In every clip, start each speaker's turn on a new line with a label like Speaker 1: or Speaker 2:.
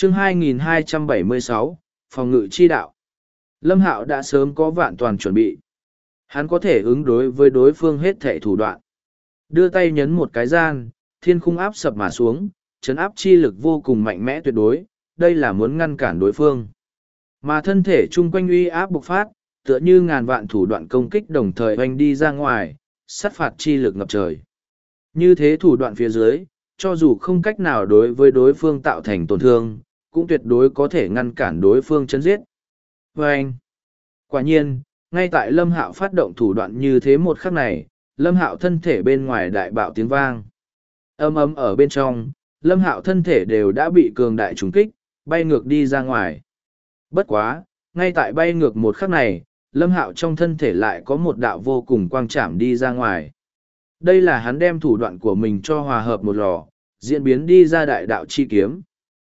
Speaker 1: Chương 2276, Phòng ngự chi đạo. Lâm Hạo đã sớm có vạn toàn chuẩn bị. Hắn có thể ứng đối với đối phương hết thảy thủ đoạn. Đưa tay nhấn một cái gian, thiên khung áp sập mà xuống, chấn áp chi lực vô cùng mạnh mẽ tuyệt đối, đây là muốn ngăn cản đối phương. Mà thân thể chung quanh uy áp bộc phát, tựa như ngàn vạn thủ đoạn công kích đồng thời oanh đi ra ngoài, sát phạt chi lực ngập trời. Như thế thủ đoạn phía dưới, cho dù không cách nào đối với đối phương tạo thành tổn thương, cũng tuyệt đối có thể ngăn cản đối phương chấn giết. Và anh, quả nhiên, ngay tại Lâm Hạo phát động thủ đoạn như thế một khắc này, Lâm Hạo thân thể bên ngoài đại bạo tiếng vang. Âm ấm ở bên trong, Lâm Hạo thân thể đều đã bị cường đại trùng kích, bay ngược đi ra ngoài. Bất quá, ngay tại bay ngược một khắc này, Lâm Hạo trong thân thể lại có một đạo vô cùng quang trảm đi ra ngoài. Đây là hắn đem thủ đoạn của mình cho hòa hợp một lò, diễn biến đi ra đại đạo chi kiếm.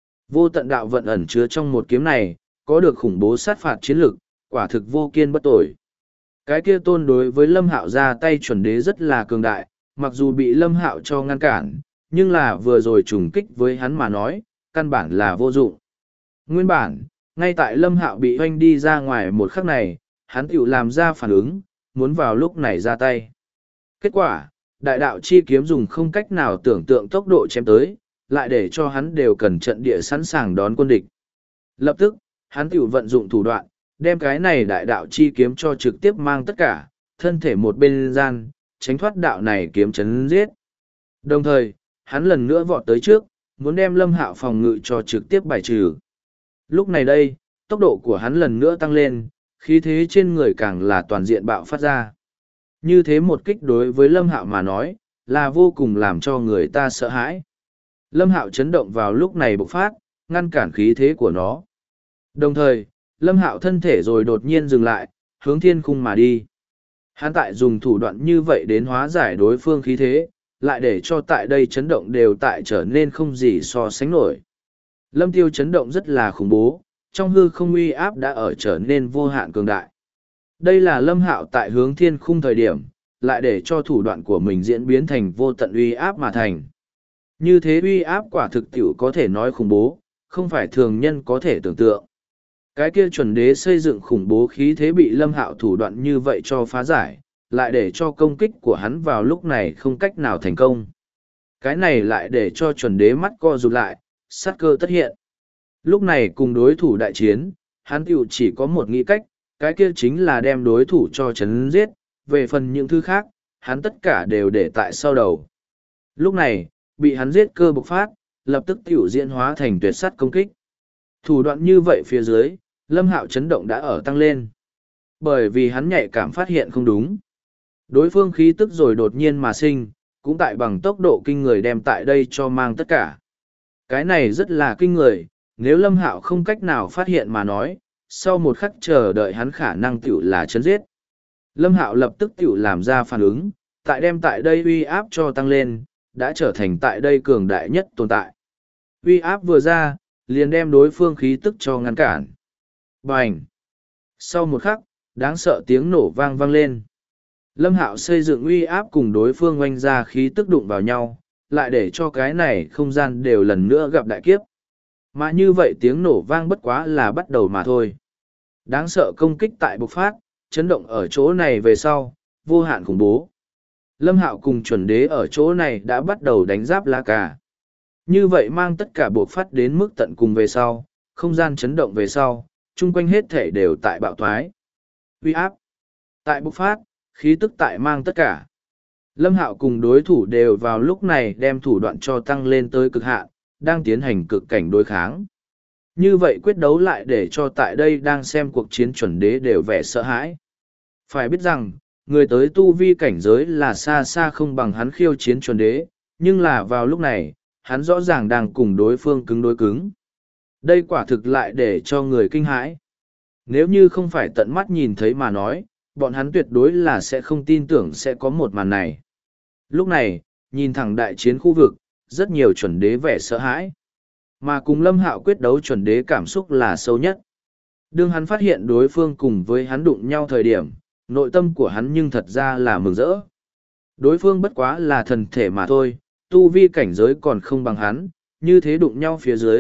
Speaker 1: Vô tận đạo vận ẩn chứa trong một kiếm này, có được khủng bố sát phạt chiến lực, quả thực vô kiên bất tồi. Cái kia tôn đối với Lâm Hạo ra tay chuẩn đế rất là cường đại, mặc dù bị Lâm Hạo cho ngăn cản, nhưng là vừa rồi trùng kích với hắn mà nói, căn bản là vô dụng. Nguyên bản, ngay tại Lâm Hạo bị hoanh đi ra ngoài một khắc này, hắn tự làm ra phản ứng, muốn vào lúc này ra tay. Kết quả, đại đạo chi kiếm dùng không cách nào tưởng tượng tốc độ chém tới, lại để cho hắn đều cần trận địa sẵn sàng đón quân địch. Lập tức, hắn tự vận dụng thủ đoạn, đem cái này đại đạo chi kiếm cho trực tiếp mang tất cả, thân thể một bên gian, tránh thoát đạo này kiếm chấn giết. Đồng thời, hắn lần nữa vọt tới trước, muốn đem Lâm Hạo phòng ngự cho trực tiếp bài trừ. Lúc này đây, tốc độ của hắn lần nữa tăng lên, khí thế trên người càng là toàn diện bạo phát ra. Như thế một kích đối với Lâm Hạo mà nói, là vô cùng làm cho người ta sợ hãi. Lâm Hạo chấn động vào lúc này bộc phát, ngăn cản khí thế của nó. Đồng thời, Lâm Hạo thân thể rồi đột nhiên dừng lại, hướng thiên khung mà đi. Hắn tại dùng thủ đoạn như vậy đến hóa giải đối phương khí thế, lại để cho tại đây chấn động đều tại trở nên không gì so sánh nổi. Lâm Tiêu chấn động rất là khủng bố, trong hư không uy áp đã ở trở nên vô hạn cường đại. Đây là Lâm Hạo tại hướng thiên khung thời điểm, lại để cho thủ đoạn của mình diễn biến thành vô tận uy áp mà thành. Như thế uy áp quả thực tiểu có thể nói khủng bố, không phải thường nhân có thể tưởng tượng. Cái kia chuẩn đế xây dựng khủng bố khí thế bị Lâm Hạo thủ đoạn như vậy cho phá giải, lại để cho công kích của hắn vào lúc này không cách nào thành công. Cái này lại để cho chuẩn đế mắt co rụt lại, sát cơ tất hiện. Lúc này cùng đối thủ đại chiến, hắn tiểu chỉ có một nghĩ cách, cái kia chính là đem đối thủ cho chấn giết, về phần những thứ khác, hắn tất cả đều để tại sau đầu. Lúc này, bị hắn giết cơ bộc phát, lập tức tiểu diễn hóa thành tuyệt sát công kích. Thủ đoạn như vậy phía dưới, Lâm Hạo chấn động đã ở tăng lên. Bởi vì hắn nhạy cảm phát hiện không đúng. Đối phương khí tức rồi đột nhiên mà sinh, cũng tại bằng tốc độ kinh người đem tại đây cho mang tất cả. Cái này rất là kinh người, nếu Lâm Hạo không cách nào phát hiện mà nói, sau một khắc chờ đợi hắn khả năng tiểu là chấn giết. Lâm Hạo lập tức tiểu làm ra phản ứng, tại đem tại đây uy áp cho tăng lên, đã trở thành tại đây cường đại nhất tồn tại. Uy áp vừa ra, liền đem đối phương khí tức cho ngăn cản. Bành! Sau một khắc, đáng sợ tiếng nổ vang vang lên. Lâm Hạo xây dựng uy áp cùng đối phương oanh ra khí tức đụng vào nhau, lại để cho cái này không gian đều lần nữa gặp đại kiếp. Mà như vậy tiếng nổ vang bất quá là bắt đầu mà thôi. Đáng sợ công kích tại bộc phát, chấn động ở chỗ này về sau, vô hạn khủng bố. Lâm Hạo cùng chuẩn đế ở chỗ này đã bắt đầu đánh giáp lá cà. Như vậy mang tất cả bộc phát đến mức tận cùng về sau, không gian chấn động về sau, chung quanh hết thể đều tại bạo thoái. Uy áp tại bộc phát, khí tức tại mang tất cả. Lâm Hạo cùng đối thủ đều vào lúc này đem thủ đoạn cho tăng lên tới cực hạn, đang tiến hành cực cảnh đối kháng. Như vậy quyết đấu lại để cho tại đây đang xem cuộc chiến chuẩn đế đều vẻ sợ hãi. Phải biết rằng, người tới tu vi cảnh giới là xa xa không bằng hắn khiêu chiến chuẩn đế, nhưng là vào lúc này, hắn rõ ràng đang cùng đối phương cứng đối cứng. Đây quả thực lại để cho người kinh hãi. Nếu như không phải tận mắt nhìn thấy mà nói, bọn hắn tuyệt đối là sẽ không tin tưởng sẽ có một màn này. Lúc này, nhìn thẳng đại chiến khu vực, rất nhiều chuẩn đế vẻ sợ hãi. Mà cùng Lâm Hạo quyết đấu chuẩn đế cảm xúc là sâu nhất. Đương hắn phát hiện đối phương cùng với hắn đụng nhau thời điểm, nội tâm của hắn nhưng thật ra là mừng rỡ. Đối phương bất quá là thần thể mà thôi, tu vi cảnh giới còn không bằng hắn, như thế đụng nhau phía dưới,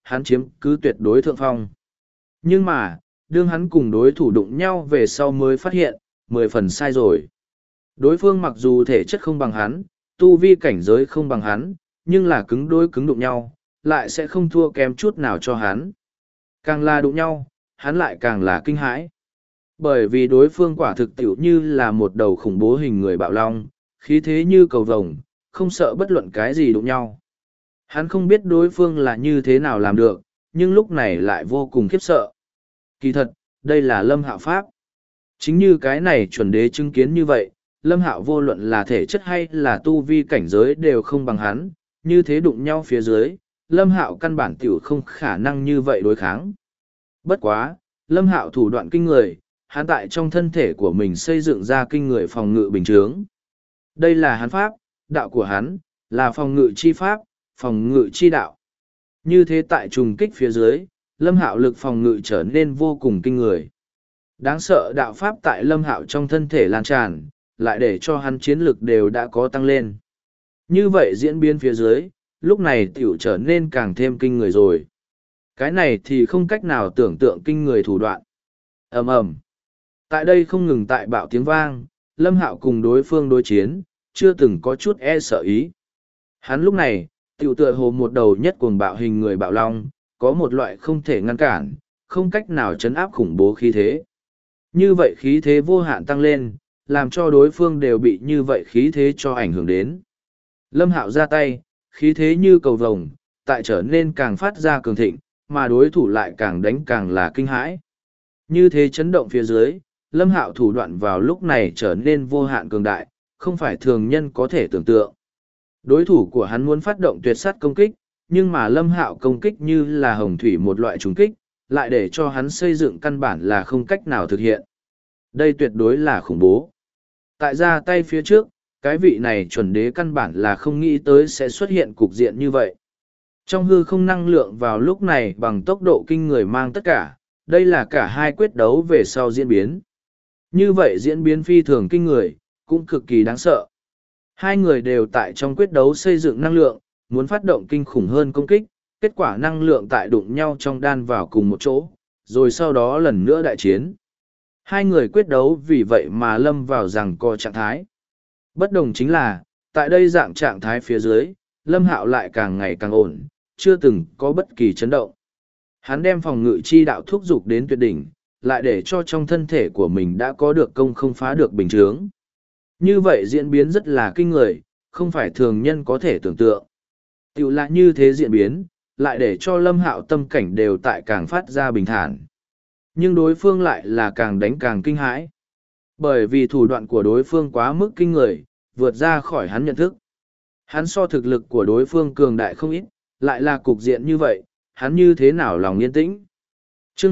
Speaker 1: hắn chiếm cứ tuyệt đối thượng phong. Nhưng mà, đương hắn cùng đối thủ đụng nhau về sau mới phát hiện, 10 phần sai rồi. Đối phương mặc dù thể chất không bằng hắn, tu vi cảnh giới không bằng hắn, nhưng là cứng đối cứng đụng nhau, lại sẽ không thua kém chút nào cho hắn. Càng là đụng nhau, hắn lại càng là kinh hãi. Bởi vì đối phương quả thực tiểu như là một đầu khủng bố hình người bạo long, khí thế như cầu vồng, không sợ bất luận cái gì đụng nhau. Hắn không biết đối phương là như thế nào làm được, nhưng lúc này lại vô cùng khiếp sợ. Kỳ thật, đây là Lâm Hạo pháp. Chính như cái này chuẩn đế chứng kiến như vậy, Lâm Hạo vô luận là thể chất hay là tu vi cảnh giới đều không bằng hắn, như thế đụng nhau phía dưới, Lâm Hạo căn bản tiểu không khả năng như vậy đối kháng. Bất quá, Lâm Hạo thủ đoạn kinh người, hắn tại trong thân thể của mình xây dựng ra kinh người phòng ngự bình chướng. Đây là hắn pháp, đạo của hắn, là phòng ngự chi pháp, phòng ngự chi đạo. Như thế tại trùng kích phía dưới, Lâm Hạo lực phòng ngự trở nên vô cùng kinh người. Đáng sợ đạo pháp tại Lâm Hạo trong thân thể lan tràn, lại để cho hắn chiến lực đều đã có tăng lên. Như vậy diễn biến phía dưới, lúc này tiểu trở nên càng thêm kinh người rồi. Cái này thì không cách nào tưởng tượng kinh người thủ đoạn. Ầm ầm. Tại đây không ngừng tại bạo tiếng vang, Lâm Hạo cùng đối phương đối chiến, chưa từng có chút e sợ ý. Hắn lúc này, tiểu tựa hồ một đầu nhất cuồng bạo hình người bạo long, có một loại không thể ngăn cản, không cách nào chấn áp khủng bố khí thế. Như vậy khí thế vô hạn tăng lên, làm cho đối phương đều bị như vậy khí thế cho ảnh hưởng đến. Lâm Hạo ra tay, khí thế như cầu vồng, tại trở nên càng phát ra cường thịnh, mà đối thủ lại càng đánh càng là kinh hãi. Như thế chấn động phía dưới, Lâm Hạo thủ đoạn vào lúc này trở nên vô hạn cường đại, không phải thường nhân có thể tưởng tượng. Đối thủ của hắn muốn phát động tuyệt sát công kích, nhưng mà Lâm Hạo công kích như là hồng thủy một loại trùng kích, lại để cho hắn xây dựng căn bản là không cách nào thực hiện. Đây tuyệt đối là khủng bố. Tại ra tay phía trước, cái vị này chuẩn đế căn bản là không nghĩ tới sẽ xuất hiện cục diện như vậy. Trong hư không năng lượng vào lúc này bằng tốc độ kinh người mang tất cả, đây là cả hai quyết đấu về sau diễn biến. Như vậy diễn biến phi thường kinh người, cũng cực kỳ đáng sợ. Hai người đều tại trong quyết đấu xây dựng năng lượng, muốn phát động kinh khủng hơn công kích, kết quả năng lượng tại đụng nhau trong đan vào cùng một chỗ, rồi sau đó lần nữa đại chiến. Hai người quyết đấu vì vậy mà lâm vào rằng co trạng thái. Bất đồng chính là, tại đây dạng trạng thái phía dưới, Lâm Hạo lại càng ngày càng ổn, chưa từng có bất kỳ chấn động. Hắn đem phòng ngự chi đạo thúc dục đến tuyệt đỉnh, lại để cho trong thân thể của mình đã có được công không phá được bình chướng. Như vậy diễn biến rất là kinh người, không phải thường nhân có thể tưởng tượng. Tiểu là như thế diễn biến, lại để cho Lâm Hạo tâm cảnh đều tại càng phát ra bình thản. Nhưng đối phương lại là càng đánh càng kinh hãi. Bởi vì thủ đoạn của đối phương quá mức kinh người, vượt ra khỏi hắn nhận thức. Hắn so thực lực của đối phương cường đại không ít, lại là cục diện như vậy, hắn như thế nào lòng yên tĩnh. Chương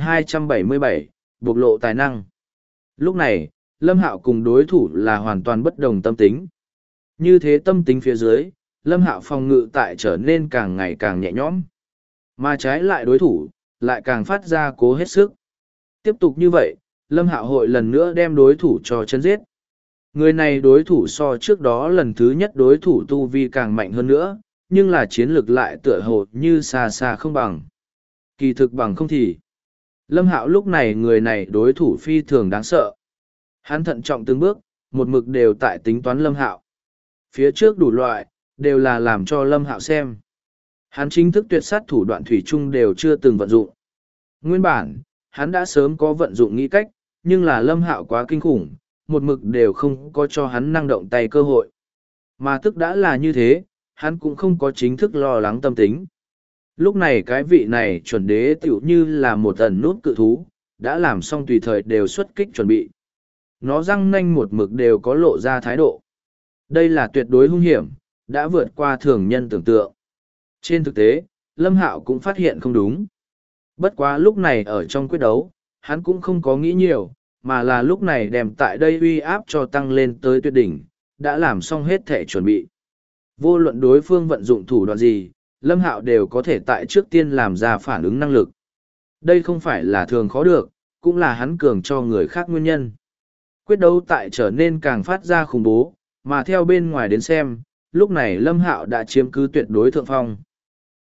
Speaker 1: 2277, bộc lộ tài năng. Lúc này, Lâm Hạo cùng đối thủ là hoàn toàn bất đồng tâm tính. Như thế tâm tính phía dưới, Lâm Hạo phòng ngự tại trở nên càng ngày càng nhẹ nhõm. Mà trái lại đối thủ, lại càng phát ra cố hết sức. Tiếp tục như vậy, Lâm Hạo hội lần nữa đem đối thủ cho chân giết. Người này đối thủ so trước đó lần thứ nhất đối thủ tu vi càng mạnh hơn nữa, nhưng là chiến lược lại tựa hồ như xa xa không bằng. Kỳ thực bằng không thì. Lâm Hạo lúc này người này đối thủ phi thường đáng sợ. Hắn thận trọng từng bước, một mực đều tại tính toán Lâm Hạo. Phía trước đủ loại, đều là làm cho Lâm Hạo xem. Hắn chính thức tuyệt sát thủ đoạn thủy chung đều chưa từng vận dụng. Nguyên bản, hắn đã sớm có vận dụng nghĩ cách, nhưng là Lâm Hạo quá kinh khủng, một mực đều không có cho hắn năng động tay cơ hội. Mà tức đã là như thế, hắn cũng không có chính thức lo lắng tâm tính. Lúc này cái vị này chuẩn đế tiểu như là một ẩn nút cự thú, đã làm xong tùy thời đều xuất kích chuẩn bị. Nó răng nanh một mực đều có lộ ra thái độ. Đây là tuyệt đối hung hiểm, đã vượt qua thường nhân tưởng tượng. Trên thực tế, Lâm Hạo cũng phát hiện không đúng. Bất quá lúc này ở trong quyết đấu, hắn cũng không có nghĩ nhiều, mà là lúc này đem tại đây uy áp cho tăng lên tới tuyệt đỉnh, đã làm xong hết thể chuẩn bị. Vô luận đối phương vận dụng thủ đoạn gì, Lâm Hạo đều có thể tại trước tiên làm ra phản ứng năng lực. Đây không phải là thường khó được, cũng là hắn cường cho người khác nguyên nhân. Quyết đấu tại trở nên càng phát ra khủng bố, mà theo bên ngoài đến xem, lúc này Lâm Hạo đã chiếm cứ tuyệt đối thượng phong.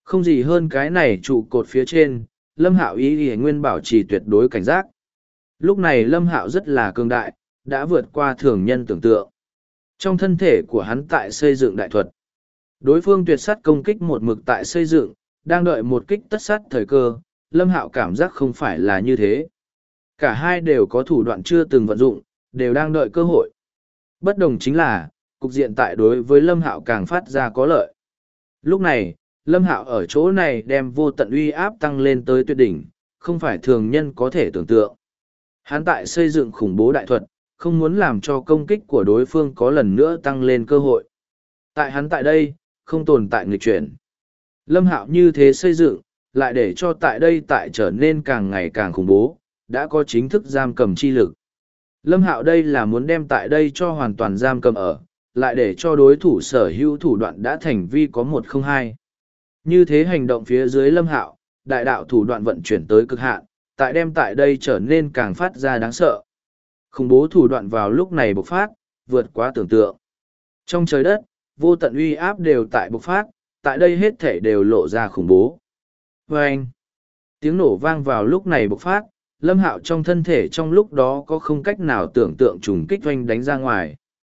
Speaker 1: Không gì hơn cái này trụ cột phía trên, Lâm Hạo ý ý nguyên bảo trì tuyệt đối cảnh giác. Lúc này Lâm Hạo rất là cường đại, đã vượt qua thường nhân tưởng tượng. Trong thân thể của hắn tại xây dựng đại thuật. Đối phương tuyệt sát công kích một mực tại xây dựng, đang đợi một kích tất sát thời cơ, Lâm Hạo cảm giác không phải là như thế. Cả hai đều có thủ đoạn chưa từng vận dụng, đều đang đợi cơ hội. Bất đồng chính là, cục diện tại đối với Lâm Hạo càng phát ra có lợi. Lúc này, Lâm Hạo ở chỗ này đem vô tận uy áp tăng lên tới tuyệt đỉnh, không phải thường nhân có thể tưởng tượng. Hắn tại xây dựng khủng bố đại thuật, không muốn làm cho công kích của đối phương có lần nữa tăng lên cơ hội. Tại hắn tại đây, không tồn tại nghịch chuyển. Lâm Hạo như thế xây dựng, lại để cho tại đây tại trở nên càng ngày càng khủng bố, đã có chính thức giam cầm chi lực. Lâm Hạo đây là muốn đem tại đây cho hoàn toàn giam cầm ở, lại để cho đối thủ sở hữu thủ đoạn đã thành vi có 102. Như thế hành động phía dưới Lâm Hạo, đại đạo thủ đoạn vận chuyển tới cực hạn, tại đem tại đây trở nên càng phát ra đáng sợ. Khủng bố thủ đoạn vào lúc này bộc phát, vượt quá tưởng tượng. Trong trời đất, vô tận uy áp đều tại bộc phát, tại đây hết thể đều lộ ra khủng bố. Vâng! Tiếng nổ vang vào lúc này bộc phát, Lâm Hạo trong thân thể trong lúc đó có không cách nào tưởng tượng trùng kích oanh đánh ra ngoài.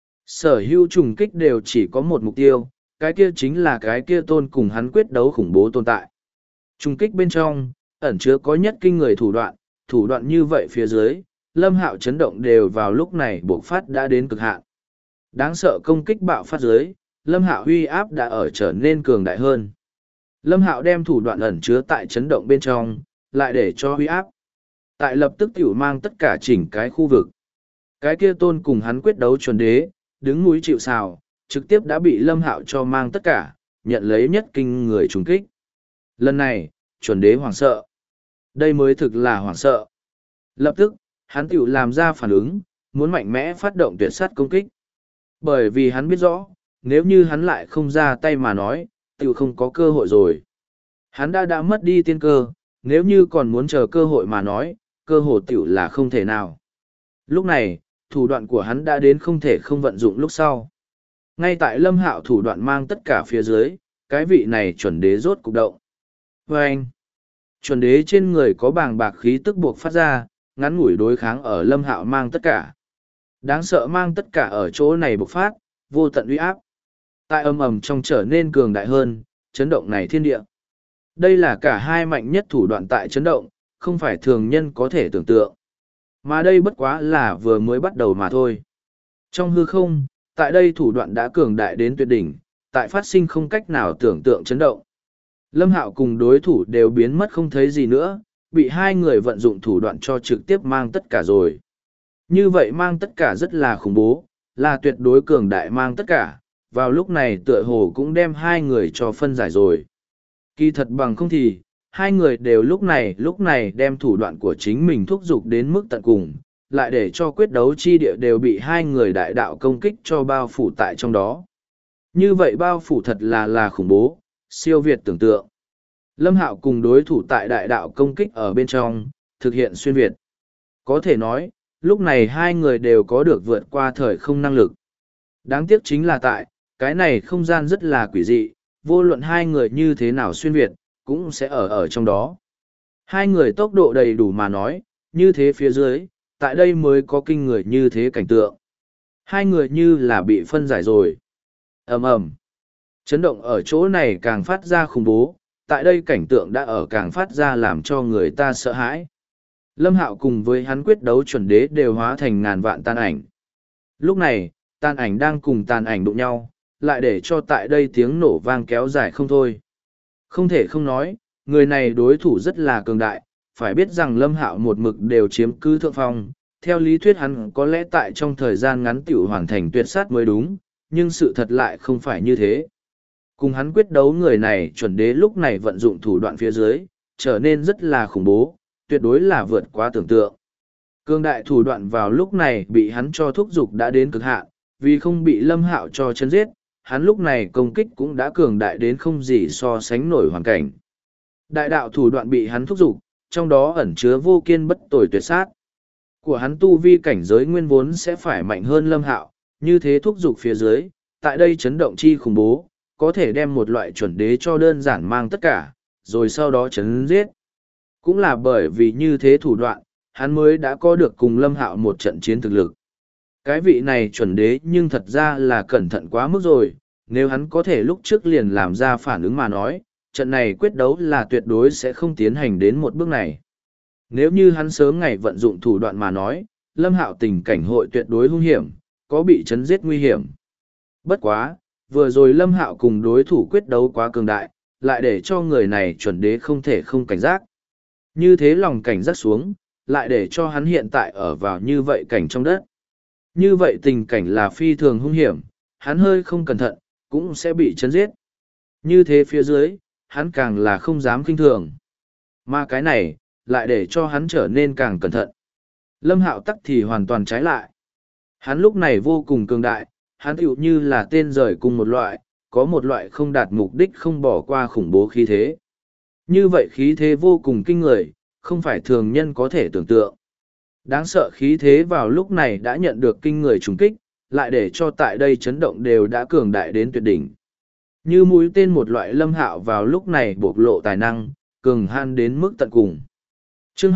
Speaker 1: Sở hữu trùng kích đều chỉ có một mục tiêu, cái kia chính là cái kia tôn cùng hắn quyết đấu khủng bố tồn tại. Trùng kích bên trong, ẩn chứa có nhất kinh người thủ đoạn như vậy phía dưới, Lâm Hạo chấn động đều vào lúc này bộc phát đã đến cực hạn. Đáng sợ công kích bạo phát dưới, Lâm Hạo uy áp đã ở trở nên cường đại hơn. Lâm Hạo đem thủ đoạn ẩn chứa tại chấn động bên trong, lại để cho uy áp. Tại lập tức tiểu mang tất cả chỉnh cái khu vực. Cái kia tôn cùng hắn quyết đấu chuẩn đế, đứng núi chịu sào, trực tiếp đã bị Lâm Hạo cho mang tất cả, nhận lấy nhất kinh người trùng kích. Lần này, chuẩn đế hoảng sợ. Đây mới thực là hoảng sợ. Lập tức, hắn tiểu làm ra phản ứng, muốn mạnh mẽ phát động tuyệt sát công kích. Bởi vì hắn biết rõ, nếu như hắn lại không ra tay mà nói, tiểu không có cơ hội rồi. Hắn đã mất đi tiên cơ, nếu như còn muốn chờ cơ hội mà nói, cơ hội tiểu là không thể nào. Lúc này, thủ đoạn của hắn đã đến không thể không vận dụng lúc sau. Ngay tại Lâm Hạo thủ đoạn mang tất cả phía dưới, cái vị này chuẩn đế rốt cục động. Vâng! Chuẩn đế trên người có bàng bạc khí tức buộc phát ra, ngắn ngủi đối kháng ở Lâm Hạo mang tất cả. Đáng sợ mang tất cả ở chỗ này bộc phát, vô tận uy áp. Tại âm ầm trong trở nên cường đại hơn, chấn động này thiên địa. Đây là cả hai mạnh nhất thủ đoạn tại chấn động, không phải thường nhân có thể tưởng tượng. Mà đây bất quá là vừa mới bắt đầu mà thôi. Trong hư không, tại đây thủ đoạn đã cường đại đến tuyệt đỉnh, tại phát sinh không cách nào tưởng tượng chấn động. Lâm Hạo cùng đối thủ đều biến mất không thấy gì nữa, bị hai người vận dụng thủ đoạn cho trực tiếp mang tất cả rồi. Như vậy mang tất cả rất là khủng bố, là tuyệt đối cường đại mang tất cả, vào lúc này tựa hồ cũng đem hai người cho phân giải rồi. Kỳ thật bằng không thì, hai người đều lúc này đem thủ đoạn của chính mình thúc giục đến mức tận cùng, lại để cho quyết đấu chi địa đều bị hai người đại đạo công kích cho bao phủ tại trong đó. Như vậy bao phủ thật là khủng bố, siêu việt tưởng tượng. Lâm Hạo cùng đối thủ tại đại đạo công kích ở bên trong, thực hiện xuyên việt. Có thể nói, lúc này hai người đều có được vượt qua thời không năng lực. Đáng tiếc chính là tại, cái này không gian rất là quỷ dị, vô luận hai người như thế nào xuyên việt, cũng sẽ ở trong đó. Hai người tốc độ đầy đủ mà nói, như thế phía dưới, tại đây mới có kinh người như thế cảnh tượng. Hai người như là bị phân giải rồi. Ầm ầm. Chấn động ở chỗ này càng phát ra khủng bố, tại đây cảnh tượng đã ở càng phát ra làm cho người ta sợ hãi. Lâm Hạo cùng với hắn quyết đấu chuẩn đế đều hóa thành ngàn vạn tàn ảnh. Lúc này, tàn ảnh đang cùng tàn ảnh đụng nhau, lại để cho tại đây tiếng nổ vang kéo dài không thôi. Không thể không nói, người này đối thủ rất là cường đại, phải biết rằng Lâm Hạo một mực đều chiếm cứ thượng phong. Theo lý thuyết hắn có lẽ tại trong thời gian ngắn tiểu hoàn thành tuyệt sát mới đúng, nhưng sự thật lại không phải như thế. Cùng hắn quyết đấu người này chuẩn đế lúc này vận dụng thủ đoạn phía dưới, trở nên rất là khủng bố, tuyệt đối là vượt quá tưởng tượng. Cương đại thủ đoạn vào lúc này bị hắn cho thúc giục đã đến cực hạn, vì không bị Lâm Hạo cho chân giết, hắn lúc này công kích cũng đã cường đại đến không gì so sánh nổi hoàn cảnh. Đại đạo thủ đoạn bị hắn thúc giục, trong đó ẩn chứa vô kiên bất tồi tuyệt sát. Của hắn tu vi cảnh giới nguyên vốn sẽ phải mạnh hơn Lâm Hạo, như thế thúc giục phía dưới, tại đây chấn động chi khủng bố, có thể đem một loại chuẩn đế cho đơn giản mang tất cả, rồi sau đó chấn giết. Cũng là bởi vì như thế thủ đoạn, hắn mới đã có được cùng Lâm Hạo một trận chiến thực lực. Cái vị này chuẩn đế nhưng thật ra là cẩn thận quá mức rồi, nếu hắn có thể lúc trước liền làm ra phản ứng mà nói, trận này quyết đấu là tuyệt đối sẽ không tiến hành đến một bước này. Nếu như hắn sớm ngày vận dụng thủ đoạn mà nói, Lâm Hạo tình cảnh hội tuyệt đối hung hiểm, có bị chấn giết nguy hiểm. Bất quá, vừa rồi Lâm Hạo cùng đối thủ quyết đấu quá cường đại, lại để cho người này chuẩn đế không thể không cảnh giác. Như thế lòng cảnh giác xuống, lại để cho hắn hiện tại ở vào như vậy cảnh trong đất. Như vậy tình cảnh là phi thường hung hiểm, hắn hơi không cẩn thận, cũng sẽ bị chấn giết. Như thế phía dưới, hắn càng là không dám kinh thường. Mà cái này, lại để cho hắn trở nên càng cẩn thận. Lâm Hạo tắc thì hoàn toàn trái lại. Hắn lúc này vô cùng cường đại, hắn tựu như là tên rời cùng một loại, có một loại không đạt mục đích không bỏ qua khủng bố khí thế. Như vậy khí thế vô cùng kinh người, không phải thường nhân có thể tưởng tượng. Đáng sợ khí thế vào lúc này đã nhận được kinh người trùng kích, lại để cho tại đây chấn động đều đã cường đại đến tuyệt đỉnh. Như mũi tên một loại Lâm Hạo vào lúc này bộc lộ tài năng, cường han đến mức tận cùng. Chương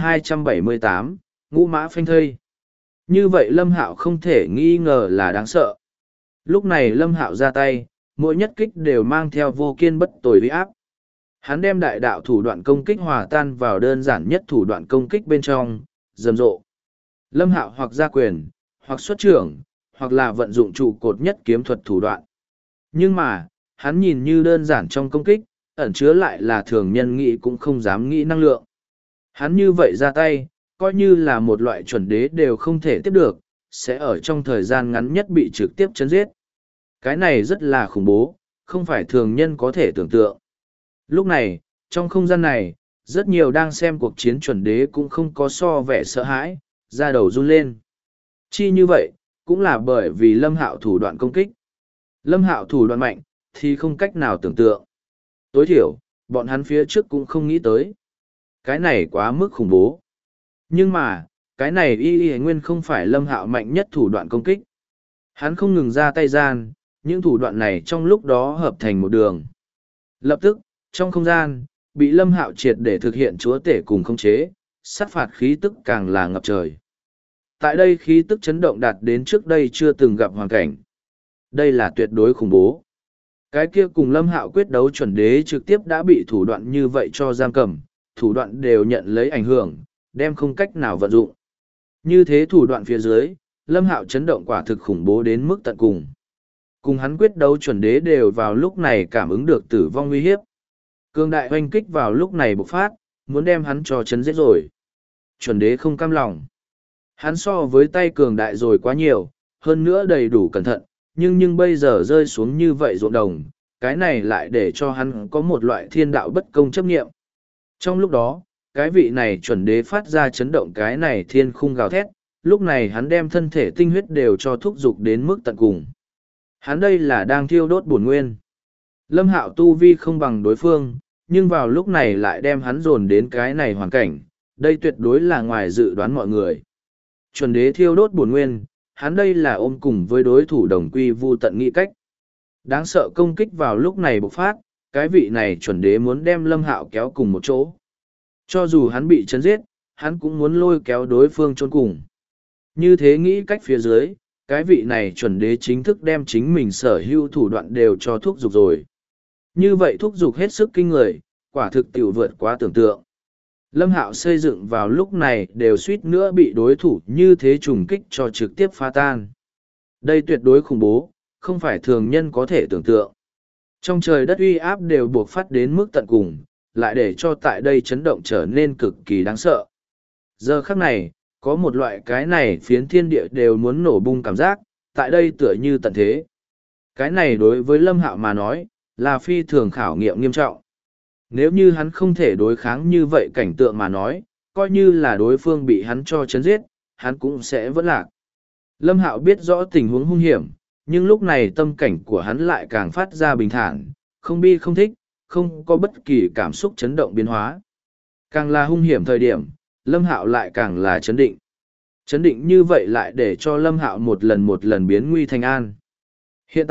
Speaker 1: 2278, Ngũ Mã Phanh Thây. Như vậy Lâm Hạo không thể nghi ngờ là đáng sợ. Lúc này Lâm Hạo ra tay, mỗi nhất kích đều mang theo vô kiên bất tồi uy áp. Hắn đem đại đạo thủ đoạn công kích hòa tan vào đơn giản nhất thủ đoạn công kích bên trong, rầm rộ. Lâm Hạo hoặc ra quyền, hoặc xuất trưởng, hoặc là vận dụng trụ cột nhất kiếm thuật thủ đoạn. Nhưng mà, hắn nhìn như đơn giản trong công kích, ẩn chứa lại là thường nhân nghĩ cũng không dám nghĩ năng lượng. Hắn như vậy ra tay, coi như là một loại chuẩn đế đều không thể tiếp được, sẽ ở trong thời gian ngắn nhất bị trực tiếp chấn giết. Cái này rất là khủng bố, không phải thường nhân có thể tưởng tượng. Lúc này, trong không gian này, rất nhiều đang xem cuộc chiến chuẩn đế cũng không có so vẻ sợ hãi, da đầu run lên. Chi như vậy, cũng là bởi vì Lâm Hạo thủ đoạn công kích. Lâm Hạo thủ đoạn mạnh, thì không cách nào tưởng tượng. Tối thiểu, bọn hắn phía trước cũng không nghĩ tới. Cái này quá mức khủng bố. Nhưng mà, cái này y nguyên không phải Lâm Hạo mạnh nhất thủ đoạn công kích. Hắn không ngừng ra tay gian, những thủ đoạn này trong lúc đó hợp thành một đường. Lập tức, trong không gian, bị Lâm Hạo triệt để thực hiện chúa tể cùng khống chế, sát phạt khí tức càng là ngập trời. Tại đây khí tức chấn động đạt đến trước đây chưa từng gặp hoàn cảnh. Đây là tuyệt đối khủng bố. Cái kia cùng Lâm Hạo quyết đấu chuẩn đế trực tiếp đã bị thủ đoạn như vậy cho giam cầm, thủ đoạn đều nhận lấy ảnh hưởng, đem không cách nào vận dụng. Như thế thủ đoạn phía dưới, Lâm Hạo chấn động quả thực khủng bố đến mức tận cùng. Cùng hắn quyết đấu chuẩn đế đều vào lúc này cảm ứng được tử vong nguy hiếp. Cương đại hoanh kích vào lúc này bộc phát, muốn đem hắn cho chấn giết rồi. Chuẩn đế không cam lòng. Hắn so với tay cường đại rồi quá nhiều, hơn nữa đầy đủ cẩn thận, nhưng bây giờ rơi xuống như vậy ruộng đồng, cái này lại để cho hắn có một loại thiên đạo bất công chấp nghiệm. Trong lúc đó, cái vị này chuẩn đế phát ra chấn động cái này thiên khung gào thét, lúc này hắn đem thân thể tinh huyết đều cho thúc dục đến mức tận cùng. Hắn đây là đang thiêu đốt bổn nguyên. Lâm Hạo tu vi không bằng đối phương, nhưng vào lúc này lại đem hắn dồn đến cái này hoàn cảnh, đây tuyệt đối là ngoài dự đoán mọi người. Chuẩn đế thiêu đốt bổn nguyên, hắn đây là ôm cùng với đối thủ đồng quy vu tận nghị cách. Đáng sợ công kích vào lúc này bộc phát, cái vị này chuẩn đế muốn đem Lâm Hạo kéo cùng một chỗ. Cho dù hắn bị chấn giết, hắn cũng muốn lôi kéo đối phương chôn cùng. Như thế nghĩ cách phía dưới, cái vị này chuẩn đế chính thức đem chính mình sở hữu thủ đoạn đều cho thúc giục rồi. Như vậy thúc giục hết sức kinh người, quả thực tiểu vượt quá tưởng tượng. Lâm Hạo xây dựng vào lúc này đều suýt nữa bị đối thủ như thế trùng kích cho trực tiếp phá tan. Đây tuyệt đối khủng bố, không phải thường nhân có thể tưởng tượng. Trong trời đất uy áp đều buộc phát đến mức tận cùng, lại để cho tại đây chấn động trở nên cực kỳ đáng sợ. Giờ khắc này, có một loại cái này phiến thiên địa đều muốn nổ bung cảm giác, tại đây tựa như tận thế. Cái này đối với Lâm Hạo mà nói, là phi thường khảo nghiệm nghiêm trọng. Nếu như hắn không thể đối kháng như vậy cảnh tượng mà nói, coi như là đối phương bị hắn cho chấn giết, hắn cũng sẽ vẫn lạc. Lâm Hạo biết rõ tình huống hung hiểm, nhưng lúc này tâm cảnh của hắn lại càng phát ra bình thản, không bi không thích, không có bất kỳ cảm xúc chấn động biến hóa. Càng là hung hiểm thời điểm, Lâm Hạo lại càng là chấn định. Chấn định như vậy lại để cho Lâm Hạo một lần biến nguy thành an. Hiện tại,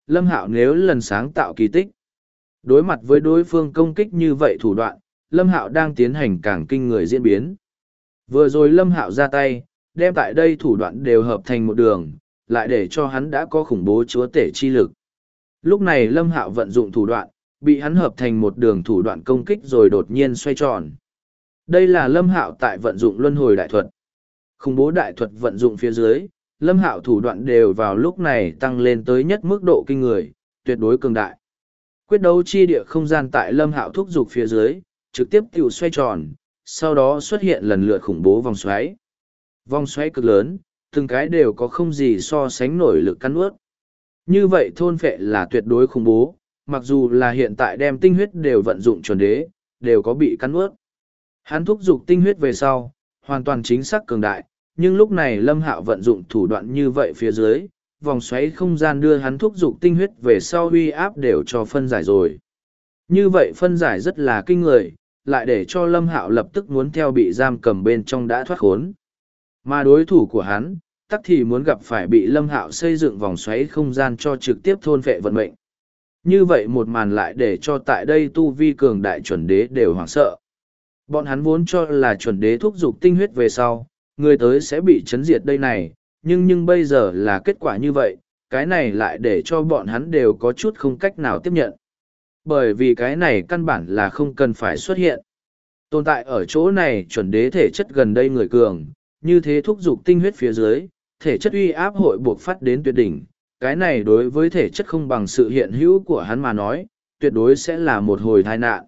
Speaker 1: Lâm Hạo nếu lần sáng tạo kỳ tích. Đối mặt với đối phương công kích như vậy thủ đoạn, Lâm Hạo đang tiến hành càng kinh người diễn biến. Vừa rồi Lâm Hạo ra tay, đem tại đây thủ đoạn đều hợp thành một đường, lại để cho hắn đã có khủng bố chúa tể chi lực. Lúc này Lâm Hạo vận dụng thủ đoạn, bị hắn hợp thành một đường thủ đoạn công kích rồi đột nhiên xoay tròn. Đây là Lâm Hạo tại vận dụng luân hồi đại thuật. Khủng bố đại thuật vận dụng phía dưới, Lâm Hạo thủ đoạn đều vào lúc này tăng lên tới nhất mức độ kinh người, tuyệt đối cường đại. Quyết đấu chi địa không gian tại Lâm Hạo thúc giục phía dưới, trực tiếp tiểu xoay tròn, sau đó xuất hiện lần lượt khủng bố vòng xoáy. Vòng xoáy cực lớn, từng cái đều có không gì so sánh nổi lực cắn ướt. Như vậy thôn phệ là tuyệt đối khủng bố, mặc dù là hiện tại đem tinh huyết đều vận dụng chuẩn đế, đều có bị cắn ướt. Hắn thúc giục tinh huyết về sau, hoàn toàn chính xác cường đại, nhưng lúc này Lâm Hạo vận dụng thủ đoạn như vậy phía dưới, vòng xoáy không gian đưa hắn thúc giục tinh huyết về sau uy áp đều cho phân giải rồi. Như vậy phân giải rất là kinh người, lại để cho Lâm Hạo lập tức muốn theo bị giam cầm bên trong đã thoát khốn. Mà đối thủ của hắn, tắc thì muốn gặp phải bị Lâm Hạo xây dựng vòng xoáy không gian cho trực tiếp thôn phệ vận mệnh. Như vậy một màn lại để cho tại đây tu vi cường đại chuẩn đế đều hoảng sợ. Bọn hắn vốn cho là chuẩn đế thúc giục tinh huyết về sau, người tới sẽ bị chấn diệt đây này, nhưng bây giờ là kết quả như vậy, cái này lại để cho bọn hắn đều có chút không cách nào tiếp nhận. Bởi vì cái này căn bản là không cần phải xuất hiện. Tồn tại ở chỗ này chuẩn đế thể chất gần đây người cường, như thế thúc giục tinh huyết phía dưới, thể chất uy áp hội buộc phát đến tuyệt đỉnh. Cái này đối với thể chất không bằng sự hiện hữu của hắn mà nói, tuyệt đối sẽ là một hồi tai nạn.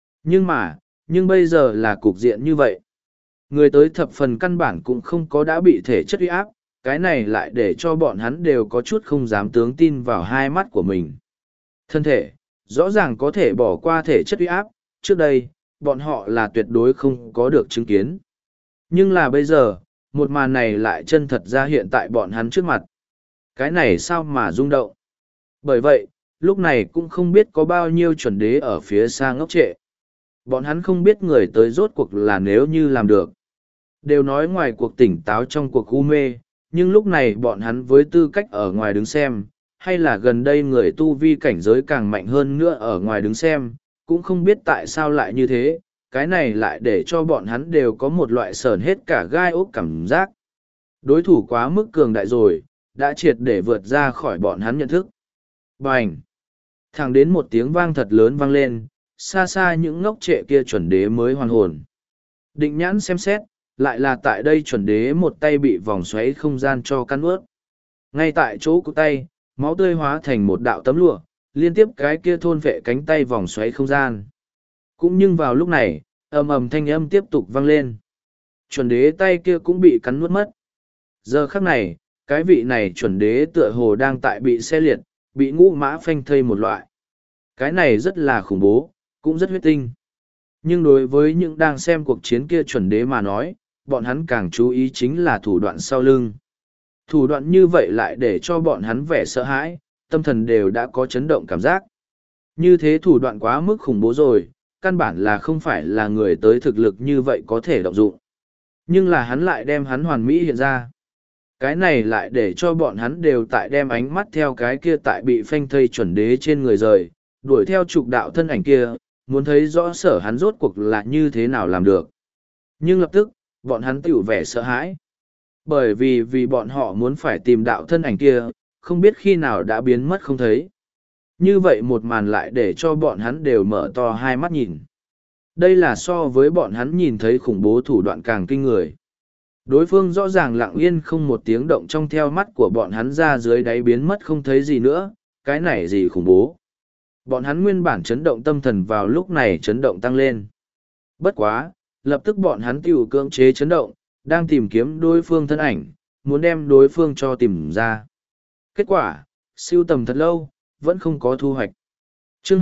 Speaker 1: Nhưng bây giờ là cục diện như vậy. Người tới thập phần căn bản cũng không có đã bị thể chất uy áp, cái này lại để cho bọn hắn đều có chút không dám tướng tin vào hai mắt của mình. Thân thể, rõ ràng có thể bỏ qua thể chất uy áp, trước đây, bọn họ là tuyệt đối không có được chứng kiến. Nhưng là bây giờ, một màn này lại chân thật ra hiện tại bọn hắn trước mặt. Cái này sao mà rung động? Bởi vậy, lúc này cũng không biết có bao nhiêu chuẩn đế ở phía xa ngốc trệ. Bọn hắn không biết người tới rốt cuộc là nếu như làm được. Đều nói ngoài cuộc tỉnh táo trong cuộc u mê, nhưng lúc này bọn hắn với tư cách ở ngoài đứng xem, hay là gần đây người tu vi cảnh giới càng mạnh hơn nữa ở ngoài đứng xem, cũng không biết tại sao lại như thế, cái này lại để cho bọn hắn đều có một loại sờn hết cả gai ốc cảm giác. Đối thủ quá mức cường đại rồi, đã triệt để vượt ra khỏi bọn hắn nhận thức. Bành! Thẳng đến một tiếng vang thật lớn vang lên, xa xa những ngốc trệ kia chuẩn đế mới hoàn hồn. Định nhãn xem xét, lại là tại đây chuẩn đế một tay bị vòng xoáy không gian cho căn ướt. Ngay tại chỗ của tay, máu tươi hóa thành một đạo tấm lụa, liên tiếp cái kia thôn vệ cánh tay vòng xoáy không gian. Cũng nhưng vào lúc này, ầm ầm thanh âm tiếp tục vang lên. Chuẩn đế tay kia cũng bị cắn nuốt mất. Giờ khắc này, cái vị này chuẩn đế tựa hồ đang tại bị xe liệt, bị ngũ mã phanh thây một loại. Cái này rất là khủng bố, cũng rất huyết tinh. Nhưng đối với những đang xem cuộc chiến kia chuẩn đế mà nói, bọn hắn càng chú ý chính là thủ đoạn sau lưng. Thủ đoạn như vậy lại để cho bọn hắn vẻ sợ hãi, tâm thần đều đã có chấn động cảm giác. Như thế thủ đoạn quá mức khủng bố rồi, căn bản là không phải là người tới thực lực như vậy có thể động dụng. Nhưng là hắn lại đem hắn hoàn mỹ hiện ra. Cái này lại để cho bọn hắn đều tại đem ánh mắt theo cái kia tại bị phanh thây chuẩn đế trên người rời, đuổi theo trục đạo thân ảnh kia, muốn thấy rõ sở hắn rốt cuộc là như thế nào làm được. Nhưng lập tức, bọn hắn tiểu vẻ sợ hãi. Bởi vì bọn họ muốn phải tìm đạo thân ảnh kia, không biết khi nào đã biến mất không thấy. Như vậy một màn lại để cho bọn hắn đều mở to hai mắt nhìn. Đây là so với bọn hắn nhìn thấy khủng bố thủ đoạn càng kinh người. Đối phương rõ ràng lặng yên không một tiếng động trong theo mắt của bọn hắn ra dưới đáy biến mất không thấy gì nữa, cái này gì khủng bố. Bọn hắn nguyên bản chấn động tâm thần vào lúc này chấn động tăng lên. Bất quá, lập tức bọn hắn tiểu cưỡng chế chấn động, đang tìm kiếm đối phương thân ảnh, muốn đem đối phương cho tìm ra. Kết quả, siêu tầm thật lâu, vẫn không có thu hoạch. Chương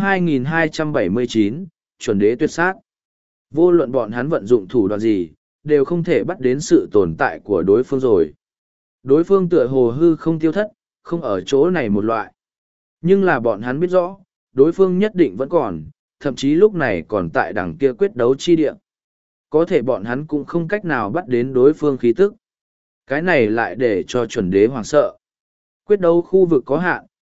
Speaker 1: 2279, chuẩn đế tuyệt sát. Vô luận bọn hắn vận dụng thủ đoạn gì, đều không thể bắt đến sự tồn tại của đối phương rồi. Đối phương tựa hồ hư không tiêu thất, không ở chỗ này một loại. Nhưng là bọn hắn biết rõ, đối phương nhất định vẫn còn, thậm chí lúc này còn tại đằng kia quyết đấu chi địa. Có thể bọn hắn cũng không cách nào bắt đến đối phương khí tức. Cái này lại để cho chuẩn đế hoảng sợ. Quyết đấu khu vực có hạn,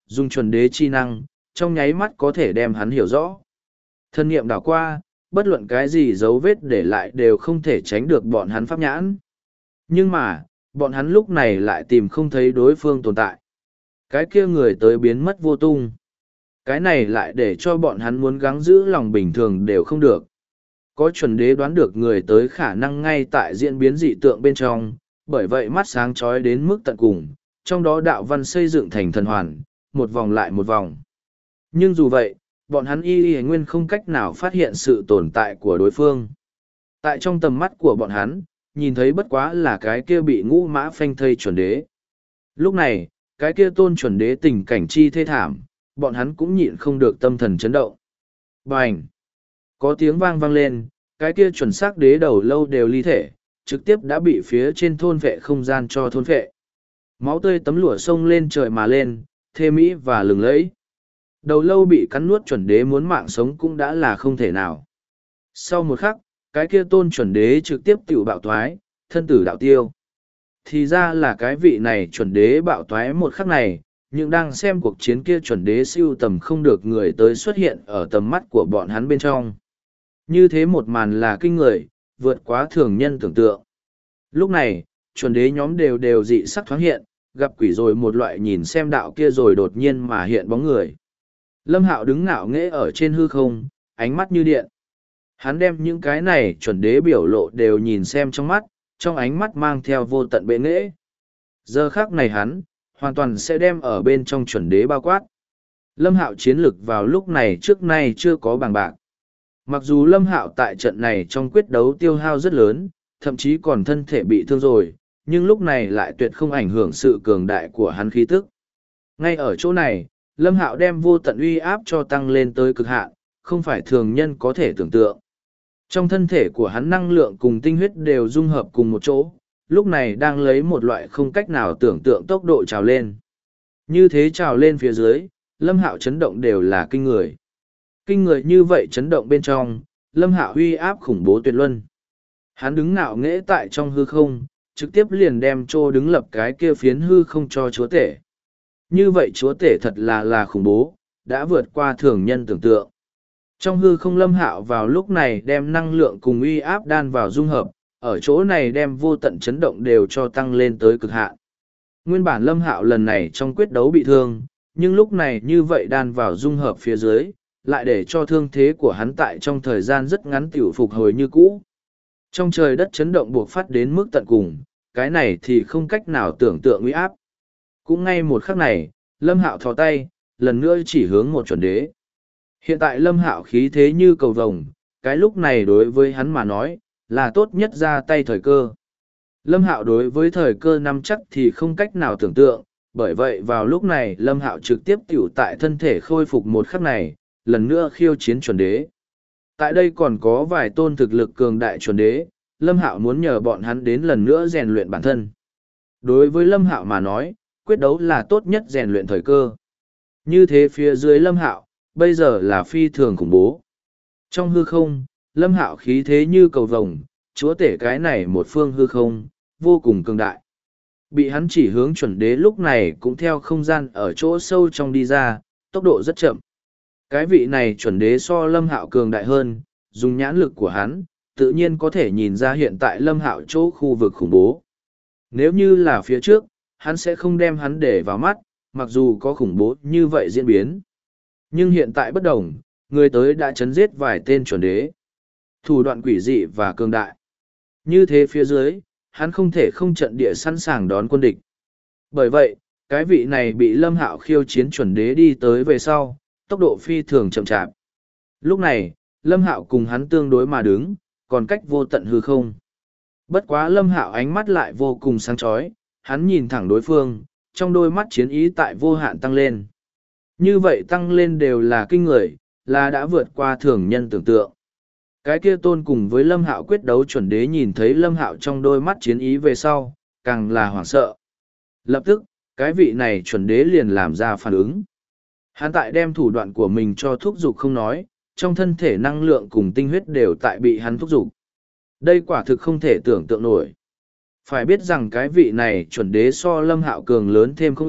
Speaker 1: dùng chuẩn đế chi năng, trong nháy mắt có thể đem hắn hiểu rõ. Thân nghiệm đảo qua, bất luận cái gì dấu vết để lại đều không thể tránh được bọn hắn pháp nhãn. Nhưng mà, bọn hắn lúc này lại tìm không thấy đối phương tồn tại. Cái kia người tới biến mất vô tung. Cái này lại để cho bọn hắn muốn gắng giữ lòng bình thường đều không được. Có chuẩn đế đoán được người tới khả năng ngay tại diễn biến dị tượng bên trong, bởi vậy mắt sáng chói đến mức tận cùng, trong đó đạo văn xây dựng thành thần hoàn, một vòng lại một vòng. Nhưng dù vậy, bọn hắn y nguyên không cách nào phát hiện sự tồn tại của đối phương. Tại trong tầm mắt của bọn hắn, nhìn thấy bất quá là cái kia bị ngũ mã phanh thây chuẩn đế. Lúc này, cái kia tôn chuẩn đế tình cảnh chi thê thảm, bọn hắn cũng nhịn không được tâm thần chấn động. Bành! Có tiếng vang vang lên, cái kia chuẩn xác đế đầu lâu đều ly thể, trực tiếp đã bị phía trên thôn vệ không gian cho thôn vệ. Máu tươi tấm lụa sông lên trời mà lên, thê mỹ và lừng lẫy. Đầu lâu bị cắn nuốt chuẩn đế muốn mạng sống cũng đã là không thể nào. Sau một khắc, cái kia tôn chuẩn đế trực tiếp tiểu bạo thoái, thân tử đạo tiêu. Thì ra là cái vị này chuẩn đế bạo thoái một khắc này, nhưng đang xem cuộc chiến kia chuẩn đế siêu tầm không được người tới xuất hiện ở tầm mắt của bọn hắn bên trong. Như thế một màn là kinh người, vượt quá thường nhân tưởng tượng. Lúc này, chuẩn đế nhóm đều dị sắc thoáng hiện, gặp quỷ rồi một loại nhìn xem đạo kia rồi đột nhiên mà hiện bóng người. Lâm Hạo đứng ngạo nghễ ở trên hư không, ánh mắt như điện. Hắn đem những cái này chuẩn đế biểu lộ đều nhìn xem trong mắt, trong ánh mắt mang theo vô tận bệ nghễ. Giờ khắc này hắn, hoàn toàn sẽ đem ở bên trong chuẩn đế bao quát. Lâm Hạo chiến lực vào lúc này trước nay chưa có bằng bạc. Mặc dù Lâm Hạo tại trận này trong quyết đấu tiêu hao rất lớn, thậm chí còn thân thể bị thương rồi, nhưng lúc này lại tuyệt không ảnh hưởng sự cường đại của hắn khí tức. Ngay ở chỗ này, Lâm Hạo đem vô tận uy áp cho tăng lên tới cực hạn, không phải thường nhân có thể tưởng tượng. Trong thân thể của hắn năng lượng cùng tinh huyết đều dung hợp cùng một chỗ, lúc này đang lấy một loại không cách nào tưởng tượng tốc độ trào lên. Như thế trào lên phía dưới, Lâm Hạo chấn động đều là kinh người. Kinh người như vậy chấn động bên trong, Lâm Hạo uy áp khủng bố tuyệt luân. Hắn đứng ngạo nghễ tại trong hư không, trực tiếp liền đem trô đứng lập cái kia phiến hư không cho chúa tể. Như vậy chúa tể thật là khủng bố, đã vượt qua thường nhân tưởng tượng. Trong hư không Lâm Hạo vào lúc này đem năng lượng cùng uy áp đan vào dung hợp, ở chỗ này đem vô tận chấn động đều cho tăng lên tới cực hạn. Nguyên bản Lâm Hạo lần này trong quyết đấu bị thương, nhưng lúc này như vậy đan vào dung hợp phía dưới, lại để cho thương thế của hắn tại trong thời gian rất ngắn tiểu phục hồi như cũ. Trong trời đất chấn động buộc phát đến mức tận cùng, cái này thì không cách nào tưởng tượng uy áp. Cũng ngay một khắc này, Lâm Hạo thò tay, lần nữa chỉ hướng một chuẩn đế. Hiện tại Lâm Hạo khí thế như cầu vồng, cái lúc này đối với hắn mà nói, là tốt nhất ra tay thời cơ. Lâm Hạo đối với thời cơ nắm chắc thì không cách nào tưởng tượng, bởi vậy vào lúc này Lâm Hạo trực tiếp tiểu tại thân thể khôi phục một khắc này, lần nữa khiêu chiến chuẩn đế. Tại đây còn có vài tôn thực lực cường đại chuẩn đế, Lâm Hạo muốn nhờ bọn hắn đến lần nữa rèn luyện bản thân. Đối với Lâm Hạo mà nói, quyết đấu là tốt nhất rèn luyện thời cơ. Như thế phía dưới Lâm Hạo, bây giờ là phi thường khủng bố. Trong hư không, Lâm Hạo khí thế như cầu vồng, chúa tể cái này một phương hư không, vô cùng cường đại. Bị hắn chỉ hướng chuẩn đế lúc này cũng theo không gian ở chỗ sâu trong đi ra, tốc độ rất chậm. Cái vị này chuẩn đế so Lâm Hạo cường đại hơn, dùng nhãn lực của hắn, tự nhiên có thể nhìn ra hiện tại Lâm Hạo chỗ khu vực khủng bố. Nếu như là phía trước, hắn sẽ không đem hắn để vào mắt, mặc dù có khủng bố như vậy diễn biến. Nhưng hiện tại bất đồng, người tới đã chấn giết vài tên chuẩn đế. Thủ đoạn quỷ dị và cường đại. Như thế phía dưới, hắn không thể không trận địa sẵn sàng đón quân địch. Bởi vậy, cái vị này bị Lâm Hạo khiêu chiến chuẩn đế đi tới về sau, tốc độ phi thường chậm chạp. Lúc này, Lâm Hạo cùng hắn tương đối mà đứng, còn cách vô tận hư không. Bất quá Lâm Hạo ánh mắt lại vô cùng sáng chói, hắn nhìn thẳng đối phương, trong đôi mắt chiến ý tại vô hạn tăng lên. Như vậy tăng lên đều là kinh người, là đã vượt qua thường nhân tưởng tượng. Cái kia tôn cùng với Lâm Hạo quyết đấu chuẩn đế nhìn thấy Lâm Hạo trong đôi mắt chiến ý về sau, càng là hoảng sợ. Lập tức, cái vị này chuẩn đế liền làm ra phản ứng. Hắn tại đem thủ đoạn của mình cho thúc dục không nói, trong thân thể năng lượng cùng tinh huyết đều tại bị hắn thúc dục. Đây quả thực không thể tưởng tượng nổi. Phải biết rằng cái vị này chuẩn đế so Lâm Hạo cường lớn thêm không ít,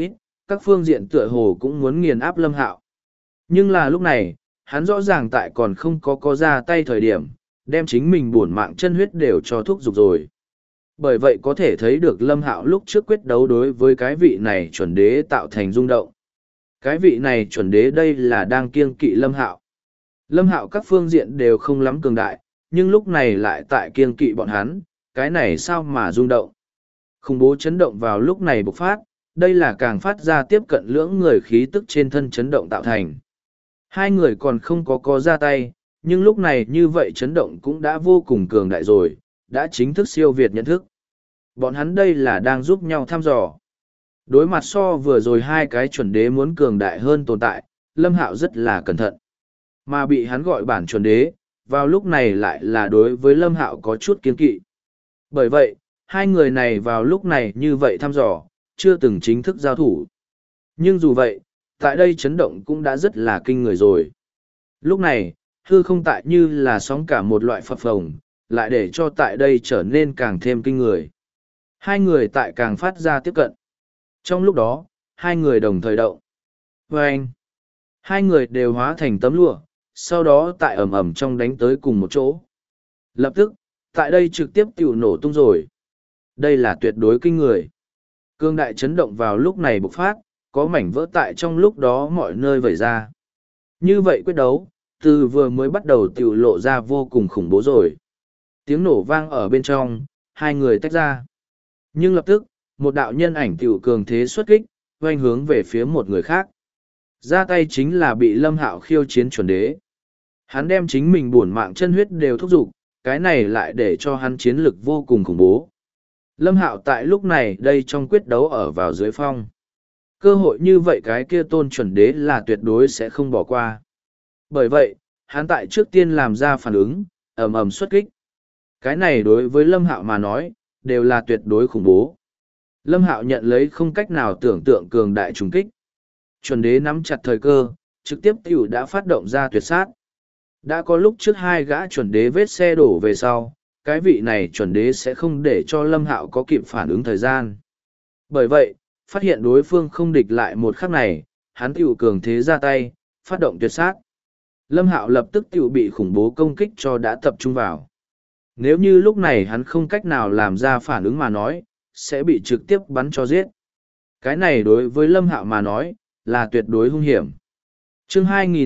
Speaker 1: các phương diện tựa hồ cũng muốn nghiền áp Lâm Hạo. Nhưng là lúc này, hắn rõ ràng tại còn không có ra tay thời điểm, đem chính mình bổn mạng chân huyết đều cho thúc giục rồi. Bởi vậy có thể thấy được Lâm Hạo lúc trước quyết đấu đối với cái vị này chuẩn đế tạo thành rung động. Cái vị này chuẩn đế đây là đang kiêng kỵ Lâm Hạo. Lâm Hạo các phương diện đều không lắm cường đại, nhưng lúc này lại tại kiêng kỵ bọn hắn, cái này sao mà rung động. Khủng bố chấn động vào lúc này bộc phát, đây là càng phát ra tiếp cận lưỡng người khí tức trên thân chấn động tạo thành. Hai người còn không có ra tay, nhưng lúc này như vậy chấn động cũng đã vô cùng cường đại rồi, đã chính thức siêu việt nhận thức. Bọn hắn đây là đang giúp nhau thăm dò. Đối mặt so vừa rồi hai cái chuẩn đế muốn cường đại hơn tồn tại, Lâm Hạo rất là cẩn thận. Mà bị hắn gọi bản chuẩn đế, vào lúc này lại là đối với Lâm Hạo có chút kiêng kỵ. Bởi vậy, hai người này vào lúc này như vậy thăm dò, chưa từng chính thức giao thủ. Nhưng dù vậy, tại đây chấn động cũng đã rất là kinh người rồi. Lúc này, hư không tại như là sóng cả một loại phập phồng, lại để cho tại đây trở nên càng thêm kinh người. Hai người tại càng phát ra tiếp cận. Trong lúc đó, hai người đồng thời động. Và anh, hai người đều hóa thành tấm lụa, sau đó tại ầm ầm trong đánh tới cùng một chỗ. Lập tức, tại đây trực tiếp tiểu nổ tung rồi. Đây là tuyệt đối kinh người. Cương đại chấn động vào lúc này bộc phát, có mảnh vỡ tại trong lúc đó mọi nơi vẩy ra. Như vậy quyết đấu, từ vừa mới bắt đầu tiểu lộ ra vô cùng khủng bố rồi. Tiếng nổ vang ở bên trong, hai người tách ra. Nhưng lập tức, một đạo nhân ảnh tiểu cường thế xuất kích, oanh hướng về phía một người khác. Ra tay chính là bị Lâm Hạo khiêu chiến chuẩn đế. Hắn đem chính mình bổn mạng chân huyết đều thúc giục, cái này lại để cho hắn chiến lực vô cùng khủng bố. Lâm Hạo tại lúc này đây trong quyết đấu ở vào dưới phong. Cơ hội như vậy cái kia tôn chuẩn đế là tuyệt đối sẽ không bỏ qua. Bởi vậy, hắn tại trước tiên làm ra phản ứng, ầm ầm xuất kích. Cái này đối với Lâm Hạo mà nói, đều là tuyệt đối khủng bố. Lâm Hạo nhận lấy không cách nào tưởng tượng cường đại trùng kích. Chuẩn đế nắm chặt thời cơ, trực tiếp tiểu đã phát động ra tuyệt sát. Đã có lúc trước hai gã chuẩn đế vết xe đổ về sau, cái vị này chuẩn đế sẽ không để cho Lâm Hạo có kịp phản ứng thời gian. Bởi vậy, phát hiện đối phương không địch lại một khắc này, hắn tiểu cường thế ra tay, phát động tuyệt sát. Lâm Hạo lập tức tiểu bị khủng bố công kích cho đã tập trung vào. Nếu như lúc này hắn không cách nào làm ra phản ứng mà nói, sẽ bị trực tiếp bắn cho giết. Cái này đối với Lâm Hạo mà nói, là tuyệt đối hung hiểm. Chương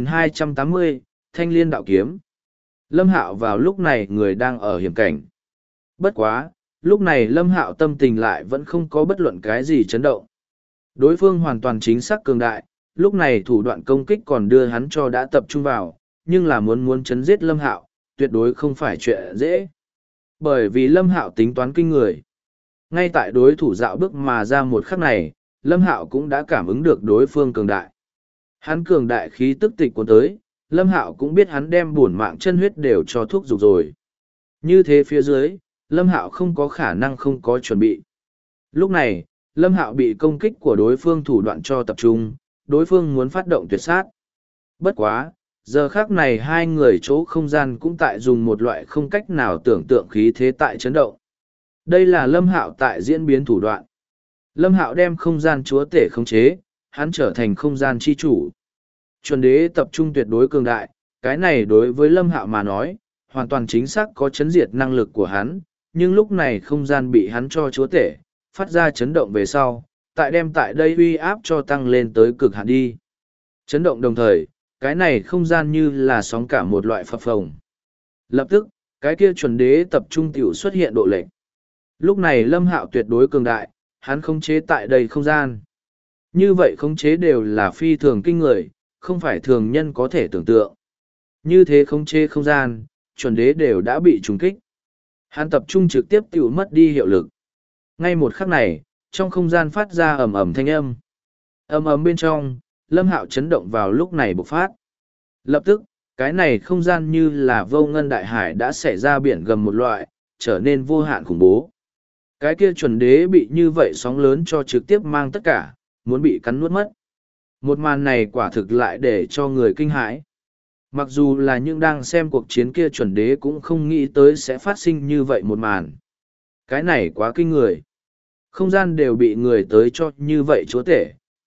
Speaker 1: 2280, Thanh Liên Đạo Kiếm. Lâm Hạo vào lúc này người đang ở hiểm cảnh. Bất quá, lúc này Lâm Hạo tâm tình lại vẫn không có bất luận cái gì chấn động. Đối phương hoàn toàn chính xác cường đại, lúc này thủ đoạn công kích còn đưa hắn cho đã tập trung vào, nhưng là muốn chấn giết Lâm Hạo, tuyệt đối không phải chuyện dễ. Bởi vì Lâm Hạo tính toán kinh người. Ngay tại đối thủ dạo bước mà ra một khắc này, Lâm Hạo cũng đã cảm ứng được đối phương cường đại. Hắn cường đại khí tức tịch cuốn tới, Lâm Hạo cũng biết hắn đem bổn mạng chân huyết đều cho thuốc dục rồi. Như thế phía dưới, Lâm Hạo không có khả năng không có chuẩn bị. Lúc này, Lâm Hạo bị công kích của đối phương thủ đoạn cho tập trung, đối phương muốn phát động tuyệt sát. Bất quá, giờ khác này hai người chỗ không gian cũng tại dùng một loại không cách nào tưởng tượng khí thế tại chấn động. Đây là Lâm Hạo tại diễn biến thủ đoạn. Lâm Hạo đem không gian chúa tể khống chế, hắn trở thành không gian chi chủ. Chuẩn đế tập trung tuyệt đối cường đại, cái này đối với Lâm Hạo mà nói, hoàn toàn chính xác có chấn diệt năng lực của hắn, nhưng lúc này không gian bị hắn cho chúa tể, phát ra chấn động về sau, tại đem tại đây uy áp cho tăng lên tới cực hạn đi. Chấn động đồng thời, cái này không gian như là sóng cả một loại phập phồng. Lập tức, cái kia chuẩn đế tập trung tiểu xuất hiện độ lệch. Lúc này Lâm Hạo tuyệt đối cường đại, hắn khống chế tại đây không gian. Như vậy khống chế đều là phi thường kinh người, không phải thường nhân có thể tưởng tượng. Như thế khống chế không gian, chuẩn đế đều đã bị trùng kích. Hắn tập trung trực tiếp tiểu mất đi hiệu lực. Ngay một khắc này, trong không gian phát ra ầm ầm thanh âm. Ầm ầm bên trong, Lâm Hạo chấn động vào lúc này bộc phát. Lập tức, cái này không gian như là vô ngân đại hải đã xảy ra biển gầm một loại, trở nên vô hạn khủng bố. Cái kia chuẩn đế bị như vậy sóng lớn cho trực tiếp mang tất cả, muốn bị cắn nuốt mất. Một màn này quả thực lại để cho người kinh hãi. Mặc dù là những đang xem cuộc chiến kia chuẩn đế cũng không nghĩ tới sẽ phát sinh như vậy một màn. Cái này quá kinh người. Không gian đều bị người tới cho như vậy chúa tể,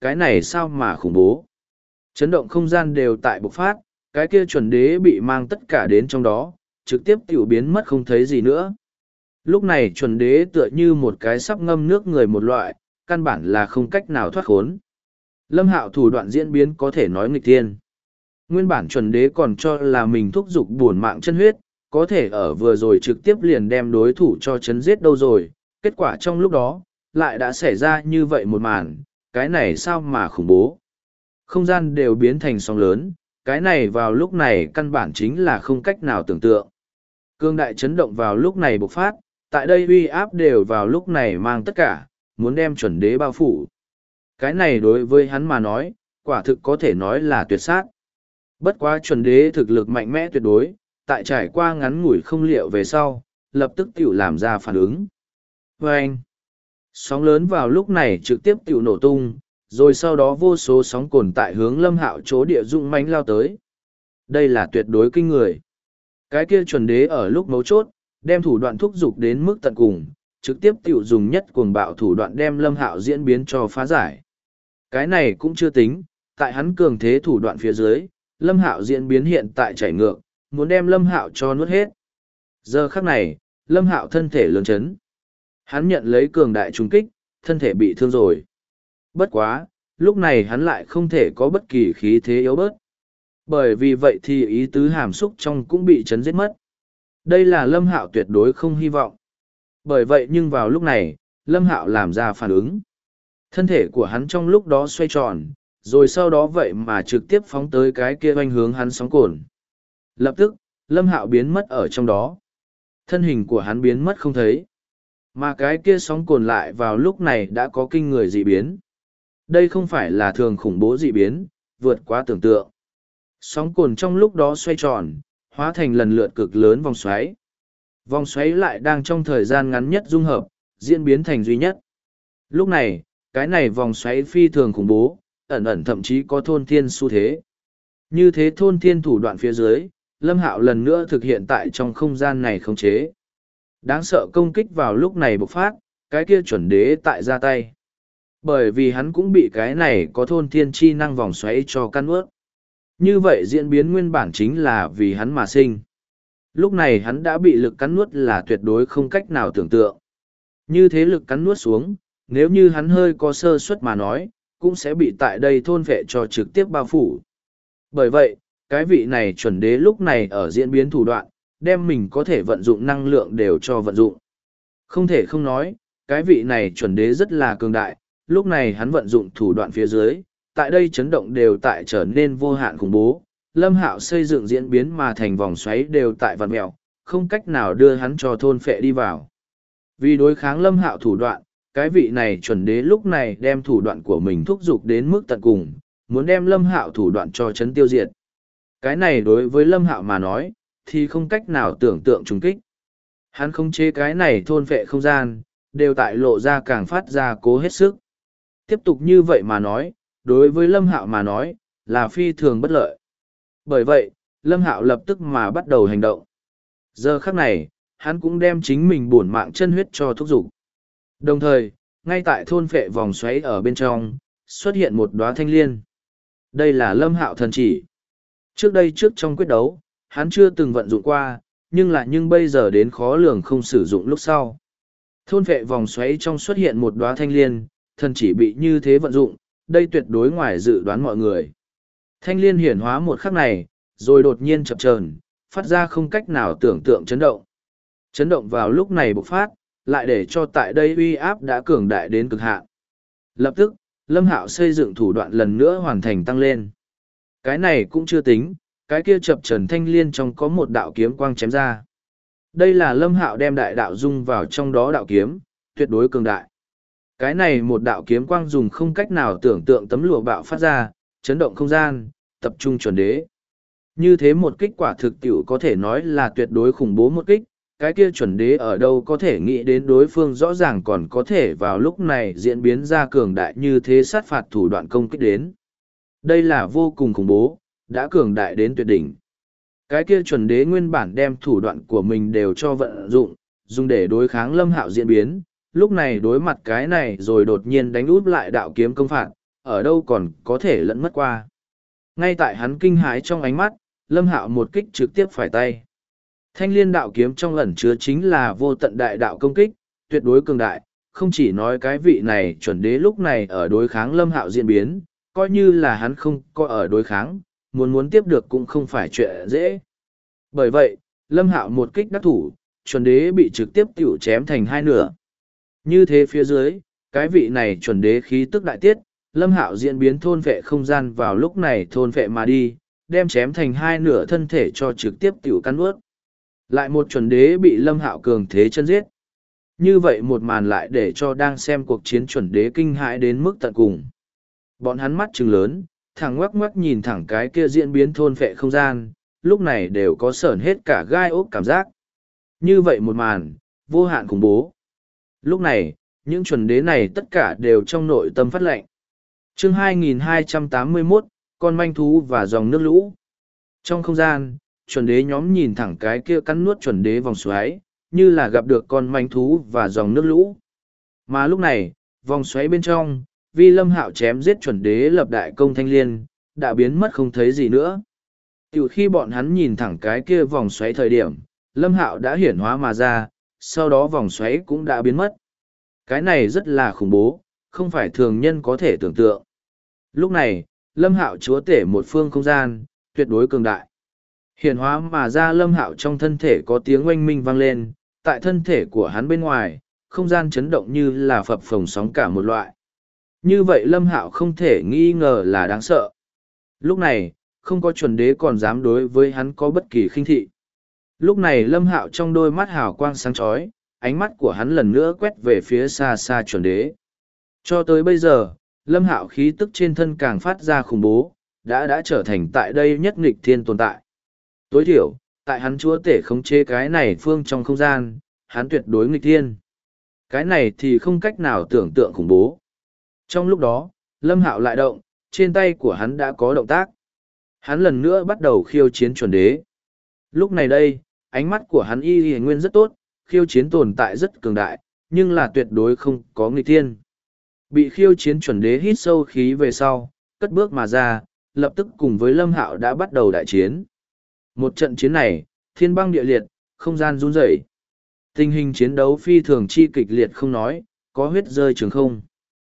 Speaker 1: Cái này sao mà khủng bố. Chấn động không gian đều tại bộc phát, cái kia chuẩn đế bị mang tất cả đến trong đó, trực tiếp tiểu biến mất không thấy gì nữa. Lúc này chuẩn đế tựa như một cái sắp ngâm nước người một loại, căn bản là không cách nào thoát khốn. Lâm Hạo thủ đoạn diễn biến có thể nói nghịch thiên. Nguyên bản chuẩn đế còn cho là mình thúc giục buồn mạng chân huyết, có thể ở vừa rồi trực tiếp liền đem đối thủ cho chấn giết đâu rồi, kết quả trong lúc đó, lại đã xảy ra như vậy một màn, cái này sao mà khủng bố. Không gian đều biến thành sóng lớn, cái này vào lúc này căn bản chính là không cách nào tưởng tượng. Cương đại chấn động vào lúc này bộc phát, tại đây uy áp đều vào lúc này mang tất cả, muốn đem chuẩn đế bao phủ. Cái này đối với hắn mà nói, quả thực có thể nói là tuyệt sát. Bất quá chuẩn đế thực lực mạnh mẽ tuyệt đối, tại trải qua ngắn ngủi không liệu về sau, lập tức tiểu làm ra phản ứng. Vâng! Sóng lớn vào lúc này trực tiếp tiểu nổ tung, rồi sau đó vô số sóng cồn tại hướng Lâm Hạo chỗ địa dụng mãnh lao tới. Đây là tuyệt đối kinh người. Cái kia chuẩn đế ở lúc mấu chốt, đem thủ đoạn thúc giục đến mức tận cùng, trực tiếp tiểu dùng nhất cuồng bạo thủ đoạn đem Lâm Hạo diễn biến cho phá giải. Cái này cũng chưa tính, tại hắn cường thế thủ đoạn phía dưới, Lâm Hạo diễn biến hiện tại chảy ngược, muốn đem Lâm Hạo cho nuốt hết. Giờ khắc này, Lâm Hạo thân thể lớn chấn. Hắn nhận lấy cường đại trùng kích, thân thể bị thương rồi. Bất quá, lúc này hắn lại không thể có bất kỳ khí thế yếu bớt. Bởi vì vậy thì ý tứ hàm xúc trong cũng bị chấn giết mất. Đây là Lâm Hạo tuyệt đối không hy vọng. Bởi vậy nhưng vào lúc này, Lâm Hạo làm ra phản ứng. Thân thể của hắn trong lúc đó xoay tròn, rồi sau đó vậy mà trực tiếp phóng tới cái kia oanh hướng hắn sóng cồn. Lập tức, Lâm Hạo biến mất ở trong đó. Thân hình của hắn biến mất không thấy. Mà cái kia sóng cồn lại vào lúc này đã có kinh người dị biến. Đây không phải là thường khủng bố dị biến, vượt quá tưởng tượng. Sóng cồn trong lúc đó xoay tròn, hóa thành lần lượt cực lớn vòng xoáy. Vòng xoáy lại đang trong thời gian ngắn nhất dung hợp, diễn biến thành duy nhất. Lúc này, cái này vòng xoáy phi thường khủng bố, ẩn ẩn thậm chí có thôn thiên xu thế. Như thế thôn thiên thủ đoạn phía dưới, Lâm Hạo lần nữa thực hiện tại trong không gian này khống chế. Đáng sợ công kích vào lúc này bộc phát, cái kia chuẩn đế tại ra tay. Bởi vì hắn cũng bị cái này có thôn thiên chi năng vòng xoáy cho căn ướt. Như vậy diễn biến nguyên bản chính là vì hắn mà sinh. Lúc này hắn đã bị lực cắn nuốt là tuyệt đối không cách nào tưởng tượng. Như thế lực cắn nuốt xuống, nếu như hắn hơi có sơ suất mà nói, cũng sẽ bị tại đây thôn vệ cho trực tiếp bao phủ. Bởi vậy, cái vị này chuẩn đế lúc này ở diễn biến thủ đoạn, đem mình có thể vận dụng năng lượng đều cho vận dụng. Không thể không nói, cái vị này chuẩn đế rất là cường đại, lúc này hắn vận dụng thủ đoạn phía dưới, tại đây chấn động đều tại trở nên vô hạn khủng bố. Lâm Hạo xây dựng diễn biến mà thành vòng xoáy đều tại vặn mèo, không cách nào đưa hắn cho thôn phệ đi vào. Vì đối kháng Lâm Hạo thủ đoạn, cái vị này chuẩn đế lúc này đem thủ đoạn của mình thúc giục đến mức tận cùng, muốn đem Lâm Hạo thủ đoạn cho chấn tiêu diệt. Cái này đối với Lâm Hạo mà nói, thì không cách nào tưởng tượng trùng kích. Hắn không chế cái này thôn phệ không gian, đều tại lộ ra càng phát ra cố hết sức. Tiếp tục như vậy mà nói, đối với Lâm Hạo mà nói, là phi thường bất lợi. Bởi vậy, Lâm Hạo lập tức mà bắt đầu hành động. Giờ khắc này, hắn cũng đem chính mình bổn mạng chân huyết cho thúc giục. Đồng thời, ngay tại thôn phệ vòng xoáy ở bên trong, xuất hiện một đóa thanh liên. Đây là Lâm Hạo thần chỉ. Trước đây trước trong quyết đấu, hắn chưa từng vận dụng qua, nhưng bây giờ đến khó lường không sử dụng lúc sau. Thôn phệ vòng xoáy trong xuất hiện một đóa thanh liên, thần chỉ bị như thế vận dụng, đây tuyệt đối ngoài dự đoán mọi người. Thanh liên hiển hóa một khắc này, rồi đột nhiên chập chờn, phát ra không cách nào tưởng tượng chấn động. Chấn động vào lúc này bộc phát, lại để cho tại đây uy áp đã cường đại đến cực hạn. Lập tức, Lâm Hạo xây dựng thủ đoạn lần nữa hoàn thành tăng lên. Cái này cũng chưa tính, cái kia chập chờn thanh liên trong có một đạo kiếm quang chém ra. Đây là Lâm Hạo đem đại đạo dung vào trong đó đạo kiếm, tuyệt đối cường đại. Cái này một đạo kiếm quang dùng không cách nào tưởng tượng tấm lụa bạo phát ra, chấn động không gian, tập trung chuẩn đế. Như thế một kích quả thực tiểu có thể nói là tuyệt đối khủng bố một kích, cái kia chuẩn đế ở đâu có thể nghĩ đến đối phương rõ ràng còn có thể vào lúc này diễn biến ra cường đại như thế sát phạt thủ đoạn công kích đến. Đây là vô cùng khủng bố, đã cường đại đến tuyệt đỉnh. Cái kia chuẩn đế nguyên bản đem thủ đoạn của mình đều cho vận dụng, dùng để đối kháng Lâm Hạo diễn biến, lúc này đối mặt cái này rồi đột nhiên đánh út lại đạo kiếm công phạt, ở đâu còn có thể lẫn mất qua. Ngay tại hắn kinh hãi trong ánh mắt, Lâm Hạo một kích trực tiếp phải tay. Thanh liên đạo kiếm trong ẩn chứa chính là vô tận đại đạo công kích, tuyệt đối cường đại, không chỉ nói cái vị này chuẩn đế lúc này ở đối kháng Lâm Hạo diễn biến, coi như là hắn không có ở đối kháng, muốn tiếp được cũng không phải chuyện dễ. Bởi vậy, Lâm Hạo một kích đắc thủ, chuẩn đế bị trực tiếp tiểu chém thành hai nửa. Như thế phía dưới, cái vị này chuẩn đế khí tức đại tiết, Lâm Hạo diễn biến thôn vệ không gian vào lúc này thôn vệ mà đi, đem chém thành hai nửa thân thể cho trực tiếp tiểu căn ướt. Lại một chuẩn đế bị Lâm Hạo cường thế chân giết. Như vậy một màn lại để cho đang xem cuộc chiến chuẩn đế kinh hãi đến mức tận cùng. Bọn hắn mắt trừng lớn, thẳng ngoắc ngoắc nhìn thẳng cái kia diễn biến thôn vệ không gian, lúc này đều có sởn hết cả gai ốc cảm giác. Như vậy một màn, vô hạn khủng bố. Lúc này, những chuẩn đế này tất cả đều trong nội tâm phát lệnh. Chương 2281, con manh thú và dòng nước lũ. Trong không gian, chuẩn đế nhóm nhìn thẳng cái kia cắn nuốt chuẩn đế vòng xoáy, như là gặp được con manh thú và dòng nước lũ. Mà lúc này, vòng xoáy bên trong, vì Lâm Hạo chém giết chuẩn đế lập đại công thanh liên, đã biến mất không thấy gì nữa. Từ khi bọn hắn nhìn thẳng cái kia vòng xoáy thời điểm, Lâm Hạo đã hiển hóa mà ra, sau đó vòng xoáy cũng đã biến mất. Cái này rất là khủng bố, không phải thường nhân có thể tưởng tượng. Lúc này, Lâm Hạo chúa tể một phương không gian, tuyệt đối cường đại. Hiển hóa mà ra Lâm Hạo trong thân thể có tiếng oanh minh vang lên, tại thân thể của hắn bên ngoài, không gian chấn động như là phập phồng sóng cả một loại. Như vậy Lâm Hạo không thể nghi ngờ là đáng sợ. Lúc này, không có chuẩn đế còn dám đối với hắn có bất kỳ khinh thị. Lúc này Lâm Hạo trong đôi mắt hào quang sáng chói, ánh mắt của hắn lần nữa quét về phía xa xa chuẩn đế. Cho tới bây giờ, Lâm Hạo khí tức trên thân càng phát ra khủng bố, đã trở thành tại đây nhất nghịch thiên tồn tại. Tối thiểu, tại hắn chúa tể khống chế cái này phương trong không gian, hắn tuyệt đối nghịch thiên. Cái này thì không cách nào tưởng tượng khủng bố. Trong lúc đó, Lâm Hạo lại động, trên tay của hắn đã có động tác. Hắn lần nữa bắt đầu khiêu chiến chuẩn đế. Lúc này đây, ánh mắt của hắn y nguyên rất tốt, khiêu chiến tồn tại rất cường đại, nhưng là tuyệt đối không có nghịch thiên. Bị khiêu chiến chuẩn đế hít sâu khí về sau, cất bước mà ra, lập tức cùng với Lâm Hạo đã bắt đầu đại chiến. Một trận chiến này, thiên băng địa liệt, không gian run rẩy. Tình hình chiến đấu phi thường chi kịch liệt không nói, có huyết rơi trường không.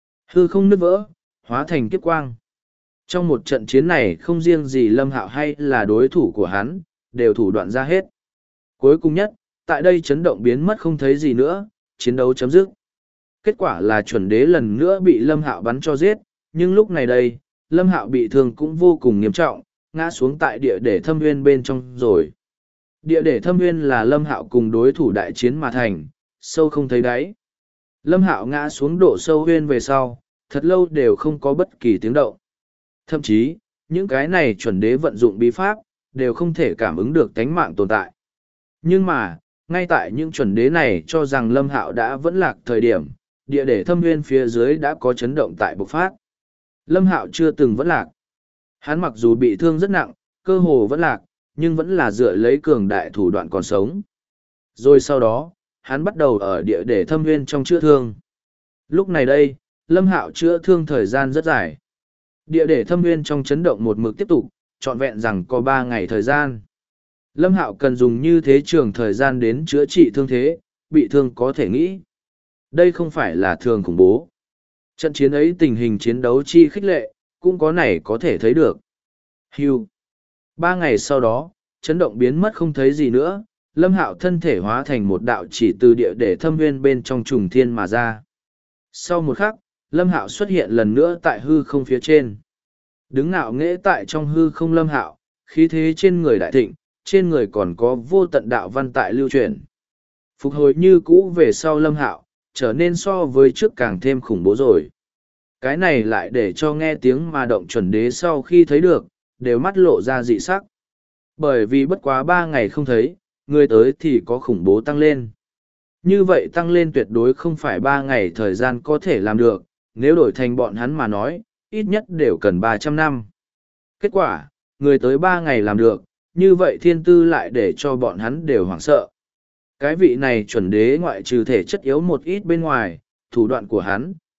Speaker 1: Hư không nứt vỡ, hóa thành kiếp quang. Trong một trận chiến này không riêng gì Lâm Hạo hay là đối thủ của hắn, đều thủ đoạn ra hết. Cuối cùng nhất, tại đây chấn động biến mất không thấy gì nữa, chiến đấu chấm dứt. Kết quả là chuẩn đế lần nữa bị Lâm Hạo bắn cho giết, nhưng lúc này đây, Lâm Hạo bị thương cũng vô cùng nghiêm trọng, ngã xuống tại địa để thâm nguyên bên trong rồi. Địa để thâm nguyên là Lâm Hạo cùng đối thủ đại chiến mà thành, sâu không thấy đáy. Lâm Hạo ngã xuống độ sâu nguyên về sau, thật lâu đều không có bất kỳ tiếng động. Thậm chí, những cái này chuẩn đế vận dụng bí pháp, đều không thể cảm ứng được tánh mạng tồn tại. Nhưng mà, ngay tại những chuẩn đế này cho rằng Lâm Hạo đã vẫn lạc thời điểm, địa để thâm nguyên phía dưới đã có chấn động tại bộc phát. Lâm Hạo chưa từng vẫn lạc. Hắn mặc dù bị thương rất nặng, cơ hồ vẫn lạc, nhưng vẫn là dựa lấy cường đại thủ đoạn còn sống. Rồi sau đó, hắn bắt đầu ở địa để thâm nguyên trong chữa thương. Lúc này đây, Lâm Hạo chữa thương thời gian rất dài. Địa để thâm nguyên trong chấn động một mực tiếp tục, trọn vẹn rằng có 3 ngày thời gian. Lâm Hạo cần dùng như thế trường thời gian đến chữa trị thương thế, bị thương có thể nghĩ. Đây không phải là thường khủng bố. Trận chiến ấy tình hình chiến đấu chi khích lệ, cũng có này có thể thấy được. Hưu. 3 ngày sau đó, chấn động biến mất không thấy gì nữa, Lâm Hạo thân thể hóa thành một đạo chỉ từ địa để thâm nguyên bên trong trùng thiên mà ra. Sau một khắc, Lâm Hạo xuất hiện lần nữa tại hư không phía trên. Đứng ngạo nghễ tại trong hư không Lâm Hạo, khí thế trên người đại thịnh, trên người còn có vô tận đạo văn tại lưu truyền. Phục hồi như cũ về sau Lâm Hạo, trở nên so với trước càng thêm khủng bố rồi. Cái này lại để cho nghe tiếng mà động chuẩn đế sau khi thấy được, đều mắt lộ ra dị sắc. Bởi vì bất quá 3 ngày không thấy, người tới thì có khủng bố tăng lên. Như vậy tăng lên tuyệt đối không phải 3 ngày thời gian có thể làm được, nếu đổi thành bọn hắn mà nói, ít nhất đều cần 300 năm. Kết quả, người tới 3 ngày làm được, như vậy thiên tư lại để cho bọn hắn đều hoảng sợ. Cái vị này chuẩn đế ngoại trừ thể chất yếu một ít bên ngoài, thủ đoạn của hắn,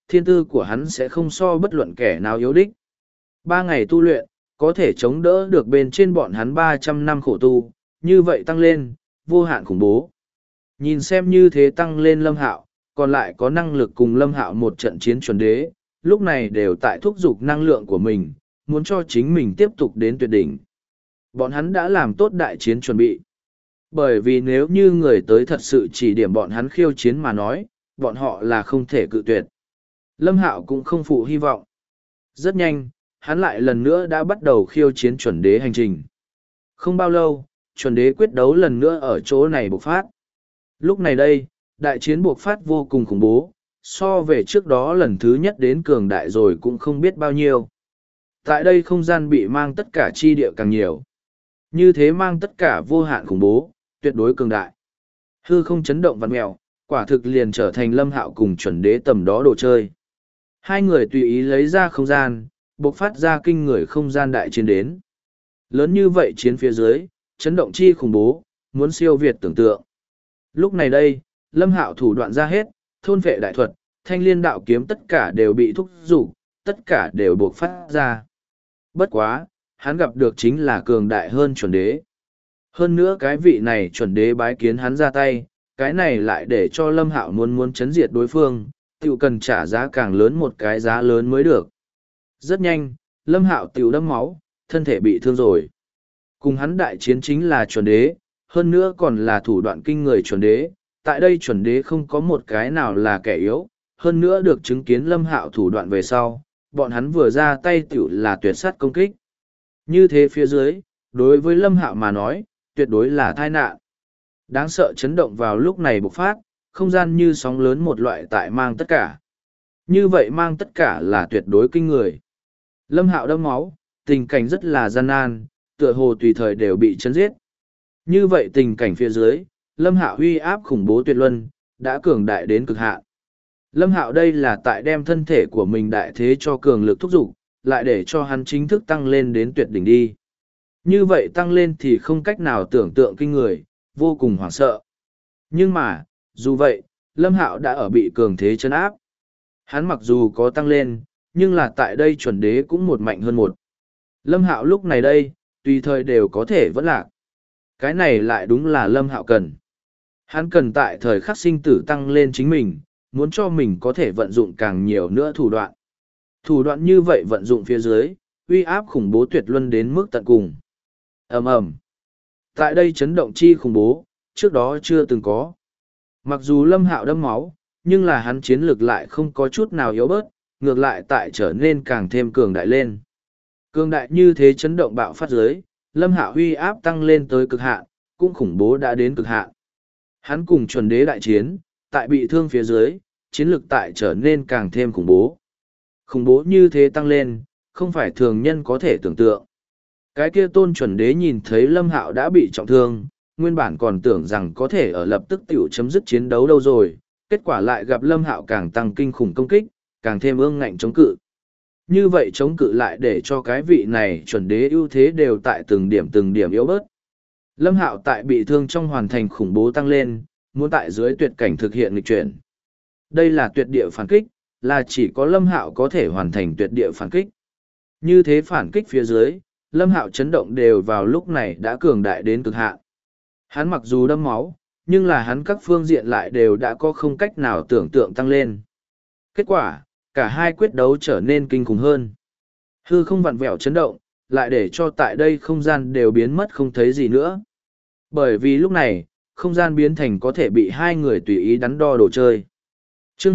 Speaker 1: thiên tư của hắn sẽ không so bất luận kẻ nào yếu đích. 3 ngày tu luyện, có thể chống đỡ được bên trên bọn hắn 300 năm khổ tu, như vậy tăng lên, vô hạn khủng bố. Nhìn xem như thế tăng lên Lâm Hạo, còn lại có năng lực cùng Lâm Hạo một trận chiến chuẩn đế, lúc này đều tại thúc giục năng lượng của mình, muốn cho chính mình tiếp tục đến tuyệt đỉnh. Bọn hắn đã làm tốt đại chiến chuẩn bị. Bởi vì nếu như người tới thật sự chỉ điểm bọn hắn khiêu chiến mà nói, bọn họ là không thể cự tuyệt. Lâm Hạo cũng không phụ hy vọng. Rất nhanh, hắn lại lần nữa đã bắt đầu khiêu chiến chuẩn đế hành trình. Không bao lâu, chuẩn đế quyết đấu lần nữa ở chỗ này bộc phát. Lúc này đây, đại chiến bộc phát vô cùng khủng bố, so về trước đó lần thứ nhất đến cường đại rồi cũng không biết bao nhiêu. Tại đây không gian bị mang tất cả chi địa càng nhiều. Như thế mang tất cả vô hạn khủng bố, tuyệt đối cường đại. Hư không chấn động vặn mèo, quả thực liền trở thành Lâm Hạo cùng chuẩn đế tầm đó đồ chơi. Hai người tùy ý lấy ra không gian, bộc phát ra kinh người không gian đại chiến đến. Lớn như vậy chiến phía dưới, chấn động chi khủng bố, muốn siêu việt tưởng tượng. Lúc này đây, Lâm Hạo thủ đoạn ra hết, thôn vệ đại thuật, thanh liên đạo kiếm tất cả đều bị thúc giục, tất cả đều bộc phát ra. Bất quá, hắn gặp được chính là cường đại hơn chuẩn đế. Hơn nữa cái vị này chuẩn đế bái kiến hắn ra tay, cái này lại để cho Lâm Hạo muốn chấn diệt đối phương, tự cần trả giá càng lớn một cái giá lớn mới được. Rất nhanh, Lâm Hạo tiểu đâm máu, thân thể bị thương rồi. Cùng hắn đại chiến chính là chuẩn đế, hơn nữa còn là thủ đoạn kinh người chuẩn đế. Tại đây chuẩn đế không có một cái nào là kẻ yếu, hơn nữa được chứng kiến Lâm Hạo thủ đoạn về sau, bọn hắn vừa ra tay tiểu là tuyệt sát công kích. Như thế phía dưới, đối với Lâm Hạo mà nói, tuyệt đối là tai nạn. Đáng sợ chấn động vào lúc này bộc phát, không gian như sóng lớn một loại tại mang tất cả. Như vậy mang tất cả là tuyệt đối kinh người. Lâm Hạo đẫm máu, tình cảnh rất là gian nan, tựa hồ tùy thời đều bị chấn giết. Như vậy tình cảnh phía dưới, Lâm Hạo uy áp khủng bố tuyệt luân, đã cường đại đến cực hạn. Lâm Hạo đây là tại đem thân thể của mình đại thế cho cường lực thúc giục, lại để cho hắn chính thức tăng lên đến tuyệt đỉnh đi. Như vậy tăng lên thì không cách nào tưởng tượng kinh người, vô cùng hoảng sợ. Nhưng mà, dù vậy, Lâm Hạo đã ở bị cường thế chấn áp. Hắn mặc dù có tăng lên, nhưng là tại đây chuẩn đế cũng một mạnh hơn một. Lâm Hạo lúc này đây, tùy thời đều có thể vẫn lạc. Cái này lại đúng là Lâm Hạo cần. Hắn cần tại thời khắc sinh tử tăng lên chính mình, muốn cho mình có thể vận dụng càng nhiều nữa thủ đoạn. Thủ đoạn như vậy vận dụng phía dưới, uy áp khủng bố tuyệt luân đến mức tận cùng. Ầm ầm. Tại đây chấn động chi khủng bố, trước đó chưa từng có. Mặc dù Lâm Hạo đẫm máu, nhưng là hắn chiến lực lại không có chút nào yếu bớt, ngược lại tại trở nên càng thêm cường đại lên. Cường đại như thế chấn động bạo phát dưới, Lâm Hạo uy áp tăng lên tới cực hạn, cũng khủng bố đã đến cực hạn. Hắn cùng chuẩn đế đại chiến, tại bị thương phía dưới, chiến lực tại trở nên càng thêm khủng bố. Khủng bố như thế tăng lên, không phải thường nhân có thể tưởng tượng. Cái kia tôn chuẩn đế nhìn thấy Lâm Hạo đã bị trọng thương, nguyên bản còn tưởng rằng có thể ở lập tức tiểu chấm dứt chiến đấu đâu rồi, kết quả lại gặp Lâm Hạo càng tăng kinh khủng công kích, càng thêm ương ngạnh chống cự. Như vậy chống cự lại để cho cái vị này chuẩn đế ưu thế đều tại từng điểm yếu bớt. Lâm Hạo tại bị thương trong hoàn thành khủng bố tăng lên, muốn tại dưới tuyệt cảnh thực hiện nghịch chuyển. Đây là tuyệt địa phản kích, là chỉ có Lâm Hạo có thể hoàn thành tuyệt địa phản kích. Như thế phản kích phía dưới, Lâm Hạo chấn động đều vào lúc này đã cường đại đến cực hạn. Hắn mặc dù đâm máu, nhưng là hắn các phương diện lại đều đã có không cách nào tưởng tượng tăng lên. Kết quả, cả hai quyết đấu trở nên kinh khủng hơn. Hư không vặn vẹo chấn động, lại để cho tại đây không gian đều biến mất không thấy gì nữa. Bởi vì lúc này, không gian biến thành có thể bị hai người tùy ý đắn đo đồ chơi. Chương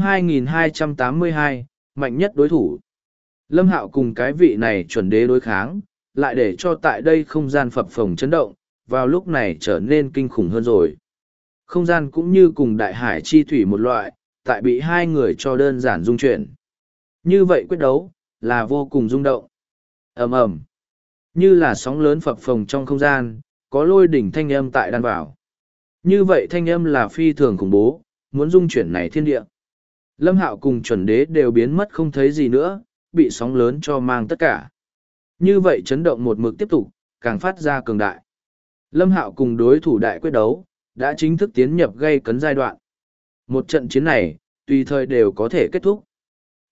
Speaker 1: 2282, mạnh nhất đối thủ. Lâm Hạo cùng cái vị này chuẩn đế đối kháng, lại để cho tại đây không gian phập phồng chấn động, vào lúc này trở nên kinh khủng hơn rồi. Không gian cũng như cùng đại hải chi thủy một loại, tại bị hai người cho đơn giản dung chuyển. Như vậy quyết đấu, là vô cùng rung động. Ầm ầm, như là sóng lớn phập phồng trong không gian, có lôi đỉnh thanh âm tại đan vào. Như vậy thanh âm là phi thường khủng bố, muốn dung chuyển này thiên địa. Lâm Hạo cùng chuẩn đế đều biến mất không thấy gì nữa, bị sóng lớn cho mang tất cả. Như vậy chấn động một mực tiếp tục, càng phát ra cường đại. Lâm Hạo cùng đối thủ đại quyết đấu, đã chính thức tiến nhập gây cấn giai đoạn. Một trận chiến này, tùy thời đều có thể kết thúc.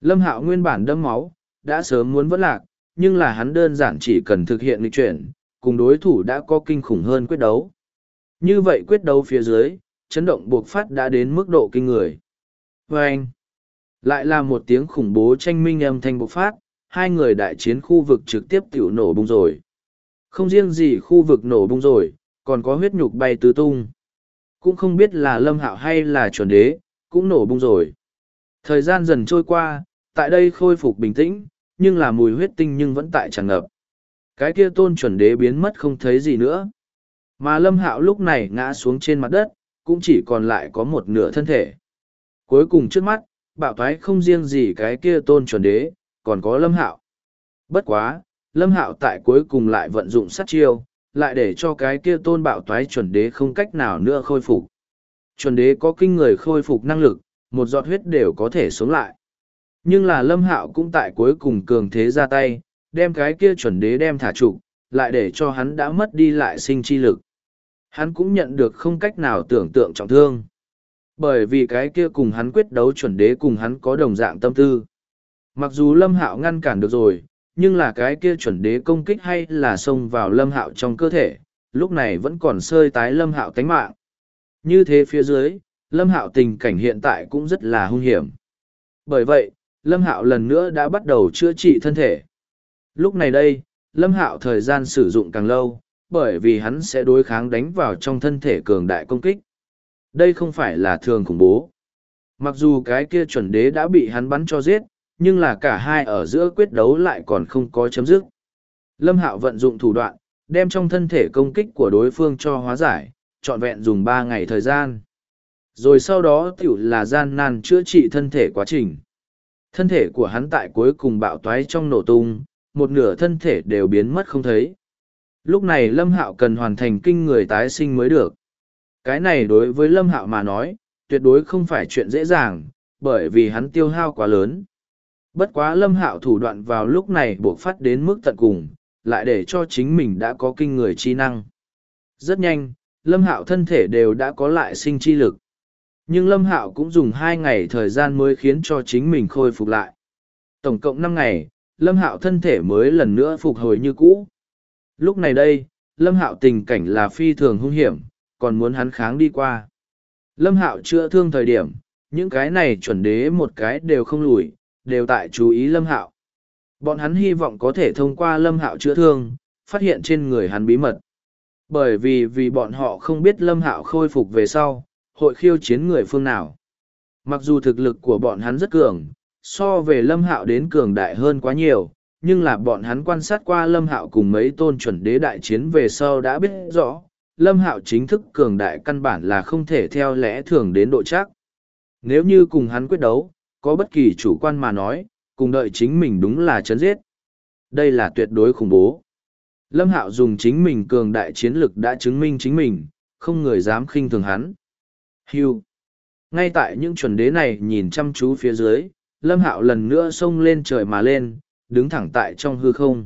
Speaker 1: Lâm Hạo nguyên bản đẫm máu, đã sớm muốn vỡ lạc, nhưng là hắn đơn giản chỉ cần thực hiện nghịch chuyển, cùng đối thủ đã có kinh khủng hơn quyết đấu. Như vậy quyết đấu phía dưới, chấn động buộc phát đã đến mức độ kinh người. Và anh, lại là một tiếng khủng bố tranh minh âm thanh bộc phát, hai người đại chiến khu vực trực tiếp tiểu nổ bung rồi. Không riêng gì khu vực nổ bung rồi, còn có huyết nhục bay tứ tung. Cũng không biết là Lâm Hạo hay là chuẩn đế, cũng nổ bung rồi. Thời gian dần trôi qua, tại đây khôi phục bình tĩnh, nhưng là mùi huyết tinh nhưng vẫn tại tràn ngập. Cái kia tôn chuẩn đế biến mất không thấy gì nữa. Mà Lâm Hạo lúc này ngã xuống trên mặt đất, cũng chỉ còn lại có một nửa thân thể. Cuối cùng trước mắt, bạo thoái không riêng gì cái kia tôn chuẩn đế, còn có Lâm Hạo. Bất quá, Lâm Hạo tại cuối cùng lại vận dụng sát chiêu, lại để cho cái kia tôn bạo thoái chuẩn đế không cách nào nữa khôi phục. Chuẩn đế có kinh người khôi phục năng lực, một giọt huyết đều có thể sống lại. Nhưng là Lâm Hạo cũng tại cuối cùng cường thế ra tay, đem cái kia chuẩn đế đem thả trục, lại để cho hắn đã mất đi lại sinh chi lực. Hắn cũng nhận được không cách nào tưởng tượng trọng thương. Bởi vì cái kia cùng hắn quyết đấu chuẩn đế cùng hắn có đồng dạng tâm tư. Mặc dù Lâm Hạo ngăn cản được rồi, nhưng là cái kia chuẩn đế công kích hay là xông vào Lâm Hạo trong cơ thể, lúc này vẫn còn sơi tái Lâm Hạo tánh mạng. Như thế phía dưới, Lâm Hạo tình cảnh hiện tại cũng rất là hung hiểm. Bởi vậy, Lâm Hạo lần nữa đã bắt đầu chữa trị thân thể. Lúc này đây, Lâm Hạo thời gian sử dụng càng lâu, bởi vì hắn sẽ đối kháng đánh vào trong thân thể cường đại công kích. Đây không phải là thường khủng bố. Mặc dù cái kia chuẩn đế đã bị hắn bắn cho giết, nhưng là cả hai ở giữa quyết đấu lại còn không có chấm dứt. Lâm Hạo vận dụng thủ đoạn, đem trong thân thể công kích của đối phương cho hóa giải, trọn vẹn dùng 3 ngày thời gian. Rồi sau đó tiểu là gian nan chữa trị thân thể quá trình. Thân thể của hắn tại cuối cùng bạo toái trong nổ tung, một nửa thân thể đều biến mất không thấy. Lúc này Lâm Hạo cần hoàn thành kinh người tái sinh mới được. Cái này đối với Lâm Hạo mà nói, tuyệt đối không phải chuyện dễ dàng, bởi vì hắn tiêu hao quá lớn. Bất quá Lâm Hạo thủ đoạn vào lúc này buộc phát đến mức tận cùng, lại để cho chính mình đã có kinh người chi năng. Rất nhanh, Lâm Hạo thân thể đều đã có lại sinh chi lực. Nhưng Lâm Hạo cũng dùng 2 ngày thời gian mới khiến cho chính mình khôi phục lại. Tổng cộng 5 ngày, Lâm Hạo thân thể mới lần nữa phục hồi như cũ. Lúc này đây, Lâm Hạo tình cảnh là phi thường hung hiểm, còn muốn hắn kháng đi qua. Lâm Hạo chữa thương thời điểm, những cái này chuẩn đế một cái đều không lùi, đều tại chú ý Lâm Hạo. Bọn hắn hy vọng có thể thông qua Lâm Hạo chữa thương, phát hiện trên người hắn bí mật. Bởi vì bọn họ không biết Lâm Hạo khôi phục về sau, hội khiêu chiến người phương nào. Mặc dù thực lực của bọn hắn rất cường, so về Lâm Hạo đến cường đại hơn quá nhiều, nhưng là bọn hắn quan sát qua Lâm Hạo cùng mấy tôn chuẩn đế đại chiến về sau đã biết rõ, Lâm Hạo chính thức cường đại căn bản là không thể theo lẽ thường đến độ chắc. Nếu như cùng hắn quyết đấu, có bất kỳ chủ quan mà nói, cùng đợi chính mình đúng là chấn giết. Đây là tuyệt đối khủng bố. Lâm Hạo dùng chính mình cường đại chiến lực đã chứng minh chính mình, không người dám khinh thường hắn. Hưu. Ngay tại những chuẩn đế này nhìn chăm chú phía dưới, Lâm Hạo lần nữa xông lên trời mà lên, đứng thẳng tại trong hư không.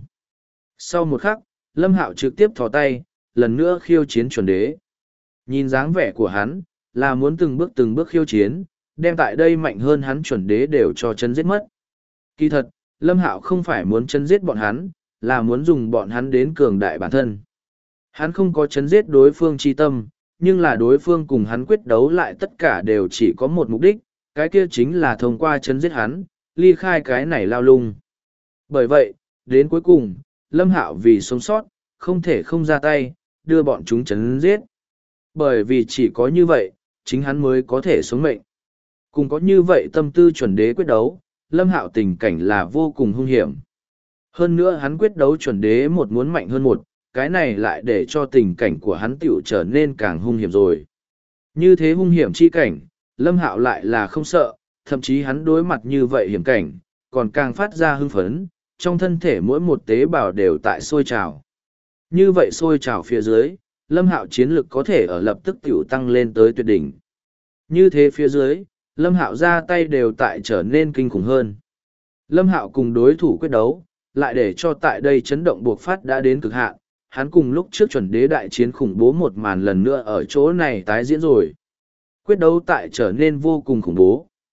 Speaker 1: Sau một khắc, Lâm Hạo trực tiếp thò tay, lần nữa khiêu chiến chuẩn đế. Nhìn dáng vẻ của hắn, là muốn từng bước khiêu chiến, đem tại đây mạnh hơn hắn chuẩn đế đều cho chân giết mất. Kỳ thật, Lâm Hạo không phải muốn chân giết bọn hắn, là muốn dùng bọn hắn đến cường đại bản thân. Hắn không có chấn giết đối phương chi tâm, nhưng là đối phương cùng hắn quyết đấu lại tất cả đều chỉ có một mục đích, cái kia chính là thông qua chấn giết hắn, ly khai cái này lao lung. Bởi vậy, đến cuối cùng, Lâm Hạo vì sống sót, không thể không ra tay, đưa bọn chúng chấn giết. Bởi vì chỉ có như vậy, chính hắn mới có thể sống mệnh. Cùng có như vậy tâm tư chuẩn đế quyết đấu, Lâm Hạo tình cảnh là vô cùng hung hiểm. Hơn nữa hắn quyết đấu chuẩn đế một muốn mạnh hơn một, cái này lại để cho tình cảnh của hắn tiểu trở nên càng hung hiểm rồi. Như thế hung hiểm chi cảnh, Lâm Hạo lại là không sợ, thậm chí hắn đối mặt như vậy hiểm cảnh, còn càng phát ra hưng phấn, trong thân thể mỗi một tế bào đều tại sôi trào. Như vậy sôi trào phía dưới, Lâm Hạo chiến lực có thể ở lập tức tiểu tăng lên tới tuyệt đỉnh. Như thế phía dưới, Lâm Hạo ra tay đều tại trở nên kinh khủng hơn. Lâm Hạo cùng đối thủ quyết đấu, lại để cho tại đây chấn động buộc phát đã đến cực hạn, hắn cùng lúc trước chuẩn đế đại chiến khủng bố một màn lần nữa ở chỗ này tái diễn rồi. Quyết đấu tại trở nên vô cùng khủng bố.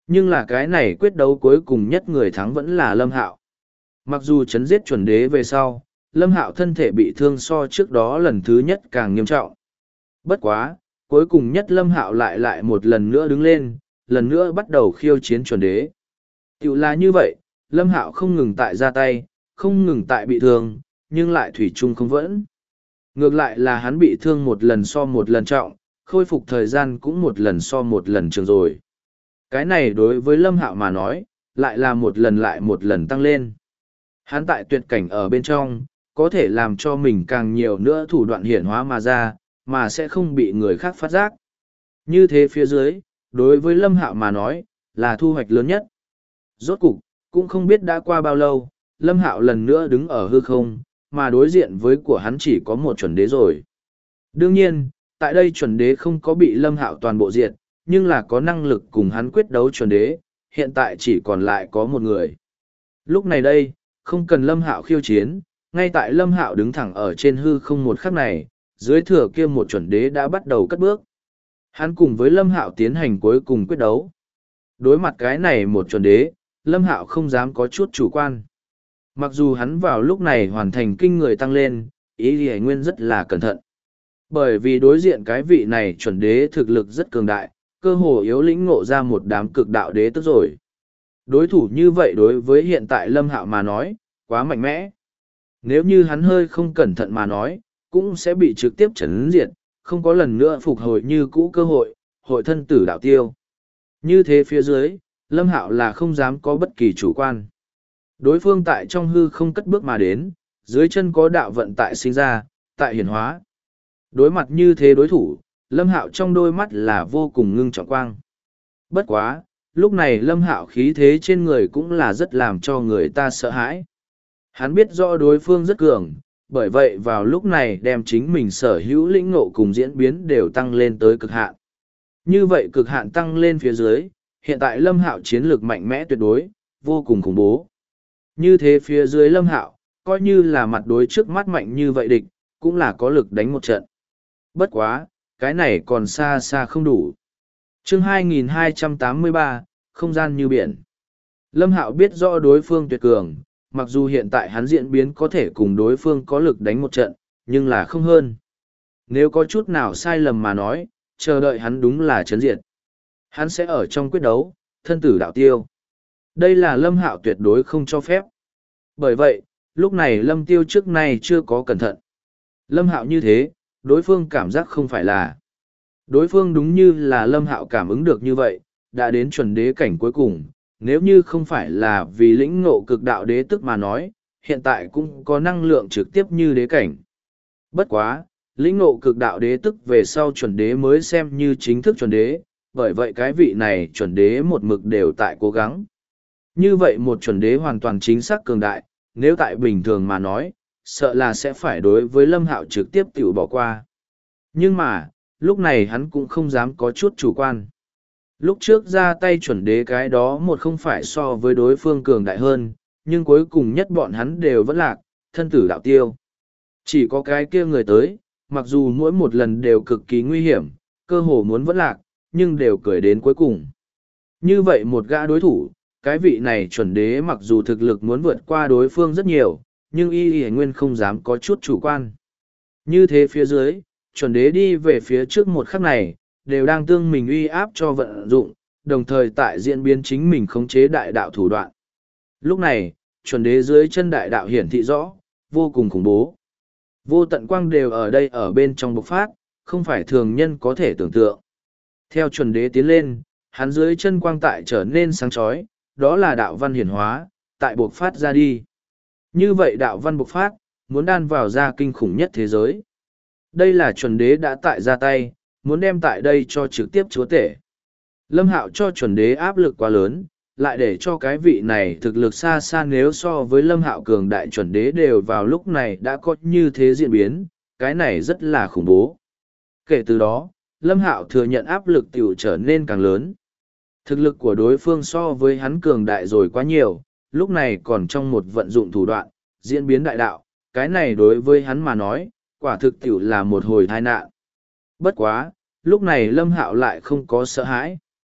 Speaker 1: Nhưng là cái này quyết đấu cuối cùng nhất người thắng vẫn là Lâm Hạo. Mặc dù chấn giết chuẩn đế về sau, Lâm Hạo thân thể bị thương so trước đó lần thứ nhất càng nghiêm trọng. Bất quá, cuối cùng nhất Lâm Hạo lại một lần nữa đứng lên, lần nữa bắt đầu khiêu chiến chuẩn đế. Tiểu là như vậy, Lâm Hạo không ngừng tại ra tay, không ngừng tại bị thương, nhưng lại thủy chung không vẫn. Ngược lại là hắn bị thương một lần so một lần trọng, khôi phục thời gian cũng một lần so một lần trường rồi. Cái này đối với Lâm Hạo mà nói, lại là một lần lại một lần tăng lên. Hắn tại tuyệt cảnh ở bên trong, có thể làm cho mình càng nhiều nữa thủ đoạn hiển hóa mà ra, mà sẽ không bị người khác phát giác. Như thế phía dưới, đối với Lâm Hạo mà nói, là thu hoạch lớn nhất. Rốt cục, cũng không biết đã qua bao lâu, Lâm Hạo lần nữa đứng ở hư không, mà đối diện với của hắn chỉ có một chuẩn đế rồi. Đương nhiên, tại đây chuẩn đế không có bị Lâm Hạo toàn bộ diệt, nhưng là có năng lực cùng hắn quyết đấu chuẩn đế, hiện tại chỉ còn lại có một người. Lúc này đây, không cần Lâm Hạo khiêu chiến, ngay tại Lâm Hạo đứng thẳng ở trên hư không một khắc này, dưới thừa kia một chuẩn đế đã bắt đầu cất bước. Hắn cùng với Lâm Hạo tiến hành cuối cùng quyết đấu. Đối mặt cái này một chuẩn đế, Lâm Hạo không dám có chút chủ quan. Mặc dù hắn vào lúc này hoàn thành kinh người tăng lên, ý Lý Nguyên rất là cẩn thận. Bởi vì đối diện cái vị này chuẩn đế thực lực rất cường đại, cơ hồ yếu lĩnh ngộ ra một đám cực đạo đế tức rồi. Đối thủ như vậy đối với hiện tại Lâm Hạo mà nói, quá mạnh mẽ. Nếu như hắn hơi không cẩn thận mà nói, cũng sẽ bị trực tiếp chấn diệt, không có lần nữa phục hồi như cũ cơ hội, hội thân tử đạo tiêu. Như thế phía dưới, Lâm Hạo là không dám có bất kỳ chủ quan. Đối phương tại trong hư không cất bước mà đến, dưới chân có đạo vận tại sinh ra, tại hiển hóa. Đối mặt như thế đối thủ, Lâm Hạo trong đôi mắt là vô cùng ngưng trọng quang. Bất quá, lúc này Lâm Hạo khí thế trên người cũng là rất làm cho người ta sợ hãi. Hắn biết rõ đối phương rất cường, bởi vậy vào lúc này đem chính mình sở hữu lĩnh ngộ cùng diễn biến đều tăng lên tới cực hạn. Như vậy cực hạn tăng lên phía dưới, hiện tại Lâm Hạo chiến lược mạnh mẽ tuyệt đối, vô cùng khủng bố. Như thế phía dưới Lâm Hạo, coi như là mặt đối trước mắt mạnh như vậy địch, cũng là có lực đánh một trận. Bất quá, cái này còn xa xa không đủ. Chương 2283, không gian như biển. Lâm Hạo biết rõ đối phương tuyệt cường, mặc dù hiện tại hắn diễn biến có thể cùng đối phương có lực đánh một trận, nhưng là không hơn. Nếu có chút nào sai lầm mà nói, chờ đợi hắn đúng là chấn diệt. Hắn sẽ ở trong quyết đấu, thân tử đạo tiêu. Đây là Lâm Hạo tuyệt đối không cho phép. Bởi vậy, lúc này Lâm Tiêu trước nay chưa có cẩn thận. Lâm Hạo như thế, đối phương cảm giác không phải là. Đối phương đúng như là Lâm Hạo cảm ứng được như vậy, đã đến chuẩn đế cảnh cuối cùng, nếu như không phải là vì lĩnh ngộ cực đạo đế tức mà nói, hiện tại cũng có năng lượng trực tiếp như đế cảnh. Bất quá, lĩnh ngộ cực đạo đế tức về sau chuẩn đế mới xem như chính thức chuẩn đế, bởi vậy cái vị này chuẩn đế một mực đều tại cố gắng. Như vậy một chuẩn đế hoàn toàn chính xác cường đại, nếu tại bình thường mà nói, sợ là sẽ phải đối với Lâm Hạo trực tiếp tiểu bỏ qua. Nhưng mà, lúc này hắn cũng không dám có chút chủ quan. Lúc trước ra tay chuẩn đế cái đó một không phải so với đối phương cường đại hơn, nhưng cuối cùng nhất bọn hắn đều vẫn lạc, thân tử đạo tiêu. Chỉ có cái kia người tới, mặc dù mỗi một lần đều cực kỳ nguy hiểm, cơ hồ muốn vẫn lạc, nhưng đều cười đến cuối cùng. Như vậy một gã đối thủ, cái vị này chuẩn đế mặc dù thực lực muốn vượt qua đối phương rất nhiều, nhưng y nguyên không dám có chút chủ quan. Như thế phía dưới, chuẩn đế đi về phía trước một khắc này, đều đang tương mình uy áp cho vận dụng, đồng thời tại diễn biến chính mình khống chế đại đạo thủ đoạn. Lúc này, chuẩn đế dưới chân đại đạo hiển thị rõ, vô cùng khủng bố. Vô tận quang đều ở đây ở bên trong bộc phát, không phải thường nhân có thể tưởng tượng. Theo chuẩn đế tiến lên, hắn dưới chân quang tại trở nên sáng chói, đó là đạo văn hiển hóa, tại bộc phát ra đi. Như vậy đạo văn bộc phát, muốn đan vào ra kinh khủng nhất thế giới. Đây là chuẩn đế đã tại ra tay, muốn đem tại đây cho trực tiếp chúa tể. Lâm Hạo cho chuẩn đế áp lực quá lớn, lại để cho cái vị này thực lực xa xa nếu so với Lâm Hạo cường đại chuẩn đế đều vào lúc này đã có như thế diễn biến, cái này rất là khủng bố. Kể từ đó, Lâm Hạo thừa nhận áp lực tiểu trở nên càng lớn. Thực lực của đối phương so với hắn cường đại rồi quá nhiều, lúc này còn trong một vận dụng thủ đoạn, diễn biến đại đạo, cái này đối với hắn mà nói, quả thực tiểu là một hồi tai nạn. Bất quá, lúc này Lâm Hạo lại không có sợ hãi.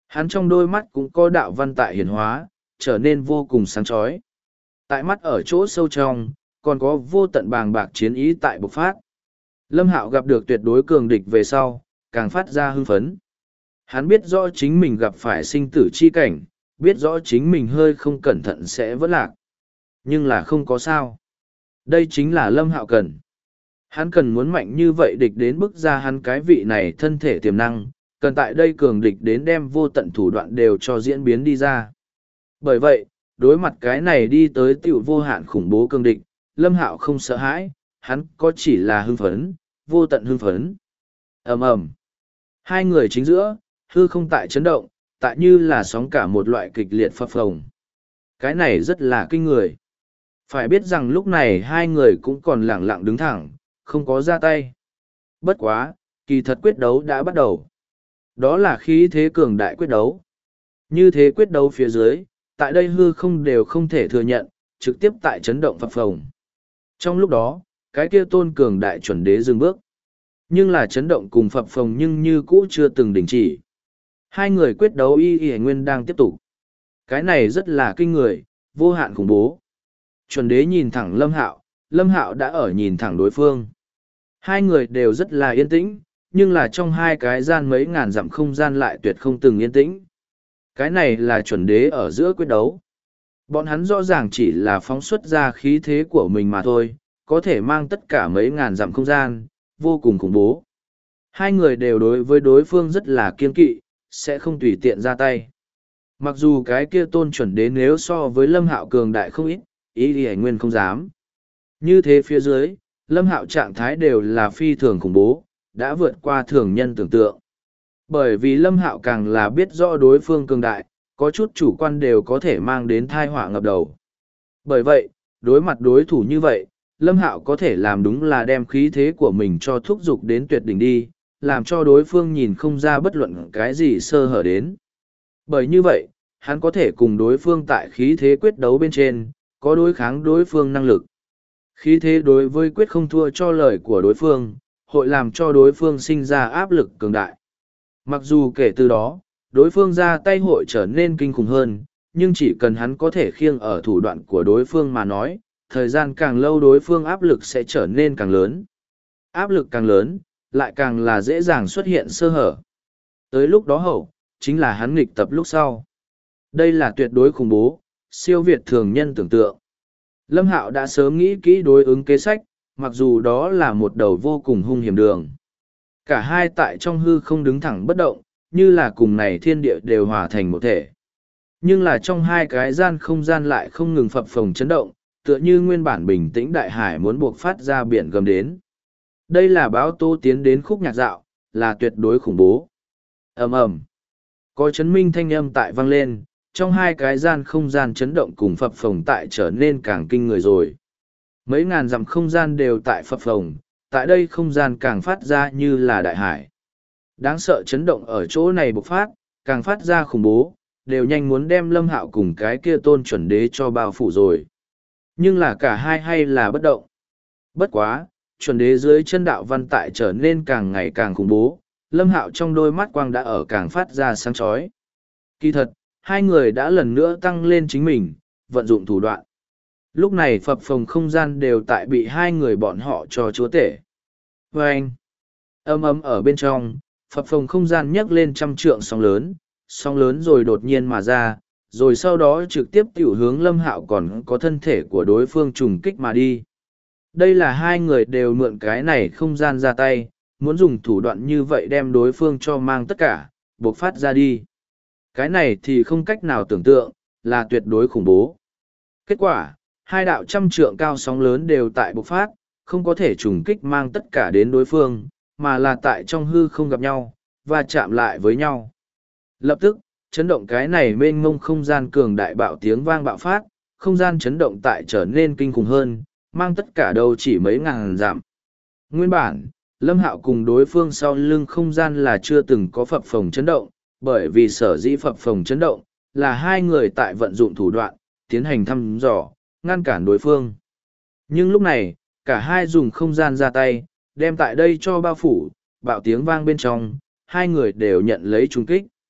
Speaker 1: Hắn trong đôi mắt cũng có đạo văn tại hiển hóa, trở nên vô cùng sáng chói. Tại mắt ở chỗ sâu trong, còn có vô tận bàng bạc chiến ý tại bộc phát. Lâm Hạo gặp được tuyệt đối cường địch về sau, càng phát ra hưng phấn. Hắn biết rõ chính mình gặp phải sinh tử chi cảnh, biết rõ chính mình hơi không cẩn thận sẽ vỡ lạc. Nhưng là không có sao. Đây chính là Lâm Hạo cần. Hắn cần muốn mạnh như vậy địch đến bức ra hắn cái vị này thân thể tiềm năng, cần tại đây cường địch đến đem vô tận thủ đoạn đều cho diễn biến đi ra. Bởi vậy, đối mặt cái này đi tới tiểu vô hạn khủng bố cường địch, Lâm Hạo không sợ hãi, hắn có chỉ là hưng phấn, vô tận hưng phấn. Ầm ầm. Hai người chính giữa, hư không tại chấn động, tại như là sóng cả một loại kịch liệt phập phồng. Cái này rất là kinh người. Phải biết rằng lúc này hai người cũng còn lẳng lặng đứng thẳng, không có ra tay. Bất quá, kỳ thật quyết đấu đã bắt đầu. Đó là khí thế cường đại quyết đấu. Như thế quyết đấu phía dưới, tại đây hư không đều không thể thừa nhận, trực tiếp tại chấn động phập phồng. Trong lúc đó, cái kia tôn cường đại chuẩn đế dừng bước. Nhưng là chấn động cùng phập phồng nhưng như cũ chưa từng đình chỉ. Hai người quyết đấu y nguyên đang tiếp tục. Cái này rất là kinh người, vô hạn khủng bố. Chuẩn đế nhìn thẳng Lâm Hạo đã ở nhìn thẳng đối phương. Hai người đều rất là yên tĩnh, nhưng là trong hai cái gian mấy ngàn dặm không gian lại tuyệt không từng yên tĩnh. Cái này là chuẩn đế ở giữa quyết đấu. Bọn hắn rõ ràng chỉ là phóng xuất ra khí thế của mình mà thôi, có thể mang tất cả mấy ngàn dặm không gian, vô cùng khủng bố. Hai người đều đối với đối phương rất là kiên kỵ, sẽ không tùy tiện ra tay. Mặc dù cái kia tôn chuẩn đế nếu so với Lâm Hạo cường đại không ít, ý thì nguyên không dám. Như thế phía dưới, Lâm Hạo trạng thái đều là phi thường khủng bố, đã vượt qua thường nhân tưởng tượng. Bởi vì Lâm Hạo càng là biết rõ đối phương cường đại, có chút chủ quan đều có thể mang đến thai họa ngập đầu. Bởi vậy, đối mặt đối thủ như vậy, Lâm Hạo có thể làm đúng là đem khí thế của mình cho thúc giục đến tuyệt đỉnh đi, làm cho đối phương nhìn không ra bất luận cái gì sơ hở đến. Bởi như vậy, hắn có thể cùng đối phương tại khí thế quyết đấu bên trên, có đối kháng đối phương năng lực. Khí thế đối với quyết không thua cho lời của đối phương, hội làm cho đối phương sinh ra áp lực cường đại. Mặc dù kể từ đó, đối phương ra tay hội trở nên kinh khủng hơn, nhưng chỉ cần hắn có thể khiêng ở thủ đoạn của đối phương mà nói, thời gian càng lâu đối phương áp lực sẽ trở nên càng lớn. Áp lực càng lớn, lại càng là dễ dàng xuất hiện sơ hở. Tới lúc đó hậu, chính là hắn nghịch tập lúc sau. Đây là tuyệt đối khủng bố, siêu việt thường nhân tưởng tượng. Lâm Hạo đã sớm nghĩ kỹ đối ứng kế sách, mặc dù đó là một đầu vô cùng hung hiểm đường. Cả hai tại trong hư không đứng thẳng bất động, như là cùng này thiên địa đều hòa thành một thể. Nhưng là trong hai cái gian không gian lại không ngừng phập phồng chấn động, tựa như nguyên bản bình tĩnh đại hải muốn buộc phát ra biển gầm đến. Đây là báo tố tiến đến khúc nhạc dạo, là tuyệt đối khủng bố. Ầm ầm. Có chấn minh thanh âm tại vang lên, trong hai cái gian không gian chấn động cùng phập phồng tại trở nên càng kinh người rồi. Mấy ngàn dặm không gian đều tại phập phồng, tại đây không gian càng phát ra như là đại hải. Đáng sợ chấn động ở chỗ này bộc phát, càng phát ra khủng bố, đều nhanh muốn đem Lâm Hạo cùng cái kia tôn chuẩn đế cho bao phủ rồi. Nhưng là cả hai hay là bất động. Bất quá, chuẩn đế dưới chân đạo văn tại trở nên càng ngày càng khủng bố, Lâm Hạo trong đôi mắt quang đã ở càng phát ra sáng chói. Kỳ thật, hai người đã lần nữa tăng lên chính mình, vận dụng thủ đoạn. Lúc này phập phồng không gian đều tại bị hai người bọn họ cho chúa tể. Và anh, ấm ấm ở bên trong, phập phồng không gian nhấc lên trăm trượng sóng lớn rồi đột nhiên mà ra, rồi sau đó trực tiếp tiểu hướng Lâm Hạo còn có thân thể của đối phương trùng kích mà đi. Đây là hai người đều mượn cái này không gian ra tay, muốn dùng thủ đoạn như vậy đem đối phương cho mang tất cả, buộc phát ra đi. Cái này thì không cách nào tưởng tượng, là tuyệt đối khủng bố. Kết quả, hai đạo trăm trượng cao sóng lớn đều tại bộc phát, không có thể trùng kích mang tất cả đến đối phương, mà là tại trong hư không gặp nhau, và chạm lại với nhau. Lập tức, chấn động cái này mênh mông không gian cường đại bạo tiếng vang bạo phát, không gian chấn động tại trở nên kinh khủng hơn, mang tất cả đâu chỉ mấy ngàn dặm. Nguyên bản, Lâm Hạo cùng đối phương sau lưng không gian là chưa từng có phập phồng chấn động, bởi vì sở dĩ phập phồng chấn động, là hai người tại vận dụng thủ đoạn, tiến hành thăm dò, ngăn cản đối phương. Nhưng lúc này, cả hai dùng không gian ra tay, đem tại đây cho bao phủ, bạo tiếng vang bên trong, hai người đều nhận lấy trùng kích.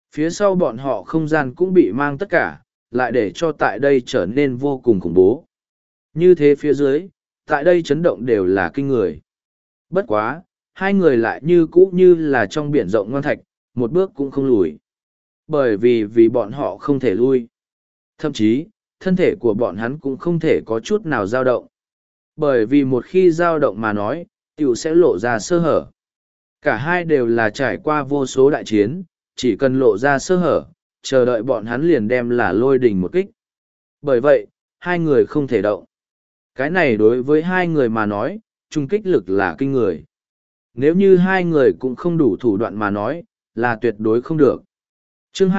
Speaker 1: Phía sau bọn họ không gian cũng bị mang tất cả, lại để cho tại đây trở nên vô cùng khủng bố. Như thế phía dưới, tại đây chấn động đều là kinh người. Bất quá, hai người lại như cũ như là trong biển rộng ngoan thạch, một bước cũng không lùi. Bởi vì bọn họ không thể lui. Thậm chí, thân thể của bọn hắn cũng không thể có chút nào dao động. Bởi vì một khi dao động mà nói, tiểu sẽ lộ ra sơ hở. Cả hai đều là trải qua vô số đại chiến, chỉ cần lộ ra sơ hở, chờ đợi bọn hắn liền đem là lôi đình một kích. Bởi vậy, hai người không thể động. Cái này đối với hai người mà nói, trung kích lực là kinh người. Nếu như hai người cũng không đủ thủ đoạn mà nói, là tuyệt đối không được. Chương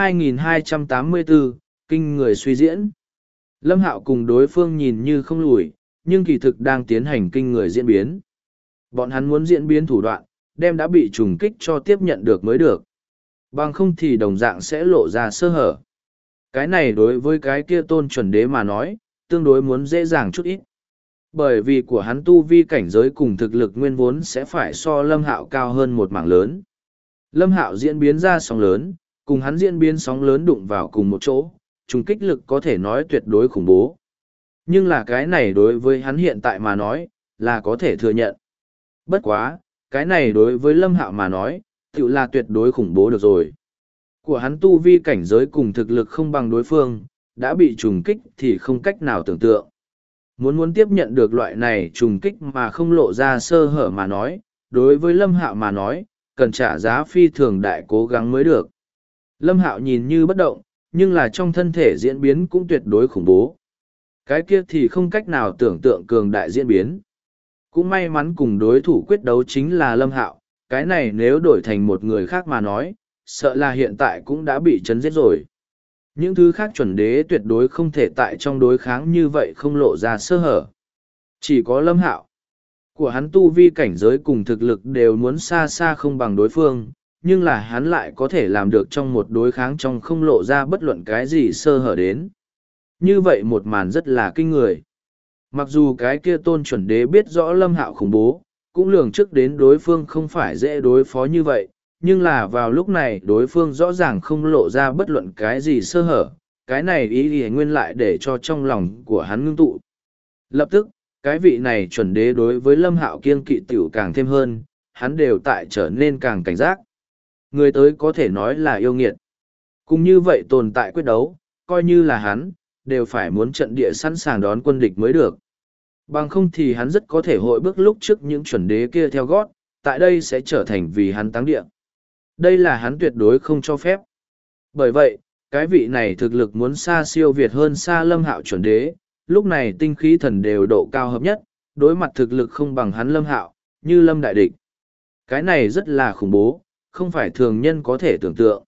Speaker 1: 2284, kinh người suy diễn. Lâm Hạo cùng đối phương nhìn như không lùi, nhưng kỳ thực đang tiến hành kinh người diễn biến. Bọn hắn muốn diễn biến thủ đoạn, đem đã bị trùng kích cho tiếp nhận được mới được. Bằng không thì đồng dạng sẽ lộ ra sơ hở. Cái này đối với cái kia tôn chuẩn đế mà nói, tương đối muốn dễ dàng chút ít. Bởi vì của hắn tu vi cảnh giới cùng thực lực nguyên vốn sẽ phải so Lâm Hạo cao hơn một mảng lớn. Lâm Hạo diễn biến ra sóng lớn, cùng hắn diễn biến sóng lớn đụng vào cùng một chỗ, trùng kích lực có thể nói tuyệt đối khủng bố. Nhưng là cái này đối với hắn hiện tại mà nói, là có thể thừa nhận. Bất quá, cái này đối với Lâm Hạo mà nói, tự là tuyệt đối khủng bố được rồi. Của hắn tu vi cảnh giới cùng thực lực không bằng đối phương, đã bị trùng kích thì không cách nào tưởng tượng. Muốn tiếp nhận được loại này trùng kích mà không lộ ra sơ hở mà nói, đối với Lâm Hạo mà nói, cần trả giá phi thường đại cố gắng mới được. Lâm Hạo nhìn như bất động, nhưng là trong thân thể diễn biến cũng tuyệt đối khủng bố. Cái kia thì không cách nào tưởng tượng cường đại diễn biến. Cũng may mắn cùng đối thủ quyết đấu chính là Lâm Hạo, cái này nếu đổi thành một người khác mà nói, sợ là hiện tại cũng đã bị chấn giết rồi. Những thứ khác chuẩn đế tuyệt đối không thể tại trong đối kháng như vậy không lộ ra sơ hở. Chỉ có Lâm Hạo. Của hắn tu vi cảnh giới cùng thực lực đều muốn xa xa không bằng đối phương, nhưng là hắn lại có thể làm được trong một đối kháng trong không lộ ra bất luận cái gì sơ hở đến. Như vậy một màn rất là kinh người. Mặc dù cái kia tôn chuẩn đế biết rõ Lâm Hạo khủng bố, cũng lường trước đến đối phương không phải dễ đối phó như vậy, nhưng là vào lúc này đối phương rõ ràng không lộ ra bất luận cái gì sơ hở, cái này ý ý nguyên lại để cho trong lòng của hắn ngưng tụ. Lập tức, cái vị này chuẩn đế đối với Lâm Hạo kiêng kỵ tiểu càng thêm hơn, hắn đều tại trở nên càng cảnh giác. Người tới có thể nói là yêu nghiệt. Cũng như vậy tồn tại quyết đấu, coi như là hắn, đều phải muốn trận địa sẵn sàng đón quân địch mới được. Bằng không thì hắn rất có thể hội bước lúc trước những chuẩn đế kia theo gót, tại đây sẽ trở thành vì hắn táng địa. Đây là hắn tuyệt đối không cho phép. Bởi vậy, cái vị này thực lực muốn xa siêu việt hơn xa Lâm Hạo chuẩn đế, lúc này tinh khí thần đều độ cao hợp nhất, đối mặt thực lực không bằng hắn Lâm Hạo, như Lâm đại địch. Cái này rất là khủng bố, không phải thường nhân có thể tưởng tượng.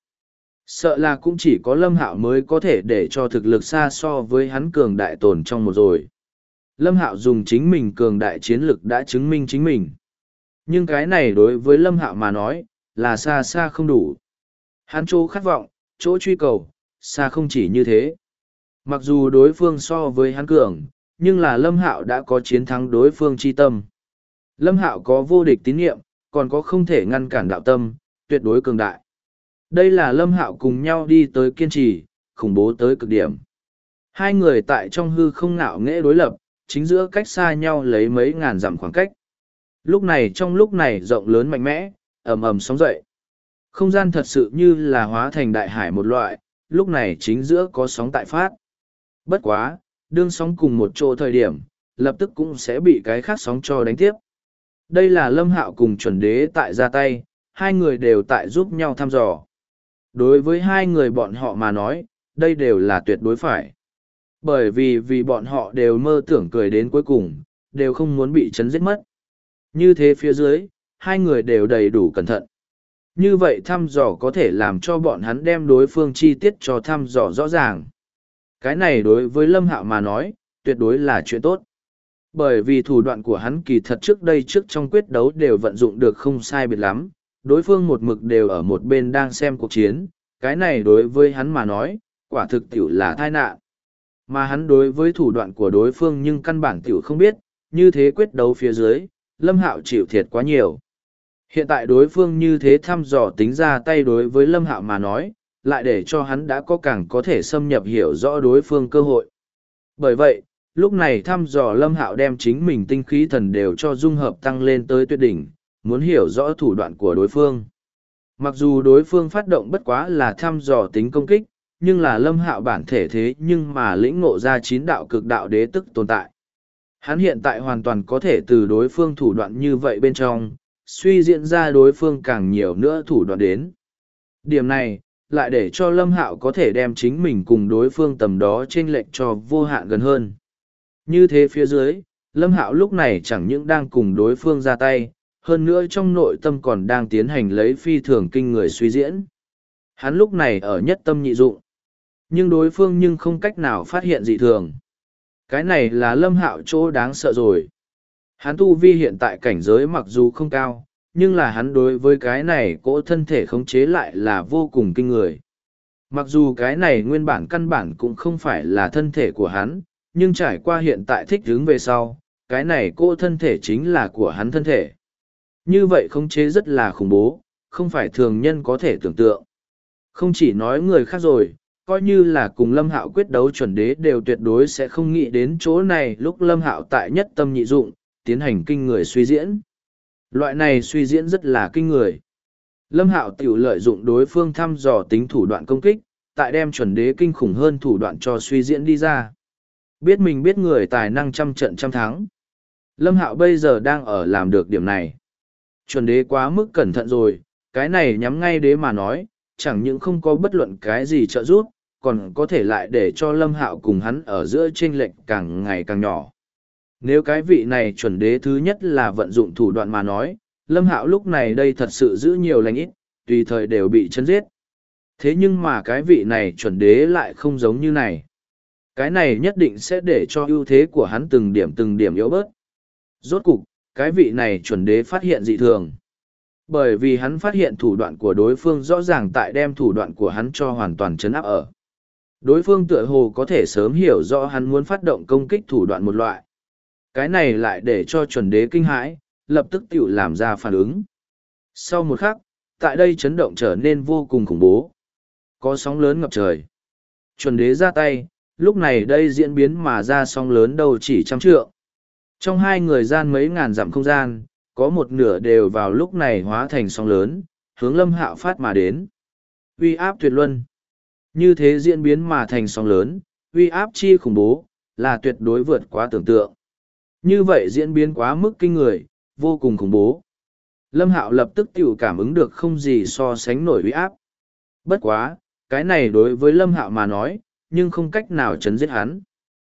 Speaker 1: Sợ là cũng chỉ có Lâm Hạo mới có thể để cho thực lực xa so với hắn cường đại tồn trong một rồi. Lâm Hạo dùng chính mình cường đại chiến lực đã chứng minh chính mình. Nhưng cái này đối với Lâm Hạo mà nói, là xa xa không đủ. Hắn chỗ khát vọng, chỗ truy cầu, xa không chỉ như thế. Mặc dù đối phương so với hắn cường, nhưng là Lâm Hạo đã có chiến thắng đối phương chi tâm. Lâm Hạo có vô địch tín nhiệm, còn có không thể ngăn cản đạo tâm, tuyệt đối cường đại. Đây là Lâm Hạo cùng nhau đi tới kiên trì, khủng bố tới cực điểm. Hai người tại trong hư không ngạo nghễ đối lập, chính giữa cách xa nhau lấy mấy ngàn dặm khoảng cách. Lúc này trong lúc này rộng lớn mạnh mẽ, ầm ầm sóng dậy. Không gian thật sự như là hóa thành đại hải một loại, lúc này chính giữa có sóng tại phát. Bất quá, đương sóng cùng một chỗ thời điểm, lập tức cũng sẽ bị cái khác sóng cho đánh tiếp. Đây là Lâm Hạo cùng chuẩn đế tại ra tay, hai người đều tại giúp nhau thăm dò. Đối với hai người bọn họ mà nói, đây đều là tuyệt đối phải. Bởi vì bọn họ đều mơ tưởng cười đến cuối cùng, đều không muốn bị chấn giết mất. Như thế phía dưới, hai người đều đầy đủ cẩn thận. Như vậy thăm dò có thể làm cho bọn hắn đem đối phương chi tiết cho thăm dò rõ ràng. Cái này đối với Lâm Hạo mà nói, tuyệt đối là chuyện tốt. Bởi vì thủ đoạn của hắn kỳ thật trước đây trước trong quyết đấu đều vận dụng được không sai biệt lắm, đối phương một mực đều ở một bên đang xem cuộc chiến, cái này đối với hắn mà nói, quả thực tiểu là tai nạn. Mà hắn đối với thủ đoạn của đối phương nhưng căn bản tiểu không biết, như thế quyết đấu phía dưới, Lâm Hạo chịu thiệt quá nhiều. Hiện tại đối phương như thế thăm dò tính ra tay đối với Lâm Hạo mà nói, lại để cho hắn đã có thể xâm nhập hiểu rõ đối phương cơ hội. Bởi vậy, lúc này thăm dò Lâm Hạo đem chính mình tinh khí thần đều cho dung hợp tăng lên tới tuyệt đỉnh, muốn hiểu rõ thủ đoạn của đối phương. Mặc dù đối phương phát động bất quá là thăm dò tính công kích, nhưng là Lâm Hạo bản thể thế nhưng mà lĩnh ngộ ra 9 đạo cực đạo đế tức tồn tại. Hắn hiện tại hoàn toàn có thể từ đối phương thủ đoạn như vậy bên trong, suy diễn ra đối phương càng nhiều nữa thủ đoạn đến. Điểm này, lại để cho Lâm Hạo có thể đem chính mình cùng đối phương tầm đó chênh lệch cho vô hạn gần hơn. Như thế phía dưới, Lâm Hạo lúc này chẳng những đang cùng đối phương ra tay, hơn nữa trong nội tâm còn đang tiến hành lấy phi thường kinh người suy diễn. Hắn lúc này ở nhất tâm nhị dụng, nhưng đối phương nhưng không cách nào phát hiện dị thường. Cái này là Lâm Hạo chỗ đáng sợ rồi. Hắn tu vi hiện tại cảnh giới mặc dù không cao, nhưng là hắn đối với cái này cỗ thân thể khống chế lại là vô cùng kinh người. Mặc dù cái này nguyên bản căn bản cũng không phải là thân thể của hắn, nhưng trải qua hiện tại thích ứng về sau, cái này cỗ thân thể chính là của hắn thân thể. Như vậy khống chế rất là khủng bố, không phải thường nhân có thể tưởng tượng. Không chỉ nói người khác rồi, coi như là cùng Lâm Hạo quyết đấu chuẩn đế đều tuyệt đối sẽ không nghĩ đến chỗ này lúc Lâm Hạo tại nhất tâm nhị dụng, tiến hành kinh người suy diễn. Loại này suy diễn rất là kinh người. Lâm Hạo tiểu lợi dụng đối phương thăm dò tính thủ đoạn công kích, tại đem chuẩn đế kinh khủng hơn thủ đoạn cho suy diễn đi ra. Biết mình biết người tài năng trăm trận trăm thắng. Lâm Hạo bây giờ đang ở làm được điểm này. Chuẩn đế quá mức cẩn thận rồi, cái này nhắm ngay đế mà nói, chẳng những không có bất luận cái gì trợ giúp, còn có thể lại để cho Lâm Hạo cùng hắn ở giữa chênh lệch càng ngày càng nhỏ. Nếu cái vị này chuẩn đế thứ nhất là vận dụng thủ đoạn mà nói, Lâm Hạo lúc này đây thật sự giữ nhiều lành ít, tùy thời đều bị chấn giết. Thế nhưng mà cái vị này chuẩn đế lại không giống như này. Cái này nhất định sẽ để cho ưu thế của hắn từng điểm yếu bớt. Rốt cục, cái vị này chuẩn đế phát hiện dị thường. Bởi vì hắn phát hiện thủ đoạn của đối phương rõ ràng tại đem thủ đoạn của hắn cho hoàn toàn chấn áp ở. Đối phương tựa hồ có thể sớm hiểu rõ hắn muốn phát động công kích thủ đoạn một loại. Cái này lại để cho chuẩn đế kinh hãi, lập tức tự làm ra phản ứng. Sau một khắc, tại đây chấn động trở nên vô cùng khủng bố. Có sóng lớn ngập trời. Chuẩn đế ra tay, lúc này đây diễn biến mà ra sóng lớn đâu chỉ trăm trượng. Trong hai người gian mấy ngàn dặm không gian, có một nửa đều vào lúc này hóa thành sóng lớn, hướng Lâm Hạo phát mà đến. Uy áp tuyệt luân. Như thế diễn biến mà thành sóng lớn, uy áp chi khủng bố, là tuyệt đối vượt quá tưởng tượng. Như vậy diễn biến quá mức kinh người, vô cùng khủng bố. Lâm Hạo lập tức tiểu cảm ứng được không gì so sánh nổi uy áp. Bất quá, cái này đối với Lâm Hạo mà nói, nhưng không cách nào chấn giết hắn.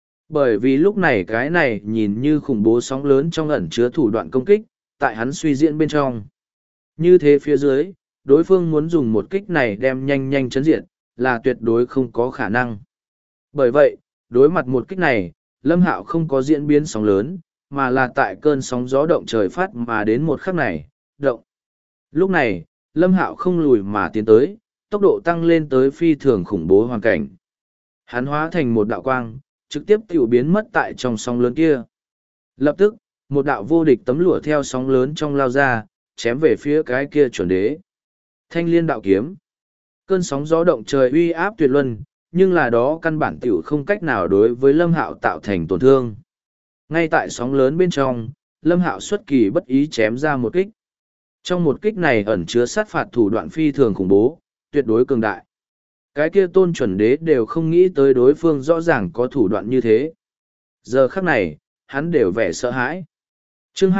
Speaker 1: Bởi vì lúc này cái này nhìn như khủng bố sóng lớn trong ẩn chứa thủ đoạn công kích, tại hắn suy diễn bên trong. Như thế phía dưới, đối phương muốn dùng một kích này đem nhanh chấn diệt, là tuyệt đối không có khả năng. Bởi vậy, đối mặt một kích này, Lâm Hạo không có diễn biến sóng lớn, mà là tại cơn sóng gió động trời phát mà đến một khắc này, động. Lúc này, Lâm Hạo không lùi mà tiến tới, tốc độ tăng lên tới phi thường khủng bố hoàn cảnh. Hắn hóa thành một đạo quang, trực tiếp tiểu biến mất tại trong sóng lớn kia. Lập tức, một đạo vô địch tấm lụa theo sóng lớn trong lao ra, chém về phía cái kia chuẩn đế. Thanh liên đạo kiếm. Cơn sóng gió động trời uy áp tuyệt luân, nhưng là đó căn bản tiểu không cách nào đối với Lâm Hạo tạo thành tổn thương. Ngay tại sóng lớn bên trong, Lâm Hạo xuất kỳ bất ý chém ra một kích. Trong một kích này ẩn chứa sát phạt thủ đoạn phi thường khủng bố, tuyệt đối cường đại. Cái kia tôn chuẩn đế đều không nghĩ tới đối phương rõ ràng có thủ đoạn như thế. Giờ khắc này, hắn đều vẻ sợ hãi. Chương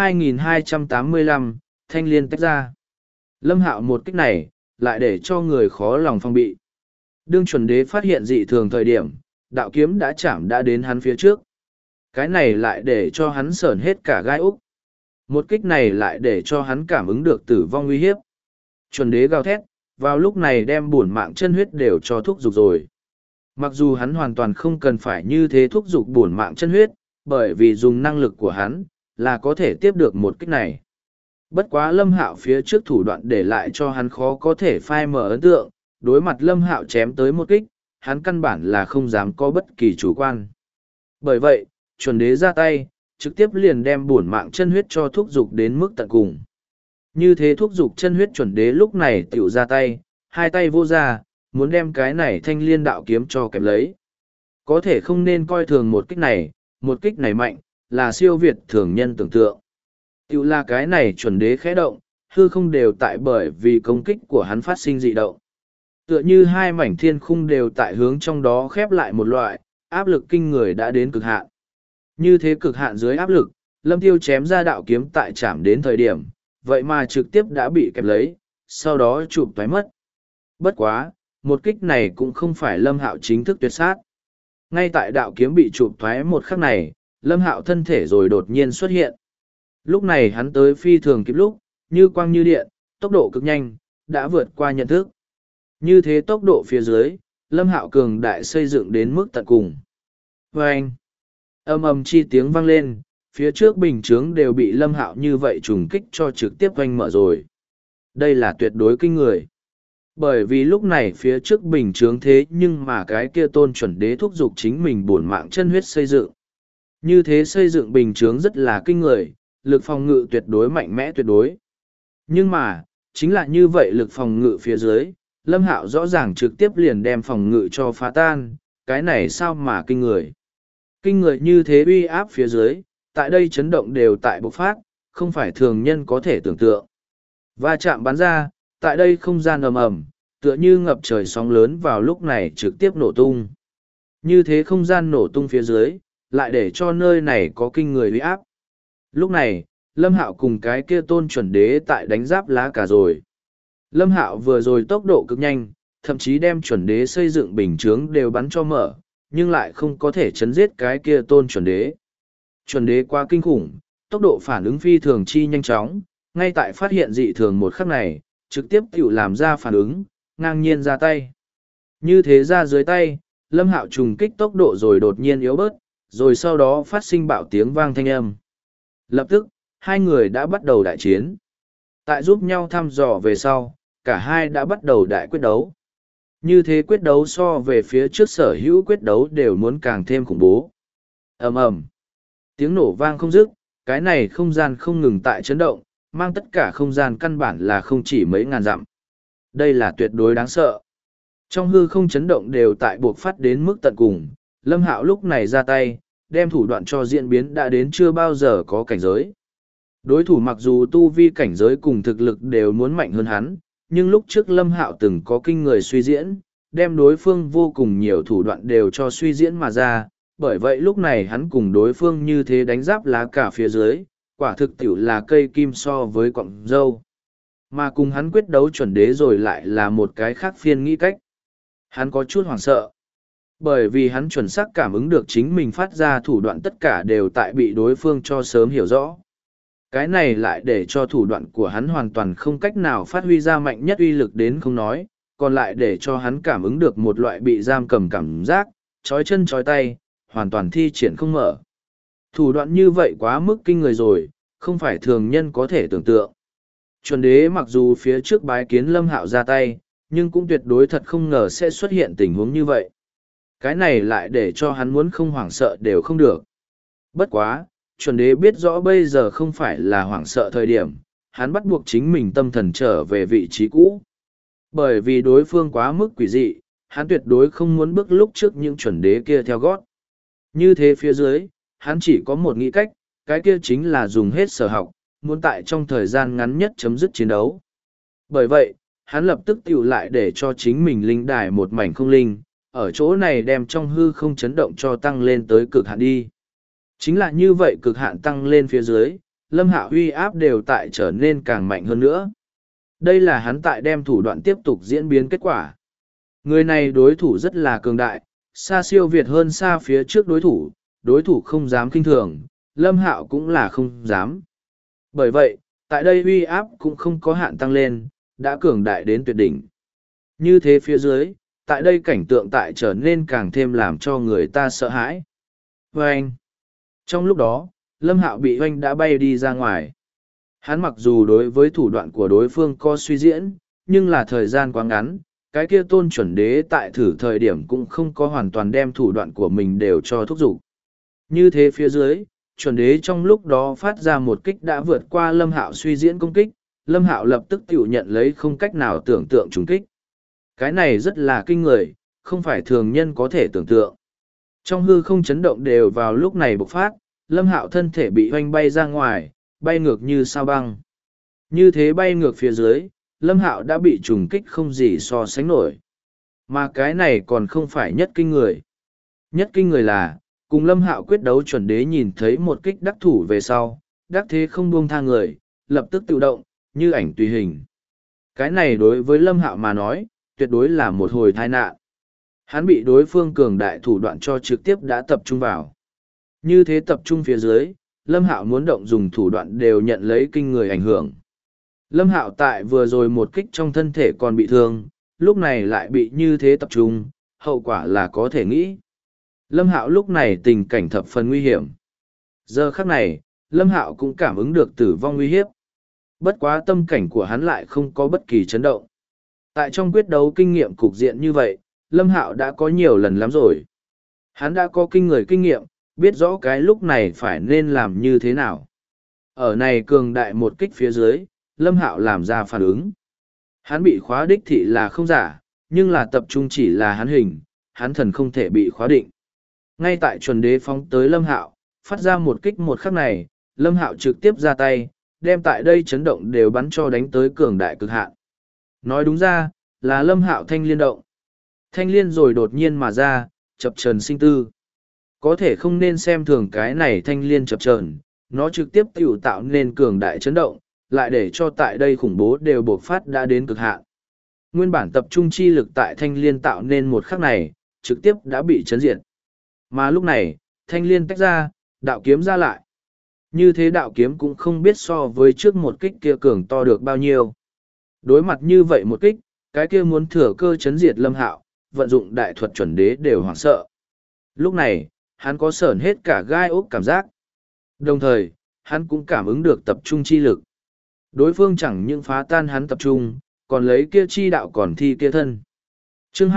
Speaker 1: 2285, Thanh liên tách ra. Lâm Hạo một kích này, lại để cho người khó lòng phong bị. Đương chuẩn đế phát hiện dị thường thời điểm, đạo kiếm đã chạm đã đến hắn phía trước. Cái này lại để cho hắn sởn hết cả gai úc. Một kích này lại để cho hắn cảm ứng được tử vong uy hiếp. Chuẩn đế gào thét, vào lúc này đem bổn mạng chân huyết đều cho thúc dục rồi. Mặc dù hắn hoàn toàn không cần phải như thế thúc dục bổn mạng chân huyết, bởi vì dùng năng lực của hắn, là có thể tiếp được một kích này. Bất quá Lâm Hạo phía trước thủ đoạn để lại cho hắn khó có thể phai mở ấn tượng, đối mặt Lâm Hạo chém tới một kích, hắn căn bản là không dám có bất kỳ chủ quan. Bởi vậy, chuẩn đế ra tay, trực tiếp liền đem bổn mạng chân huyết cho thúc dục đến mức tận cùng. Như thế thúc dục chân huyết chuẩn đế lúc này tiểu ra tay, hai tay vô ra, muốn đem cái này thanh liên đạo kiếm cho kẹp lấy. Có thể không nên coi thường một kích này mạnh, là siêu việt thường nhân tưởng tượng. Tiểu là cái này chuẩn đế khẽ động, hư không đều tại bởi vì công kích của hắn phát sinh dị động. Tựa như hai mảnh thiên khung đều tại hướng trong đó khép lại một loại, áp lực kinh người đã đến cực hạn. Như thế cực hạn dưới áp lực, Lâm Tiêu chém ra đạo kiếm tại chạm đến thời điểm, vậy mà trực tiếp đã bị kẹp lấy, sau đó chụp toái mất. Bất quá, một kích này cũng không phải Lâm Hạo chính thức tuyệt sát. Ngay tại đạo kiếm bị chụp thoái một khắc này, Lâm Hạo thân thể rồi đột nhiên xuất hiện. Lúc này hắn tới phi thường kịp lúc, như quang như điện, tốc độ cực nhanh, đã vượt qua nhận thức. Như thế tốc độ phía dưới, Lâm Hạo cường đại xây dựng đến mức tận cùng. Vâng! Âm ầm chi tiếng vang lên, phía trước bình chướng đều bị Lâm Hạo như vậy trùng kích cho trực tiếp vanh mở rồi. Đây là tuyệt đối kinh người. Bởi vì lúc này phía trước bình chướng thế nhưng mà cái kia tôn chuẩn đế thúc giục chính mình bổn mạng chân huyết xây dựng. Như thế xây dựng bình chướng rất là kinh người, lực phòng ngự tuyệt đối mạnh mẽ tuyệt đối. Nhưng mà, chính là như vậy lực phòng ngự phía dưới, Lâm Hạo rõ ràng trực tiếp liền đem phòng ngự cho phá tan, cái này sao mà kinh người. Kinh người như thế uy áp phía dưới, tại đây chấn động đều tại bộc phát, không phải thường nhân có thể tưởng tượng. Va chạm bắn ra, tại đây không gian ầm ầm, tựa như ngập trời sóng lớn vào lúc này trực tiếp nổ tung. Như thế không gian nổ tung phía dưới, lại để cho nơi này có kinh người uy áp. Lúc này, Lâm Hạo cùng cái kia tôn chuẩn đế tại đánh giáp lá cả rồi. Lâm Hạo vừa rồi tốc độ cực nhanh, thậm chí đem chuẩn đế xây dựng bình chướng đều bắn cho mở, nhưng lại không có thể chấn giết cái kia tôn chuẩn đế. Chuẩn đế quá kinh khủng, tốc độ phản ứng phi thường chi nhanh chóng, ngay tại phát hiện dị thường một khắc này, trực tiếp tự làm ra phản ứng, ngang nhiên ra tay. Như thế ra dưới tay, Lâm Hạo trùng kích tốc độ rồi đột nhiên yếu bớt, rồi sau đó phát sinh bạo tiếng vang thanh âm. Lập tức, hai người đã bắt đầu đại chiến. Tại giúp nhau thăm dò về sau, cả hai đã bắt đầu đại quyết đấu. Như thế quyết đấu so về phía trước sở hữu quyết đấu đều muốn càng thêm khủng bố. Ầm ầm, tiếng nổ vang không dứt, cái này không gian không ngừng tại chấn động, mang tất cả không gian căn bản là không chỉ mấy ngàn dặm. Đây là tuyệt đối đáng sợ. Trong hư không chấn động đều tại buộc phát đến mức tận cùng, Lâm Hạo lúc này ra tay, đem thủ đoạn cho diễn biến đã đến chưa bao giờ có cảnh giới. Đối thủ mặc dù tu vi cảnh giới cùng thực lực đều muốn mạnh hơn hắn, nhưng lúc trước Lâm Hạo từng có kinh người suy diễn, đem đối phương vô cùng nhiều thủ đoạn đều cho suy diễn mà ra, bởi vậy lúc này hắn cùng đối phương như thế đánh giáp lá cả phía dưới, quả thực tiểu là cây kim so với cọng dâu. Mà cùng hắn quyết đấu chuẩn đế rồi lại là một cái khác phiên nghĩ cách. Hắn có chút hoảng sợ. Bởi vì hắn chuẩn xác cảm ứng được chính mình phát ra thủ đoạn tất cả đều tại bị đối phương cho sớm hiểu rõ. Cái này lại để cho thủ đoạn của hắn hoàn toàn không cách nào phát huy ra mạnh nhất uy lực đến không nói, còn lại để cho hắn cảm ứng được một loại bị giam cầm cảm giác, trói chân trói tay, hoàn toàn thi triển không mở. Thủ đoạn như vậy quá mức kinh người rồi, không phải thường nhân có thể tưởng tượng. Chuẩn đế mặc dù phía trước bái kiến Lâm Hạo ra tay, nhưng cũng tuyệt đối thật không ngờ sẽ xuất hiện tình huống như vậy. Cái này lại để cho hắn muốn không hoảng sợ đều không được. Bất quá, chuẩn đế biết rõ bây giờ không phải là hoảng sợ thời điểm, hắn bắt buộc chính mình tâm thần trở về vị trí cũ. Bởi vì đối phương quá mức quỷ dị, hắn tuyệt đối không muốn bước lúc trước những chuẩn đế kia theo gót. Như thế phía dưới, hắn chỉ có một nghĩ cách, cái kia chính là dùng hết sở học, muốn tại trong thời gian ngắn nhất chấm dứt chiến đấu. Bởi vậy, hắn lập tức tiểu lại để cho chính mình linh đài một mảnh không linh, ở chỗ này đem trong hư không chấn động cho tăng lên tới cực hạn đi. Chính là như vậy cực hạn tăng lên phía dưới, Lâm Hạo uy áp đều tại trở nên càng mạnh hơn nữa. Đây là hắn tại đem thủ đoạn tiếp tục diễn biến kết quả. Người này đối thủ rất là cường đại, xa siêu việt hơn xa phía trước đối thủ không dám kinh thường, Lâm Hạo cũng là không dám. Bởi vậy, tại đây uy áp cũng không có hạn tăng lên, đã cường đại đến tuyệt đỉnh. Như thế phía dưới, tại đây cảnh tượng tại trở nên càng thêm làm cho người ta sợ hãi. Và anh, trong lúc đó, Lâm Hạo bị oanh đã bay đi ra ngoài. Hắn mặc dù đối với thủ đoạn của đối phương có suy diễn, nhưng là thời gian quá ngắn, cái kia tôn chuẩn đế tại thử thời điểm cũng không có hoàn toàn đem thủ đoạn của mình đều cho thúc giục. Như thế phía dưới, chuẩn đế trong lúc đó phát ra một kích đã vượt qua Lâm Hạo suy diễn công kích, Lâm Hạo lập tức tự nhận lấy không cách nào tưởng tượng trùng kích. Cái này rất là kinh người, không phải thường nhân có thể tưởng tượng. Trong hư không chấn động đều vào lúc này bộc phát, Lâm Hạo thân thể bị hoanh bay ra ngoài, bay ngược như sao băng. Như thế bay ngược phía dưới, Lâm Hạo đã bị trùng kích không gì so sánh nổi. Mà cái này còn không phải nhất kinh người. Nhất kinh người là, cùng Lâm Hạo quyết đấu chuẩn đế nhìn thấy một kích đắc thủ về sau, đắc thế không buông tha người, lập tức tự động, như ảnh tùy hình. Cái này đối với Lâm Hạo mà nói, tuyệt đối là một hồi tai nạn. Hắn bị đối phương cường đại thủ đoạn cho trực tiếp đã tập trung vào. Như thế tập trung phía dưới, Lâm Hạo muốn động dùng thủ đoạn đều nhận lấy kinh người ảnh hưởng. Lâm Hạo tại vừa rồi một kích trong thân thể còn bị thương, lúc này lại bị như thế tập trung, hậu quả là có thể nghĩ. Lâm Hạo lúc này tình cảnh thập phần nguy hiểm. Giờ khắc này, Lâm Hạo cũng cảm ứng được tử vong nguy hiếp. Bất quá tâm cảnh của hắn lại không có bất kỳ chấn động. Tại trong quyết đấu kinh nghiệm cục diện như vậy, Lâm Hạo đã có nhiều lần lắm rồi. Hắn đã có kinh nghiệm, biết rõ cái lúc này phải nên làm như thế nào. Ở này cường đại một kích phía dưới, Lâm Hạo làm ra phản ứng. Hắn bị khóa đích thị là không giả, nhưng là tập trung chỉ là hắn hình, hắn thần không thể bị khóa định. Ngay tại chuẩn đế phóng tới Lâm Hạo, phát ra một kích một khắc này, Lâm Hạo trực tiếp ra tay, đem tại đây chấn động đều bắn cho đánh tới cường đại cực hạn. Nói đúng ra, là Lâm Hạo thanh liên động. Thanh liên rồi đột nhiên mà ra, chập chờn sinh tư. Có thể không nên xem thường cái này thanh liên chập chờn, nó trực tiếp tiểu tạo nên cường đại chấn động, lại để cho tại đây khủng bố đều bộc phát đã đến cực hạn. Nguyên bản tập trung chi lực tại thanh liên tạo nên một khắc này, trực tiếp đã bị chấn diệt. Mà lúc này, thanh liên tách ra, đạo kiếm ra lại. Như thế đạo kiếm cũng không biết so với trước một kích kia cường to được bao nhiêu. Đối mặt như vậy một kích, cái kia muốn thừa cơ chấn diệt Lâm Hạo, vận dụng đại thuật chuẩn đế đều hoảng sợ. Lúc này, hắn có sởn hết cả gai ốc cảm giác. Đồng thời, hắn cũng cảm ứng được tập trung chi lực. Đối phương chẳng những phá tan hắn tập trung, còn lấy kia chi đạo còn thi kia thân. Chương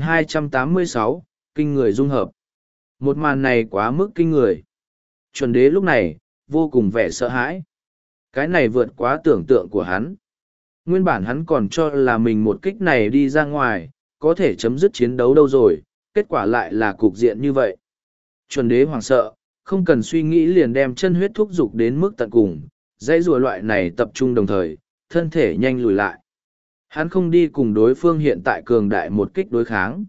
Speaker 1: 2286, kinh người dung hợp. Một màn này quá mức kinh người. Chuẩn đế lúc này, vô cùng vẻ sợ hãi. Cái này vượt quá tưởng tượng của hắn. Nguyên bản hắn còn cho là mình một kích này đi ra ngoài, có thể chấm dứt chiến đấu đâu rồi, kết quả lại là cục diện như vậy. Chuẩn đế hoảng sợ, không cần suy nghĩ liền đem chân huyết thúc dục đến mức tận cùng, dãy rùa loại này tập trung đồng thời, thân thể nhanh lùi lại. Hắn không đi cùng đối phương hiện tại cường đại một kích đối kháng.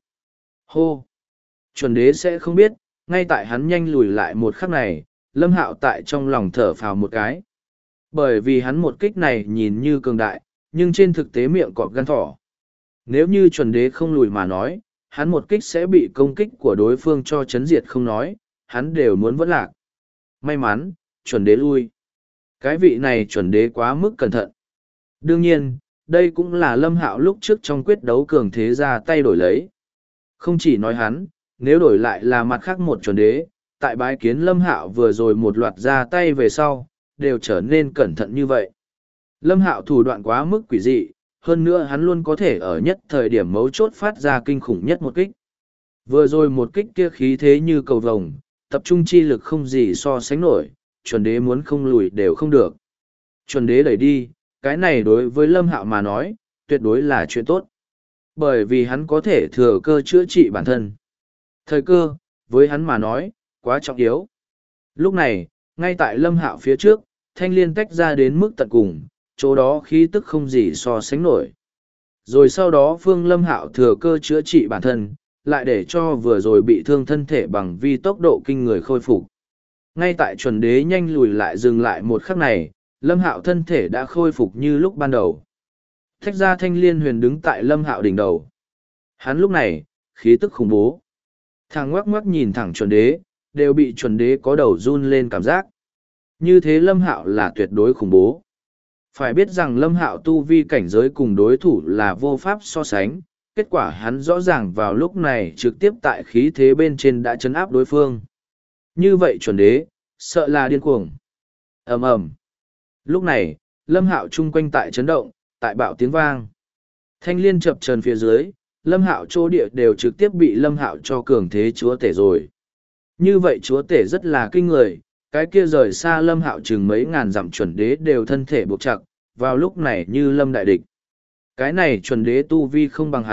Speaker 1: Hô! Chuẩn đế sẽ không biết, ngay tại hắn nhanh lùi lại một khắc này, Lâm Hạo tại trong lòng thở phào một cái. Bởi vì hắn một kích này nhìn như cường đại, nhưng trên thực tế miệng cọp gan thỏ. Nếu như chuẩn đế không lùi mà nói, hắn một kích sẽ bị công kích của đối phương cho chấn diệt không nói, hắn đều muốn vẫn lạc. May mắn, chuẩn đế lui. Cái vị này chuẩn đế quá mức cẩn thận. Đương nhiên, đây cũng là Lâm Hạo lúc trước trong quyết đấu cường thế ra tay đổi lấy. Không chỉ nói hắn, nếu đổi lại là mặt khác một chuẩn đế, tại bái kiến Lâm Hạo vừa rồi một loạt ra tay về sau, đều trở nên cẩn thận như vậy. Lâm Hạo thủ đoạn quá mức quỷ dị, hơn nữa hắn luôn có thể ở nhất thời điểm mấu chốt phát ra kinh khủng nhất một kích. Vừa rồi một kích kia khí thế như cầu vồng, tập trung chi lực không gì so sánh nổi, chuẩn đế muốn không lùi đều không được. Chuẩn đế đẩy đi, cái này đối với Lâm Hạo mà nói, tuyệt đối là chuyện tốt. Bởi vì hắn có thể thừa cơ chữa trị bản thân. Thời cơ, với hắn mà nói, quá trọng yếu. Lúc này, ngay tại Lâm Hạo phía trước, thanh liên tách ra đến mức tận cùng, chỗ đó khí tức không gì so sánh nổi. Rồi sau đó Phương Lâm Hạo thừa cơ chữa trị bản thân, lại để cho vừa rồi bị thương thân thể bằng vi tốc độ kinh người khôi phục. Ngay tại chuẩn đế nhanh lùi lại dừng lại một khắc này, Lâm Hạo thân thể đã khôi phục như lúc ban đầu. Thách ra thanh liên huyền đứng tại Lâm Hạo đỉnh đầu. Hắn lúc này, khí tức khủng bố. Thằng ngoắc ngoắc nhìn thẳng chuẩn đế, đều bị chuẩn đế có đầu run lên cảm giác. Như thế Lâm Hạo là tuyệt đối khủng bố. Phải biết rằng Lâm Hạo tu vi cảnh giới cùng đối thủ là vô pháp so sánh, kết quả hắn rõ ràng vào lúc này trực tiếp tại khí thế bên trên đã chấn áp đối phương. Như vậy chuẩn đế, sợ là điên cuồng. Ầm ầm. Lúc này, Lâm Hạo chung quanh tại chấn động, tại bạo tiếng vang. Thanh liên chập chờn phía dưới, Lâm Hạo chỗ địa đều trực tiếp bị Lâm Hạo cho cường thế chúa tể rồi. Như vậy chúa tể rất là kinh người, cái kia rời xa Lâm Hạo chừng mấy ngàn dặm chuẩn đế đều thân thể buộc chặt, vào lúc này như Lâm đại địch. Cái này chuẩn đế tu vi không bằng hắn,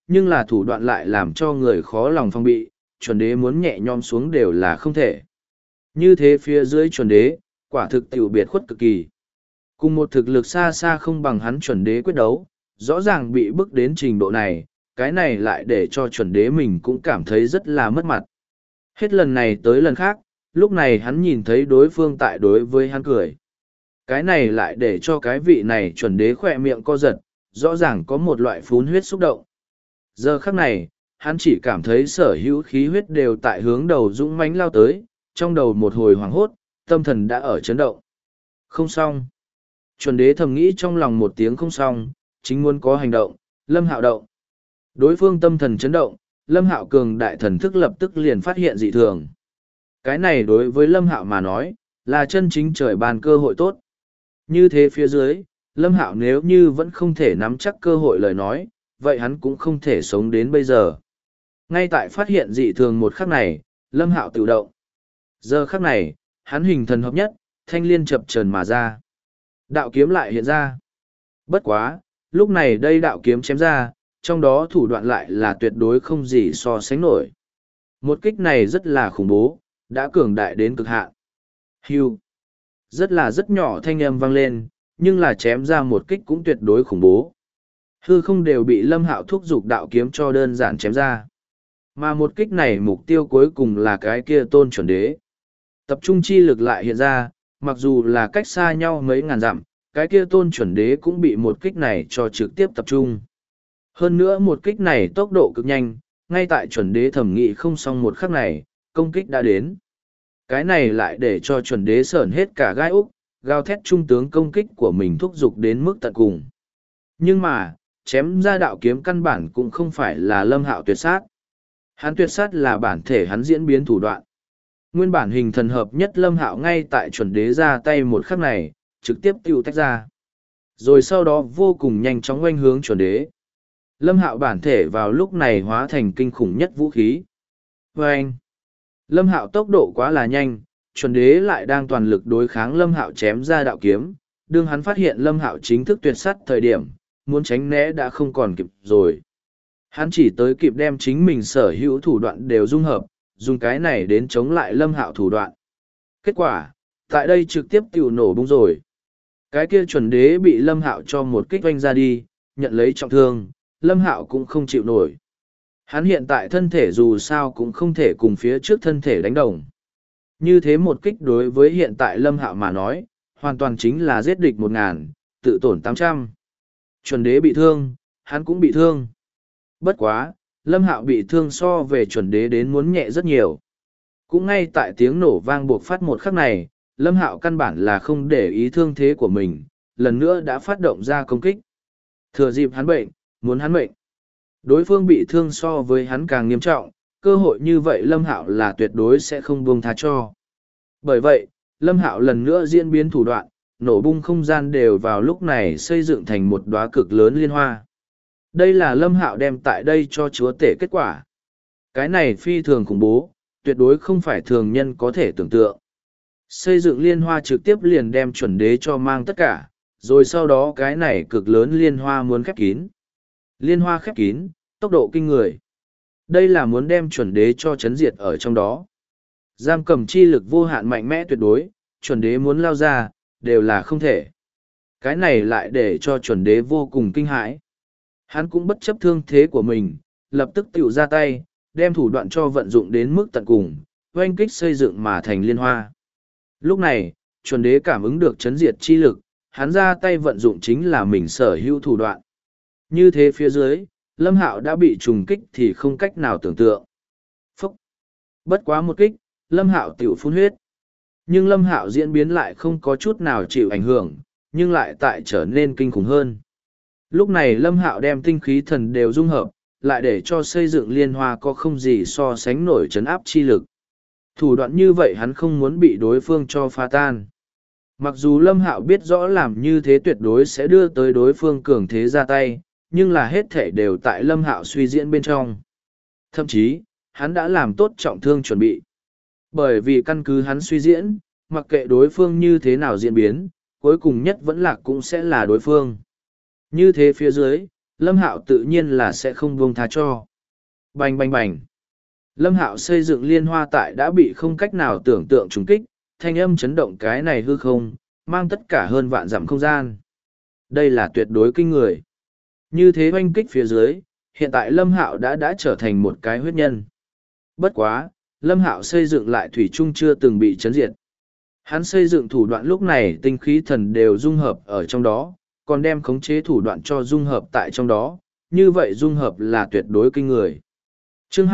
Speaker 1: nhưng là thủ đoạn lại làm cho người khó lòng phong bị, chuẩn đế muốn nhẹ nhõm xuống đều là không thể. Như thế phía dưới chuẩn đế, quả thực tiểu biệt khuất cực kỳ. Cùng một thực lực xa xa không bằng hắn chuẩn đế quyết đấu, rõ ràng bị bức đến trình độ này, cái này lại để cho chuẩn đế mình cũng cảm thấy rất là mất mặt. Hết lần này tới lần khác, lúc này hắn nhìn thấy đối phương tại đối với hắn cười. Cái này lại để cho cái vị này chuẩn đế khỏe miệng co giật, rõ ràng có một loại phún huyết xúc động. Giờ khắc này, hắn chỉ cảm thấy sở hữu khí huyết đều tại hướng đầu dũng mãnh lao tới, trong đầu một hồi hoảng hốt, tâm thần đã ở chấn động. Không xong. Chuẩn đế thầm nghĩ trong lòng một tiếng không xong, chính muốn có hành động, Lâm Hạo động. Đối phương tâm thần chấn động, Lâm Hạo cường đại thần thức lập tức liền phát hiện dị thường. Cái này đối với Lâm Hạo mà nói, là chân chính trời ban cơ hội tốt. Như thế phía dưới, Lâm Hạo nếu như vẫn không thể nắm chắc cơ hội lời nói, vậy hắn cũng không thể sống đến bây giờ. Ngay tại phát hiện dị thường một khắc này, Lâm Hạo tự động. Giờ khắc này, hắn hình thần hợp nhất, thanh liên chập chờn mà ra. Đạo kiếm lại hiện ra. Bất quá, lúc này đây đạo kiếm chém ra, trong đó thủ đoạn lại là tuyệt đối không gì so sánh nổi. Một kích này rất là khủng bố, đã cường đại đến cực hạn. Hưu. Rất nhỏ thanh âm vang lên, nhưng là chém ra một kích cũng tuyệt đối khủng bố. Hư không đều bị Lâm Hạo thúc giục đạo kiếm cho đơn giản chém ra. Mà một kích này mục tiêu cuối cùng là cái kia tôn chuẩn đế. Tập trung chi lực lại hiện ra, mặc dù là cách xa nhau mấy ngàn dặm, cái kia tôn chuẩn đế cũng bị một kích này cho trực tiếp tập trung. Hơn nữa một kích này tốc độ cực nhanh, ngay tại chuẩn đế thẩm nghị không xong một khắc này, công kích đã đến. Cái này lại để cho chuẩn đế sởn hết cả gai úc, gào thét trung tướng công kích của mình thúc giục đến mức tận cùng. Nhưng mà, chém ra đạo kiếm căn bản cũng không phải là Lâm Hạo tuyệt sát. Hắn tuyệt sát là bản thể hắn diễn biến thủ đoạn. Nguyên bản hình thần hợp nhất Lâm Hạo ngay tại chuẩn đế ra tay một khắc này, trực tiếp tiêu tách ra. Rồi sau đó vô cùng nhanh chóng oanh hướng chuẩn đế. Lâm Hạo bản thể vào lúc này hóa thành kinh khủng nhất vũ khí. Vâng! Lâm Hạo tốc độ quá là nhanh, chuẩn đế lại đang toàn lực đối kháng Lâm Hạo chém ra đạo kiếm. Đương hắn phát hiện Lâm Hạo chính thức tuyệt sát thời điểm, muốn tránh né đã không còn kịp rồi. Hắn chỉ tới kịp đem chính mình sở hữu thủ đoạn đều dung hợp, dùng cái này đến chống lại Lâm Hạo thủ đoạn. Kết quả, tại đây trực tiếp tiểu nổ bung rồi. Cái kia chuẩn đế bị Lâm Hạo cho một kích oanh ra đi, nhận lấy trọng thương, Lâm Hạo cũng không chịu nổi. Hắn hiện tại thân thể dù sao cũng không thể cùng phía trước thân thể đánh đồng. Như thế một kích đối với hiện tại Lâm Hạo mà nói, hoàn toàn chính là giết địch 1000, tự tổn 800. Chuẩn đế bị thương, hắn cũng bị thương. Bất quá, Lâm Hạo bị thương so về chuẩn đế đến muốn nhẹ rất nhiều. Cũng ngay tại tiếng nổ vang buộc phát một khắc này, Lâm Hạo căn bản là không để ý thương thế của mình, lần nữa đã phát động ra công kích. Thừa dịp hắn bệnh, muốn hắn mệnh. Đối phương bị thương so với hắn càng nghiêm trọng, cơ hội như vậy Lâm Hạo là tuyệt đối sẽ không buông tha cho. Bởi vậy, Lâm Hạo lần nữa diễn biến thủ đoạn, nổ bung không gian đều vào lúc này xây dựng thành một đóa cực lớn liên hoa. Đây là Lâm Hạo đem tại đây cho chúa tể kết quả. Cái này phi thường khủng bố, tuyệt đối không phải thường nhân có thể tưởng tượng. Xây dựng liên hoa trực tiếp liền đem chuẩn đế cho mang tất cả, rồi sau đó cái này cực lớn liên hoa muốn khép kín. Liên hoa khép kín, tốc độ kinh người. Đây là muốn đem chuẩn đế cho chấn diệt ở trong đó. Giam cầm chi lực vô hạn mạnh mẽ tuyệt đối, chuẩn đế muốn lao ra, đều là không thể. Cái này lại để cho chuẩn đế vô cùng kinh hãi. Hắn cũng bất chấp thương thế của mình, lập tức tiểu ra tay, đem thủ đoạn cho vận dụng đến mức tận cùng, oanh kích xây dựng mà thành liên hoa. Lúc này, chuẩn đế cảm ứng được chấn diệt chi lực, hắn ra tay vận dụng chính là mình sở hữu thủ đoạn. Như thế phía dưới, Lâm Hạo đã bị trùng kích thì không cách nào tưởng tượng. Phúc! Bất quá một kích, Lâm Hạo tiểu phun huyết. Nhưng Lâm Hạo diễn biến lại không có chút nào chịu ảnh hưởng, nhưng lại tại trở nên kinh khủng hơn. Lúc này Lâm Hạo đem tinh khí thần đều dung hợp, lại để cho xây dựng liên hoa có không gì so sánh nổi trấn áp chi lực. Thủ đoạn như vậy hắn không muốn bị đối phương cho phá tan. Mặc dù Lâm Hạo biết rõ làm như thế tuyệt đối sẽ đưa tới đối phương cường thế ra tay, nhưng là hết thể đều tại Lâm Hạo suy diễn bên trong. Thậm chí, hắn đã làm tốt trọng thương chuẩn bị. Bởi vì căn cứ hắn suy diễn, mặc kệ đối phương như thế nào diễn biến, cuối cùng nhất vẫn là cũng sẽ là đối phương. Như thế phía dưới, Lâm Hạo tự nhiên là sẽ không buông tha cho. Bành bành bành. Lâm Hạo xây dựng liên hoa tại đã bị không cách nào tưởng tượng trùng kích, thanh âm chấn động cái này hư không, mang tất cả hơn vạn dặm không gian. Đây là tuyệt đối kinh người. Như thế oanh kích phía dưới, hiện tại Lâm Hạo đã trở thành một cái huyết nhân. Bất quá, Lâm Hạo xây dựng lại thủy chung chưa từng bị chấn diệt. Hắn xây dựng thủ đoạn lúc này tinh khí thần đều dung hợp ở trong đó, còn đem khống chế thủ đoạn cho dung hợp tại trong đó, như vậy dung hợp là tuyệt đối kinh người. Chương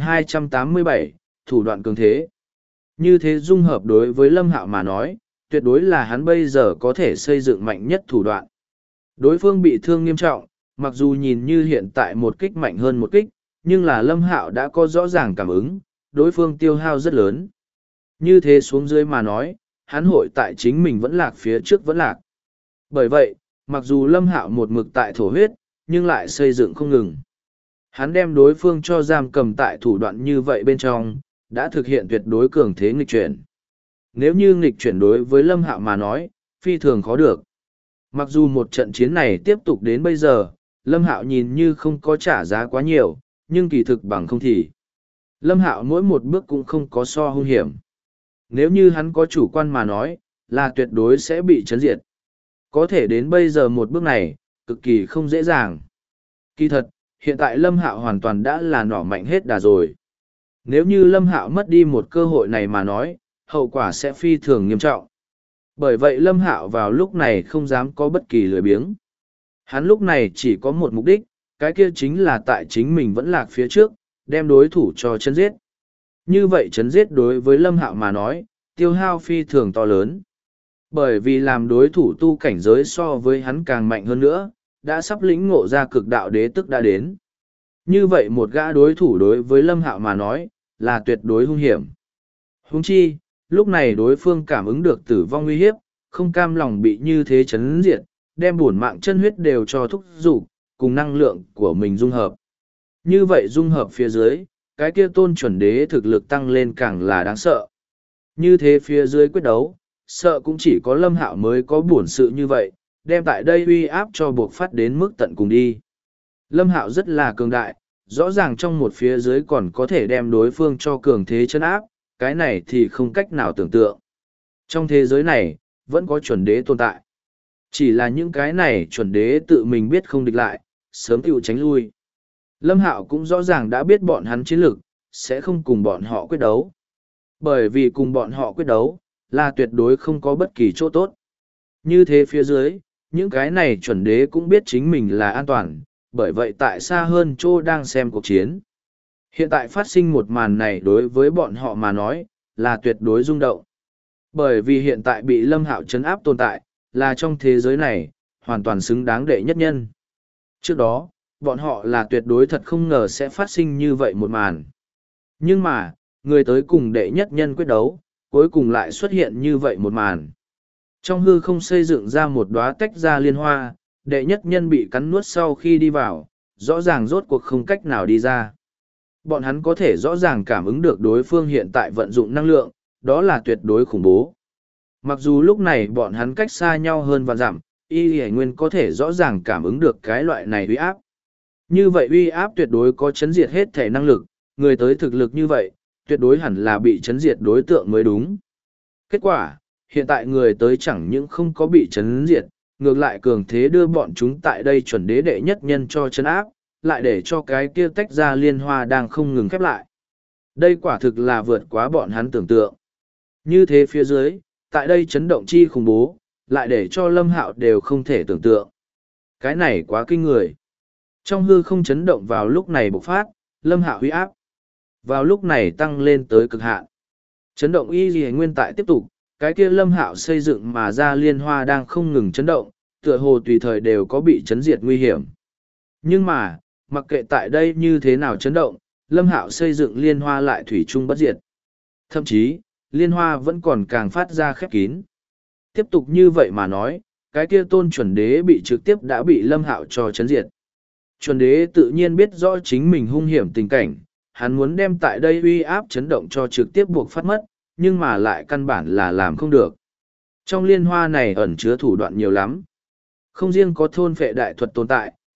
Speaker 1: 2287, thủ đoạn cường thế. Như thế dung hợp đối với Lâm Hạo mà nói, tuyệt đối là hắn bây giờ có thể xây dựng mạnh nhất thủ đoạn. Đối phương bị thương nghiêm trọng, mặc dù nhìn như hiện tại một kích mạnh hơn một kích, nhưng là Lâm Hạo đã có rõ ràng cảm ứng, đối phương tiêu hao rất lớn. Như thế xuống dưới mà nói, hắn hội tại chính mình vẫn lạc phía trước vẫn lạc. Bởi vậy, mặc dù Lâm Hạo một mực tại thổ huyết, nhưng lại xây dựng không ngừng. Hắn đem đối phương cho giam cầm tại thủ đoạn như vậy bên trong, đã thực hiện tuyệt đối cường thế nghịch chuyển. Nếu như nghịch chuyển đối với Lâm Hạo mà nói, phi thường khó được. Mặc dù một trận chiến này tiếp tục đến bây giờ, Lâm Hạo nhìn như không có trả giá quá nhiều, nhưng kỳ thực bằng không thì. Lâm Hạo mỗi một bước cũng không có so hung hiểm. Nếu như hắn có chủ quan mà nói, là tuyệt đối sẽ bị chấn diệt. Có thể đến bây giờ một bước này, cực kỳ không dễ dàng. Kỳ thật, hiện tại Lâm Hạo hoàn toàn đã là nỏ mạnh hết đà rồi. Nếu như Lâm Hạo mất đi một cơ hội này mà nói, hậu quả sẽ phi thường nghiêm trọng. Bởi vậy Lâm Hạo vào lúc này không dám có bất kỳ lười biếng. Hắn lúc này chỉ có một mục đích, cái kia chính là tại chính mình vẫn lạc phía trước, đem đối thủ cho chấn giết. Như vậy chấn giết đối với Lâm Hạo mà nói, tiêu hao phi thường to lớn. Bởi vì làm đối thủ tu cảnh giới so với hắn càng mạnh hơn nữa, đã sắp lĩnh ngộ ra cực đạo đế tức đã đến. Như vậy một gã đối thủ đối với Lâm Hạo mà nói, là tuyệt đối hung hiểm. Huống chi, lúc này đối phương cảm ứng được tử vong uy hiếp, không cam lòng bị như thế chấn diệt, đem bổn mạng chân huyết đều cho thúc dục cùng năng lượng của mình dung hợp. Như vậy dung hợp phía dưới, cái kia tôn chuẩn đế thực lực tăng lên càng là đáng sợ. Như thế phía dưới quyết đấu, sợ cũng chỉ có Lâm Hạo mới có bổn sự như vậy, đem tại đây uy áp cho buộc phát đến mức tận cùng đi. Lâm Hạo rất là cường đại, rõ ràng trong một phía dưới còn có thể đem đối phương cho cường thế chân áp, cái này thì không cách nào tưởng tượng. Trong thế giới này, vẫn có chuẩn đế tồn tại. Chỉ là những cái này chuẩn đế tự mình biết không địch lại, sớm tiêu tránh lui. Lâm Hạo cũng rõ ràng đã biết bọn hắn chiến lược, sẽ không cùng bọn họ quyết đấu. Bởi vì cùng bọn họ quyết đấu, là tuyệt đối không có bất kỳ chỗ tốt. Như thế phía dưới, những cái này chuẩn đế cũng biết chính mình là an toàn, bởi vậy tại xa hơn chỗ đang xem cuộc chiến. Hiện tại phát sinh một màn này đối với bọn họ mà nói, là tuyệt đối rung động. Bởi vì hiện tại bị Lâm Hạo trấn áp tồn tại, là trong thế giới này, hoàn toàn xứng đáng đệ nhất nhân. Trước đó, bọn họ là tuyệt đối thật không ngờ sẽ phát sinh như vậy một màn. Nhưng mà, người tới cùng đệ nhất nhân quyết đấu, cuối cùng lại xuất hiện như vậy một màn. Trong hư không xây dựng ra một đóa tách ra liên hoa, đệ nhất nhân bị cắn nuốt sau khi đi vào, rõ ràng rốt cuộc không cách nào đi ra. Bọn hắn có thể rõ ràng cảm ứng được đối phương hiện tại vận dụng năng lượng, đó là tuyệt đối khủng bố. Mặc dù lúc này bọn hắn cách xa nhau hơn vạn dặm, Y Hải Nguyên có thể rõ ràng cảm ứng được cái loại này uy áp. Như vậy uy áp tuyệt đối có chấn diệt hết thể năng lực, người tới thực lực như vậy, tuyệt đối hẳn là bị chấn diệt đối tượng mới đúng. Kết quả, hiện tại người tới chẳng những không có bị chấn diệt, ngược lại cường thế đưa bọn chúng tại đây chuẩn đế đệ nhất nhân cho chấn áp, lại để cho cái kia tách ra liên hoa đang không ngừng khép lại. Đây quả thực là vượt quá bọn hắn tưởng tượng. Như thế phía dưới, tại đây chấn động chi khủng bố, lại để cho Lâm Hạo đều không thể tưởng tượng. Cái này quá kinh người. Trong hư không chấn động vào lúc này bộc phát, Lâm Hạo huy áp. Vào lúc này tăng lên tới cực hạn. Chấn động y gì nguyên tại tiếp tục, cái kia Lâm Hạo xây dựng mà ra liên hoa đang không ngừng chấn động, tựa hồ tùy thời đều có bị chấn diệt nguy hiểm. Nhưng mà, mặc kệ tại đây như thế nào chấn động, Lâm Hạo xây dựng liên hoa lại thủy chung bất diệt. Thậm chí, liên hoa vẫn còn càng phát ra khép kín. Tiếp tục như vậy mà nói, cái kia tôn chuẩn đế bị trực tiếp đã bị Lâm Hạo cho chấn diệt. Chuẩn đế tự nhiên biết rõ chính mình hung hiểm tình cảnh, hắn muốn đem tại đây uy áp chấn động cho trực tiếp buộc phát mất, nhưng mà lại căn bản là làm không được. Trong liên hoa này ẩn chứa thủ đoạn nhiều lắm. Không riêng có thôn phệ đại thuật tồn tại,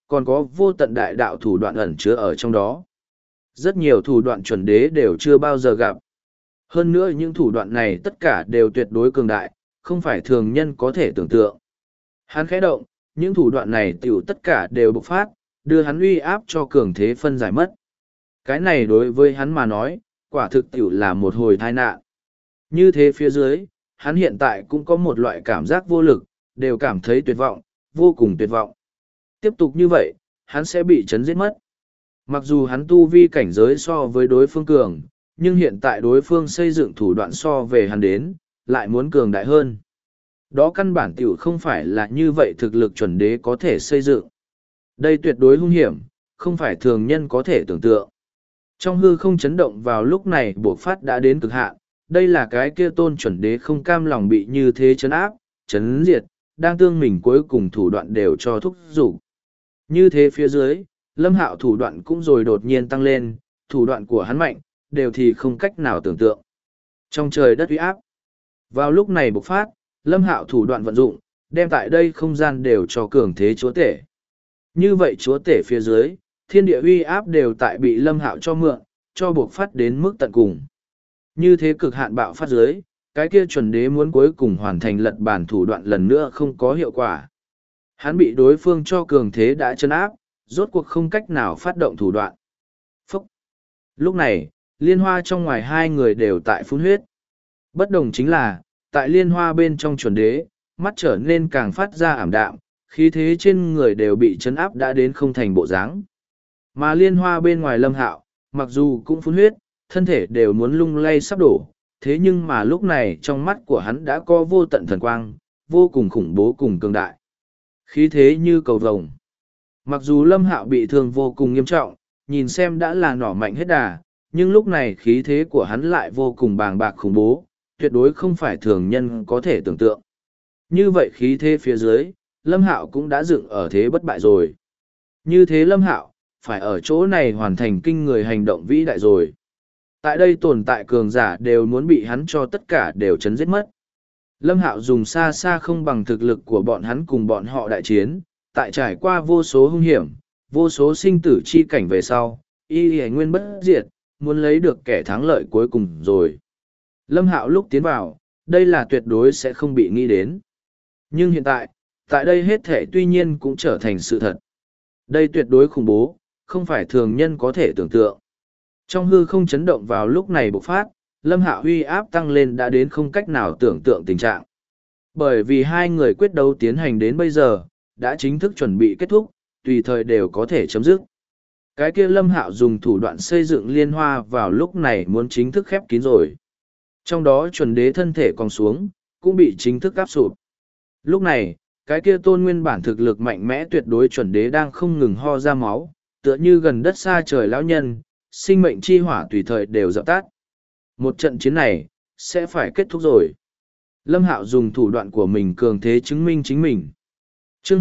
Speaker 1: còn có vô tận đại đạo thủ đoạn ẩn chứa ở trong đó. Rất nhiều thủ đoạn chuẩn đế đều chưa bao giờ gặp. Hơn nữa những thủ đoạn này tất cả đều tuyệt đối cường đại, không phải thường nhân có thể tưởng tượng. Hắn khẽ động, những thủ đoạn này tiểu tất cả đều bộc phát, đưa hắn uy áp cho cường thế phân giải mất. Cái này đối với hắn mà nói, quả thực tiểu là một hồi tai nạn. Như thế phía dưới, hắn hiện tại cũng có một loại cảm giác vô lực, đều cảm thấy tuyệt vọng, vô cùng tuyệt vọng. Tiếp tục như vậy, hắn sẽ bị chấn giết mất. Mặc dù hắn tu vi cảnh giới so với đối phương cường, nhưng hiện tại đối phương xây dựng thủ đoạn so về hắn đến, lại muốn cường đại hơn. Đó căn bản tiểu không phải là như vậy thực lực chuẩn đế có thể xây dựng. Đây tuyệt đối hung hiểm, không phải thường nhân có thể tưởng tượng. Trong hư không chấn động vào lúc này buộc phát đã đến cực hạn, đây là cái kia tôn chuẩn đế không cam lòng bị như thế chấn áp, chấn diệt, đang tương mình cuối cùng thủ đoạn đều cho thúc giục. Như thế phía dưới, Lâm Hạo thủ đoạn cũng rồi đột nhiên tăng lên, thủ đoạn của hắn mạnh, đều thì không cách nào tưởng tượng. Trong trời đất uy áp, vào lúc này bộc phát, Lâm Hạo thủ đoạn vận dụng, đem tại đây không gian đều cho cường thế chúa tể. Như vậy chúa tể phía dưới, thiên địa uy áp đều tại bị Lâm Hạo cho mượn, cho bộc phát đến mức tận cùng. Như thế cực hạn bạo phát dưới, cái kia chuẩn đế muốn cuối cùng hoàn thành lật bản thủ đoạn lần nữa không có hiệu quả. Hắn bị đối phương cho cường thế đã chân áp, rốt cuộc không cách nào phát động thủ đoạn. Phúc! Lúc này, liên hoa trong ngoài hai người đều tại phun huyết. Bất đồng chính là, tại liên hoa bên trong chuẩn đế, mắt trở nên càng phát ra ảm đạm, khí thế trên người đều bị chấn áp đã đến không thành bộ dáng. Mà liên hoa bên ngoài Lâm Hạo, mặc dù cũng phun huyết, thân thể đều muốn lung lay sắp đổ, thế nhưng mà lúc này trong mắt của hắn đã có vô tận thần quang, vô cùng khủng bố cùng cường đại. Khí thế như cầu vồng. Mặc dù Lâm Hạo bị thương vô cùng nghiêm trọng, nhìn xem đã là nỏ mạnh hết đà, nhưng lúc này khí thế của hắn lại vô cùng bàng bạc khủng bố, tuyệt đối không phải thường nhân có thể tưởng tượng. Như vậy khí thế phía dưới, Lâm Hạo cũng đã dựng ở thế bất bại rồi. Như thế Lâm Hạo, phải ở chỗ này hoàn thành kinh người hành động vĩ đại rồi. Tại đây tồn tại cường giả đều muốn bị hắn cho tất cả đều chấn giết mất. Lâm Hạo dùng xa xa không bằng thực lực của bọn hắn cùng bọn họ đại chiến, tại trải qua vô số hung hiểm, vô số sinh tử chi cảnh về sau, y nguyên bất diệt, muốn lấy được kẻ thắng lợi cuối cùng rồi. Lâm Hạo lúc tiến vào, đây là tuyệt đối sẽ không bị nghĩ đến. Nhưng hiện tại, tại đây hết thể tuy nhiên cũng trở thành sự thật. Đây tuyệt đối khủng bố, không phải thường nhân có thể tưởng tượng. Trong hư không chấn động vào lúc này bộc phát, Lâm Hạo uy áp tăng lên đã đến không cách nào tưởng tượng tình trạng. Bởi vì hai người quyết đấu tiến hành đến bây giờ, đã chính thức chuẩn bị kết thúc, tùy thời đều có thể chấm dứt. Cái kia Lâm Hạo dùng thủ đoạn xây dựng liên hoa vào lúc này muốn chính thức khép kín rồi. Trong đó chuẩn đế thân thể còn xuống, cũng bị chính thức áp sụp. Lúc này, cái kia tôn nguyên bản thực lực mạnh mẽ tuyệt đối chuẩn đế đang không ngừng ho ra máu, tựa như gần đất xa trời lão nhân, sinh mệnh chi hỏa tùy thời đều dập tắt. Một trận chiến này, sẽ phải kết thúc rồi. Lâm Hạo dùng thủ đoạn của mình cường thế chứng minh chính mình. Chương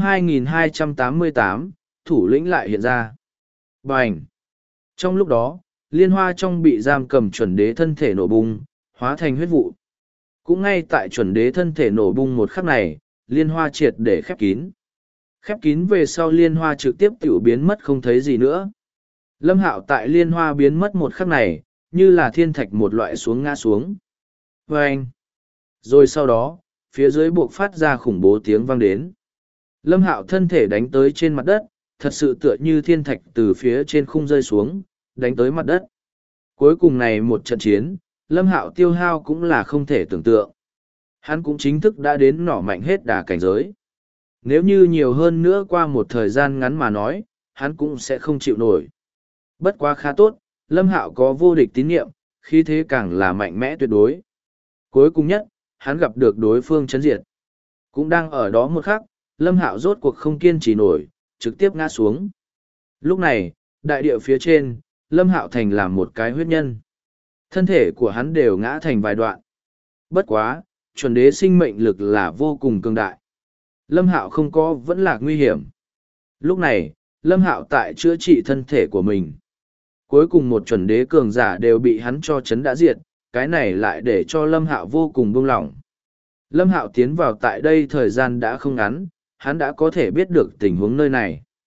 Speaker 1: 2288, thủ lĩnh lại hiện ra. Bành! Trong lúc đó, liên hoa trong bị giam cầm chuẩn đế thân thể nổ bung, hóa thành huyết vụ. Cũng ngay tại chuẩn đế thân thể nổ bung một khắc này, liên hoa triệt để khép kín. Khép kín về sau liên hoa trực tiếp tiểu biến mất không thấy gì nữa. Lâm Hạo tại liên hoa biến mất một khắc này, như là thiên thạch một loại xuống ngã xuống. Vâng! Rồi sau đó, phía dưới buộc phát ra khủng bố tiếng vang đến. Lâm Hạo thân thể đánh tới trên mặt đất, thật sự tựa như thiên thạch từ phía trên khung rơi xuống, đánh tới mặt đất. Cuối cùng này một trận chiến, Lâm Hạo tiêu hao cũng là không thể tưởng tượng. Hắn cũng chính thức đã đến nỏ mạnh hết đà cảnh giới. Nếu như nhiều hơn nữa qua một thời gian ngắn mà nói, hắn cũng sẽ không chịu nổi. Bất quá khá tốt, Lâm Hạo có vô địch tín nhiệm, khí thế càng là mạnh mẽ tuyệt đối. Cuối cùng nhất, hắn gặp được đối phương chấn diệt. Cũng đang ở đó một khắc, Lâm Hạo rốt cuộc không kiên trì nổi, trực tiếp ngã xuống. Lúc này, đại địa phía trên, Lâm Hạo thành làm một cái huyết nhân. Thân thể của hắn đều ngã thành vài đoạn. Bất quá, chuẩn đế sinh mệnh lực là vô cùng cường đại. Lâm Hạo không có vẫn là nguy hiểm. Lúc này, Lâm Hạo tại chữa trị thân thể của mình. Cuối cùng một chuẩn đế cường giả đều bị hắn cho chấn đã diệt, cái này lại để cho Lâm Hạo vô cùng buông lỏng. Lâm Hạo tiến vào tại đây thời gian đã không ngắn, hắn đã có thể biết được tình huống nơi này.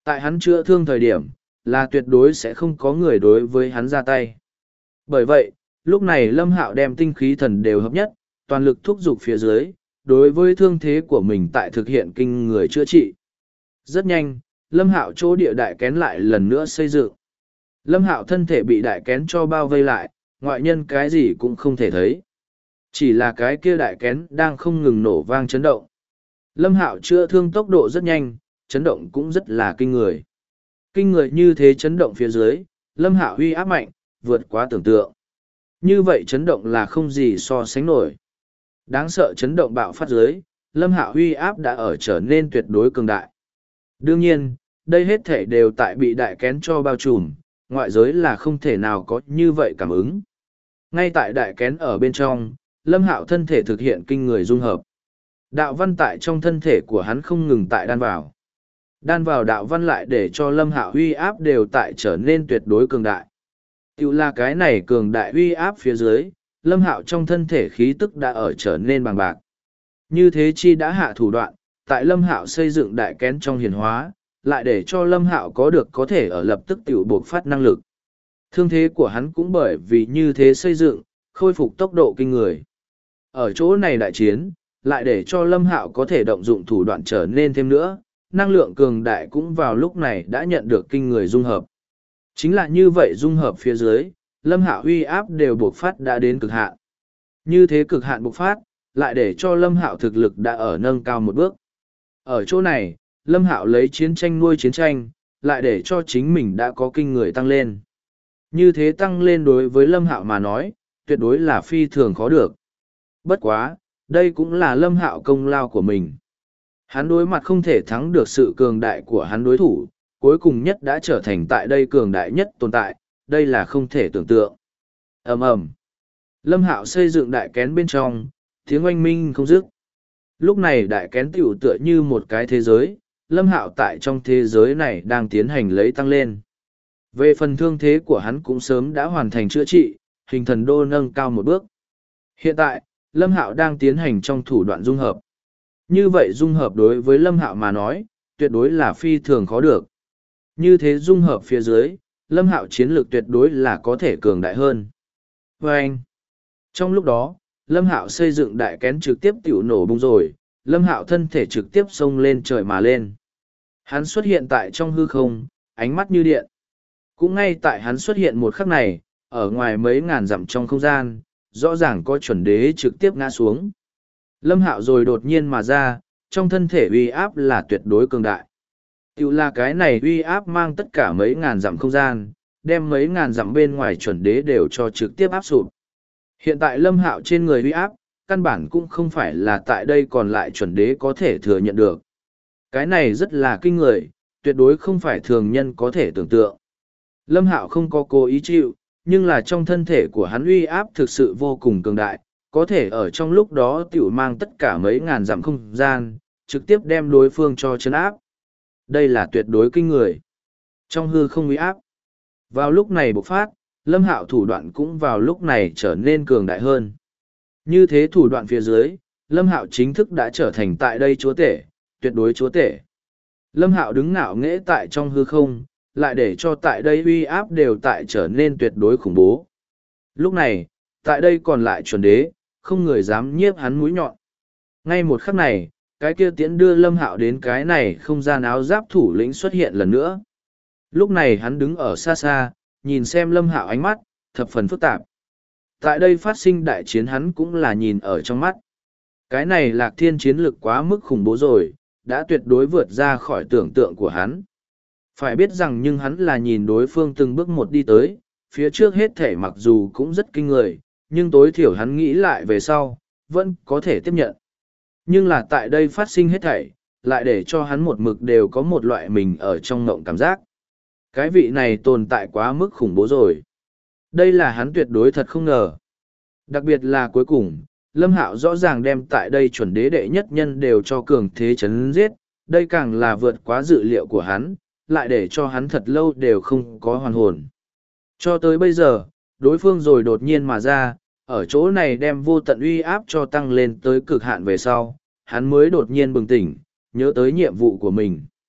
Speaker 1: Tại hắn chữa thương thời điểm, là tuyệt đối sẽ không có người đối với hắn ra tay. Bởi vậy, lúc này Lâm Hạo đem tinh khí thần đều hợp nhất, toàn lực thúc giục phía dưới, đối với thương thế của mình tại thực hiện kinh người chữa trị. Rất nhanh, Lâm Hạo chỗ địa đại kén lại lần nữa xây dựng. Lâm Hạo thân thể bị đại kén cho bao vây lại, ngoại nhân cái gì cũng không thể thấy. Chỉ là cái kia đại kén đang không ngừng nổ vang chấn động. Lâm Hạo chữa thương tốc độ rất nhanh, chấn động cũng rất là kinh người. Kinh người như thế chấn động phía dưới, Lâm Hạo uy áp mạnh, vượt quá tưởng tượng. Như vậy chấn động là không gì so sánh nổi. Đáng sợ chấn động bạo phát dưới, Lâm Hạo uy áp đã ở trở nên tuyệt đối cường đại. Đương nhiên, đây hết thể đều tại bị đại kén cho bao trùm, ngoại giới là không thể nào có như vậy cảm ứng. Ngay tại đại kén ở bên trong, Lâm Hạo thân thể thực hiện kinh người dung hợp. Đạo văn tại trong thân thể của hắn không ngừng tại đan vào. Đan vào đạo văn lại để cho Lâm Hạo uy áp đều tại trở nên tuyệt đối cường đại. Tiểu là cái này cường đại uy áp phía dưới, Lâm Hạo trong thân thể khí tức đã ở trở nên bằng bạc. Như thế chi đã hạ thủ đoạn, tại Lâm Hạo xây dựng đại kén trong hiển hóa, lại để cho Lâm Hạo có được có thể ở lập tức tiểu buộc phát năng lực. Thương thế của hắn cũng bởi vì như thế xây dựng, khôi phục tốc độ kinh người. Ở chỗ này đại chiến, lại để cho Lâm Hạo có thể động dụng thủ đoạn trở nên thêm nữa, năng lượng cường đại cũng vào lúc này đã nhận được kinh người dung hợp. Chính là như vậy dung hợp phía dưới, Lâm Hạo uy áp đều buộc phát đã đến cực hạn. Như thế cực hạn bộc phát, lại để cho Lâm Hạo thực lực đã ở nâng cao một bước. Ở chỗ này, Lâm Hạo lấy chiến tranh nuôi chiến tranh, lại để cho chính mình đã có kinh người tăng lên. Như thế tăng lên đối với Lâm Hạo mà nói, tuyệt đối là phi thường khó được. Bất quá, đây cũng là Lâm Hạo công lao của mình. Hắn đối mặt không thể thắng được sự cường đại của hắn đối thủ, cuối cùng nhất đã trở thành tại đây cường đại nhất tồn tại, đây là không thể tưởng tượng. Ầm ầm. Lâm Hạo xây dựng đại kén bên trong, tiếng oanh minh không dứt. Lúc này đại kén tiểu tựa như một cái thế giới, Lâm Hạo tại trong thế giới này đang tiến hành lấy tăng lên. Về phần thương thế của hắn cũng sớm đã hoàn thành chữa trị, hình thần đô nâng cao một bước. Hiện tại, Lâm Hạo đang tiến hành trong thủ đoạn dung hợp. Như vậy dung hợp đối với Lâm Hạo mà nói, tuyệt đối là phi thường khó được. Như thế dung hợp phía dưới, Lâm Hạo chiến lược tuyệt đối là có thể cường đại hơn. Và anh, trong lúc đó, Lâm Hạo xây dựng đại kén trực tiếp tiểu nổ bung rồi, Lâm Hạo thân thể trực tiếp xông lên trời mà lên. Hắn xuất hiện tại trong hư không, ánh mắt như điện. Cũng ngay tại hắn xuất hiện một khắc này, ở ngoài mấy ngàn dặm trong không gian, rõ ràng có chuẩn đế trực tiếp ngã xuống. Lâm Hạo rồi đột nhiên mà ra, trong thân thể uy áp là tuyệt đối cường đại. Tiểu là cái này uy áp mang tất cả mấy ngàn dặm không gian, đem mấy ngàn dặm bên ngoài chuẩn đế đều cho trực tiếp áp sụp. Hiện tại Lâm Hạo trên người uy áp, căn bản cũng không phải là tại đây còn lại chuẩn đế có thể thừa nhận được. Cái này rất là kinh người, tuyệt đối không phải thường nhân có thể tưởng tượng. Lâm Hạo không có cố ý chịu, nhưng là trong thân thể của hắn uy áp thực sự vô cùng cường đại, có thể ở trong lúc đó tiểu mang tất cả mấy ngàn dặm không gian, trực tiếp đem đối phương cho chấn áp. Đây là tuyệt đối kinh người. Trong hư không uy áp. Vào lúc này bộc phát, Lâm Hạo thủ đoạn cũng vào lúc này trở nên cường đại hơn. Như thế thủ đoạn phía dưới, Lâm Hạo chính thức đã trở thành tại đây chúa tể, tuyệt đối chúa tể. Lâm Hạo đứng ngạo nghễ tại trong hư không, lại để cho tại đây uy áp đều tại trở nên tuyệt đối khủng bố. Lúc này, tại đây còn lại chuẩn đế, không người dám nhiếp hắn mũi nhọn. Ngay một khắc này, cái kia tiễn đưa Lâm Hạo đến cái này không gian áo giáp thủ lĩnh xuất hiện lần nữa. Lúc này hắn đứng ở xa xa, nhìn xem Lâm Hạo ánh mắt, thập phần phức tạp. Tại đây phát sinh đại chiến hắn cũng là nhìn ở trong mắt. Cái này Lạc Thiên chiến lực quá mức khủng bố rồi, đã tuyệt đối vượt ra khỏi tưởng tượng của hắn. Phải biết rằng nhưng hắn là nhìn đối phương từng bước một đi tới, phía trước hết thể mặc dù cũng rất kinh người, nhưng tối thiểu hắn nghĩ lại về sau, vẫn có thể tiếp nhận. Nhưng là tại đây phát sinh hết thảy, lại để cho hắn một mực đều có một loại mình ở trong ngộng cảm giác. Cái vị này tồn tại quá mức khủng bố rồi. Đây là hắn tuyệt đối thật không ngờ. Đặc biệt là cuối cùng, Lâm Hạo rõ ràng đem tại đây chuẩn đế đệ nhất nhân đều cho cường thế chấn giết, đây càng là vượt quá dự liệu của hắn, lại để cho hắn thật lâu đều không có hoàn hồn. Cho tới bây giờ, đối phương rồi đột nhiên mà ra, ở chỗ này đem vô tận uy áp cho tăng lên tới cực hạn về sau, hắn mới đột nhiên bừng tỉnh, nhớ tới nhiệm vụ của mình.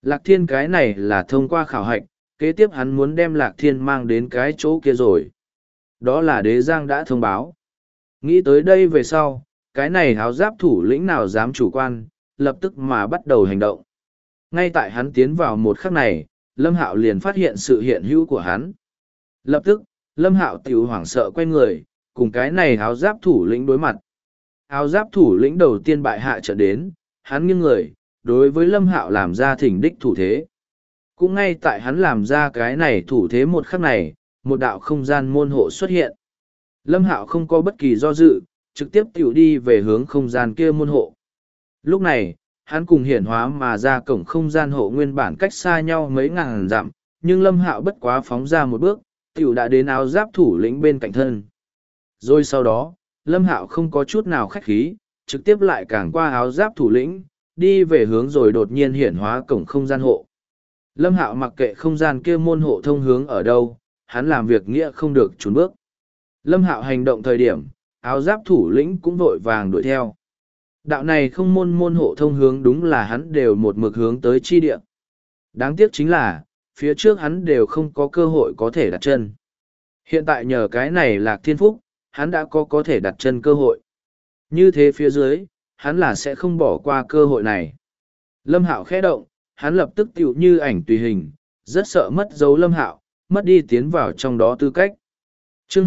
Speaker 1: Lạc Thiên cái này là thông qua khảo hạch, kế tiếp hắn muốn đem Lạc Thiên mang đến cái chỗ kia rồi. Đó là Đế Giang đã thông báo. Nghĩ tới đây về sau, cái này áo giáp thủ lĩnh nào dám chủ quan, lập tức mà bắt đầu hành động. Ngay tại hắn tiến vào một khắc này, Lâm Hạo liền phát hiện sự hiện hữu của hắn. Lập tức, Lâm Hạo tiểu hoảng sợ quay người, cùng cái này áo giáp thủ lĩnh đối mặt. Áo giáp thủ lĩnh đầu tiên bại hạ trận đến, hắn nghiêng người, đối với Lâm Hạo làm ra thỉnh đích thủ thế. Cũng ngay tại hắn làm ra cái này thủ thế một khắc này, một đạo không gian môn hộ xuất hiện. Lâm Hạo không có bất kỳ do dự, trực tiếp tiểu đi về hướng không gian kia môn hộ. Lúc này, hắn cùng hiển hóa mà ra cổng không gian hộ nguyên bản cách xa nhau mấy ngàn dặm, nhưng Lâm Hạo bất quá phóng ra một bước, tiểu đã đến áo giáp thủ lĩnh bên cạnh thân. Rồi sau đó, Lâm Hạo không có chút nào khách khí, trực tiếp lại cản qua áo giáp thủ lĩnh, đi về hướng rồi đột nhiên hiển hóa cổng không gian hộ. Lâm Hạo mặc kệ không gian kia môn hộ thông hướng ở đâu, hắn làm việc nghĩa không được trốn bước. Lâm Hạo hành động thời điểm, áo giáp thủ lĩnh cũng vội vàng đuổi theo. Đạo này không môn hộ thông hướng đúng là hắn đều một mực hướng tới chi địa. Đáng tiếc chính là, phía trước hắn đều không có cơ hội có thể đặt chân. Hiện tại nhờ cái này Lạc Thiên Phúc, hắn đã có thể đặt chân cơ hội. Như thế phía dưới, hắn là sẽ không bỏ qua cơ hội này. Lâm Hạo khẽ động, hắn lập tức tựu như ảnh tùy hình, rất sợ mất dấu Lâm Hạo, mất đi tiến vào trong đó tư cách. Chương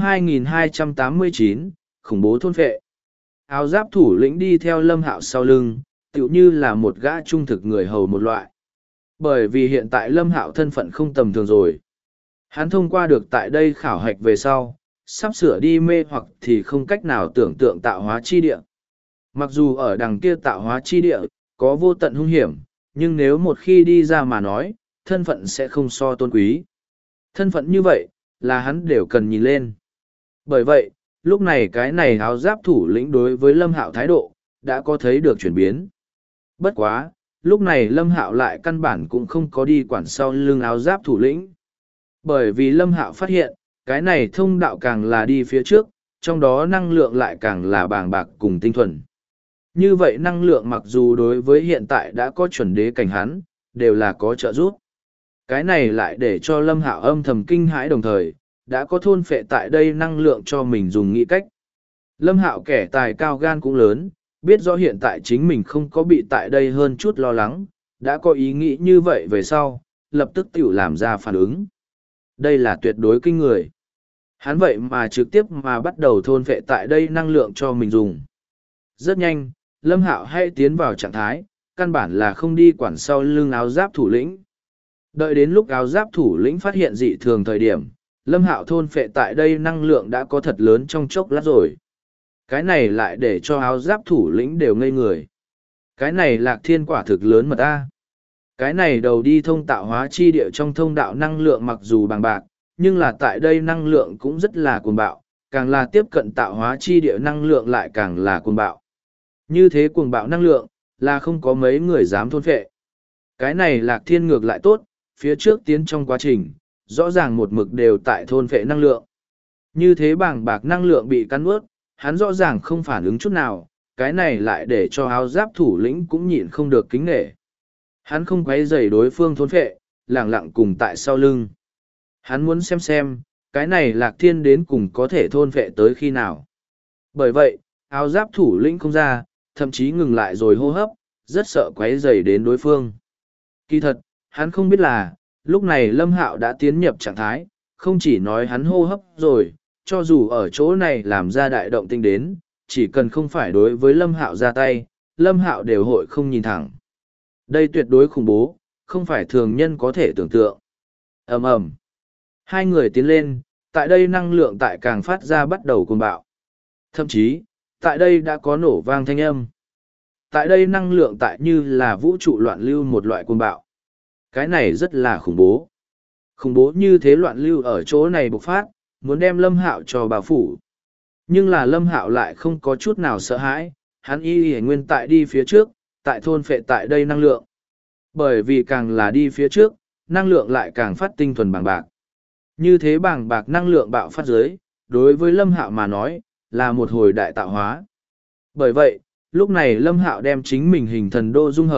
Speaker 1: 2289, khủng bố thôn phệ. Áo giáp thủ lĩnh đi theo Lâm Hạo sau lưng, tựu như là một gã trung thực người hầu một loại. Bởi vì hiện tại Lâm Hạo thân phận không tầm thường rồi. Hắn thông qua được tại đây khảo hạch về sau, sắp sửa đi mê hoặc thì không cách nào tưởng tượng tạo hóa chi địa. Mặc dù ở đằng kia tạo hóa chi địa, có vô tận hung hiểm, nhưng nếu một khi đi ra mà nói, thân phận sẽ không so tôn quý. Thân phận như vậy, là hắn đều cần nhìn lên. Bởi vậy, lúc này cái này áo giáp thủ lĩnh đối với Lâm Hạo thái độ, đã có thấy được chuyển biến. Bất quá, lúc này Lâm Hạo lại căn bản cũng không có đi quản sau lưng áo giáp thủ lĩnh. Bởi vì Lâm Hạo phát hiện, cái này thông đạo càng là đi phía trước, trong đó năng lượng lại càng là bàng bạc cùng tinh thuần. Như vậy năng lượng mặc dù đối với hiện tại đã có chuẩn đế cảnh hắn, đều là có trợ giúp. Cái này lại để cho Lâm Hạo âm thầm kinh hãi đồng thời, đã có thôn phệ tại đây năng lượng cho mình dùng nghĩ cách. Lâm Hạo kẻ tài cao gan cũng lớn, biết rõ hiện tại chính mình không có bị tại đây hơn chút lo lắng, đã có ý nghĩ như vậy về sau, lập tức tiểu làm ra phản ứng. Đây là tuyệt đối kinh người. Hắn vậy mà trực tiếp mà bắt đầu thôn phệ tại đây năng lượng cho mình dùng. Rất nhanh, Lâm Hạo hay tiến vào trạng thái, căn bản là không đi quản sau lưng áo giáp thủ lĩnh. Đợi đến lúc áo giáp thủ lĩnh phát hiện dị thường thời điểm, Lâm Hạo thôn phệ tại đây năng lượng đã có thật lớn trong chốc lát rồi. Cái này lại để cho áo giáp thủ lĩnh đều ngây người. Cái này Lạc Thiên quả thực lớn mà ta. Cái này đầu đi thông tạo hóa chi địa trong thông đạo năng lượng mặc dù bằng bạc, nhưng là tại đây năng lượng cũng rất là cuồng bạo, càng là tiếp cận tạo hóa chi địa năng lượng lại càng là cuồng bạo. Như thế cuồng bạo năng lượng, là không có mấy người dám thôn phệ. Cái này Lạc Thiên ngược lại tốt, phía trước tiến trong quá trình, rõ ràng một mực đều tại thôn phệ năng lượng. Như thế bàng bạc năng lượng bị cắn ướt, hắn rõ ràng không phản ứng chút nào, cái này lại để cho áo giáp thủ lĩnh cũng nhịn không được kính nể. Hắn không quấy rầy đối phương thôn phệ, lẳng lặng cùng tại sau lưng. Hắn muốn xem, cái này Lạc Thiên đến cùng có thể thôn phệ tới khi nào. Bởi vậy, áo giáp thủ lĩnh không ra, thậm chí ngừng lại rồi hô hấp, rất sợ quấy rầy đến đối phương. Kỳ thật, hắn không biết là, lúc này Lâm Hạo đã tiến nhập trạng thái, không chỉ nói hắn hô hấp rồi, cho dù ở chỗ này làm ra đại động tinh đến, chỉ cần không phải đối với Lâm Hạo ra tay, Lâm Hạo đều hội không nhìn thẳng. Đây tuyệt đối khủng bố, không phải thường nhân có thể tưởng tượng. Ầm ầm. Hai người tiến lên, tại đây năng lượng tại càng phát ra bắt đầu cuồng bạo. Thậm chí, tại đây đã có nổ vang thanh âm. Tại đây năng lượng tại như là vũ trụ loạn lưu một loại cuồng bạo. Cái này rất là khủng bố. Khủng bố như thế loạn lưu ở chỗ này bộc phát, muốn đem Lâm Hạo cho bao phủ. Nhưng là Lâm Hạo lại không có chút nào sợ hãi, hắn y nguyên tại đi phía trước, tại thôn phệ tại đây năng lượng. Bởi vì càng là đi phía trước, năng lượng lại càng phát tinh thuần bàng bạc. Như thế bàng bạc năng lượng bạo phát dưới, đối với Lâm Hạo mà nói, là một hồi đại tạo hóa. Bởi vậy, lúc này Lâm Hạo đem chính mình hình thần đô dung hợp,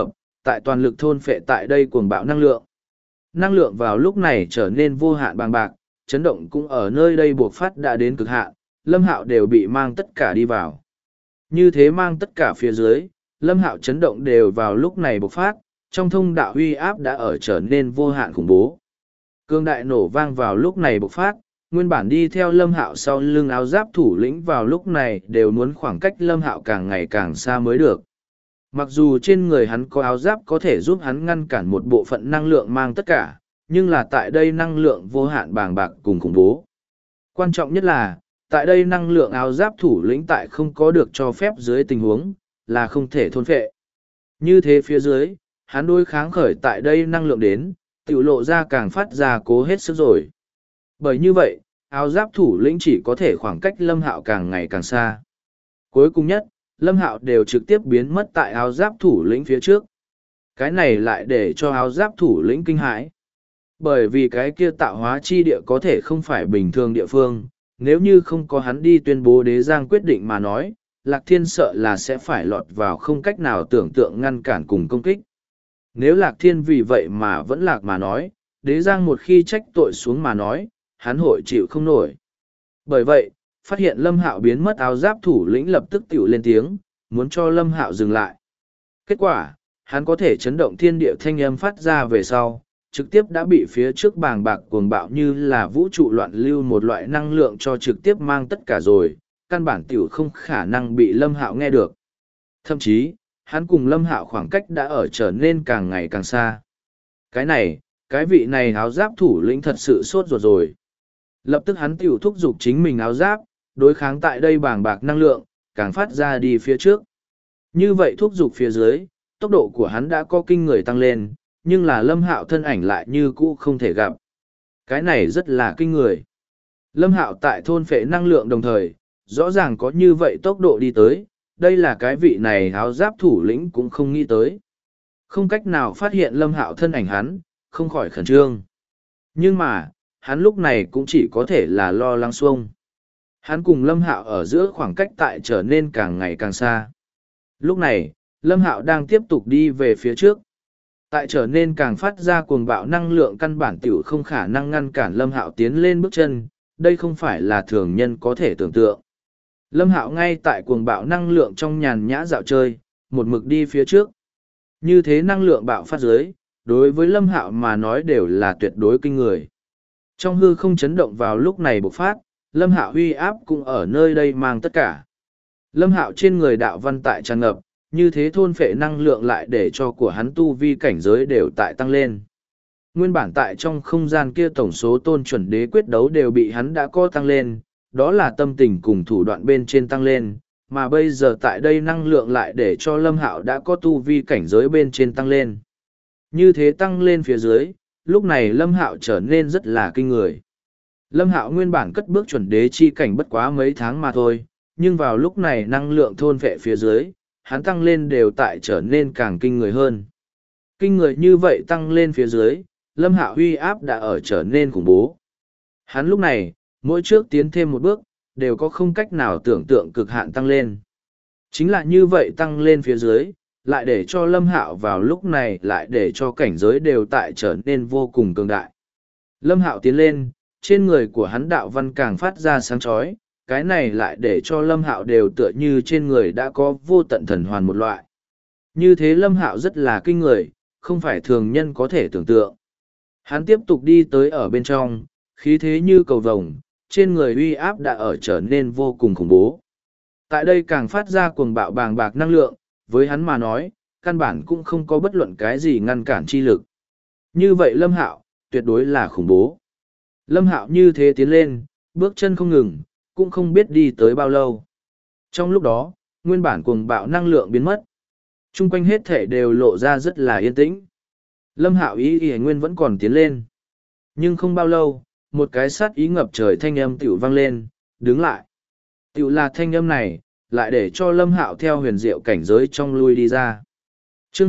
Speaker 1: tại toàn lực thôn phệ tại đây cuồng bạo năng lượng. Năng lượng vào lúc này trở nên vô hạn bằng bạc, chấn động cũng ở nơi đây buộc phát đã đến cực hạn, Lâm Hạo đều bị mang tất cả đi vào. Như thế mang tất cả phía dưới, Lâm Hạo chấn động đều vào lúc này bộc phát, trong thông đạo uy áp đã ở trở nên vô hạn khủng bố. Cương đại nổ vang vào lúc này bộc phát, nguyên bản đi theo Lâm Hạo sau lưng áo giáp thủ lĩnh vào lúc này đều muốn khoảng cách Lâm Hạo càng ngày càng xa mới được. Mặc dù trên người hắn có áo giáp có thể giúp hắn ngăn cản một bộ phận năng lượng mang tất cả, nhưng là tại đây năng lượng vô hạn bàng bạc cùng khủng bố. Quan trọng nhất là, tại đây năng lượng áo giáp thủ lĩnh tại không có được cho phép dưới tình huống, là không thể thôn phệ. Như thế phía dưới, hắn đối kháng khởi tại đây năng lượng đến, tiểu lộ ra càng phát ra cố hết sức rồi. Bởi như vậy, áo giáp thủ lĩnh chỉ có thể khoảng cách Lâm Hạo càng ngày càng xa. Cuối cùng nhất, Lâm Hạo đều trực tiếp biến mất tại áo giáp thủ lĩnh phía trước. Cái này lại để cho áo giáp thủ lĩnh kinh hãi. Bởi vì cái kia tạo hóa chi địa có thể không phải bình thường địa phương, nếu như không có hắn đi tuyên bố đế giang quyết định mà nói, Lạc Thiên sợ là sẽ phải lọt vào không cách nào tưởng tượng ngăn cản cùng công kích. Nếu Lạc Thiên vì vậy mà vẫn lạc mà nói, đế giang một khi trách tội xuống mà nói, hắn hội chịu không nổi. Bởi vậy, phát hiện Lâm Hạo biến mất áo giáp thủ lĩnh lập tức tiểu lên tiếng, muốn cho Lâm Hạo dừng lại. Kết quả, hắn có thể chấn động thiên địa thanh âm phát ra về sau, trực tiếp đã bị phía trước bàng bạc cuồng bạo như là vũ trụ loạn lưu một loại năng lượng cho trực tiếp mang tất cả rồi, căn bản tiểu không khả năng bị Lâm Hạo nghe được. Thậm chí, hắn cùng Lâm Hạo khoảng cách đã ở trở nên càng ngày càng xa. Cái vị này áo giáp thủ lĩnh thật sự sốt ruột rồi. Lập tức hắn tiểu thúc giục chính mình áo giáp, đối kháng tại đây bàng bạc năng lượng, càng phát ra đi phía trước. Như vậy thúc giục phía dưới, tốc độ của hắn đã có kinh người tăng lên, nhưng là Lâm Hạo thân ảnh lại như cũ không thể gặp. Cái này rất là kinh người. Lâm Hạo tại thôn phệ năng lượng đồng thời, rõ ràng có như vậy tốc độ đi tới, đây là cái vị này áo giáp thủ lĩnh cũng không nghĩ tới. Không cách nào phát hiện Lâm Hạo thân ảnh hắn, không khỏi khẩn trương. Nhưng mà, hắn lúc này cũng chỉ có thể là lo lắng xuông. Hắn cùng Lâm Hạo ở giữa khoảng cách tại trở nên càng ngày càng xa. Lúc này, Lâm Hạo đang tiếp tục đi về phía trước. Tại trở nên càng phát ra cuồng bạo năng lượng căn bản tiểu không khả năng ngăn cản Lâm Hạo tiến lên bước chân, đây không phải là thường nhân có thể tưởng tượng. Lâm Hạo ngay tại cuồng bạo năng lượng trong nhàn nhã dạo chơi, một mực đi phía trước. Như thế năng lượng bạo phát dưới, đối với Lâm Hạo mà nói đều là tuyệt đối kinh người. Trong hư không chấn động vào lúc này bộc phát, Lâm Hạo uy áp cũng ở nơi đây mang tất cả. Lâm Hạo trên người đạo văn tại tràn ngập, như thế thôn phệ năng lượng lại để cho của hắn tu vi cảnh giới đều tại tăng lên. Nguyên bản tại trong không gian kia tổng số tôn chuẩn đế quyết đấu đều bị hắn đã có tăng lên, đó là tâm tình cùng thủ đoạn bên trên tăng lên, mà bây giờ tại đây năng lượng lại để cho Lâm Hạo đã có tu vi cảnh giới bên trên tăng lên. Như thế tăng lên phía dưới, lúc này Lâm Hạo trở nên rất là kinh người. Lâm Hạo nguyên bản cất bước chuẩn đế chi cảnh bất quá mấy tháng mà thôi, nhưng vào lúc này năng lượng thôn vệ phía dưới, hắn tăng lên đều tại trở nên càng kinh người hơn. Kinh người như vậy tăng lên phía dưới, Lâm Hạo uy áp đã ở trở nên khủng bố. Hắn lúc này, mỗi trước tiến thêm một bước, đều có không cách nào tưởng tượng cực hạn tăng lên. Chính là như vậy tăng lên phía dưới, lại để cho Lâm Hạo vào lúc này lại để cho cảnh giới đều tại trở nên vô cùng cường đại. Lâm Hạo tiến lên, trên người của hắn đạo văn càng phát ra sáng chói, cái này lại để cho Lâm Hạo đều tựa như trên người đã có vô tận thần hoàn một loại. Như thế Lâm Hạo rất là kinh người, không phải thường nhân có thể tưởng tượng. Hắn tiếp tục đi tới ở bên trong, khí thế như cầu vồng, trên người uy áp đã ở trở nên vô cùng khủng bố. Tại đây càng phát ra cuồng bạo bàng bạc năng lượng, với hắn mà nói, căn bản cũng không có bất luận cái gì ngăn cản chi lực. Như vậy Lâm Hạo, tuyệt đối là khủng bố. Lâm Hạo như thế tiến lên, bước chân không ngừng, cũng không biết đi tới bao lâu. Trong lúc đó, nguyên bản cuồng bạo năng lượng biến mất. Trung quanh hết thể đều lộ ra rất là yên tĩnh. Lâm Hạo ý nguyên vẫn còn tiến lên. Nhưng không bao lâu, một cái sát ý ngập trời thanh âm tiểu vang lên, đứng lại. Tiểu là thanh âm này, lại để cho Lâm Hạo theo huyền diệu cảnh giới trong lui đi ra. Chương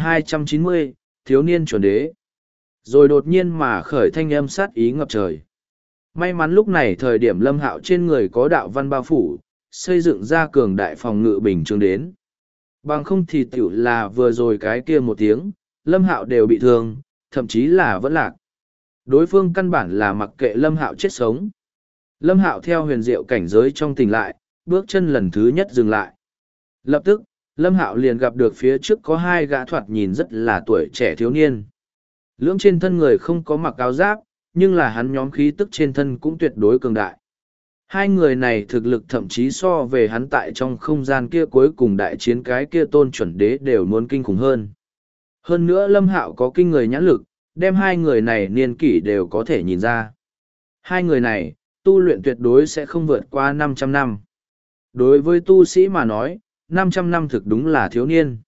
Speaker 1: 2290, Thiếu niên chuẩn đế. Rồi đột nhiên mà khởi thanh âm sát ý ngập trời. May mắn lúc này thời điểm Lâm Hạo trên người có đạo văn bao phủ, xây dựng ra cường đại phòng ngự bình thường đến. Bằng không thì tiểu là vừa rồi cái kia một tiếng, Lâm Hạo đều bị thương, thậm chí là vẫn lạc. Đối phương căn bản là mặc kệ Lâm Hạo chết sống. Lâm Hạo theo huyền diệu cảnh giới trong tỉnh lại, bước chân lần thứ nhất dừng lại. Lập tức, Lâm Hạo liền gặp được phía trước có hai gã thoạt nhìn rất là tuổi trẻ thiếu niên. Lưỡng trên thân người không có mặc áo giáp, nhưng là hắn nhóm khí tức trên thân cũng tuyệt đối cường đại. Hai người này thực lực thậm chí so về hắn tại trong không gian kia cuối cùng đại chiến cái kia tôn chuẩn đế đều muốn kinh khủng hơn. Hơn nữa Lâm Hạo có kinh người nhãn lực, đem hai người này niên kỷ đều có thể nhìn ra. Hai người này, tu luyện tuyệt đối sẽ không vượt qua 500 năm. Đối với tu sĩ mà nói, 500 năm thực đúng là thiếu niên.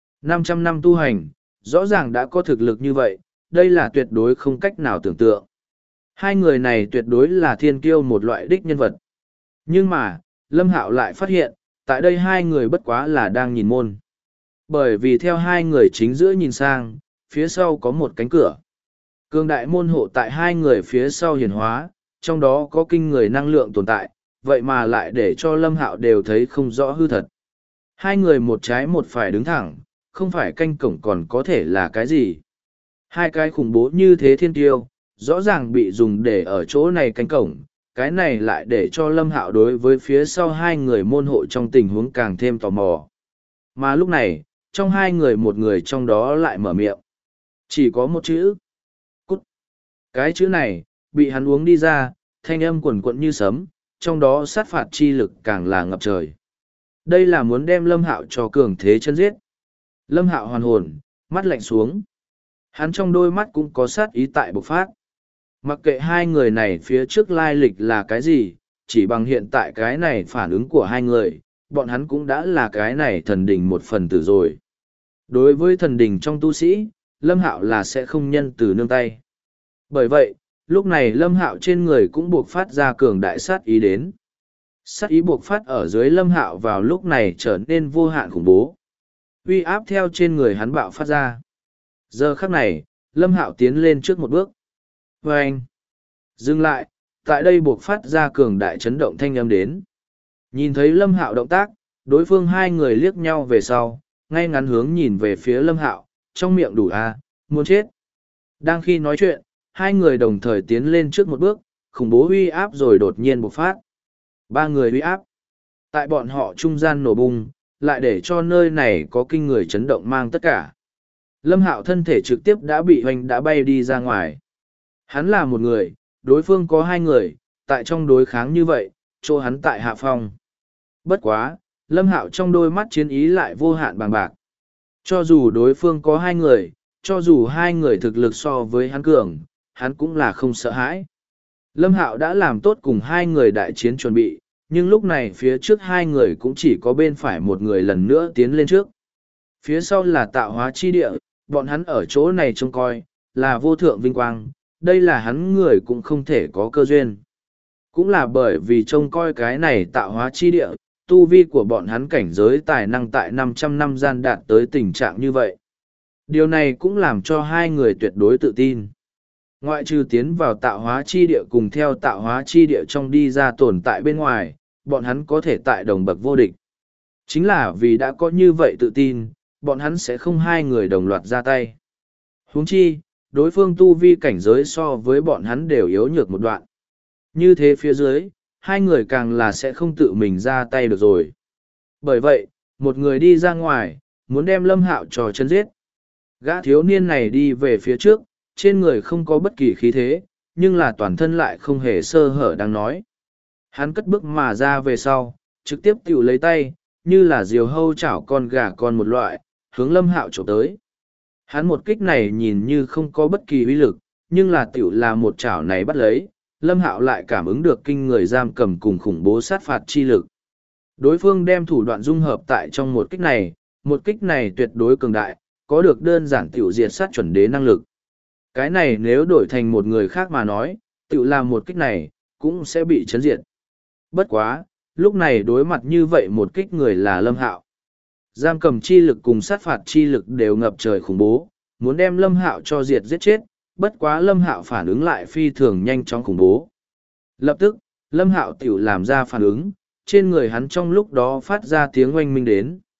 Speaker 1: 500 năm tu hành, rõ ràng đã có thực lực như vậy, đây là tuyệt đối không cách nào tưởng tượng. Hai người này tuyệt đối là thiên kiêu một loại đích nhân vật. Nhưng mà, Lâm Hạo lại phát hiện, tại đây hai người bất quá là đang nhìn môn. Bởi vì theo hai người chính giữa nhìn sang, phía sau có một cánh cửa. Cường đại môn hộ tại hai người phía sau hiển hóa, trong đó có kinh người năng lượng tồn tại, vậy mà lại để cho Lâm Hạo đều thấy không rõ hư thật. Hai người một trái một phải đứng thẳng, không phải canh cổng còn có thể là cái gì. Hai cái khủng bố như thế thiên tiêu, rõ ràng bị dùng để ở chỗ này canh cổng, cái này lại để cho Lâm Hạo đối với phía sau hai người môn hộ trong tình huống càng thêm tò mò. Mà lúc này, trong hai người một người trong đó lại mở miệng. Chỉ có một chữ. Cút. Cái chữ này, bị hắn uống đi ra, thanh âm quần quận như sấm, trong đó sát phạt chi lực càng là ngập trời. Đây là muốn đem Lâm Hạo cho cường thế chân giết. Lâm Hạo hoàn hồn, mắt lạnh xuống. Hắn trong đôi mắt cũng có sát ý tại bộc phát. Mặc kệ hai người này phía trước lai lịch là cái gì, chỉ bằng hiện tại cái này phản ứng của hai người, bọn hắn cũng đã là cái này thần đình một phần tử rồi. Đối với thần đình trong tu sĩ, Lâm Hạo là sẽ không nhân từ nương tay. Bởi vậy, lúc này Lâm Hạo trên người cũng buộc phát ra cường đại sát ý đến. Sát ý buộc phát ở dưới Lâm Hạo vào lúc này trở nên vô hạn khủng bố. Uy áp theo trên người hắn bạo phát ra. Giờ khắc này, Lâm Hạo tiến lên trước một bước. Và anh, dừng lại, tại đây buộc phát ra cường đại chấn động thanh âm đến. Nhìn thấy Lâm Hạo động tác, đối phương hai người liếc nhau về sau, ngay ngắn hướng nhìn về phía Lâm Hạo, trong miệng đủ muốn chết. Đang khi nói chuyện, hai người đồng thời tiến lên trước một bước, khủng bố uy áp rồi đột nhiên bộc phát. Ba người uy áp. Tại bọn họ trung gian nổ bung, lại để cho nơi này có kinh người chấn động mang tất cả. Lâm Hạo thân thể trực tiếp đã bị hoành đã bay đi ra ngoài. Hắn là một người, đối phương có hai người, tại trong đối kháng như vậy, chỗ hắn tại hạ phong. Bất quá, Lâm Hạo trong đôi mắt chiến ý lại vô hạn bằng bạc. Cho dù đối phương có hai người, cho dù hai người thực lực so với hắn cường, hắn cũng là không sợ hãi. Lâm Hạo đã làm tốt cùng hai người đại chiến chuẩn bị, nhưng lúc này phía trước hai người cũng chỉ có bên phải một người lần nữa tiến lên trước. Phía sau là tạo hóa chi địa, bọn hắn ở chỗ này trông coi, là vô thượng vinh quang, đây là hắn người cũng không thể có cơ duyên. Cũng là bởi vì trông coi cái này tạo hóa chi địa, tu vi của bọn hắn cảnh giới tài năng tại 500 năm gian đạt tới tình trạng như vậy. Điều này cũng làm cho hai người tuyệt đối tự tin. Ngoại trừ tiến vào tạo hóa chi địa cùng theo tạo hóa chi địa trong đi ra tồn tại bên ngoài, bọn hắn có thể tại đồng bậc vô địch. Chính là vì đã có như vậy tự tin, bọn hắn sẽ không hai người đồng loạt ra tay. Huống chi, đối phương tu vi cảnh giới so với bọn hắn đều yếu nhược một đoạn. Như thế phía dưới, hai người càng là sẽ không tự mình ra tay được rồi. Bởi vậy, một người đi ra ngoài, muốn đem Lâm Hạo cho chân giết. Gã thiếu niên này đi về phía trước, trên người không có bất kỳ khí thế, nhưng là toàn thân lại không hề sơ hở đang nói. Hắn cất bước mà ra về sau, trực tiếp tiểu lấy tay, như là diều hâu chảo con gà con một loại, hướng Lâm Hạo chụp tới. Hắn một kích này nhìn như không có bất kỳ uy lực, nhưng là tiểu là một chảo này bắt lấy, Lâm Hạo lại cảm ứng được kinh người giam cầm cùng khủng bố sát phạt chi lực. Đối phương đem thủ đoạn dung hợp tại trong một kích này tuyệt đối cường đại, có được đơn giản tiểu diệt sát chuẩn đế năng lực. Cái này nếu đổi thành một người khác mà nói, tiểu làm một kích này, cũng sẽ bị chấn diệt. Bất quá, lúc này đối mặt như vậy một kích người là Lâm Hạo. Giam cầm chi lực cùng sát phạt chi lực đều ngập trời khủng bố, muốn đem Lâm Hạo cho diệt giết chết, bất quá Lâm Hạo phản ứng lại phi thường nhanh chóng khủng bố. Lập tức, Lâm Hạo tiểu làm ra phản ứng, trên người hắn trong lúc đó phát ra tiếng oanh minh đến.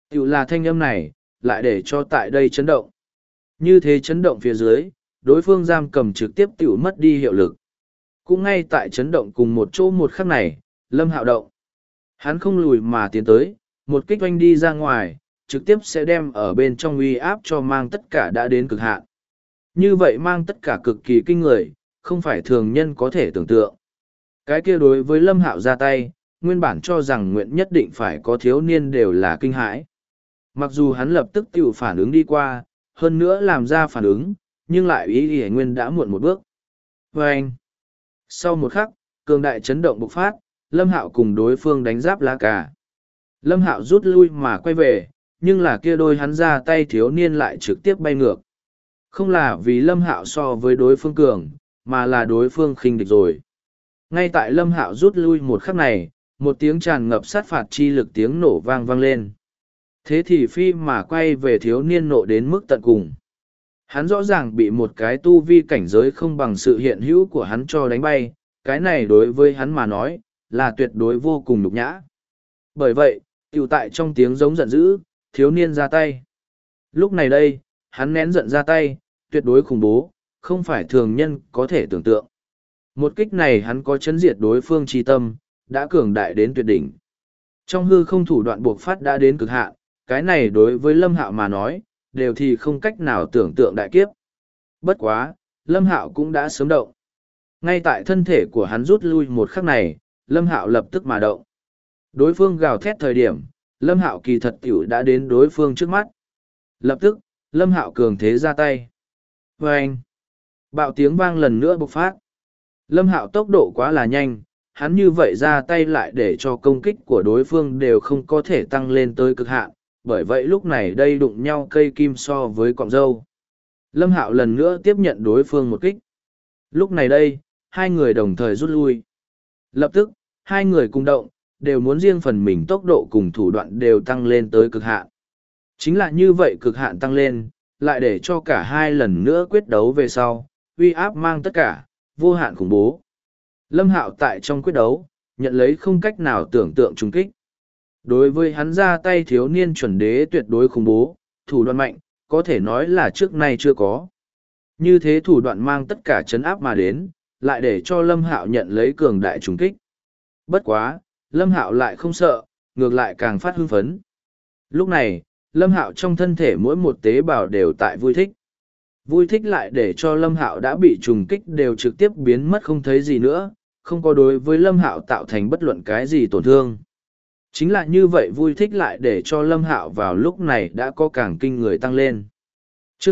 Speaker 1: Tiểu là thanh âm này, lại để cho tại đây chấn động. Như thế chấn động phía dưới, đối phương giam cầm trực tiếp tiểu mất đi hiệu lực. Cũng ngay tại chấn động cùng một chỗ một khắc này, Lâm Hạo động. Hắn không lùi mà tiến tới, một kích oanh đi ra ngoài, trực tiếp sẽ đem ở bên trong uy áp cho mang tất cả đã đến cực hạn. Như vậy mang tất cả cực kỳ kinh người, không phải thường nhân có thể tưởng tượng. Cái kia đối với Lâm Hạo ra tay, nguyên bản cho rằng nguyện nhất định phải có thiếu niên đều là kinh hãi. Mặc dù hắn lập tức tiểu phản ứng đi qua, hơn nữa làm ra phản ứng, nhưng lại ý ý nguyên đã muộn một bước. Và anh, sau một khắc, cường đại chấn động bộc phát, Lâm Hạo cùng đối phương đánh giáp lá cà. Lâm Hạo rút lui mà quay về, nhưng là kia đôi hắn ra tay thiếu niên lại trực tiếp bay ngược. Không là vì Lâm Hạo so với đối phương cường, mà là đối phương khinh địch rồi. Ngay tại Lâm Hạo rút lui một khắc này, một tiếng tràn ngập sát phạt chi lực tiếng nổ vang vang lên. Thế thì phi mà quay về thiếu niên nộ đến mức tận cùng. Hắn rõ ràng bị một cái tu vi cảnh giới không bằng sự hiện hữu của hắn cho đánh bay, cái này đối với hắn mà nói, là tuyệt đối vô cùng nhục nhã. Bởi vậy, tiểu tại trong tiếng giống giận dữ, thiếu niên ra tay. Lúc này đây, hắn nén giận ra tay, tuyệt đối khủng bố, không phải thường nhân có thể tưởng tượng. Một kích này hắn có chấn diệt đối phương chi tâm, đã cường đại đến tuyệt đỉnh. Trong hư không thủ đoạn buộc phát đã đến cực hạn, cái này đối với Lâm Hạo mà nói, đều thì không cách nào tưởng tượng đại kiếp. Bất quá, Lâm Hạo cũng đã sớm động. Ngay tại thân thể của hắn rút lui một khắc này, Lâm Hạo lập tức mà động. Đối phương gào thét thời điểm, Lâm Hạo kỳ thật tiểu đã đến đối phương trước mắt. Lập tức, Lâm Hạo cường thế ra tay. Và anh, bạo tiếng vang lần nữa bộc phát. Lâm Hạo tốc độ quá là nhanh, hắn như vậy ra tay lại để cho công kích của đối phương đều không có thể tăng lên tới cực hạn, bởi vậy lúc này đây đụng nhau cây kim so với cọng râu. Lâm Hạo lần nữa tiếp nhận đối phương một kích. Lúc này đây, hai người đồng thời rút lui. Lập tức, hai người cùng động, đều muốn riêng phần mình tốc độ cùng thủ đoạn đều tăng lên tới cực hạn. Chính là như vậy cực hạn tăng lên, lại để cho cả hai lần nữa quyết đấu về sau, uy áp mang tất cả, vô hạn khủng bố. Lâm Hạo tại trong quyết đấu, nhận lấy không cách nào tưởng tượng trùng kích. Đối với hắn ra tay thiếu niên chuẩn đế tuyệt đối khủng bố, thủ đoạn mạnh, có thể nói là trước nay chưa có. Như thế thủ đoạn mang tất cả chấn áp mà đến, lại để cho Lâm Hạo nhận lấy cường đại trùng kích. Bất quá, Lâm Hạo lại không sợ, ngược lại càng phát hưng phấn. Lúc này, Lâm Hạo trong thân thể mỗi một tế bào đều tại vui thích. Vui thích lại để cho Lâm Hạo đã bị trùng kích đều trực tiếp biến mất không thấy gì nữa, không có đối với Lâm Hạo tạo thành bất luận cái gì tổn thương. Chính là như vậy vui thích lại để cho Lâm Hạo vào lúc này đã có càng kinh người tăng lên. Chương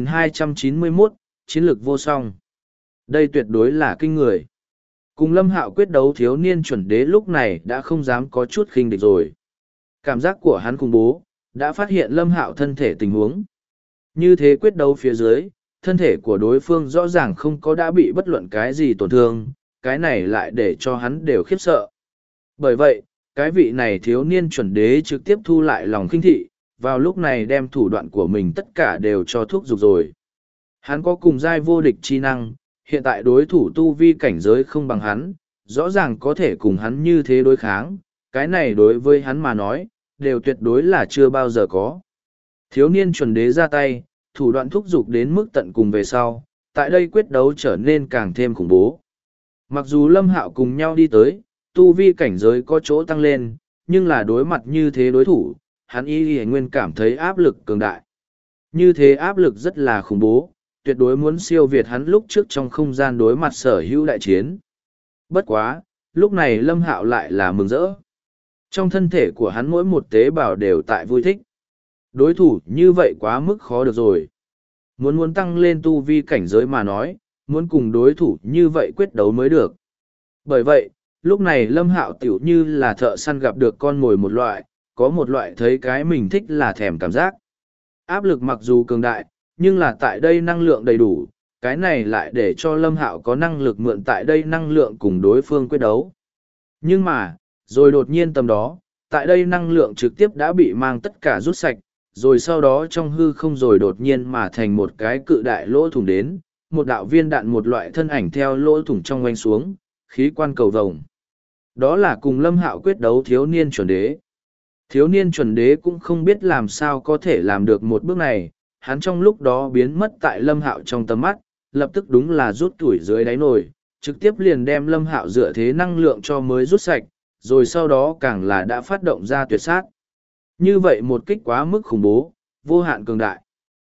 Speaker 1: 2291, Chiến lược vô song. Đây tuyệt đối là kinh người. Cùng Lâm Hạo quyết đấu thiếu niên chuẩn đế lúc này đã không dám có chút khinh địch rồi. Cảm giác của hắn khủng bố, đã phát hiện Lâm Hạo thân thể tình huống. Như thế quyết đấu phía dưới, thân thể của đối phương rõ ràng không có đã bị bất luận cái gì tổn thương, cái này lại để cho hắn đều khiếp sợ. Bởi vậy, cái vị này thiếu niên chuẩn đế trực tiếp thu lại lòng khinh thị, vào lúc này đem thủ đoạn của mình tất cả đều cho thuốc dục rồi. Hắn có cùng giai vô địch chi năng, hiện tại đối thủ tu vi cảnh giới không bằng hắn, rõ ràng có thể cùng hắn như thế đối kháng, cái này đối với hắn mà nói, đều tuyệt đối là chưa bao giờ có. Thiếu niên chuẩn đế ra tay, thủ đoạn thúc giục đến mức tận cùng về sau, tại đây quyết đấu trở nên càng thêm khủng bố. Mặc dù Lâm Hạo cùng nhau đi tới, tu vi cảnh giới có chỗ tăng lên, nhưng là đối mặt như thế đối thủ, hắn y nguyên cảm thấy áp lực cường đại. Như thế áp lực rất là khủng bố, tuyệt đối muốn siêu việt hắn lúc trước trong không gian đối mặt sở hữu đại chiến. Bất quá, lúc này Lâm Hạo lại là mừng rỡ. Trong thân thể của hắn mỗi một tế bào đều tại vui thích. Đối thủ như vậy quá mức khó được rồi. Muốn tăng lên tu vi cảnh giới mà nói, muốn cùng đối thủ như vậy quyết đấu mới được. Bởi vậy, lúc này Lâm Hạo tiểu như là thợ săn gặp được con mồi một loại, có một loại thấy cái mình thích là thèm cảm giác. Áp lực mặc dù cường đại, nhưng là tại đây năng lượng đầy đủ, cái này lại để cho Lâm Hạo có năng lực mượn tại đây năng lượng cùng đối phương quyết đấu. Nhưng mà, rồi đột nhiên tầm đó, tại đây năng lượng trực tiếp đã bị mang tất cả rút sạch, rồi sau đó trong hư không rồi đột nhiên mà thành một cái cự đại lỗ thủng đến, một đạo viên đạn một loại thân ảnh theo lỗ thủng trong quanh xuống, khí quan cầu vồng. Đó là cùng Lâm Hạo quyết đấu thiếu niên chuẩn đế. Thiếu niên chuẩn đế cũng không biết làm sao có thể làm được một bước này, hắn trong lúc đó biến mất tại Lâm Hạo trong tầm mắt, lập tức đúng là rút tuổi dưới đáy nồi, trực tiếp liền đem Lâm Hạo dựa thế năng lượng cho mới rút sạch, rồi sau đó càng là đã phát động ra tuyệt sát. Như vậy một kích quá mức khủng bố, vô hạn cường đại.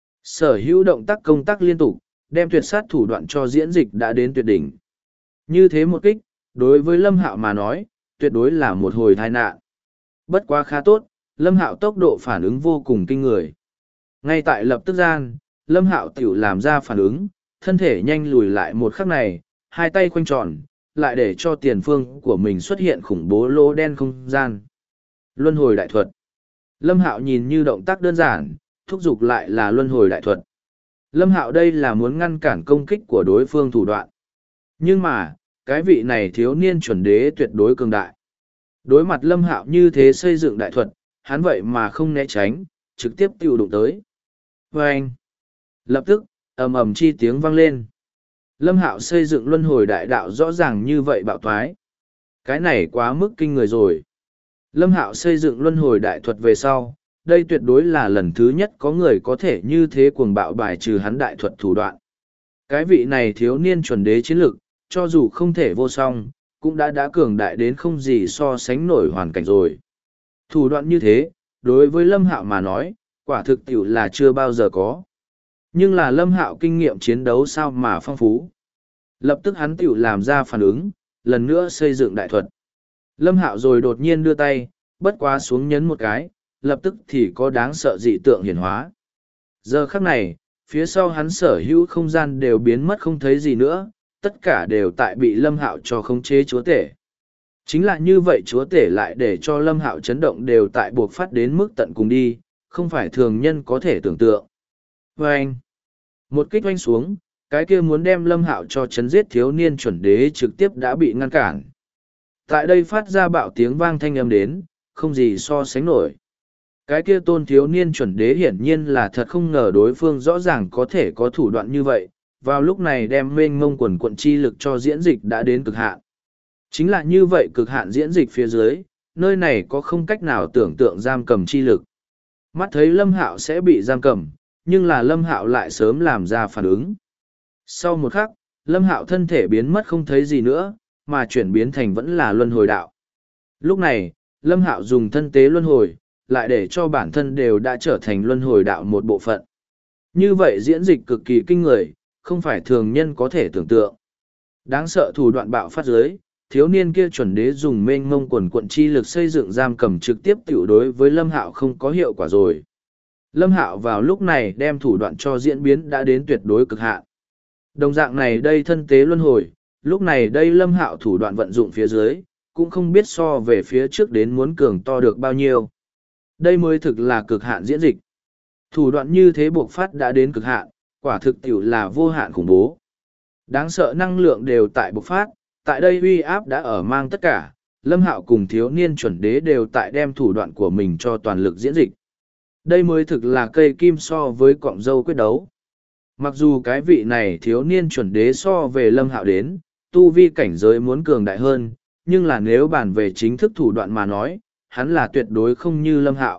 Speaker 1: Sở hữu động tác công tác liên tục, đem tuyệt sát thủ đoạn cho diễn dịch đã đến tuyệt đỉnh. Như thế một kích, đối với Lâm Hạo mà nói, tuyệt đối là một hồi tai nạn. Bất quá khá tốt, Lâm Hạo tốc độ phản ứng vô cùng kinh người. Ngay tại lập tức gian, Lâm Hạo tiểu làm ra phản ứng, thân thể nhanh lùi lại một khắc này, hai tay khoanh tròn, lại để cho tiền phương của mình xuất hiện khủng bố lỗ đen không gian. Luân hồi đại thuật. Lâm Hạo nhìn như động tác đơn giản, thúc giục lại là luân hồi đại thuật. Lâm Hạo đây là muốn ngăn cản công kích của đối phương thủ đoạn. Nhưng mà, cái vị này thiếu niên chuẩn đế tuyệt đối cường đại. Đối mặt Lâm Hạo như thế xây dựng đại thuật, hắn vậy mà không né tránh, trực tiếp tiêu đụng tới. Và anh, lập tức, ầm ầm chi tiếng vang lên. Lâm Hạo xây dựng luân hồi đại đạo rõ ràng như vậy bạo thoái. Cái này quá mức kinh người rồi. Lâm Hạo xây dựng luân hồi đại thuật về sau, đây tuyệt đối là lần thứ nhất có người có thể như thế cuồng bạo bài trừ hắn đại thuật thủ đoạn. Cái vị này thiếu niên chuẩn đế chiến lực, cho dù không thể vô song, cũng đã cường đại đến không gì so sánh nổi hoàn cảnh rồi. Thủ đoạn như thế, đối với Lâm Hạo mà nói, quả thực tiểu là chưa bao giờ có. Nhưng là Lâm Hạo kinh nghiệm chiến đấu sao mà phong phú. Lập tức hắn tiểu làm ra phản ứng, lần nữa xây dựng đại thuật. Lâm Hạo rồi đột nhiên đưa tay, bất quá xuống nhấn một cái, lập tức thì có đáng sợ dị tượng hiển hóa. Giờ khắc này, phía sau hắn sở hữu không gian đều biến mất không thấy gì nữa, tất cả đều tại bị Lâm Hạo cho khống chế chúa tể. Chính là như vậy chúa tể lại để cho Lâm Hạo chấn động đều tại buộc phát đến mức tận cùng đi, không phải thường nhân có thể tưởng tượng. Và anh, một kích oanh xuống, cái kia muốn đem Lâm Hạo cho chấn giết thiếu niên chuẩn đế trực tiếp đã bị ngăn cản. Tại đây phát ra bạo tiếng vang thanh âm đến, không gì so sánh nổi. Cái kia tôn thiếu niên chuẩn đế hiển nhiên là thật không ngờ đối phương rõ ràng có thể có thủ đoạn như vậy, vào lúc này đem mênh mông quần quận chi lực cho diễn dịch đã đến cực hạn. Chính là như vậy cực hạn diễn dịch phía dưới, nơi này có không cách nào tưởng tượng giam cầm chi lực. Mắt thấy Lâm Hạo sẽ bị giam cầm, nhưng là Lâm Hạo lại sớm làm ra phản ứng. Sau một khắc, Lâm Hạo thân thể biến mất không thấy gì nữa, mà chuyển biến thành vẫn là luân hồi đạo. Lúc này, Lâm Hạo dùng thân tế luân hồi, lại để cho bản thân đều đã trở thành luân hồi đạo một bộ phận. Như vậy diễn dịch cực kỳ kinh người, không phải thường nhân có thể tưởng tượng. Đáng sợ thủ đoạn bạo phát giới, thiếu niên kia chuẩn đế dùng mênh mông quần quận chi lực xây dựng giam cầm trực tiếp tiểu đối với Lâm Hạo không có hiệu quả rồi. Lâm Hạo vào lúc này đem thủ đoạn cho diễn biến đã đến tuyệt đối cực hạn. Đồng dạng này đây thân tế luân hồi, lúc này đây Lâm Hạo thủ đoạn vận dụng phía dưới, cũng không biết so về phía trước đến muốn cường to được bao nhiêu. Đây mới thực là cực hạn diễn dịch. Thủ đoạn như thế buộc phát đã đến cực hạn, quả thực tiểu là vô hạn khủng bố. Đáng sợ năng lượng đều tại bộc phát, tại đây uy áp đã ở mang tất cả, Lâm Hạo cùng thiếu niên chuẩn đế đều tại đem thủ đoạn của mình cho toàn lực diễn dịch. Đây mới thực là cây kim so với cọng dâu quyết đấu. Mặc dù cái vị này thiếu niên chuẩn đế so về Lâm Hạo đến, tu vi cảnh giới muốn cường đại hơn, nhưng là nếu bàn về chính thức thủ đoạn mà nói, hắn là tuyệt đối không như Lâm Hạo.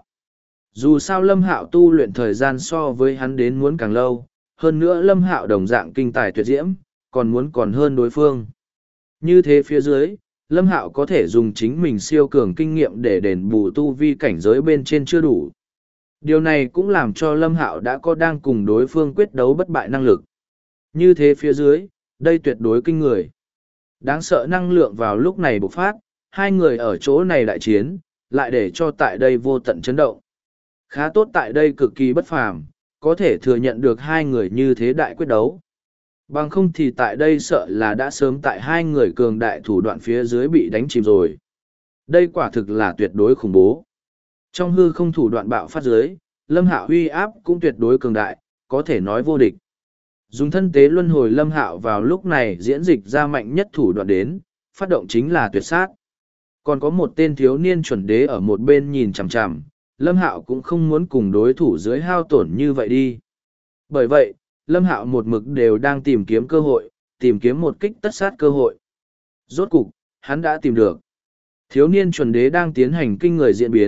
Speaker 1: Dù sao Lâm Hạo tu luyện thời gian so với hắn đến muốn càng lâu, hơn nữa Lâm Hạo đồng dạng kinh tài tuyệt diễm, còn muốn còn hơn đối phương. Như thế phía dưới, Lâm Hạo có thể dùng chính mình siêu cường kinh nghiệm để đền bù tu vi cảnh giới bên trên chưa đủ. Điều này cũng làm cho Lâm Hạo đã có đang cùng đối phương quyết đấu bất bại năng lực. Như thế phía dưới, đây tuyệt đối kinh người. Đáng sợ năng lượng vào lúc này bộc phát, hai người ở chỗ này đại chiến, lại để cho tại đây vô tận chấn động. Khá tốt tại đây cực kỳ bất phàm, có thể thừa nhận được hai người như thế đại quyết đấu. Bằng không thì tại đây sợ là đã sớm tại hai người cường đại thủ đoạn phía dưới bị đánh chìm rồi. Đây quả thực là tuyệt đối khủng bố. Trong hư không thủ đoạn bạo phát dưới, Lâm Hạo uy áp cũng tuyệt đối cường đại, có thể nói vô địch. Dùng thân tế luân hồi Lâm Hạo vào lúc này diễn dịch ra mạnh nhất thủ đoạn đến, phát động chính là tuyệt sát. Còn có một tên thiếu niên chuẩn đế ở một bên nhìn chằm chằm, Lâm Hạo cũng không muốn cùng đối thủ dưới hao tổn như vậy đi. Bởi vậy, Lâm Hạo một mực đều đang tìm kiếm cơ hội, tìm kiếm một kích tất sát cơ hội. Rốt cục, hắn đã tìm được. Thiếu niên chuẩn đế đang tiến hành kinh người diễn biến,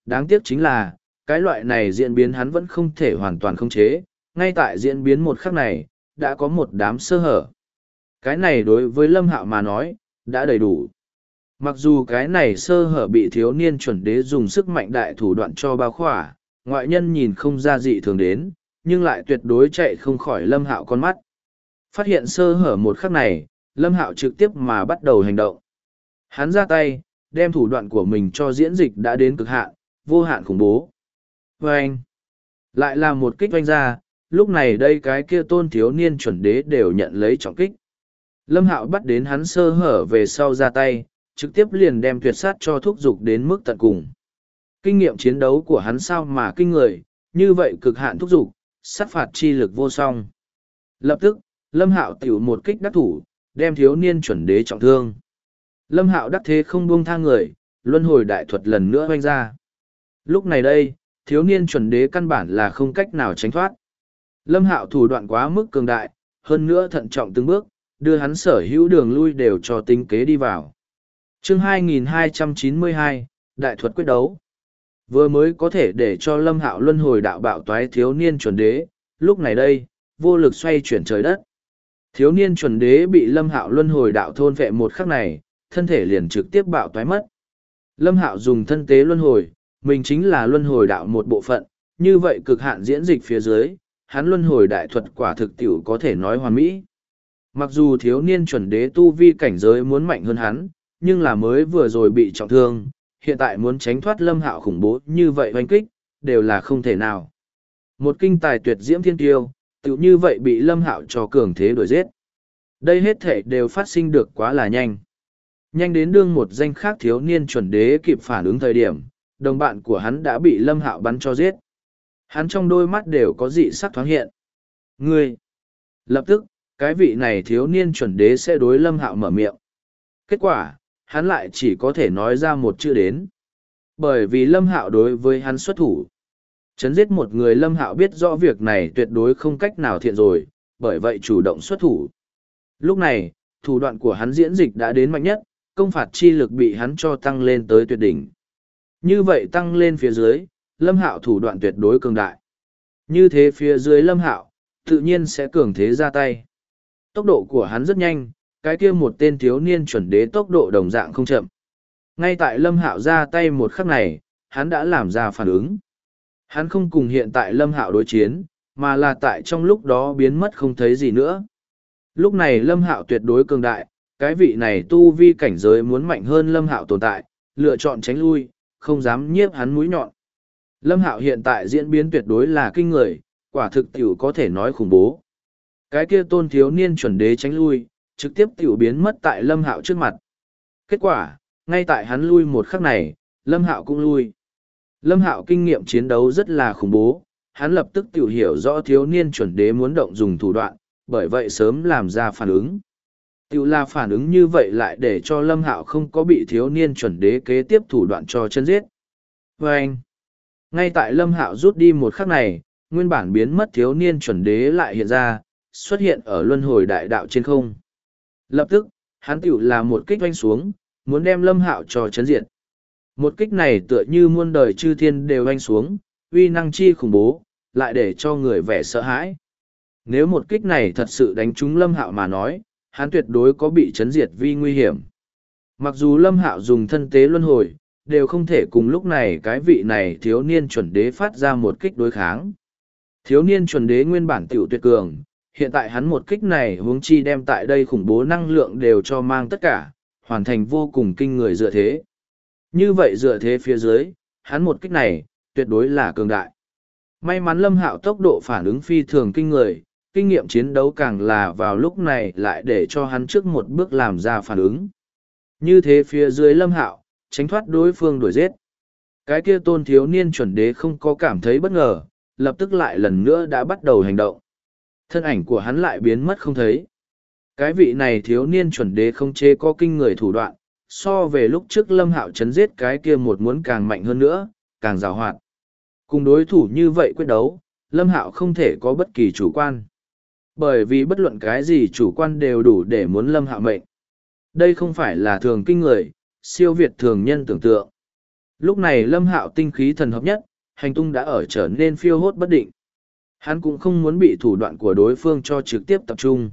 Speaker 1: đáng tiếc chính là, cái loại này diễn biến hắn vẫn không thể hoàn toàn khống chế, ngay tại diễn biến một khắc này, đã có một đám sơ hở. Cái này đối với Lâm Hạo mà nói, đã đầy đủ. Mặc dù cái này sơ hở bị thiếu niên chuẩn đế dùng sức mạnh đại thủ đoạn cho bao khỏa, ngoại nhân nhìn không ra dị thường đến, nhưng lại tuyệt đối chạy không khỏi Lâm Hạo con mắt. Phát hiện sơ hở một khắc này, Lâm Hạo trực tiếp mà bắt đầu hành động. Hắn ra tay, đem thủ đoạn của mình cho diễn dịch đã đến cực hạn, vô hạn khủng bố. Vâng! Lại là một kích oanh ra, lúc này đây cái kia tôn thiếu niên chuẩn đế đều nhận lấy trọng kích. Lâm Hạo bắt đến hắn sơ hở về sau ra tay, trực tiếp liền đem tuyệt sát cho thúc giục đến mức tận cùng. Kinh nghiệm chiến đấu của hắn sao mà kinh người, như vậy cực hạn thúc giục, sát phạt chi lực vô song. Lập tức, Lâm Hạo tiểu một kích đắc thủ, đem thiếu niên chuẩn đế trọng thương. Lâm Hạo đắc thế không buông tha người, luân hồi đại thuật lần nữa hoanh ra. Lúc này đây, thiếu niên chuẩn đế căn bản là không cách nào tránh thoát. Lâm Hạo thủ đoạn quá mức cường đại, hơn nữa thận trọng từng bước, đưa hắn sở hữu đường lui đều cho tính kế đi vào. Chương 2292, Đại thuật quyết đấu. Vừa mới có thể để cho Lâm Hạo luân hồi đạo bạo toái thiếu niên chuẩn đế, lúc này đây, vô lực xoay chuyển trời đất. Thiếu niên chuẩn đế bị Lâm Hạo luân hồi đạo thôn vệ một khắc này, thân thể liền trực tiếp bạo toái mất. Lâm Hạo dùng thân tế luân hồi, mình chính là luân hồi đạo một bộ phận, như vậy cực hạn diễn dịch phía dưới, hắn luân hồi đại thuật quả thực tiểu có thể nói hoàn mỹ. Mặc dù thiếu niên chuẩn đế tu vi cảnh giới muốn mạnh hơn hắn, nhưng là mới vừa rồi bị trọng thương, hiện tại muốn tránh thoát Lâm Hạo khủng bố như vậy hoành kích, đều là không thể nào. Một kinh tài tuyệt diễm thiên tiêu, tiểu như vậy bị Lâm Hạo cho cường thế đuổi giết. Đây hết thể đều phát sinh được quá là nhanh. Nhanh đến đương một danh khác thiếu niên chuẩn đế kịp phản ứng thời điểm, đồng bạn của hắn đã bị Lâm Hạo bắn cho giết. Hắn trong đôi mắt đều có dị sắc thoáng hiện. Ngươi! Lập tức, cái vị này thiếu niên chuẩn đế sẽ đối Lâm Hạo mở miệng. Kết quả, hắn lại chỉ có thể nói ra một chữ đến. Bởi vì Lâm Hạo đối với hắn xuất thủ. Chấn giết một người Lâm Hạo biết rõ việc này tuyệt đối không cách nào thiện rồi, bởi vậy chủ động xuất thủ. Lúc này, thủ đoạn của hắn diễn dịch đã đến mạnh nhất, công phạt chi lực bị hắn cho tăng lên tới tuyệt đỉnh. Như vậy tăng lên phía dưới, Lâm Hạo thủ đoạn tuyệt đối cường đại. Như thế phía dưới Lâm Hạo, tự nhiên sẽ cường thế ra tay. Tốc độ của hắn rất nhanh, cái kia một tên thiếu niên chuẩn đế tốc độ đồng dạng không chậm. Ngay tại Lâm Hạo ra tay một khắc này, hắn đã làm ra phản ứng. Hắn không cùng hiện tại Lâm Hạo đối chiến, mà là tại trong lúc đó biến mất không thấy gì nữa. Lúc này Lâm Hạo tuyệt đối cường đại, cái vị này tu vi cảnh giới muốn mạnh hơn Lâm Hạo tồn tại, lựa chọn tránh lui, không dám nhiếp hắn mũi nhọn. Lâm Hạo hiện tại diễn biến tuyệt đối là kinh người, quả thực tiểu có thể nói khủng bố. Cái kia tôn thiếu niên chuẩn đế tránh lui, trực tiếp tiểu biến mất tại Lâm Hạo trước mặt. Kết quả, ngay tại hắn lui một khắc này, Lâm Hạo cũng lui. Lâm Hạo kinh nghiệm chiến đấu rất là khủng bố, hắn lập tức tiểu hiểu rõ thiếu niên chuẩn đế muốn động dùng thủ đoạn, bởi vậy sớm làm ra phản ứng. Tiểu là phản ứng như vậy lại để cho Lâm Hạo không có bị thiếu niên chuẩn đế kế tiếp thủ đoạn cho chân giết. Và anh, ngay tại Lâm Hạo rút đi một khắc này, nguyên bản biến mất thiếu niên chuẩn đế lại hiện ra, xuất hiện ở luân hồi đại đạo trên không. Lập tức, hắn tiểu là một kích oanh xuống, muốn đem Lâm Hạo cho chấn diệt. Một kích này tựa như muôn đời chư thiên đều oanh xuống, uy năng chi khủng bố, lại để cho người vẻ sợ hãi. Nếu một kích này thật sự đánh trúng Lâm Hạo mà nói, hắn tuyệt đối có bị chấn diệt vi nguy hiểm. Mặc dù Lâm Hạo dùng thân tế luân hồi, đều không thể cùng lúc này cái vị này thiếu niên chuẩn đế phát ra một kích đối kháng. Thiếu niên chuẩn đế nguyên bản tiểu tuyệt cường, hiện tại hắn một kích này huống chi đem tại đây khủng bố năng lượng đều cho mang tất cả, hoàn thành vô cùng kinh người dựa thế. Như vậy dựa thế phía dưới, hắn một kích này, tuyệt đối là cường đại. May mắn Lâm Hạo tốc độ phản ứng phi thường kinh người, kinh nghiệm chiến đấu càng là vào lúc này lại để cho hắn trước một bước làm ra phản ứng. Như thế phía dưới Lâm Hạo, tránh thoát đối phương đuổi giết. Cái kia tôn thiếu niên chuẩn đế không có cảm thấy bất ngờ, lập tức lại lần nữa đã bắt đầu hành động. Thân ảnh của hắn lại biến mất không thấy. Cái vị này thiếu niên chuẩn đế không chế có kinh người thủ đoạn, so về lúc trước Lâm Hạo chấn giết cái kia một muốn càng mạnh hơn nữa, càng giàu hoạt. Cùng đối thủ như vậy quyết đấu, Lâm Hạo không thể có bất kỳ chủ quan. Bởi vì bất luận cái gì chủ quan đều đủ để muốn Lâm Hạo mệnh. Đây không phải là thường kinh người, siêu việt thường nhân tưởng tượng. Lúc này Lâm Hạo tinh khí thần hợp nhất, hành tung đã ở trở nên phiêu hốt bất định. Hắn cũng không muốn bị thủ đoạn của đối phương cho trực tiếp tập trung.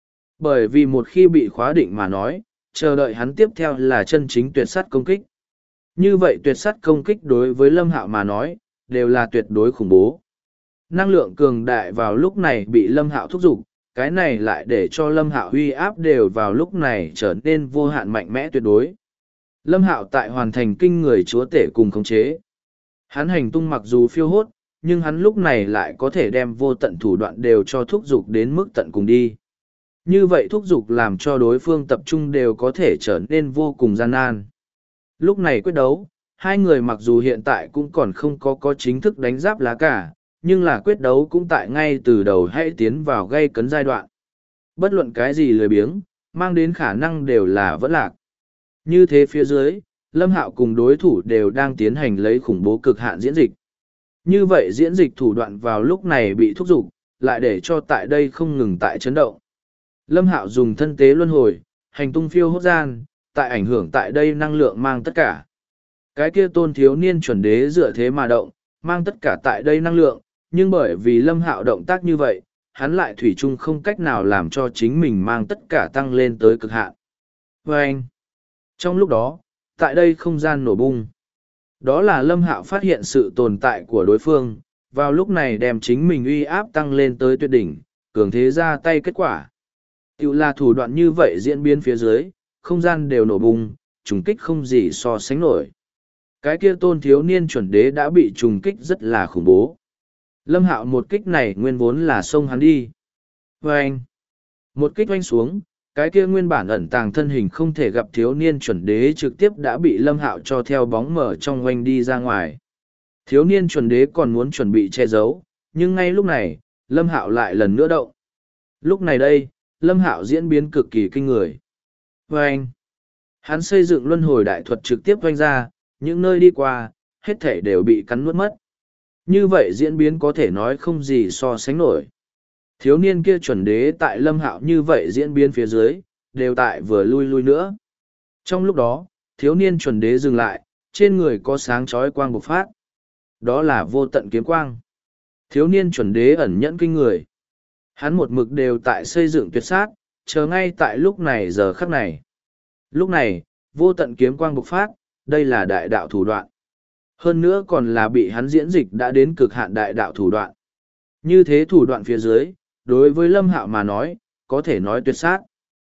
Speaker 1: Bởi vì một khi bị khóa định mà nói, chờ đợi hắn tiếp theo là chân chính tuyệt sát công kích. Như vậy tuyệt sát công kích đối với Lâm Hạo mà nói, đều là tuyệt đối khủng bố. Năng lượng cường đại vào lúc này bị Lâm Hạo thúc giục, cái này lại để cho Lâm Hạo uy áp đều vào lúc này trở nên vô hạn mạnh mẽ tuyệt đối. Lâm Hạo tại hoàn thành kinh người chúa tể cùng khống chế. Hắn hành tung mặc dù phiêu hốt, nhưng hắn lúc này lại có thể đem vô tận thủ đoạn đều cho thúc giục đến mức tận cùng đi. Như vậy thúc giục làm cho đối phương tập trung đều có thể trở nên vô cùng gian nan. Lúc này quyết đấu, hai người mặc dù hiện tại cũng còn không có chính thức đánh giáp lá cả, nhưng là quyết đấu cũng tại ngay từ đầu hãy tiến vào gây cấn giai đoạn. Bất luận cái gì lười biếng, mang đến khả năng đều là vẫn lạc. Như thế phía dưới, Lâm Hạo cùng đối thủ đều đang tiến hành lấy khủng bố cực hạn diễn dịch. Như vậy diễn dịch thủ đoạn vào lúc này bị thúc giục, lại để cho tại đây không ngừng tại chấn động. Lâm Hạo dùng thân tế luân hồi, hành tung phiêu hốt gian, tại ảnh hưởng tại đây năng lượng mang tất cả. Cái kia tôn thiếu niên chuẩn đế dựa thế mà động, mang tất cả tại đây năng lượng, nhưng bởi vì Lâm Hạo động tác như vậy, hắn lại thủy chung không cách nào làm cho chính mình mang tất cả tăng lên tới cực hạn. Và anh, trong lúc đó, tại đây không gian nổ bung. Đó là Lâm Hạo phát hiện sự tồn tại của đối phương, vào lúc này đem chính mình uy áp tăng lên tới tuyệt đỉnh, cường thế ra tay kết quả. Tiểu là thủ đoạn như vậy diễn biến phía dưới, không gian đều nổ bung, trùng kích không gì so sánh nổi. Cái kia tôn thiếu niên chuẩn đế đã bị trùng kích rất là khủng bố. Lâm Hạo một kích này nguyên vốn là xông hắn đi. Và anh, một kích oanh xuống, cái kia nguyên bản ẩn tàng thân hình không thể gặp thiếu niên chuẩn đế trực tiếp đã bị Lâm Hạo cho theo bóng mở trong oanh đi ra ngoài. Thiếu niên chuẩn đế còn muốn chuẩn bị che giấu, nhưng ngay lúc này, Lâm Hạo lại lần nữa động. Lúc này đây, Lâm Hạo diễn biến cực kỳ kinh người. Và anh, hắn xây dựng luân hồi đại thuật trực tiếp oanh ra, những nơi đi qua, hết thể đều bị cắn nuốt mất. Như vậy diễn biến có thể nói không gì so sánh nổi. Thiếu niên kia chuẩn đế tại Lâm Hạo như vậy diễn biến phía dưới, đều tại vừa lui nữa. Trong lúc đó, thiếu niên chuẩn đế dừng lại, trên người có sáng chói quang bộc phát. Đó là vô tận kiếm quang. Thiếu niên chuẩn đế ẩn nhẫn kinh người. Hắn một mực đều tại xây dựng tuyệt sát, chờ ngay tại lúc này giờ khắc này. Lúc này, vô tận kiếm quang bộc phát, đây là đại đạo thủ đoạn. Hơn nữa còn là bị hắn diễn dịch đã đến cực hạn đại đạo thủ đoạn. Như thế thủ đoạn phía dưới, đối với Lâm Hạo mà nói, có thể nói tuyệt sát.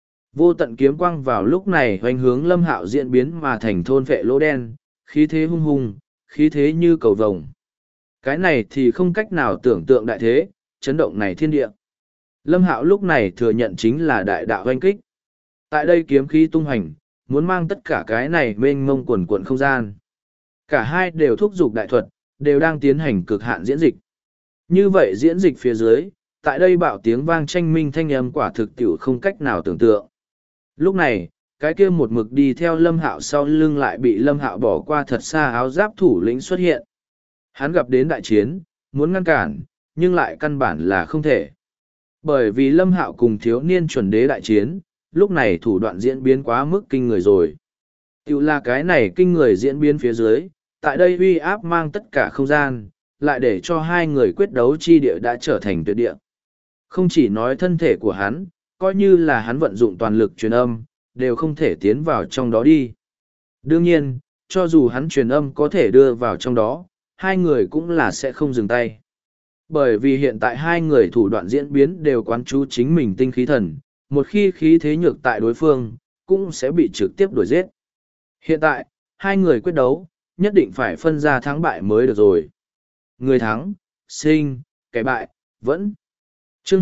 Speaker 1: Vô tận kiếm quang vào lúc này hoành hướng Lâm Hạo diễn biến mà thành thôn vệ lỗ đen, khí thế hung hùng, khí thế như cầu vồng. Cái này thì không cách nào tưởng tượng đại thế, chấn động này thiên địa. Lâm Hạo lúc này thừa nhận chính là đại đạo hoành kích. Tại đây kiếm khí tung hành, muốn mang tất cả cái này mênh mông quần quần không gian. Cả hai đều thúc giục đại thuật, đều đang tiến hành cực hạn diễn dịch. Như vậy diễn dịch phía dưới, tại đây bạo tiếng vang tranh minh thanh âm quả thực tiểu không cách nào tưởng tượng. Lúc này, cái kia một mực đi theo Lâm Hạo sau lưng lại bị Lâm Hạo bỏ qua thật xa áo giáp thủ lĩnh xuất hiện. Hắn gặp đến đại chiến, muốn ngăn cản, nhưng lại căn bản là không thể. Bởi vì Lâm Hạo cùng thiếu niên chuẩn đế đại chiến, lúc này thủ đoạn diễn biến quá mức kinh người rồi. Tiểu là cái này kinh người diễn biến phía dưới, tại đây uy áp mang tất cả không gian, lại để cho hai người quyết đấu chi địa đã trở thành tuyệt địa. Không chỉ nói thân thể của hắn, coi như là hắn vận dụng toàn lực truyền âm, đều không thể tiến vào trong đó đi. Đương nhiên, cho dù hắn truyền âm có thể đưa vào trong đó, hai người cũng là sẽ không dừng tay. Bởi vì hiện tại hai người thủ đoạn diễn biến đều quán chú chính mình tinh khí thần, một khi khí thế nhược tại đối phương, cũng sẽ bị trực tiếp đuổi giết. Hiện tại, hai người quyết đấu, nhất định phải phân ra thắng bại mới được rồi. Người thắng, sinh, kẻ bại, vẫn. Chương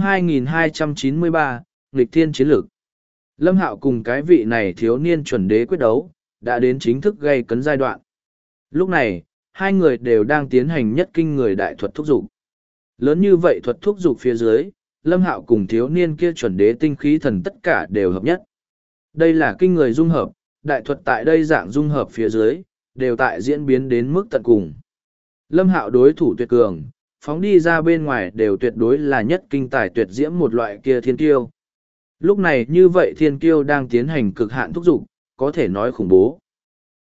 Speaker 1: 2293, nghịch thiên chiến lược. Lâm Hạo cùng cái vị này thiếu niên chuẩn đế quyết đấu, đã đến chính thức gây cấn giai đoạn. Lúc này, hai người đều đang tiến hành nhất kinh người đại thuật thúc dục. Lớn như vậy thuật thúc dục phía dưới, Lâm Hạo cùng thiếu niên kia chuẩn đế tinh khí thần tất cả đều hợp nhất. Đây là kinh người dung hợp, đại thuật tại đây dạng dung hợp phía dưới, đều tại diễn biến đến mức tận cùng. Lâm Hạo đối thủ tuyệt cường, phóng đi ra bên ngoài đều tuyệt đối là nhất kinh tài tuyệt diễm một loại kia thiên kiêu. Lúc này như vậy thiên kiêu đang tiến hành cực hạn thúc dục, có thể nói khủng bố.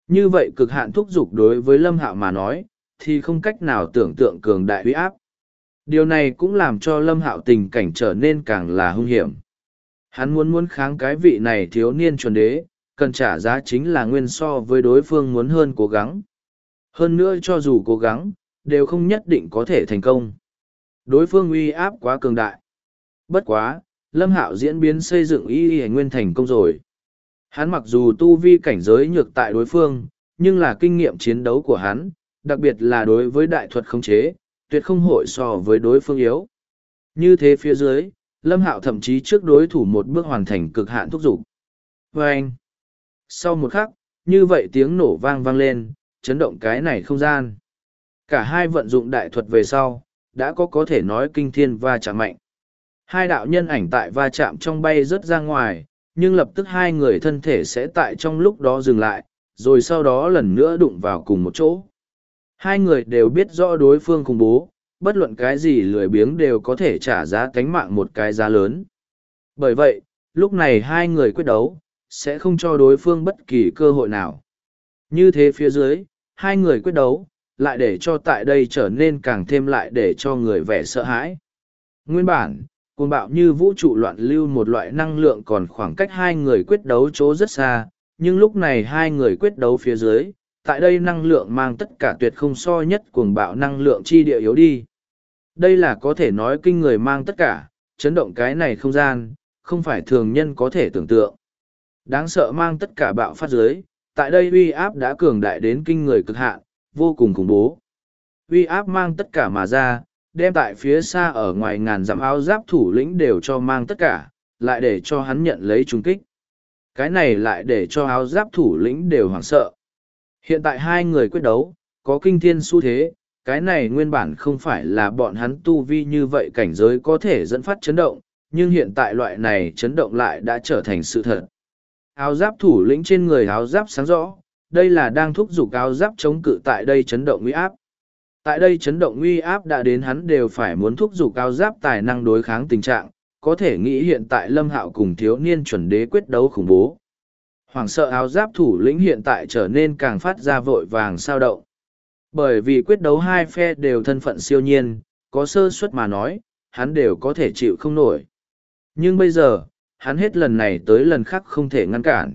Speaker 1: Như vậy cực hạn thúc giục đối với Lâm Hạo mà nói, thì không cách nào tưởng tượng cường đại uy áp. Điều này cũng làm cho Lâm Hạo tình cảnh trở nên càng là hung hiểm. Hắn muốn kháng cái vị này thiếu niên chuẩn đế, cần trả giá chính là nguyên so với đối phương muốn hơn cố gắng. Hơn nữa cho dù cố gắng, đều không nhất định có thể thành công. Đối phương uy áp quá cường đại. Bất quá, Lâm Hạo diễn biến xây dựng y nguyên thành công rồi. Hắn mặc dù tu vi cảnh giới nhược tại đối phương, nhưng là kinh nghiệm chiến đấu của hắn, đặc biệt là đối với đại thuật khống chế, tuyệt không hội so với đối phương yếu. Như thế phía dưới, Lâm Hạo thậm chí trước đối thủ một bước hoàn thành cực hạn thúc giục. Và anh, sau một khắc, như vậy tiếng nổ vang lên, chấn động cái này không gian. Cả hai vận dụng đại thuật về sau, đã có thể nói kinh thiên va chạm mạnh. Hai đạo nhân ảnh tại va chạm trong bay rớt ra ngoài, nhưng lập tức hai người thân thể sẽ tại trong lúc đó dừng lại, rồi sau đó lần nữa đụng vào cùng một chỗ. Hai người đều biết rõ đối phương khủng bố, bất luận cái gì lười biếng đều có thể trả giá tánh mạng một cái giá lớn. Bởi vậy, lúc này hai người quyết đấu, sẽ không cho đối phương bất kỳ cơ hội nào. Như thế phía dưới, hai người quyết đấu, lại để cho tại đây trở nên càng thêm lại để cho người vẻ sợ hãi. Nguyên bản, cuồng bạo như vũ trụ loạn lưu một loại năng lượng còn khoảng cách hai người quyết đấu chỗ rất xa, nhưng lúc này hai người quyết đấu phía dưới, tại đây năng lượng mang tất cả tuyệt không so nhất cuồng bạo năng lượng chi địa yếu đi. Đây là có thể nói kinh người mang tất cả, chấn động cái này không gian, không phải thường nhân có thể tưởng tượng. Đáng sợ mang tất cả bạo phát dưới, tại đây uy áp đã cường đại đến kinh người cực hạn, vô cùng khủng bố. Uy áp mang tất cả mà ra, đem tại phía xa ở ngoài ngàn dặm áo giáp thủ lĩnh đều cho mang tất cả, lại để cho hắn nhận lấy trùng kích. Cái này lại để cho áo giáp thủ lĩnh đều hoảng sợ. Hiện tại hai người quyết đấu, có kinh thiên xu thế, cái này nguyên bản không phải là bọn hắn tu vi như vậy cảnh giới có thể dẫn phát chấn động, nhưng hiện tại loại này chấn động lại đã trở thành sự thật. Áo giáp thủ lĩnh trên người áo giáp sáng rõ, đây là đang thúc giục áo giáp chống cự tại đây chấn động uy áp. Tại đây chấn động uy áp đã đến hắn đều phải muốn thúc giục áo giáp tài năng đối kháng tình trạng, có thể nghĩ hiện tại Lâm Hạo cùng thiếu niên chuẩn đế quyết đấu khủng bố. Hoảng sợ áo giáp thủ lĩnh hiện tại trở nên càng phát ra vội vàng sao động. Bởi vì quyết đấu hai phe đều thân phận siêu nhiên, có sơ suất mà nói, hắn đều có thể chịu không nổi. Nhưng bây giờ, hắn hết lần này tới lần khác không thể ngăn cản.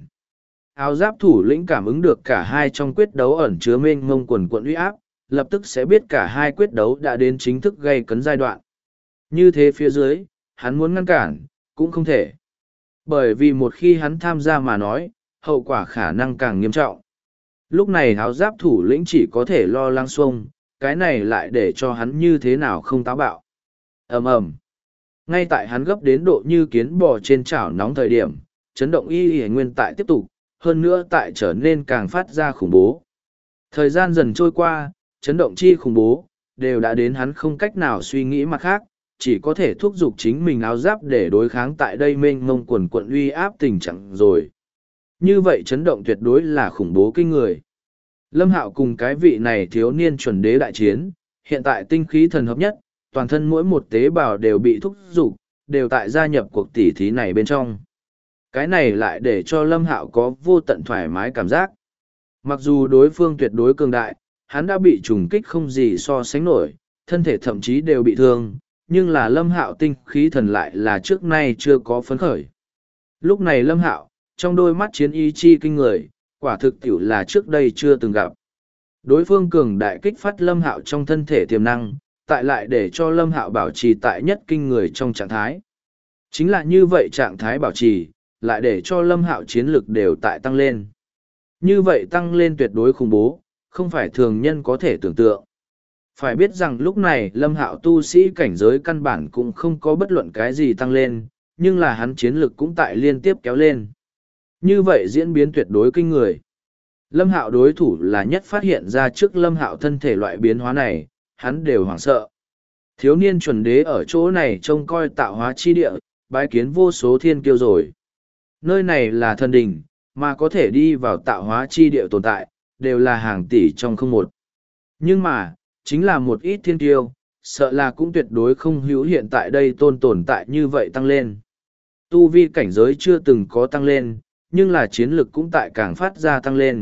Speaker 1: Áo giáp thủ lĩnh cảm ứng được cả hai trong quyết đấu ẩn chứa mênh mông quần quận uy áp, lập tức sẽ biết cả hai quyết đấu đã đến chính thức gây cấn giai đoạn. Như thế phía dưới, hắn muốn ngăn cản, cũng không thể. Bởi vì một khi hắn tham gia mà nói, hậu quả khả năng càng nghiêm trọng. Lúc này áo giáp thủ lĩnh chỉ có thể lo lắng xuông, cái này lại để cho hắn như thế nào không táo bạo. Ầm ầm. Ngay tại hắn gấp đến độ như kiến bò trên chảo nóng thời điểm, chấn động y nguyên tại tiếp tục, hơn nữa tại trở nên càng phát ra khủng bố. Thời gian dần trôi qua, chấn động chi khủng bố, đều đã đến hắn không cách nào suy nghĩ mặt khác, chỉ có thể thúc giục chính mình áo giáp để đối kháng tại đây mênh mông quần quận uy áp tình trạng rồi. Như vậy chấn động tuyệt đối là khủng bố kinh người. Lâm Hạo cùng cái vị này thiếu niên chuẩn đế đại chiến, hiện tại tinh khí thần hợp nhất, toàn thân mỗi một tế bào đều bị thúc giục, đều tại gia nhập cuộc tỉ thí này bên trong. Cái này lại để cho Lâm Hạo có vô tận thoải mái cảm giác. Mặc dù đối phương tuyệt đối cường đại, hắn đã bị trùng kích không gì so sánh nổi, thân thể thậm chí đều bị thương, nhưng là Lâm Hạo tinh khí thần lại là trước nay chưa có phấn khởi. Lúc này Lâm Hạo, trong đôi mắt chiến ý chi kinh người, quả thực tiểu là trước đây chưa từng gặp. Đối phương cường đại kích phát Lâm Hạo trong thân thể tiềm năng, tại lại để cho Lâm Hạo bảo trì tại nhất kinh người trong trạng thái. Chính là như vậy trạng thái bảo trì, lại để cho Lâm Hạo chiến lực đều tại tăng lên. Như vậy tăng lên tuyệt đối khủng bố, không phải thường nhân có thể tưởng tượng. Phải biết rằng lúc này Lâm Hạo tu sĩ cảnh giới căn bản cũng không có bất luận cái gì tăng lên, nhưng là hắn chiến lực cũng tại liên tiếp kéo lên. Như vậy diễn biến tuyệt đối kinh người. Lâm Hạo đối thủ là nhất phát hiện ra trước Lâm Hạo thân thể loại biến hóa này, hắn đều hoảng sợ. Thiếu niên chuẩn đế ở chỗ này trông coi tạo hóa chi địa, bái kiến vô số thiên kiêu rồi. Nơi này là thần đình, mà có thể đi vào tạo hóa chi địa tồn tại, đều là hàng tỷ trong không một. Nhưng mà, chính là một ít thiên kiêu, sợ là cũng tuyệt đối không hữu hiện tại đây tồn tại như vậy tăng lên. Tu vi cảnh giới chưa từng có tăng lên, nhưng là chiến lực cũng tại càng phát ra tăng lên,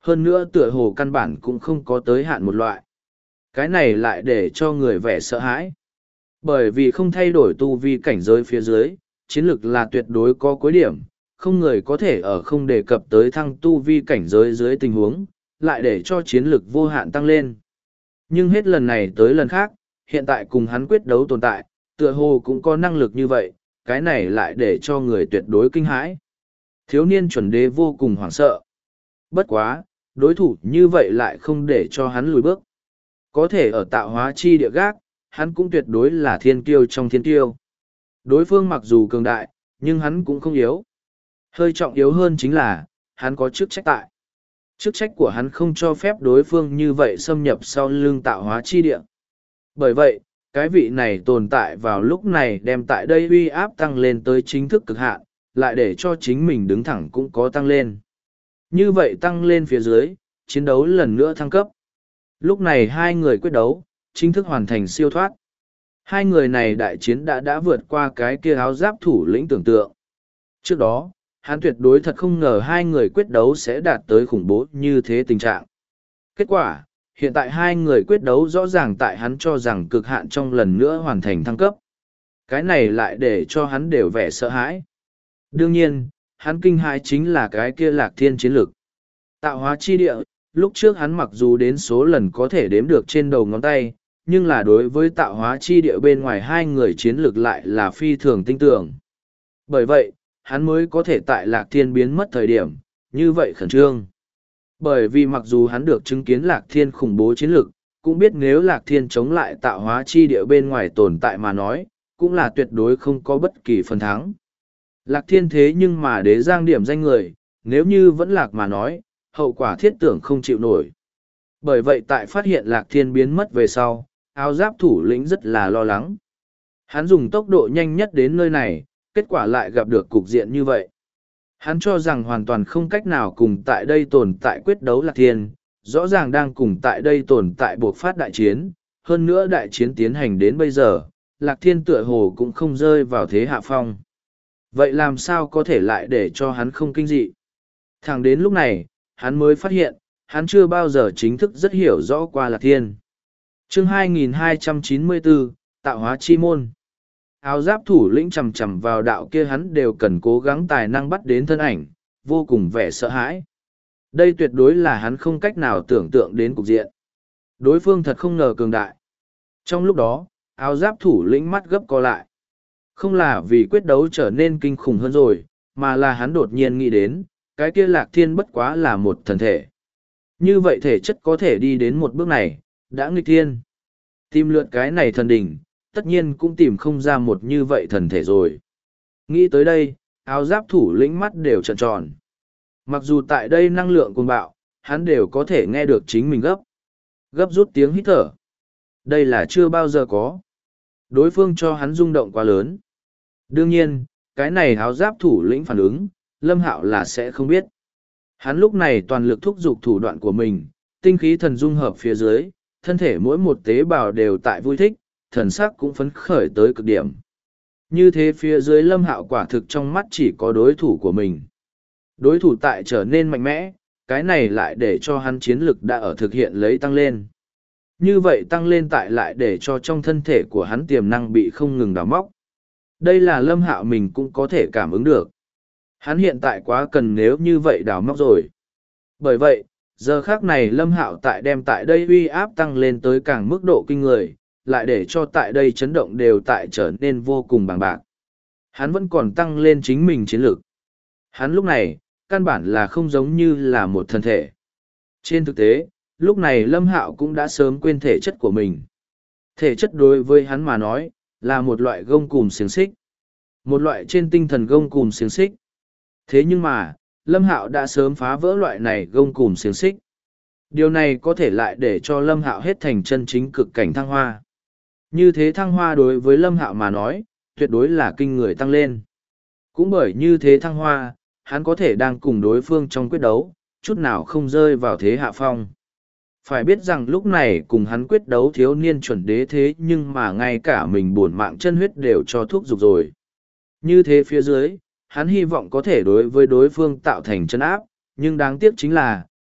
Speaker 1: Hơn nữa tựa hồ căn bản cũng không có tới hạn một loại. Cái này lại để cho người vẻ sợ hãi. Bởi vì không thay đổi tu vi cảnh giới phía dưới, chiến lực là tuyệt đối có cuối điểm, không người có thể ở không đề cập tới thăng tu vi cảnh giới dưới tình huống, lại để cho chiến lực vô hạn tăng lên. Nhưng hết lần này tới lần khác, hiện tại cùng hắn quyết đấu tồn tại, tựa hồ cũng có năng lực như vậy, cái này lại để cho người tuyệt đối kinh hãi. Thiếu niên chuẩn đế vô cùng hoảng sợ. Bất quá, đối thủ như vậy lại không để cho hắn lùi bước. Có thể ở tạo hóa chi địa gác, hắn cũng tuyệt đối là thiên kiêu trong thiên kiêu. Đối phương mặc dù cường đại, nhưng hắn cũng không yếu. Hơi trọng yếu hơn chính là, hắn có chức trách tại. Chức trách của hắn không cho phép đối phương như vậy xâm nhập sau lưng tạo hóa chi địa. Bởi vậy, cái vị này tồn tại vào lúc này đem tại đây uy áp tăng lên tới chính thức cực hạn, lại để cho chính mình đứng thẳng cũng có tăng lên. Như vậy tăng lên phía dưới, chiến đấu lần nữa thăng cấp. Lúc này hai người quyết đấu, chính thức hoàn thành siêu thoát. Hai người này đại chiến đã vượt qua cái kia áo giáp thủ lĩnh tưởng tượng. Trước đó, hắn tuyệt đối thật không ngờ hai người quyết đấu sẽ đạt tới khủng bố như thế tình trạng. Kết quả, hiện tại hai người quyết đấu rõ ràng tại hắn cho rằng cực hạn trong lần nữa hoàn thành thăng cấp. Cái này lại để cho hắn đều vẻ sợ hãi. Đương nhiên, hắn kinh hãi chính là cái kia Lạc Thiên chiến lực. Tạo hóa chi địa, lúc trước hắn mặc dù đến số lần có thể đếm được trên đầu ngón tay, nhưng là đối với tạo hóa chi địa bên ngoài hai người chiến lược lại là phi thường tinh tưởng. Bởi vậy, hắn mới có thể tại Lạc Thiên biến mất thời điểm, như vậy khẩn trương. Bởi vì mặc dù hắn được chứng kiến Lạc Thiên khủng bố chiến lược, cũng biết nếu Lạc Thiên chống lại tạo hóa chi địa bên ngoài tồn tại mà nói, cũng là tuyệt đối không có bất kỳ phần thắng. Lạc Thiên thế nhưng mà đế giang điểm danh người, nếu như vẫn lạc mà nói, hậu quả thiết tưởng không chịu nổi. Bởi vậy tại phát hiện Lạc Thiên biến mất về sau, áo giáp thủ lĩnh rất là lo lắng. Hắn dùng tốc độ nhanh nhất đến nơi này, kết quả lại gặp được cục diện như vậy. Hắn cho rằng hoàn toàn không cách nào cùng tại đây tồn tại quyết đấu Lạc Thiên, rõ ràng đang cùng tại đây tồn tại buộc phát đại chiến, hơn nữa đại chiến tiến hành đến bây giờ, Lạc Thiên tựa hồ cũng không rơi vào thế hạ phong. Vậy làm sao có thể lại để cho hắn không kinh dị? Thẳng đến lúc này, hắn mới phát hiện, hắn chưa bao giờ chính thức rất hiểu rõ qua Lạc Thiên. Chương 2294, Tạo hóa chi môn. Áo giáp thủ lĩnh chầm chầm vào đạo kia hắn đều cần cố gắng tài năng bắt đến thân ảnh, vô cùng vẻ sợ hãi. Đây tuyệt đối là hắn không cách nào tưởng tượng đến cục diện. Đối phương thật không ngờ cường đại. Trong lúc đó, áo giáp thủ lĩnh mắt gấp co lại. Không là vì quyết đấu trở nên kinh khủng hơn rồi, mà là hắn đột nhiên nghĩ đến, cái kia Lạc Thiên bất quá là một thần thể. Như vậy thể chất có thể đi đến một bước này, đã nghịch thiên. Tìm lượt cái này thần đỉnh, tất nhiên cũng tìm không ra một như vậy thần thể rồi. Nghĩ tới đây, áo giáp thủ lĩnh mắt đều trợn tròn. Mặc dù tại đây năng lượng cuồng bạo, hắn đều có thể nghe được chính mình gấp. Gấp rút tiếng hít thở. Đây là chưa bao giờ có. Đối phương cho hắn rung động quá lớn. Đương nhiên, cái này áo giáp thủ lĩnh phản ứng, Lâm Hạo là sẽ không biết. Hắn lúc này toàn lực thúc giục thủ đoạn của mình, tinh khí thần dung hợp phía dưới, thân thể mỗi một tế bào đều tại vui thích, thần sắc cũng phấn khởi tới cực điểm. Như thế phía dưới Lâm Hạo quả thực trong mắt chỉ có đối thủ của mình. Đối thủ tại trở nên mạnh mẽ, cái này lại để cho hắn chiến lực đã ở thực hiện lấy tăng lên. Như vậy tăng lên tại lại để cho trong thân thể của hắn tiềm năng bị không ngừng đào móc. Đây là Lâm Hạo mình cũng có thể cảm ứng được. Hắn hiện tại quá cần nếu như vậy đào móc rồi. Bởi vậy, giờ khác này Lâm Hạo tại đem tại đây uy áp tăng lên tới càng mức độ kinh người, lại để cho tại đây chấn động đều tại trở nên vô cùng bằng bạc. Hắn vẫn còn tăng lên chính mình chiến lược. Hắn lúc này, căn bản là không giống như là một thân thể. Trên thực tế, lúc này Lâm Hạo cũng đã sớm quên thể chất của mình. Thể chất đối với hắn mà nói, là một loại gông cùm xiềng xích. Một loại trên tinh thần gông cùm xiềng xích. Thế nhưng mà, Lâm Hạo đã sớm phá vỡ loại này gông cùm xiềng xích. Điều này có thể lại để cho Lâm Hạo hết thành chân chính cực cảnh thăng hoa. Như thế thăng hoa đối với Lâm Hạo mà nói, tuyệt đối là kinh người tăng lên. Cũng bởi như thế thăng hoa, hắn có thể đang cùng đối phương trong quyết đấu, chút nào không rơi vào thế hạ phong. Phải biết rằng lúc này cùng hắn quyết đấu thiếu niên chuẩn đế thế nhưng mà ngay cả mình buồn mạng chân huyết đều cho thuốc dục rồi. Như thế phía dưới, hắn hy vọng có thể đối với đối phương tạo thành chân áp, nhưng đáng tiếc chính là,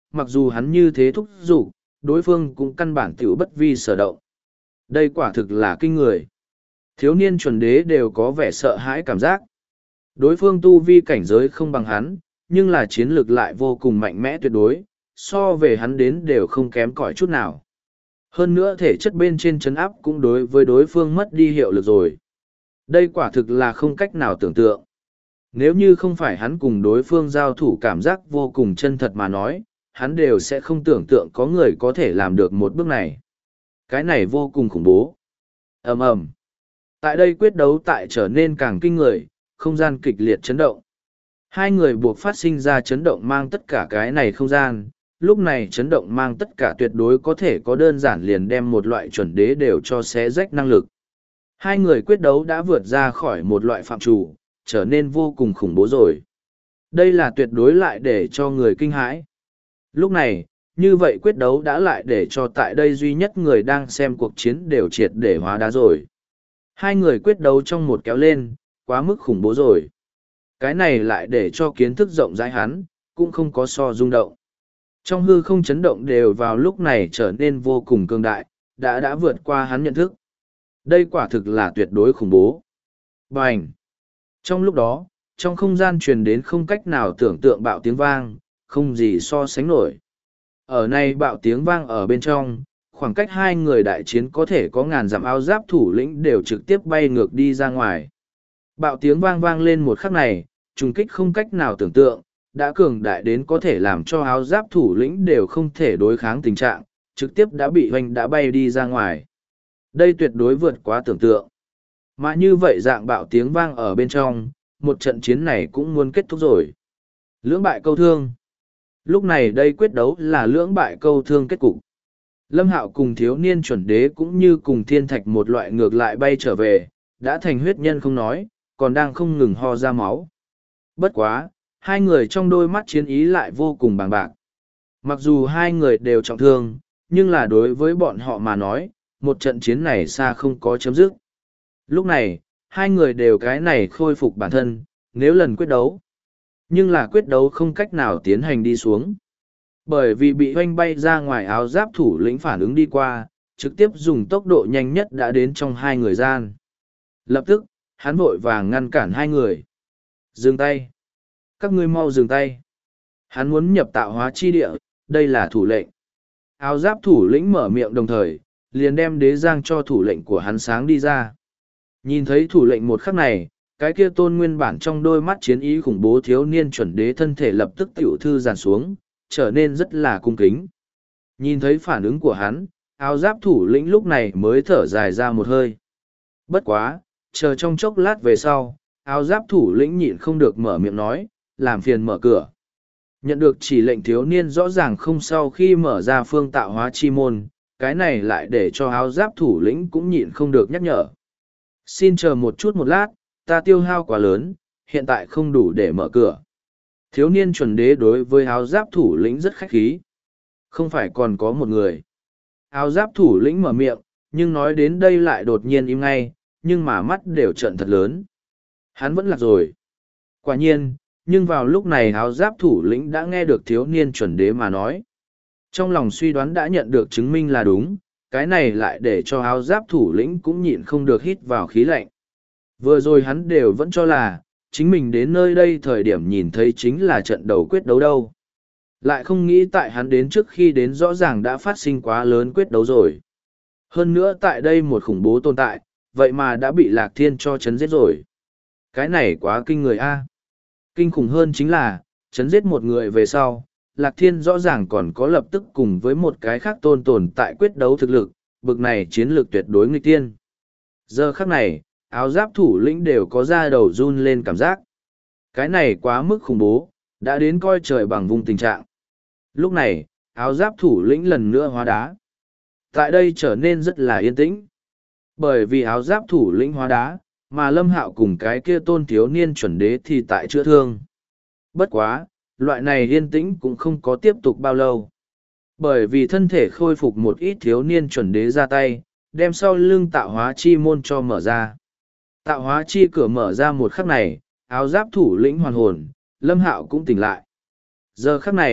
Speaker 1: mặc dù hắn như thế thúc giục, đối phương cũng căn bản tiểu bất vi sở động. Đây quả thực là kinh người. Thiếu niên chuẩn đế đều có vẻ sợ hãi cảm giác. Đối phương tu vi cảnh giới không bằng hắn, nhưng là chiến lược lại vô cùng mạnh mẽ tuyệt đối, so về hắn đến đều không kém cỏi chút nào. Hơn nữa thể chất bên trên chấn áp cũng đối với đối phương mất đi hiệu lực rồi. Đây quả thực là không cách nào tưởng tượng. Nếu như không phải hắn cùng đối phương giao thủ cảm giác vô cùng chân thật mà nói, hắn đều sẽ không tưởng tượng có người có thể làm được một bước này. Cái này vô cùng khủng bố. Ầm ầm. Tại đây quyết đấu tại trở nên càng kinh người, không gian kịch liệt chấn động. Hai người buộc phát sinh ra chấn động mang tất cả cái này không gian, lúc này chấn động mang tất cả tuyệt đối có thể có đơn giản liền đem một loại chuẩn đế đều cho xé rách năng lực. Hai người quyết đấu đã vượt ra khỏi một loại phạm trù, trở nên vô cùng khủng bố rồi. Đây là tuyệt đối lại để cho người kinh hãi. Lúc này, như vậy quyết đấu đã lại để cho tại đây duy nhất người đang xem cuộc chiến đều triệt để hóa đá rồi. Hai người quyết đấu trong một kéo lên, quá mức khủng bố rồi. Cái này lại để cho kiến thức rộng rãi hắn, cũng không có so rung động. Trong hư không chấn động đều vào lúc này trở nên vô cùng cường đại, đã vượt qua hắn nhận thức. Đây quả thực là tuyệt đối khủng bố. Bành! Trong lúc đó, trong không gian truyền đến không cách nào tưởng tượng bạo tiếng vang, không gì so sánh nổi. Ở này bạo tiếng vang ở bên trong, khoảng cách hai người đại chiến có thể có ngàn dặm áo giáp thủ lĩnh đều trực tiếp bay ngược đi ra ngoài. Bạo tiếng vang vang lên một khắc này, trùng kích không cách nào tưởng tượng, đã cường đại đến có thể làm cho áo giáp thủ lĩnh đều không thể đối kháng tình trạng, trực tiếp đã bị hoành đã bay đi ra ngoài. Đây tuyệt đối vượt quá tưởng tượng. Mà như vậy dạng bạo tiếng vang ở bên trong, một trận chiến này cũng muốn kết thúc rồi. Lưỡng bại câu thương. Lúc này đây quyết đấu là lưỡng bại câu thương kết cục. Lâm Hạo cùng thiếu niên chuẩn đế cũng như cùng thiên thạch một loại ngược lại bay trở về, đã thành huyết nhân không nói, còn đang không ngừng ho ra máu. Bất quá, hai người trong đôi mắt chiến ý lại vô cùng bàng bạc. Mặc dù hai người đều trọng thương, nhưng là đối với bọn họ mà nói, một trận chiến này xa không có chấm dứt. Lúc này, hai người đều cái này khôi phục bản thân, nếu lần quyết đấu. Nhưng là quyết đấu không cách nào tiến hành đi xuống. Bởi vì bị hoanh bay ra ngoài áo giáp thủ lĩnh phản ứng đi qua, trực tiếp dùng tốc độ nhanh nhất đã đến trong hai người gian. Lập tức, hắn vội vàng ngăn cản hai người. Dừng tay. Các ngươi mau dừng tay. Hắn muốn nhập tạo hóa chi địa, đây là thủ lệnh. Áo giáp thủ lĩnh mở miệng đồng thời, liền đem đế giang cho thủ lệnh của hắn sáng đi ra. Nhìn thấy thủ lệnh một khắc này, cái kia tôn nguyên bản trong đôi mắt chiến ý khủng bố thiếu niên chuẩn đế thân thể lập tức tiểu thư giàn xuống, trở nên rất là cung kính. Nhìn thấy phản ứng của hắn, áo giáp thủ lĩnh lúc này mới thở dài ra một hơi. Bất quá, chờ trong chốc lát về sau, áo giáp thủ lĩnh nhịn không được mở miệng nói, làm phiền mở cửa. Nhận được chỉ lệnh thiếu niên rõ ràng không sau khi mở ra phương tạo hóa chi môn, cái này lại để cho áo giáp thủ lĩnh cũng nhịn không được nhắc nhở. Xin chờ một chút một lát, ta tiêu hao quá lớn, hiện tại không đủ để mở cửa. Thiếu niên chuẩn đế đối với áo giáp thủ lĩnh rất khách khí. Không phải còn có một người. Áo giáp thủ lĩnh mở miệng, nhưng nói đến đây lại đột nhiên im ngay, nhưng mà mắt đều trợn thật lớn. Hắn vẫn lạc rồi. Quả nhiên, nhưng vào lúc này áo giáp thủ lĩnh đã nghe được thiếu niên chuẩn đế mà nói. Trong lòng suy đoán đã nhận được chứng minh là đúng, cái này lại để cho áo giáp thủ lĩnh cũng nhịn không được hít vào khí lạnh. Vừa rồi hắn đều vẫn cho là, chính mình đến nơi đây thời điểm nhìn thấy chính là trận đầu quyết đấu đâu. Lại không nghĩ tại hắn đến trước khi đến rõ ràng đã phát sinh quá lớn quyết đấu rồi. Hơn nữa tại đây một khủng bố tồn tại, vậy mà đã bị Lạc Thiên cho chấn giết rồi. Cái này quá kinh người a. Kinh khủng hơn chính là, chấn giết một người về sau, Lạc Thiên rõ ràng còn có lập tức cùng với một cái khác tồn tại quyết đấu thực lực, bực này chiến lược tuyệt đối nghịch tiên. Giờ khắc này, áo giáp thủ lĩnh đều có da đầu run lên cảm giác. Cái này quá mức khủng bố, đã đến coi trời bằng vùng tình trạng. Lúc này, áo giáp thủ lĩnh lần nữa hóa đá. Tại đây trở nên rất là yên tĩnh. Bởi vì áo giáp thủ lĩnh hóa đá, mà Lâm Hạo cùng cái kia tôn thiếu niên chuẩn đế thì tại chữa thương. Bất quá, loại này yên tĩnh cũng không có tiếp tục bao lâu. Bởi vì thân thể khôi phục một ít thiếu niên chuẩn đế ra tay, đem sau lưng tạo hóa chi môn cho mở ra. Tạo hóa chi cửa mở ra một khắc này, áo giáp thủ lĩnh hoàn hồn, Lâm Hạo cũng tỉnh lại. Giờ khắc này,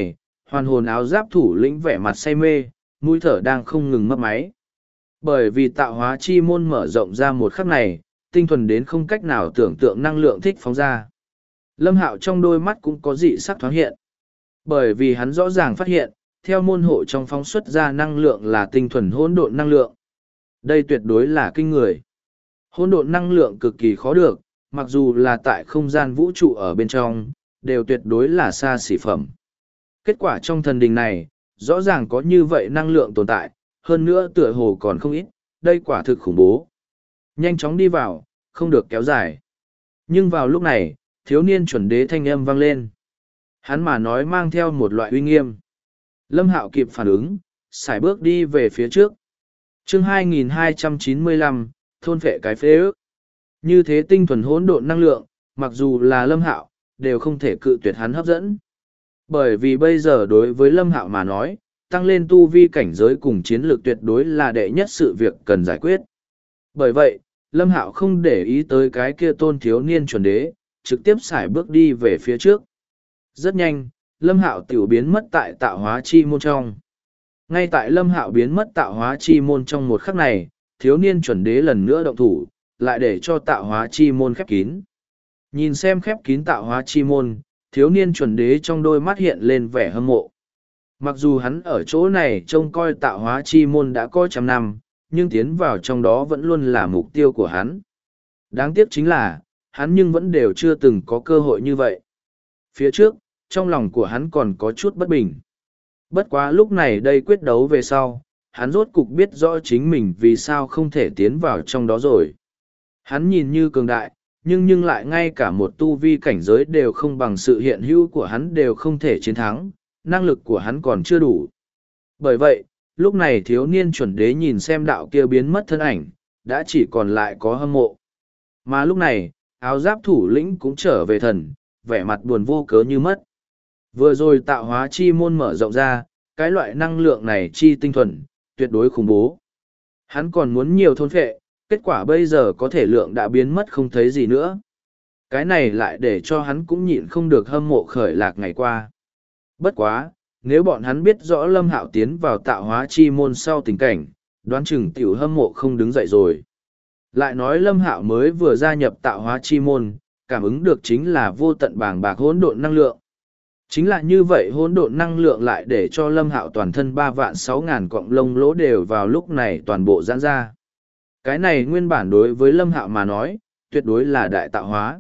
Speaker 1: hoàn hồn áo giáp thủ lĩnh vẻ mặt say mê, mũi thở đang không ngừng mấp máy. Bởi vì tạo hóa chi môn mở rộng ra một khắc này, tinh thuần đến không cách nào tưởng tượng năng lượng thích phóng ra. Lâm Hạo trong đôi mắt cũng có dị sắc thoáng hiện. Bởi vì hắn rõ ràng phát hiện, theo môn hộ trong phóng xuất ra năng lượng là tinh thuần hỗn độn năng lượng. Đây tuyệt đối là kinh người. Hỗn độn năng lượng cực kỳ khó được, mặc dù là tại không gian vũ trụ ở bên trong, đều tuyệt đối là xa xỉ phẩm. Kết quả trong thần đình này, rõ ràng có như vậy năng lượng tồn tại, hơn nữa tựa hồ còn không ít, đây quả thực khủng bố. Nhanh chóng đi vào, không được kéo dài. Nhưng vào lúc này, thiếu niên chuẩn đế thanh âm vang lên. Hắn mà nói mang theo một loại uy nghiêm. Lâm Hạo kịp phản ứng, sải bước đi về phía trước. Chương 2295, thôn phệ cái phế ước. Như thế tinh thuần hỗn độn năng lượng, mặc dù là Lâm Hạo, đều không thể cự tuyệt hắn hấp dẫn. Bởi vì bây giờ đối với Lâm Hạo mà nói, tăng lên tu vi cảnh giới cùng chiến lược tuyệt đối là đệ nhất sự việc cần giải quyết. Bởi vậy, Lâm Hạo không để ý tới cái kia tôn thiếu niên chuẩn đế, trực tiếp sải bước đi về phía trước. Rất nhanh, Lâm Hạo tiểu biến mất tại tạo hóa chi môn trong. Ngay tại Lâm Hạo biến mất tạo hóa chi môn trong một khắc này, thiếu niên chuẩn đế lần nữa động thủ, lại để cho tạo hóa chi môn khép kín. Nhìn xem khép kín tạo hóa chi môn, thiếu niên chuẩn đế trong đôi mắt hiện lên vẻ hâm mộ. Mặc dù hắn ở chỗ này trông coi tạo hóa chi môn đã có trăm năm, nhưng tiến vào trong đó vẫn luôn là mục tiêu của hắn. Đáng tiếc chính là, hắn nhưng vẫn đều chưa từng có cơ hội như vậy. Phía trước, trong lòng của hắn còn có chút bất bình. Bất quá lúc này đây quyết đấu về sau, hắn rốt cục biết rõ chính mình vì sao không thể tiến vào trong đó rồi. Hắn nhìn như cường đại, nhưng lại ngay cả một tu vi cảnh giới đều không bằng sự hiện hữu của hắn đều không thể chiến thắng, năng lực của hắn còn chưa đủ. Bởi vậy, lúc này thiếu niên chuẩn đế nhìn xem đạo kia biến mất thân ảnh, đã chỉ còn lại có hâm mộ. Mà lúc này, áo giáp thủ lĩnh cũng trở về thần, vẻ mặt buồn vô cớ như mất. Vừa rồi tạo hóa chi môn mở rộng ra, cái loại năng lượng này chi tinh thuần, tuyệt đối khủng bố. Hắn còn muốn nhiều thôn phệ, kết quả bây giờ có thể lượng đã biến mất không thấy gì nữa. Cái này lại để cho hắn cũng nhịn không được hâm mộ khởi lạc ngày qua. Bất quá, nếu bọn hắn biết rõ Lâm Hạo tiến vào tạo hóa chi môn sau tình cảnh, đoán chừng tiểu hâm mộ không đứng dậy rồi. Lại nói Lâm Hạo mới vừa gia nhập tạo hóa chi môn, cảm ứng được chính là vô tận bàng bạc hỗn độn năng lượng. Chính là như vậy hỗn độn năng lượng lại để cho Lâm Hạo toàn thân 3.600.000 cọng lông lỗ đều vào lúc này toàn bộ giãn ra. Cái này nguyên bản đối với Lâm Hạo mà nói, tuyệt đối là đại tạo hóa.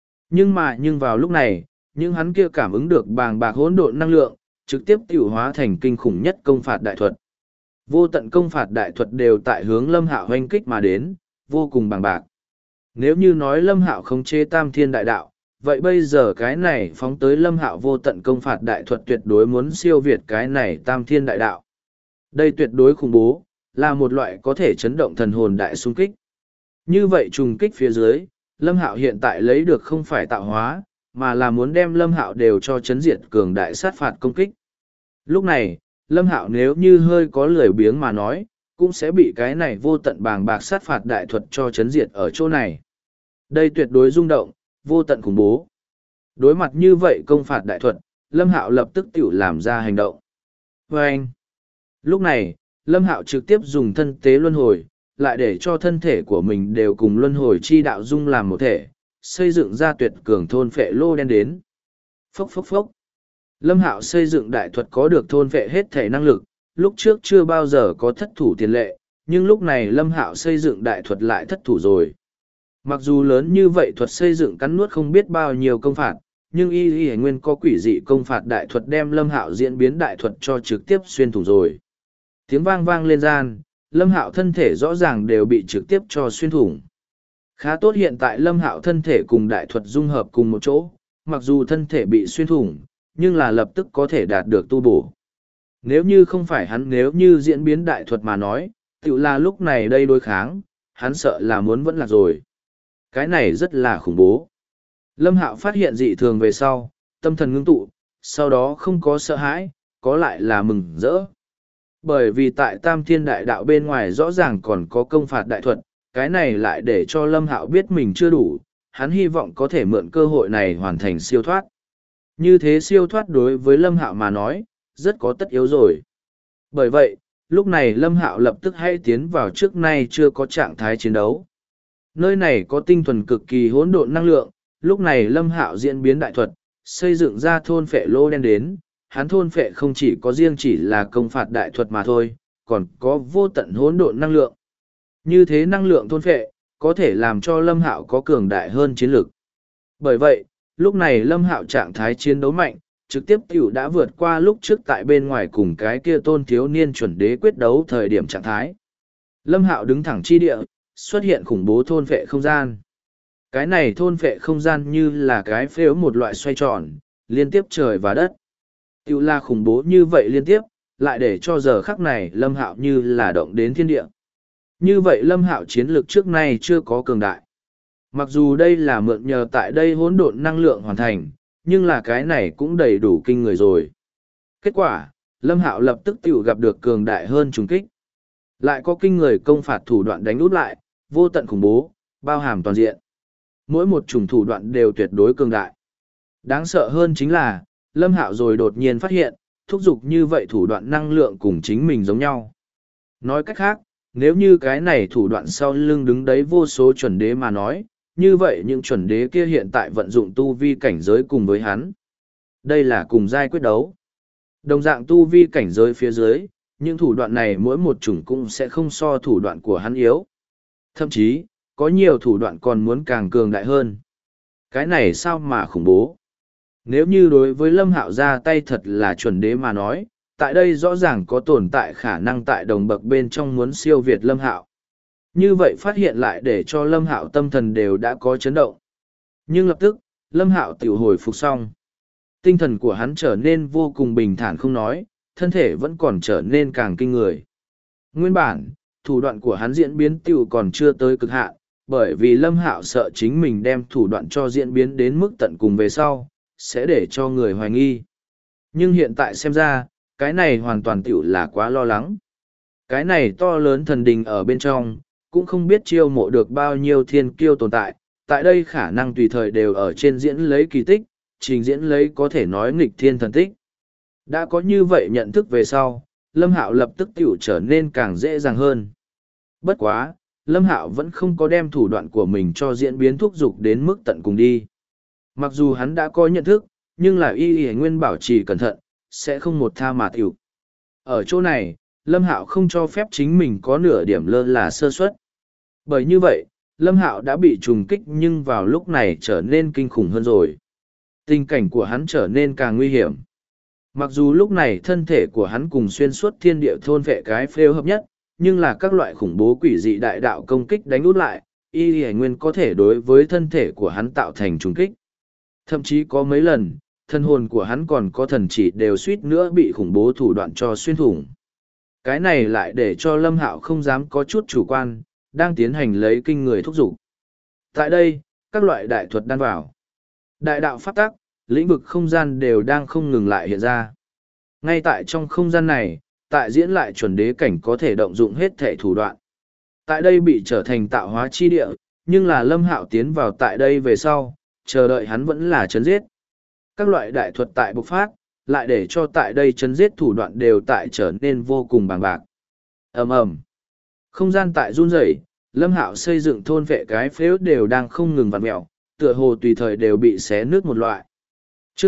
Speaker 1: Nhưng vào lúc này, những hắn kia cảm ứng được bàng bạc hỗn độn năng lượng, trực tiếp tiểu hóa thành kinh khủng nhất công phạt đại thuật. Vô tận công phạt đại thuật đều tại hướng Lâm Hạo hoanh kích mà đến, vô cùng bàng bạc. Nếu như nói Lâm Hạo khống chế Tam Thiên Đại Đạo, vậy bây giờ cái này phóng tới Lâm Hạo vô tận công phạt đại thuật tuyệt đối muốn siêu việt cái này Tam Thiên Đại Đạo. Đây tuyệt đối khủng bố, là một loại có thể chấn động thần hồn đại xung kích. Như vậy trùng kích phía dưới, Lâm Hạo hiện tại lấy được không phải tạo hóa, mà là muốn đem Lâm Hạo đều cho chấn diệt cường đại sát phạt công kích. Lúc này, Lâm Hạo nếu như hơi có lười biếng mà nói, cũng sẽ bị cái này vô tận bàng bạc sát phạt đại thuật cho chấn diệt ở chỗ này. Đây tuyệt đối rung động, vô tận khủng bố. Đối mặt như vậy công phạt đại thuật, Lâm Hạo lập tức tiểu làm ra hành động. Và anh, lúc này, Lâm Hạo trực tiếp dùng thân tế luân hồi, lại để cho thân thể của mình đều cùng luân hồi chi đạo dung làm một thể, xây dựng ra tuyệt cường thôn phệ lô đen đến. Phốc phốc phốc. Lâm Hạo xây dựng đại thuật có được thôn phệ hết thể năng lực, lúc trước chưa bao giờ có thất thủ tiền lệ, nhưng lúc này Lâm Hạo xây dựng đại thuật lại thất thủ rồi. Mặc dù lớn như vậy thuật xây dựng cắn nuốt không biết bao nhiêu công phạt, nhưng y nguyên có quỷ dị công phạt đại thuật đem Lâm Hạo diễn biến đại thuật cho trực tiếp xuyên thủng rồi. Tiếng vang vang lên gian, Lâm Hạo thân thể rõ ràng đều bị trực tiếp cho xuyên thủng. Khá tốt hiện tại Lâm Hạo thân thể cùng đại thuật dung hợp cùng một chỗ, mặc dù thân thể bị xuyên thủng, nhưng là lập tức có thể đạt được tu bổ. Nếu như không phải hắn nếu như diễn biến đại thuật mà nói, tự là lúc này đây đối kháng, hắn sợ là muốn vẫn lạc rồi. Cái này rất là khủng bố. Lâm Hạo phát hiện dị thường về sau, tâm thần ngưng tụ, sau đó không có sợ hãi, có lại là mừng rỡ. Bởi vì tại Tam Thiên Đại Đạo bên ngoài rõ ràng còn có công phạt đại thuật, cái này lại để cho Lâm Hạo biết mình chưa đủ, hắn hy vọng có thể mượn cơ hội này hoàn thành siêu thoát. Như thế siêu thoát đối với Lâm Hạo mà nói, rất có tất yếu rồi. Bởi vậy, lúc này Lâm Hạo lập tức hãy tiến vào trước nay chưa có trạng thái chiến đấu. Nơi này có tinh thuần cực kỳ hỗn độn năng lượng, lúc này Lâm Hạo diễn biến đại thuật, xây dựng ra thôn phệ lô đen đến, hắn thôn phệ không chỉ có riêng chỉ là công phạt đại thuật mà thôi, còn có vô tận hỗn độn năng lượng. Như thế năng lượng thôn phệ, có thể làm cho Lâm Hạo có cường đại hơn chiến lực. Bởi vậy, lúc này Lâm Hạo trạng thái chiến đấu mạnh, trực tiếp tiểu đã vượt qua lúc trước tại bên ngoài cùng cái kia tôn thiếu niên chuẩn đế quyết đấu thời điểm trạng thái. Lâm Hạo đứng thẳng chi địa, xuất hiện khủng bố thôn phệ không gian. Cái này thôn phệ không gian như là cái phếu một loại xoay tròn, liên tiếp trời và đất. Tiểu là khủng bố như vậy liên tiếp, lại để cho giờ khắc này Lâm Hạo như là động đến thiên địa. Như vậy Lâm Hạo chiến lược trước nay chưa có cường đại. Mặc dù đây là mượn nhờ tại đây hỗn độn năng lượng hoàn thành, nhưng là cái này cũng đầy đủ kinh người rồi. Kết quả, Lâm Hạo lập tức tiểu gặp được cường đại hơn trùng kích. Lại có kinh người công phạt thủ đoạn đánh út lại, vô tận khủng bố, bao hàm toàn diện. Mỗi một chủng thủ đoạn đều tuyệt đối cường đại. Đáng sợ hơn chính là, Lâm Hạo rồi đột nhiên phát hiện, thúc giục như vậy thủ đoạn năng lượng cùng chính mình giống nhau. Nói cách khác, nếu như cái này thủ đoạn sau lưng đứng đấy vô số chuẩn đế mà nói, như vậy những chuẩn đế kia hiện tại vận dụng tu vi cảnh giới cùng với hắn. Đây là cùng giai quyết đấu. Đồng dạng tu vi cảnh giới phía dưới, những thủ đoạn này mỗi một chủng cũng sẽ không so thủ đoạn của hắn yếu. Thậm chí, có nhiều thủ đoạn còn muốn càng cường đại hơn. Cái này sao mà khủng bố? Nếu như đối với Lâm Hạo ra tay thật là chuẩn đế mà nói, tại đây rõ ràng có tồn tại khả năng tại đồng bậc bên trong muốn siêu việt Lâm Hạo. Như vậy phát hiện lại để cho Lâm Hạo tâm thần đều đã có chấn động. Nhưng lập tức, Lâm Hạo tiểu hồi phục xong. Tinh thần của hắn trở nên vô cùng bình thản không nói, thân thể vẫn còn trở nên càng kinh người. Nguyên bản, thủ đoạn của hắn diễn biến tiểu còn chưa tới cực hạn, bởi vì Lâm Hạo sợ chính mình đem thủ đoạn cho diễn biến đến mức tận cùng về sau, sẽ để cho người hoài nghi. Nhưng hiện tại xem ra, cái này hoàn toàn tiểu là quá lo lắng. Cái này to lớn thần đình ở bên trong, cũng không biết chiêu mộ được bao nhiêu thiên kiêu tồn tại, tại đây khả năng tùy thời đều ở trên diễn lấy kỳ tích, trình diễn lấy có thể nói nghịch thiên thần tích. Đã có như vậy nhận thức về sau, Lâm Hạo lập tức tiểu trở nên càng dễ dàng hơn. Bất quá, Lâm Hạo vẫn không có đem thủ đoạn của mình cho diễn biến thúc dục đến mức tận cùng đi. Mặc dù hắn đã có nhận thức, nhưng là y nguyên bảo trì cẩn thận, sẽ không một tha mà tiểu. Ở chỗ này, Lâm Hạo không cho phép chính mình có nửa điểm lơ là sơ suất. Bởi như vậy, Lâm Hạo đã bị trùng kích nhưng vào lúc này trở nên kinh khủng hơn rồi. Tình cảnh của hắn trở nên càng nguy hiểm. Mặc dù lúc này thân thể của hắn cùng xuyên suốt thiên địa thôn vệ cái phêu hợp nhất, nhưng là các loại khủng bố quỷ dị đại đạo công kích đánh út lại, y nguyên có thể đối với thân thể của hắn tạo thành trùng kích. Thậm chí có mấy lần, thân hồn của hắn còn có thần chỉ đều suýt nữa bị khủng bố thủ đoạn cho xuyên thủng. Cái này lại để cho Lâm Hạo không dám có chút chủ quan, đang tiến hành lấy kinh người thúc giục. Tại đây, các loại đại thuật đan vào. Đại đạo pháp tắc, lĩnh vực không gian đều đang không ngừng lại hiện ra. Ngay tại trong không gian này, tại diễn lại chuẩn đế cảnh có thể động dụng hết thể thủ đoạn. Tại đây bị trở thành tạo hóa chi địa, nhưng là Lâm Hạo tiến vào tại đây về sau, chờ đợi hắn vẫn là chấn giết. Các loại đại thuật tại bộc phát, lại để cho tại đây chấn giết thủ đoạn đều tại trở nên vô cùng bàng bạc. Ầm ầm. Không gian tại run rẩy, Lâm Hạo xây dựng thôn vệ cái phếu đều đang không ngừng vặn mèo, tựa hồ tùy thời đều bị xé nứt một loại. Chương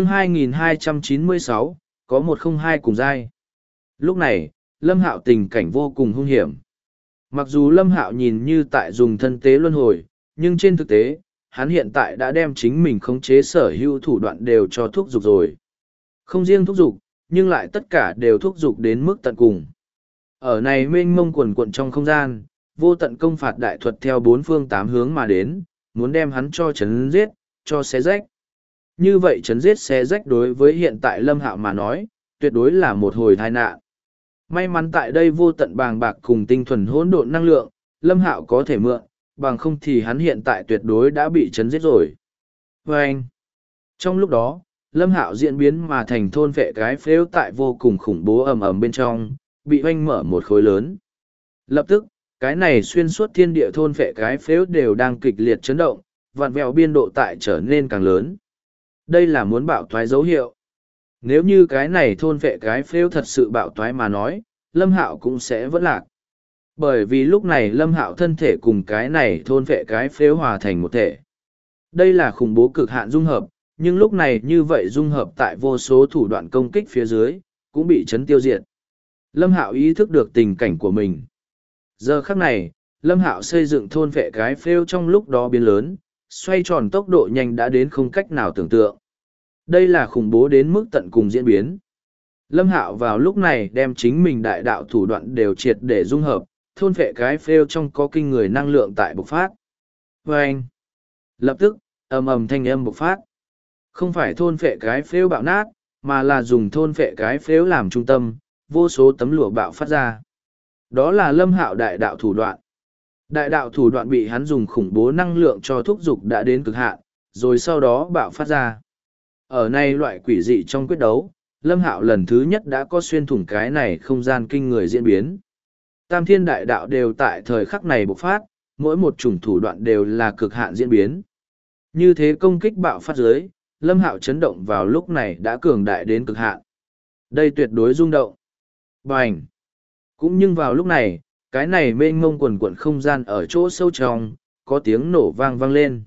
Speaker 1: 2296, có 102 cùng giai. Lúc này, Lâm Hạo tình cảnh vô cùng hung hiểm. Mặc dù Lâm Hạo nhìn như tại dùng thân tế luân hồi, nhưng trên thực tế, hắn hiện tại đã đem chính mình khống chế sở hữu thủ đoạn đều cho thúc dục rồi. Không riêng thúc dục, nhưng lại tất cả đều thúc dục đến mức tận cùng. Ở này mênh mông quần quận trong không gian, vô tận công phạt đại thuật theo bốn phương tám hướng mà đến, muốn đem hắn cho chấn giết, cho xé rách. Như vậy chấn giết xé rách đối với hiện tại Lâm Hạo mà nói, tuyệt đối là một hồi tai nạn. May mắn tại đây vô tận bàng bạc cùng tinh thuần hỗn độn năng lượng, Lâm Hạo có thể mượn, bằng không thì hắn hiện tại tuyệt đối đã bị chấn giết rồi. Vâng! Trong lúc đó, Lâm Hạo diễn biến mà thành thôn vệ cái phếu tại vô cùng khủng bố ầm ầm bên trong, bị oanh mở một khối lớn. Lập tức, cái này xuyên suốt thiên địa thôn vệ cái phếu đều đang kịch liệt chấn động, vặn vẹo biên độ tại trở nên càng lớn. Đây là muốn bạo thoái dấu hiệu. Nếu như cái này thôn vệ cái phêu thật sự bạo toái mà nói, Lâm Hạo cũng sẽ vẫn lạc. Bởi vì lúc này Lâm Hạo thân thể cùng cái này thôn vệ cái phêu hòa thành một thể. Đây là khủng bố cực hạn dung hợp, nhưng lúc này như vậy dung hợp tại vô số thủ đoạn công kích phía dưới, cũng bị chấn tiêu diệt. Lâm Hạo ý thức được tình cảnh của mình. Giờ khắc này, Lâm Hạo xây dựng thôn vệ cái phêu trong lúc đó biến lớn, xoay tròn tốc độ nhanh đã đến không cách nào tưởng tượng. Đây là khủng bố đến mức tận cùng diễn biến. Lâm Hạo vào lúc này đem chính mình đại đạo thủ đoạn đều triệt để dung hợp, thôn vệ cái phêu trong có kinh người năng lượng tại bộc phát. Vâng! Lập tức, ầm ầm thanh âm bộc phát. Không phải thôn vệ cái phêu bạo nát, mà là dùng thôn vệ cái phêu làm trung tâm, vô số tấm lụa bạo phát ra. Đó là Lâm Hạo đại đạo thủ đoạn. Đại đạo thủ đoạn bị hắn dùng khủng bố năng lượng cho thúc dục đã đến cực hạn, rồi sau đó bạo phát ra. Ở này loại quỷ dị trong quyết đấu, Lâm Hạo lần thứ nhất đã có xuyên thủng cái này không gian kinh người diễn biến. Tam thiên đại đạo đều tại thời khắc này bộc phát, mỗi một chủng thủ đoạn đều là cực hạn diễn biến. Như thế công kích bạo phát dưới, Lâm Hạo chấn động vào lúc này đã cường đại đến cực hạn. Đây tuyệt đối rung động. Bành! Cũng nhưng vào lúc này, cái này mênh mông quần quận không gian ở chỗ sâu trong, có tiếng nổ vang vang lên.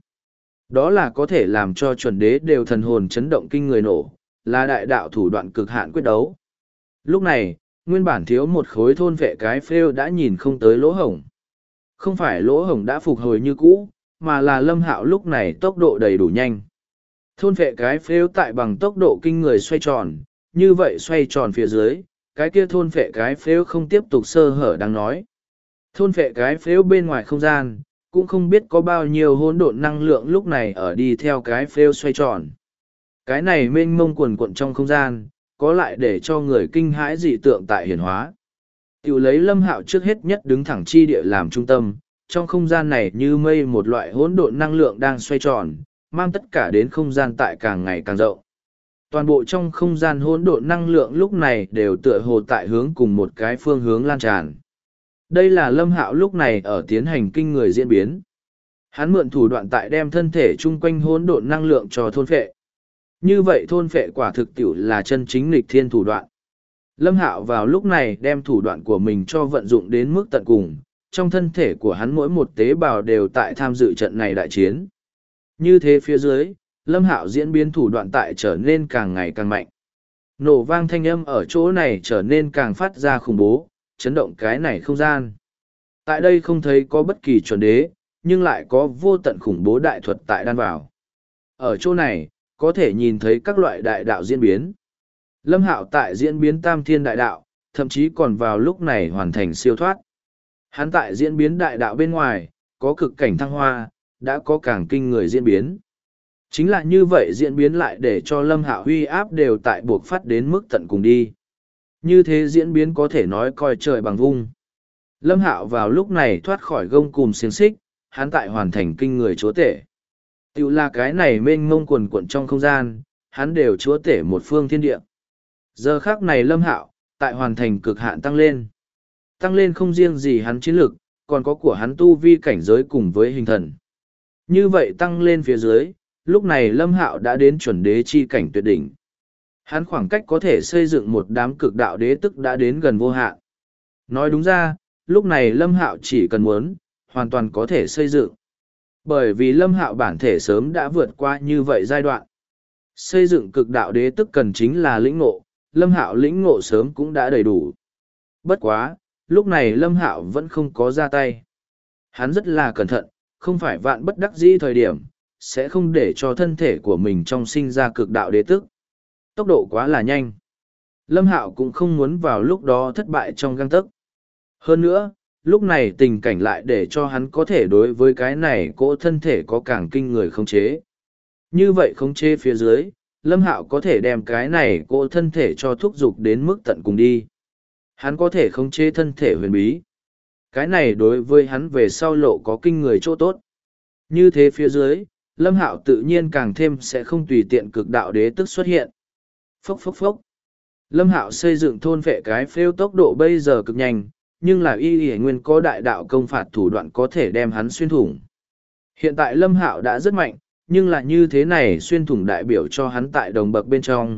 Speaker 1: Đó là có thể làm cho chuẩn đế đều thần hồn chấn động kinh người nổ, là đại đạo thủ đoạn cực hạn quyết đấu. Lúc này, nguyên bản thiếu một khối thôn vệ cái phêu đã nhìn không tới lỗ hổng. Không phải lỗ hổng đã phục hồi như cũ, mà là Lâm Hạo lúc này tốc độ đầy đủ nhanh. Thôn vệ cái phêu tại bằng tốc độ kinh người xoay tròn, như vậy xoay tròn phía dưới, cái kia thôn vệ cái phêu không tiếp tục sơ hở đang nói. Thôn vệ cái phêu bên ngoài không gian, cũng không biết có bao nhiêu hỗn độn năng lượng lúc này ở đi theo cái phêu xoay tròn. Cái này mênh mông quần quận trong không gian, có lại để cho người kinh hãi dị tượng tại hiển hóa. Tiểu lấy Lâm Hạo trước hết nhất đứng thẳng chi địa làm trung tâm, trong không gian này như mây một loại hỗn độn năng lượng đang xoay tròn, mang tất cả đến không gian tại càng ngày càng rộng. Toàn bộ trong không gian hỗn độn năng lượng lúc này đều tựa hồ tại hướng cùng một cái phương hướng lan tràn. Đây là Lâm Hạo lúc này ở tiến hành kinh người diễn biến. Hắn mượn thủ đoạn tại đem thân thể chung quanh hỗn độn năng lượng cho thôn phệ. Như vậy thôn phệ quả thực tiểu là chân chính nghịch thiên thủ đoạn. Lâm Hạo vào lúc này đem thủ đoạn của mình cho vận dụng đến mức tận cùng, trong thân thể của hắn mỗi một tế bào đều tại tham dự trận này đại chiến. Như thế phía dưới, Lâm Hạo diễn biến thủ đoạn tại trở nên càng ngày càng mạnh. Nổ vang thanh âm ở chỗ này trở nên càng phát ra khủng bố, chấn động cái này không gian. Tại đây không thấy có bất kỳ chuẩn đế, nhưng lại có vô tận khủng bố đại thuật tại đan vào. Ở chỗ này, có thể nhìn thấy các loại đại đạo diễn biến. Lâm Hạo tại diễn biến tam thiên đại đạo, thậm chí còn vào lúc này hoàn thành siêu thoát. Hắn tại diễn biến đại đạo bên ngoài, có cực cảnh thăng hoa, đã có càng kinh người diễn biến. Chính là như vậy diễn biến lại để cho Lâm Hạo huy áp đều tại buộc phát đến mức tận cùng đi. Như thế diễn biến có thể nói coi trời bằng vung. Lâm Hạo vào lúc này thoát khỏi gông cùm xiềng xích, hắn tại hoàn thành kinh người chúa tể. Tiểu là cái này mênh mông quần quận trong không gian, hắn đều chúa tể một phương thiên địa. Giờ khác này Lâm Hạo, tại hoàn thành cực hạn tăng lên. Tăng lên không riêng gì hắn chiến lực, còn có của hắn tu vi cảnh giới cùng với hình thần. Như vậy tăng lên phía dưới, lúc này Lâm Hạo đã đến chuẩn đế chi cảnh tuyệt đỉnh. Hắn khoảng cách có thể xây dựng một đám cực đạo đế tức đã đến gần vô hạn. Nói đúng ra, lúc này Lâm Hạo chỉ cần muốn, hoàn toàn có thể xây dựng. Bởi vì Lâm Hạo bản thể sớm đã vượt qua như vậy giai đoạn. Xây dựng cực đạo đế tức cần chính là lĩnh ngộ, Lâm Hạo lĩnh ngộ sớm cũng đã đầy đủ. Bất quá, lúc này Lâm Hạo vẫn không có ra tay. Hắn rất là cẩn thận, không phải vạn bất đắc dĩ thời điểm, sẽ không để cho thân thể của mình trong sinh ra cực đạo đế tức. Tốc độ quá là nhanh. Lâm Hạo cũng không muốn vào lúc đó thất bại trong gang tấc. Hơn nữa, lúc này tình cảnh lại để cho hắn có thể đối với cái này cỗ thân thể có càng kinh người khống chế. Như vậy khống chế phía dưới, Lâm Hạo có thể đem cái này cỗ thân thể cho thúc giục đến mức tận cùng đi. Hắn có thể khống chế thân thể huyền bí. Cái này đối với hắn về sau lộ có kinh người chỗ tốt. Như thế phía dưới, Lâm Hạo tự nhiên càng thêm sẽ không tùy tiện cực đạo đế tức xuất hiện. Phốc phốc phốc. Lâm Hạo xây dựng thôn vệ cái phêu tốc độ bây giờ cực nhanh, nhưng là y nguyên có đại đạo công phạt thủ đoạn có thể đem hắn xuyên thủng. Hiện tại Lâm Hạo đã rất mạnh, nhưng là như thế này xuyên thủng đại biểu cho hắn tại đồng bậc bên trong,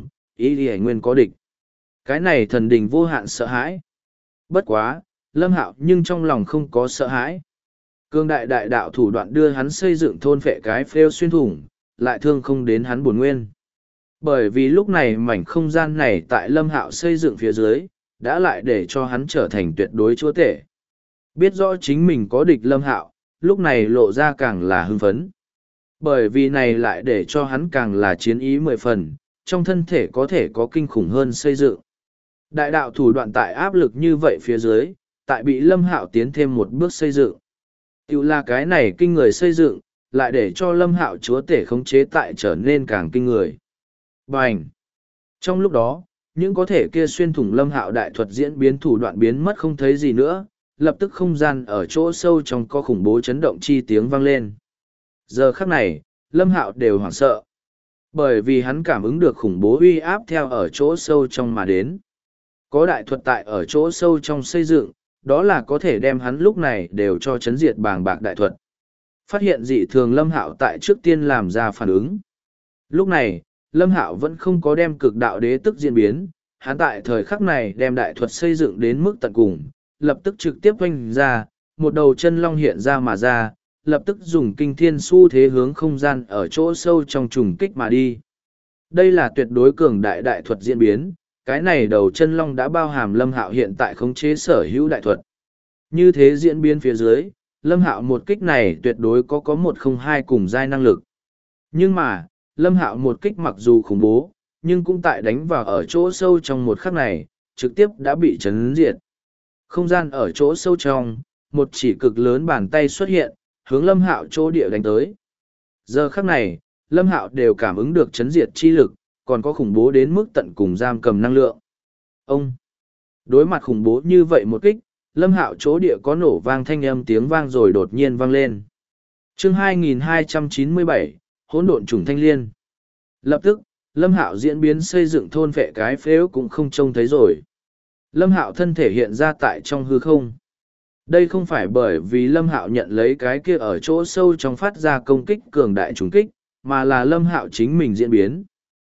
Speaker 1: ý đi nguyên có địch. Cái này thần đình vô hạn sợ hãi. Bất quá, Lâm Hạo nhưng trong lòng không có sợ hãi. Cương đại đại đạo thủ đoạn đưa hắn xây dựng thôn phệ cái phêu xuyên thủng, lại thương không đến hắn bổn nguyên. Bởi vì lúc này mảnh không gian này tại Lâm Hạo xây dựng phía dưới, đã lại để cho hắn trở thành tuyệt đối chúa tể. Biết rõ chính mình có địch Lâm Hạo, lúc này lộ ra càng là hưng phấn. Bởi vì này lại để cho hắn càng là chiến ý 10 phần, trong thân thể có thể có kinh khủng hơn xây dựng. Đại đạo thủ đoạn tại áp lực như vậy phía dưới, tại bị Lâm Hạo tiến thêm một bước xây dựng. Tiểu là cái này kinh người xây dựng, lại để cho Lâm Hạo chúa tể khống chế tại trở nên càng kinh người. Bành! Trong lúc đó, những có thể kia xuyên thủng Lâm Hạo đại thuật diễn biến thủ đoạn biến mất không thấy gì nữa, lập tức không gian ở chỗ sâu trong có khủng bố chấn động chi tiếng vang lên. Giờ khắc này, Lâm Hạo đều hoảng sợ. Bởi vì hắn cảm ứng được khủng bố uy áp theo ở chỗ sâu trong mà đến. Có đại thuật tại ở chỗ sâu trong xây dựng, đó là có thể đem hắn lúc này đều cho chấn diệt bàng bạc đại thuật. Phát hiện dị thường Lâm Hạo tại trước tiên làm ra phản ứng. Lúc này, Lâm Hạo vẫn không có đem cực đạo đế tức diễn biến, hắn tại thời khắc này đem đại thuật xây dựng đến mức tận cùng, lập tức trực tiếp oanh ra, một đầu chân long hiện ra mà ra, lập tức dùng kinh thiên xu thế hướng không gian ở chỗ sâu trong trùng kích mà đi. Đây là tuyệt đối cường đại đại thuật diễn biến, cái này đầu chân long đã bao hàm Lâm Hạo hiện tại khống chế sở hữu đại thuật. Như thế diễn biến phía dưới, Lâm Hạo một kích này tuyệt đối có 102 cùng giai năng lực. Nhưng mà, Lâm Hạo một kích mặc dù khủng bố, nhưng cũng tại đánh vào ở chỗ sâu trong một khắc này, trực tiếp đã bị chấn diệt. Không gian ở chỗ sâu trong, một chỉ cực lớn bàn tay xuất hiện, hướng Lâm Hạo chỗ địa đánh tới. Giờ khắc này, Lâm Hạo đều cảm ứng được chấn diệt chi lực, còn có khủng bố đến mức tận cùng giam cầm năng lượng. Ông! Đối mặt khủng bố như vậy một kích, Lâm Hạo chỗ địa có nổ vang thanh âm tiếng vang rồi đột nhiên vang lên. Chương 2297, Hỗn độn trùng thanh liên. Lập tức, Lâm Hạo diễn biến xây dựng thôn vệ cái phếu cũng không trông thấy rồi. Lâm Hạo thân thể hiện ra tại trong hư không. Đây không phải bởi vì Lâm Hạo nhận lấy cái kia ở chỗ sâu trong phát ra công kích cường đại trùng kích, mà là Lâm Hạo chính mình diễn biến.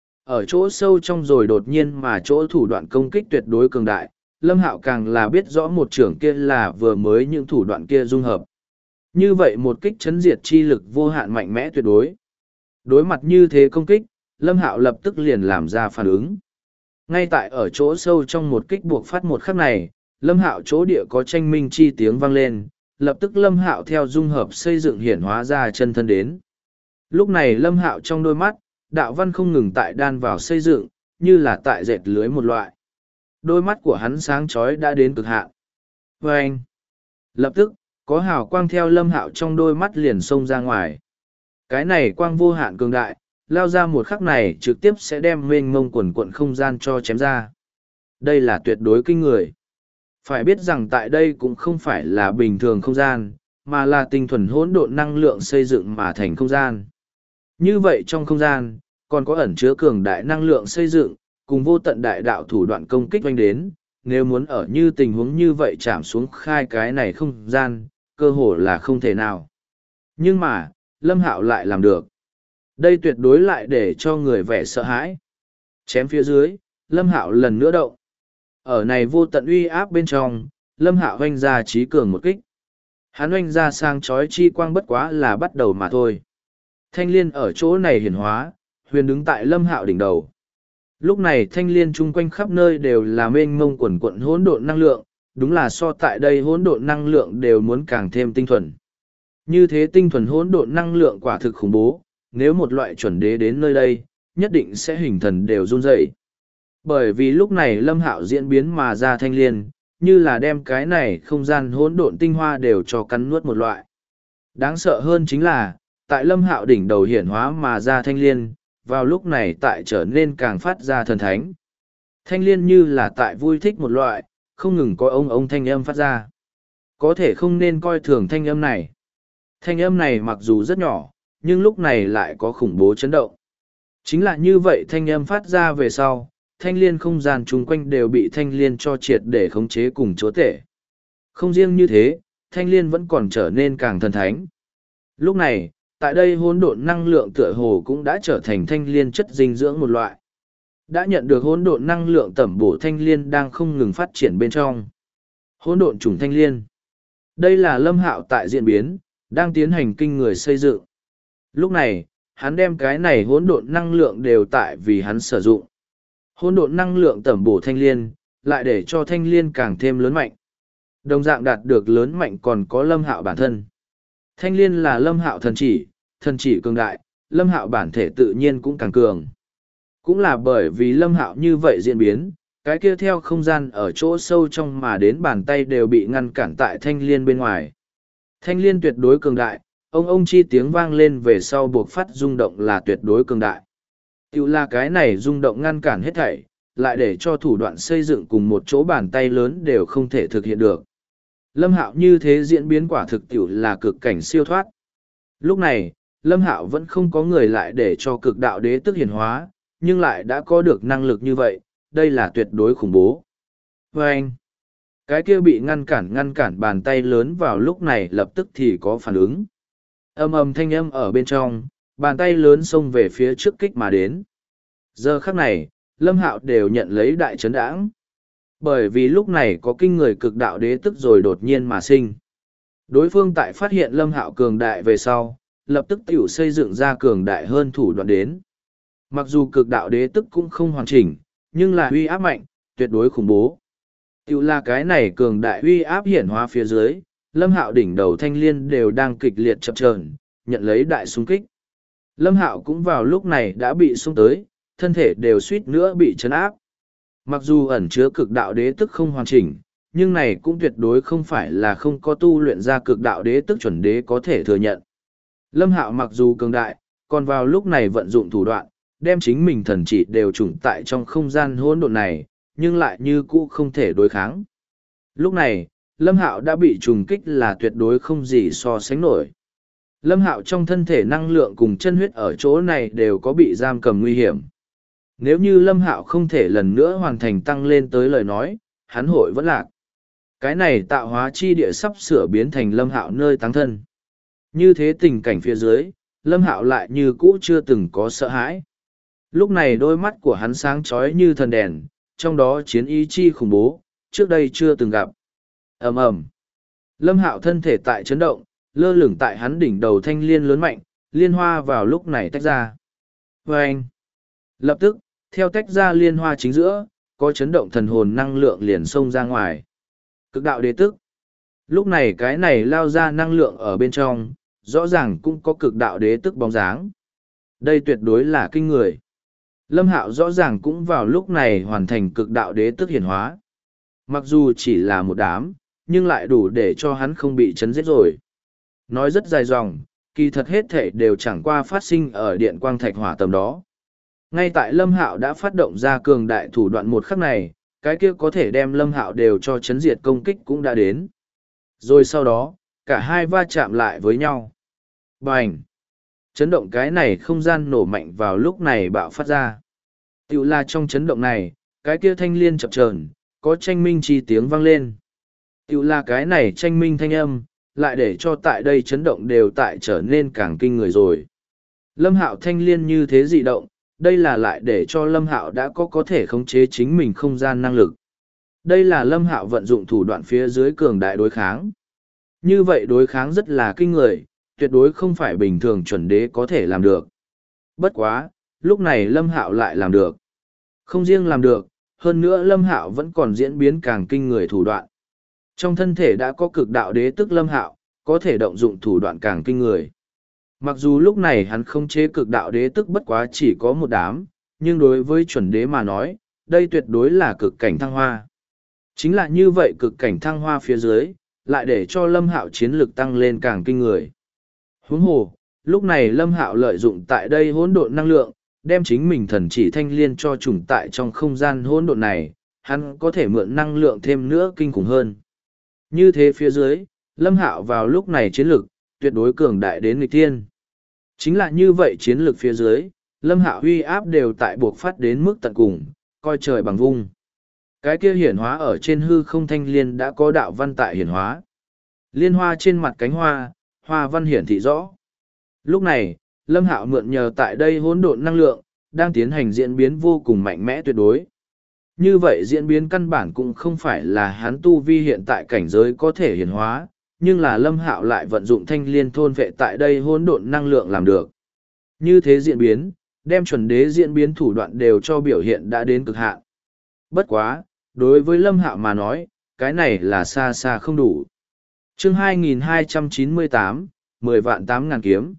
Speaker 1: Ở chỗ sâu trong rồi đột nhiên mà chỗ thủ đoạn công kích tuyệt đối cường đại, Lâm Hạo càng là biết rõ một trưởng kia là vừa mới những thủ đoạn kia dung hợp. Như vậy một kích chấn diệt chi lực vô hạn mạnh mẽ tuyệt đối. Đối mặt như thế công kích, Lâm Hạo lập tức liền làm ra phản ứng. Ngay tại ở chỗ sâu trong một kích buộc phát một khắc này, Lâm Hạo chỗ địa có tranh minh chi tiếng vang lên, lập tức Lâm Hạo theo dung hợp xây dựng hiển hóa ra chân thân đến. Lúc này Lâm Hạo trong đôi mắt, đạo văn không ngừng tại đan vào xây dựng, như là tại dệt lưới một loại. Đôi mắt của hắn sáng chói đã đến cực hạn. Vâng! Lập tức, có hào quang theo Lâm Hạo trong đôi mắt liền xông ra ngoài. Cái này quang vô hạn cường đại, lao ra một khắc này trực tiếp sẽ đem mênh mông quần quận không gian cho chém ra. Đây là tuyệt đối kinh người. Phải biết rằng tại đây cũng không phải là bình thường không gian, mà là tinh thuần hỗn độn năng lượng xây dựng mà thành không gian. Như vậy trong không gian, còn có ẩn chứa cường đại năng lượng xây dựng, cùng vô tận đại đạo thủ đoạn công kích oanh đến, nếu muốn ở như tình huống như vậy chạm xuống khai cái này không gian, cơ hồ là không thể nào. Nhưng mà, Lâm Hạo lại làm được. Đây tuyệt đối lại để cho người vẻ sợ hãi. Chém phía dưới, Lâm Hạo lần nữa động. Ở này vô tận uy áp bên trong, Lâm Hạo oanh ra trí cường một kích. Hắn oanh ra sang chói chi quang bất quá là bắt đầu mà thôi. Thanh liên ở chỗ này hiển hóa, huyền đứng tại Lâm Hạo đỉnh đầu. Lúc này thanh liên chung quanh khắp nơi đều là mênh mông quần quận hỗn độn năng lượng, đúng là so tại đây hỗn độn năng lượng đều muốn càng thêm tinh thuần. Như thế tinh thuần hỗn độn năng lượng quả thực khủng bố, nếu một loại chuẩn đế đến nơi đây, nhất định sẽ hình thần đều run rẩy. Bởi vì lúc này Lâm Hạo diễn biến mà ra thanh liên, như là đem cái này không gian hỗn độn tinh hoa đều cho cắn nuốt một loại. Đáng sợ hơn chính là, tại Lâm Hạo đỉnh đầu hiển hóa mà ra thanh liên, vào lúc này tại trở nên càng phát ra thần thánh. Thanh liên như là tại vui thích một loại, không ngừng có ông thanh âm phát ra. Có thể không nên coi thường thanh âm này. Thanh âm này mặc dù rất nhỏ, nhưng lúc này lại có khủng bố chấn động. Chính là như vậy thanh âm phát ra về sau, thanh liên không gian chung quanh đều bị thanh liên cho triệt để khống chế cùng chúa tể. Không riêng như thế, thanh liên vẫn còn trở nên càng thần thánh. Lúc này, tại đây hỗn độn năng lượng tựa hồ cũng đã trở thành thanh liên chất dinh dưỡng một loại. đã nhận được hỗn độn năng lượng tẩm bổ thanh liên đang không ngừng phát triển bên trong. Hỗn độn chủng thanh liên. Đây là Lâm Hạo tại diễn biến, đang tiến hành kinh người xây dựng. Lúc này, hắn đem cái này hỗn độn năng lượng đều tại vì hắn sử dụng. Hỗn độn năng lượng tẩm bổ thanh liên, lại để cho thanh liên càng thêm lớn mạnh. Đồng dạng đạt được lớn mạnh còn có Lâm Hạo bản thân. Thanh liên là Lâm Hạo thần chỉ cường đại, Lâm Hạo bản thể tự nhiên cũng càng cường. Cũng là bởi vì Lâm Hạo như vậy diễn biến, cái kia theo không gian ở chỗ sâu trong mà đến bàn tay đều bị ngăn cản tại thanh liên bên ngoài. Thanh liên tuyệt đối cường đại, ông chi tiếng vang lên về sau buộc phát rung động là tuyệt đối cường đại. Tiểu là cái này rung động ngăn cản hết thảy, lại để cho thủ đoạn xây dựng cùng một chỗ bàn tay lớn đều không thể thực hiện được. Lâm Hạo như thế diễn biến quả thực tiểu là cực cảnh siêu thoát. Lúc này, Lâm Hạo vẫn không có người lại để cho cực đạo đế tức hiển hóa, nhưng lại đã có được năng lực như vậy, đây là tuyệt đối khủng bố. Và anh, cái kia bị ngăn cản bàn tay lớn vào lúc này lập tức thì có phản ứng. Ầm thanh âm ở bên trong, bàn tay lớn xông về phía trước kích mà đến. Giờ khắc này, Lâm Hạo đều nhận lấy đại chấn đãng. Bởi vì lúc này có kinh người cực đạo đế tức rồi đột nhiên mà sinh. Đối phương tại phát hiện Lâm Hạo cường đại về sau, lập tức tiểu xây dựng ra cường đại hơn thủ đoạn đến. Mặc dù cực đạo đế tức cũng không hoàn chỉnh, nhưng là uy áp mạnh, tuyệt đối khủng bố. Tiểu là cái này cường đại uy áp hiển hóa phía dưới, Lâm Hạo đỉnh đầu thanh liên đều đang kịch liệt chập chờn, nhận lấy đại xung kích. Lâm Hạo cũng vào lúc này đã bị xung tới, thân thể đều suýt nữa bị chấn áp. Mặc dù ẩn chứa cực đạo đế tức không hoàn chỉnh, nhưng này cũng tuyệt đối không phải là không có tu luyện ra cực đạo đế tức chuẩn đế có thể thừa nhận. Lâm Hạo mặc dù cường đại, còn vào lúc này vận dụng thủ đoạn, đem chính mình thần chỉ đều trùng tại trong không gian hỗn độn này, nhưng lại như cũ không thể đối kháng. Lúc này, Lâm Hạo đã bị trùng kích là tuyệt đối không gì so sánh nổi. Lâm Hạo trong thân thể năng lượng cùng chân huyết ở chỗ này đều có bị giam cầm nguy hiểm. Nếu như Lâm Hạo không thể lần nữa hoàn thành tăng lên tới lời nói, hắn hội vẫn lạc. Cái này tạo hóa chi địa sắp sửa biến thành Lâm Hạo nơi táng thân. Như thế tình cảnh phía dưới, Lâm Hạo lại như cũ chưa từng có sợ hãi. Lúc này đôi mắt của hắn sáng chói như thần đèn, trong đó chiến ý chi khủng bố, trước đây chưa từng gặp. Ầm ầm. Lâm Hạo thân thể tại chấn động, lơ lửng tại hắn đỉnh đầu thanh liên lớn mạnh, liên hoa vào lúc này tách ra. Vâng! Lập tức, theo tách ra liên hoa chính giữa, có chấn động thần hồn năng lượng liền xông ra ngoài. Cực đạo đế tức. Lúc này cái này lao ra năng lượng ở bên trong, rõ ràng cũng có cực đạo đế tức bóng dáng. Đây tuyệt đối là kinh người. Lâm Hạo rõ ràng cũng vào lúc này hoàn thành cực đạo đế tức hiển hóa. Mặc dù chỉ là một đám, nhưng lại đủ để cho hắn không bị chấn giết rồi. Nói rất dài dòng, kỳ thật hết thể đều chẳng qua phát sinh ở điện quang thạch hỏa tầm đó. Ngay tại Lâm Hạo đã phát động ra cường đại thủ đoạn một khắc này, cái kia có thể đem Lâm Hạo đều cho chấn diệt công kích cũng đã đến. Rồi sau đó, cả hai va chạm lại với nhau. Bành! Chấn động cái này không gian nổ mạnh vào lúc này bạo phát ra. Tiểu là trong chấn động này, cái kia thanh liên chập chờn, có tranh minh chi tiếng vang lên. Tiểu là cái này tranh minh thanh âm, lại để cho tại đây chấn động đều tại trở nên càng kinh người rồi. Lâm Hạo thanh liên như thế dị động, đây là lại để cho Lâm Hạo đã có thể khống chế chính mình không gian năng lực. Đây là Lâm Hạo vận dụng thủ đoạn phía dưới cường đại đối kháng. Như vậy đối kháng rất là kinh người, tuyệt đối không phải bình thường chuẩn đế có thể làm được. Bất quá, lúc này Lâm Hạo lại làm được. Không riêng làm được, hơn nữa Lâm Hạo vẫn còn diễn biến càng kinh người thủ đoạn. Trong thân thể đã có cực đạo đế tức Lâm Hạo, có thể động dụng thủ đoạn càng kinh người. Mặc dù lúc này hắn không chế cực đạo đế tức bất quá chỉ có một đám, nhưng đối với chuẩn đế mà nói, đây tuyệt đối là cực cảnh thăng hoa. Chính là như vậy cực cảnh thăng hoa phía dưới, lại để cho Lâm Hạo chiến lực tăng lên càng kinh người. Huống hồ, lúc này Lâm Hạo lợi dụng tại đây hỗn độn năng lượng, đem chính mình thần chỉ thanh liên cho trùng tại trong không gian hỗn độn này, hắn có thể mượn năng lượng thêm nữa kinh khủng hơn. Như thế phía dưới, Lâm Hạo vào lúc này chiến lực, tuyệt đối cường đại đến nghịch thiên. Chính là như vậy chiến lược phía dưới, Lâm Hạo uy áp đều tại buộc phát đến mức tận cùng, coi trời bằng vung. Cái kia hiển hóa ở trên hư không thanh liên đã có đạo văn tại hiển hóa. Liên hoa trên mặt cánh hoa, hoa văn hiển thị rõ. Lúc này, Lâm Hạo mượn nhờ tại đây hỗn độn năng lượng, đang tiến hành diễn biến vô cùng mạnh mẽ tuyệt đối. Như vậy diễn biến căn bản cũng không phải là hắn tu vi hiện tại cảnh giới có thể hiển hóa, nhưng là Lâm Hạo lại vận dụng thanh liên thôn vệ tại đây hỗn độn năng lượng làm được. Như thế diễn biến, đem chuẩn đế diễn biến thủ đoạn đều cho biểu hiện đã đến cực hạn. Bất quá, đối với Lâm Hạo mà nói, cái này là xa xa không đủ. Chương 2298, 10 vạn 8.000 kiếm.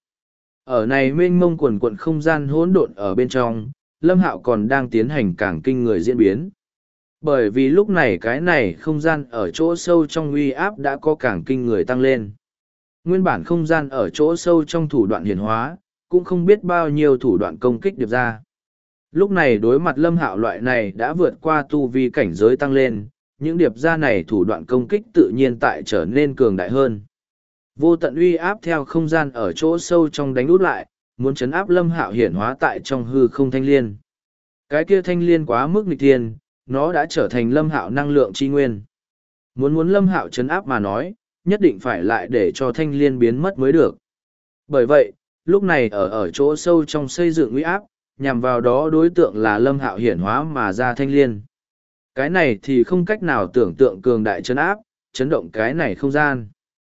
Speaker 1: Ở này mênh mông quần quận không gian hỗn độn ở bên trong, Lâm Hạo còn đang tiến hành càng kinh người diễn biến. Bởi vì lúc này cái này không gian ở chỗ sâu trong uy áp đã có càng kinh người tăng lên. Nguyên bản không gian ở chỗ sâu trong thủ đoạn hiển hóa, cũng không biết bao nhiêu thủ đoạn công kích điệp ra. Lúc này đối mặt Lâm Hạo loại này đã vượt qua tu vi cảnh giới tăng lên, những điệp ra này thủ đoạn công kích tự nhiên tại trở nên cường đại hơn. Vô tận uy áp theo không gian ở chỗ sâu trong đánh út lại, muốn chấn áp Lâm Hạo hiển hóa tại trong hư không thanh liên. Cái kia thanh liên quá mức nghịch thiên, nó đã trở thành Lâm Hạo năng lượng chi nguyên. Muốn Lâm Hạo chấn áp mà nói, nhất định phải lại để cho thanh liên biến mất mới được. Bởi vậy, lúc này ở chỗ sâu trong xây dựng uy áp, nhằm vào đó đối tượng là Lâm Hạo hiển hóa mà ra thanh liên. Cái này thì không cách nào tưởng tượng cường đại chấn áp, chấn động cái này không gian.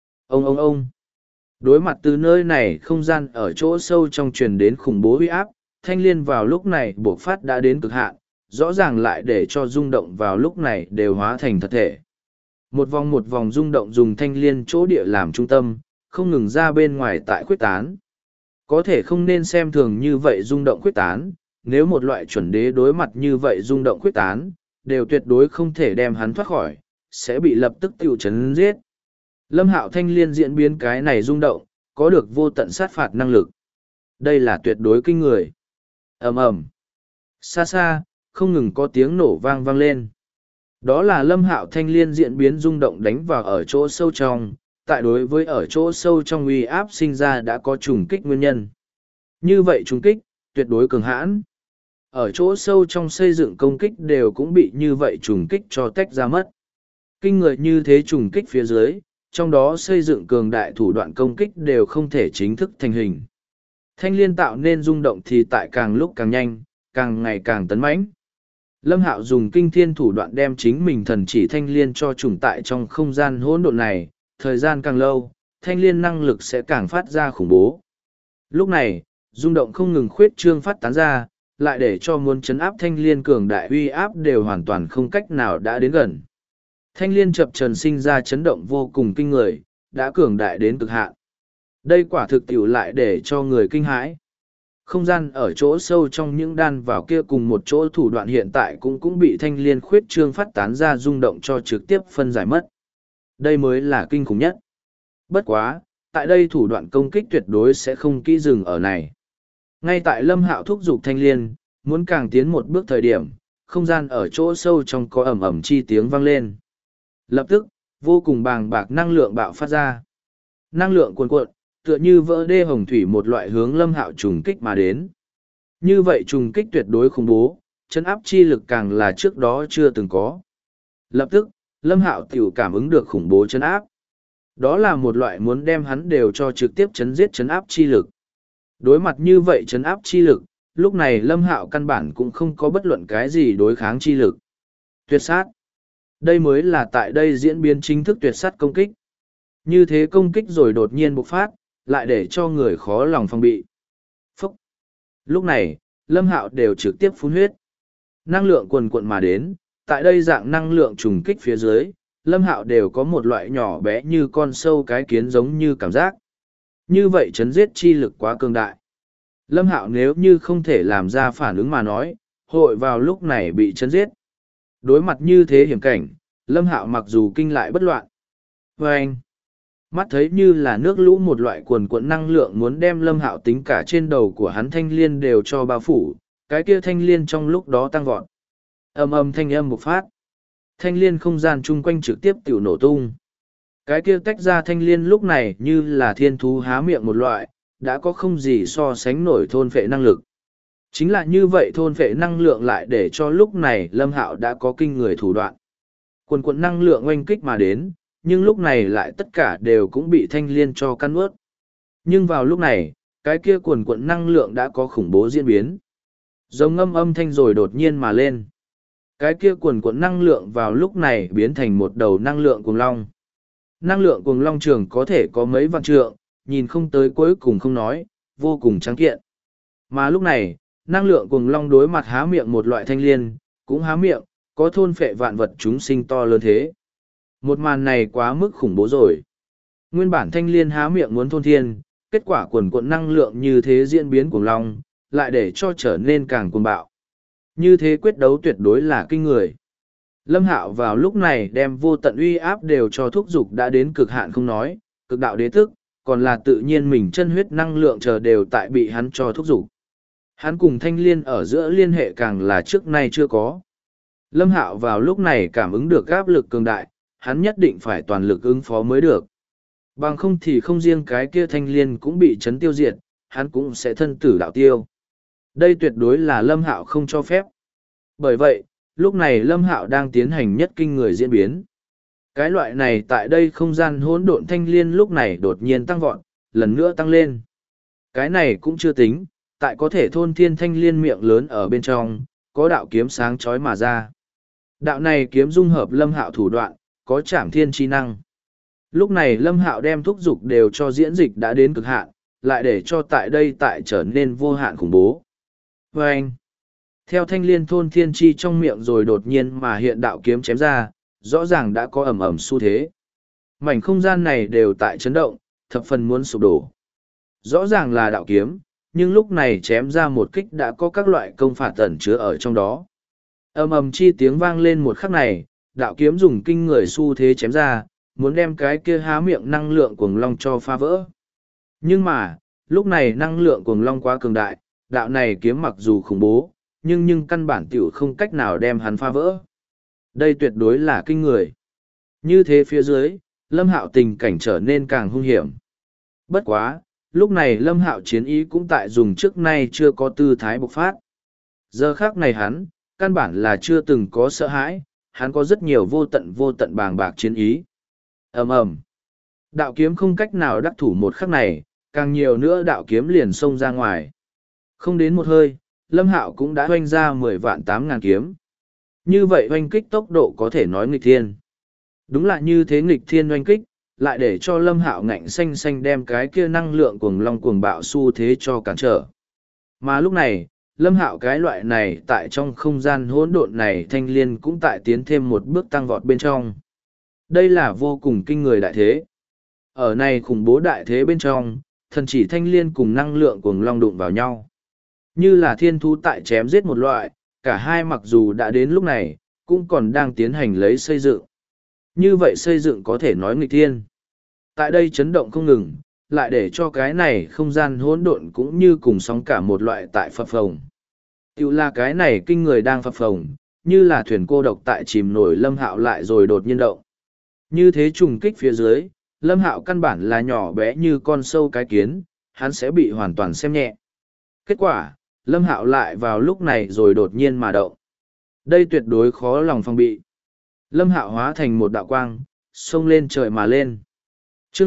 Speaker 1: Ông. Đối mặt từ nơi này không gian ở chỗ sâu trong truyền đến khủng bố uy áp, thanh liên vào lúc này buộc phát đã đến cực hạn, rõ ràng lại để cho rung động vào lúc này đều hóa thành thật thể. Một vòng rung động dùng thanh liên chỗ địa làm trung tâm, không ngừng ra bên ngoài tại khuyết tán. Có thể không nên xem thường như vậy rung động khuyết tán, nếu một loại chuẩn đế đối mặt như vậy rung động khuyết tán, đều tuyệt đối không thể đem hắn thoát khỏi, sẽ bị lập tức tiêu chấn giết. Lâm Hạo thanh liên diễn biến cái này rung động, có được vô tận sát phạt năng lực. Đây là tuyệt đối kinh người. Ầm. Xa xa, không ngừng có tiếng nổ vang lên. Đó là Lâm Hạo thanh liên diễn biến rung động đánh vào ở chỗ sâu trong, tại đối với ở chỗ sâu trong uy áp sinh ra đã có trùng kích nguyên nhân. Như vậy trùng kích, tuyệt đối cường hãn. Ở chỗ sâu trong xây dựng công kích đều cũng bị như vậy trùng kích cho tách ra mất. Kinh người như thế trùng kích phía dưới, trong đó xây dựng cường đại thủ đoạn công kích đều không thể chính thức thành hình. Thanh liên tạo nên rung động thì tại càng lúc càng nhanh, càng ngày càng tấn mãnh. Lâm Hạo dùng kinh thiên thủ đoạn đem chính mình thần chỉ thanh liên cho trùng tại trong không gian hỗn độn này, thời gian càng lâu, thanh liên năng lực sẽ càng phát ra khủng bố. Lúc này, rung động không ngừng khuyết trương phát tán ra, lại để cho muốn chấn áp thanh liên cường đại uy áp đều hoàn toàn không cách nào đã đến gần. Thanh liên chập trần sinh ra chấn động vô cùng kinh người, đã cường đại đến cực hạn. Đây quả thực tiểu lại để cho người kinh hãi. Không gian ở chỗ sâu trong những đan vào kia cùng một chỗ thủ đoạn hiện tại cũng bị thanh liên khuyết trương phát tán ra rung động cho trực tiếp phân giải mất. Đây mới là kinh khủng nhất. Bất quá, tại đây thủ đoạn công kích tuyệt đối sẽ không kỹ dừng ở này. Ngay tại Lâm Hạo thúc giục thanh liên, muốn càng tiến một bước thời điểm, không gian ở chỗ sâu trong có ầm chi tiếng vang lên. Lập tức, vô cùng bàng bạc năng lượng bạo phát ra. Năng lượng cuồn cuộn, tựa như vỡ đê hồng thủy một loại hướng Lâm Hạo trùng kích mà đến. Như vậy trùng kích tuyệt đối khủng bố, chấn áp chi lực càng là trước đó chưa từng có. Lập tức, Lâm Hạo tiểu cảm ứng được khủng bố chấn áp. Đó là một loại muốn đem hắn đều cho trực tiếp chấn giết chấn áp chi lực. Đối mặt như vậy chấn áp chi lực, lúc này Lâm Hạo căn bản cũng không có bất luận cái gì đối kháng chi lực. Tuyệt sát. Đây mới là tại đây diễn biến chính thức tuyệt sát công kích. Như thế công kích rồi đột nhiên bộc phát, lại để cho người khó lòng phòng bị. Phúc! Lúc này, Lâm Hạo đều trực tiếp phun huyết. Năng lượng quần quận mà đến, tại đây dạng năng lượng trùng kích phía dưới, Lâm Hạo đều có một loại nhỏ bé như con sâu cái kiến giống như cảm giác. Như vậy chấn giết chi lực quá cường đại. Lâm Hạo nếu như không thể làm ra phản ứng mà nói, hội vào lúc này bị chấn giết. Đối mặt như thế hiểm cảnh, Lâm Hạo mặc dù kinh lại bất loạn. Và anh, mắt thấy như là nước lũ một loại cuồn cuộn năng lượng muốn đem Lâm Hạo tính cả trên đầu của hắn thanh liên đều cho bao phủ, cái kia thanh liên trong lúc đó tăng vọt. Ầm thanh âm bộc phát. Thanh liên không gian chung quanh trực tiếp tiểu nổ tung. Cái kia tách ra thanh liên lúc này như là thiên thú há miệng một loại, đã có không gì so sánh nổi thôn phệ năng lực. Chính là như vậy thôn phệ năng lượng lại để cho lúc này Lâm Hạo đã có kinh người thủ đoạn. Quần quần năng lượng oanh kích mà đến, nhưng lúc này lại tất cả đều cũng bị thanh liên cho căn ướt. Nhưng vào lúc này, cái kia quần quần năng lượng đã có khủng bố diễn biến. Rồng ngâm âm thanh rồi đột nhiên mà lên. Cái kia cuồn cuộn năng lượng vào lúc này biến thành một đầu năng lượng cuồng long. Năng lượng cuồng long trường có thể có mấy vạn trượng, nhìn không tới cuối cùng không nói, vô cùng trắng kiện. Mà lúc này, năng lượng cuồng long đối mặt há miệng một loại thanh liên, cũng há miệng, có thôn phệ vạn vật chúng sinh to lớn thế. Một màn này quá mức khủng bố rồi. Nguyên bản thanh liên há miệng muốn thôn thiên, kết quả cuồn cuộn năng lượng như thế diễn biến cuồng long, lại để cho trở nên càng cuồng bạo. Như thế quyết đấu tuyệt đối là kinh người. Lâm Hạo vào lúc này đem vô tận uy áp đều cho thúc dục đã đến cực hạn không nói, cực đạo đế thức, còn là tự nhiên mình chân huyết năng lượng chờ đều tại bị hắn cho thúc dục. Hắn cùng thanh liên ở giữa liên hệ càng là trước nay chưa có. Lâm Hạo vào lúc này cảm ứng được áp lực cường đại, hắn nhất định phải toàn lực ứng phó mới được. Bằng không thì không riêng cái kia thanh liên cũng bị chấn tiêu diệt, hắn cũng sẽ thân tử đạo tiêu. Đây tuyệt đối là Lâm Hạo không cho phép. Bởi vậy, lúc này Lâm Hạo đang tiến hành nhất kinh người diễn biến. Cái loại này tại đây không gian hỗn độn thanh liên lúc này đột nhiên tăng vọt, lần nữa tăng lên. Cái này cũng chưa tính, tại có thể thôn thiên thanh liên miệng lớn ở bên trong, có đạo kiếm sáng chói mà ra. Đạo này kiếm dung hợp Lâm Hạo thủ đoạn, có trảm thiên chi năng. Lúc này Lâm Hạo đem thúc dục đều cho diễn dịch đã đến cực hạn, lại để cho tại đây tại trở nên vô hạn khủng bố. Và anh, theo thanh liên thôn thiên chi trong miệng rồi đột nhiên mà hiện đạo kiếm chém ra, rõ ràng đã có ẩm ẩm xu thế. Mảnh không gian này đều tại chấn động, thập phần muốn sụp đổ. Rõ ràng là đạo kiếm, nhưng lúc này chém ra một kích đã có các loại công phạt tẩn chứa ở trong đó. Ầm ầm chi tiếng vang lên một khắc này, đạo kiếm dùng kinh người xu thế chém ra, muốn đem cái kia há miệng năng lượng cuồng long cho phá vỡ. Nhưng mà, lúc này năng lượng cuồng long quá cường đại, đạo này kiếm mặc dù khủng bố, nhưng căn bản tiểu không cách nào đem hắn phá vỡ. Đây tuyệt đối là kinh người. Như thế phía dưới, Lâm Hạo tình cảnh trở nên càng hung hiểm. Bất quá, lúc này Lâm Hạo chiến ý cũng tại dùng trước nay chưa có tư thái bộc phát. Giờ khác này hắn, căn bản là chưa từng có sợ hãi, hắn có rất nhiều vô tận bàng bạc chiến ý. Ầm ầm. Đạo kiếm không cách nào đắc thủ một khắc này, càng nhiều nữa đạo kiếm liền xông ra ngoài. Không đến một hơi, Lâm Hạo cũng đã hoanh ra 10.800.000 kiếm. Như vậy hoanh kích tốc độ có thể nói nghịch thiên. Đúng là như thế nghịch thiên hoanh kích, lại để cho Lâm Hạo ngạnh xanh xanh đem cái kia năng lượng cuồng long cuồng bạo xu thế cho cản trở. Mà lúc này, Lâm Hạo cái loại này tại trong không gian hỗn độn này thanh liên cũng tại tiến thêm một bước tăng vọt bên trong. Đây là vô cùng kinh người đại thế. Ở này khủng bố đại thế bên trong, thần chỉ thanh liên cùng năng lượng cuồng long đụng vào nhau. Như là thiên thú tại chém giết một loại, cả hai mặc dù đã đến lúc này, cũng còn đang tiến hành lấy xây dựng. Như vậy xây dựng có thể nói nghịch thiên. Tại đây chấn động không ngừng, lại để cho cái này không gian hỗn độn cũng như cùng sóng cả một loại tại phập phồng. Tiểu là cái này kinh người đang phập phồng, như là thuyền cô độc tại chìm nổi Lâm Hạo lại rồi đột nhiên động. Như thế trùng kích phía dưới, Lâm Hạo căn bản là nhỏ bé như con sâu cái kiến, hắn sẽ bị hoàn toàn xem nhẹ. Kết quả, Lâm Hạo lại vào lúc này rồi đột nhiên mà động. Đây tuyệt đối khó lòng phòng bị. Lâm Hạo hóa thành một đạo quang, xông lên trời mà lên. Chương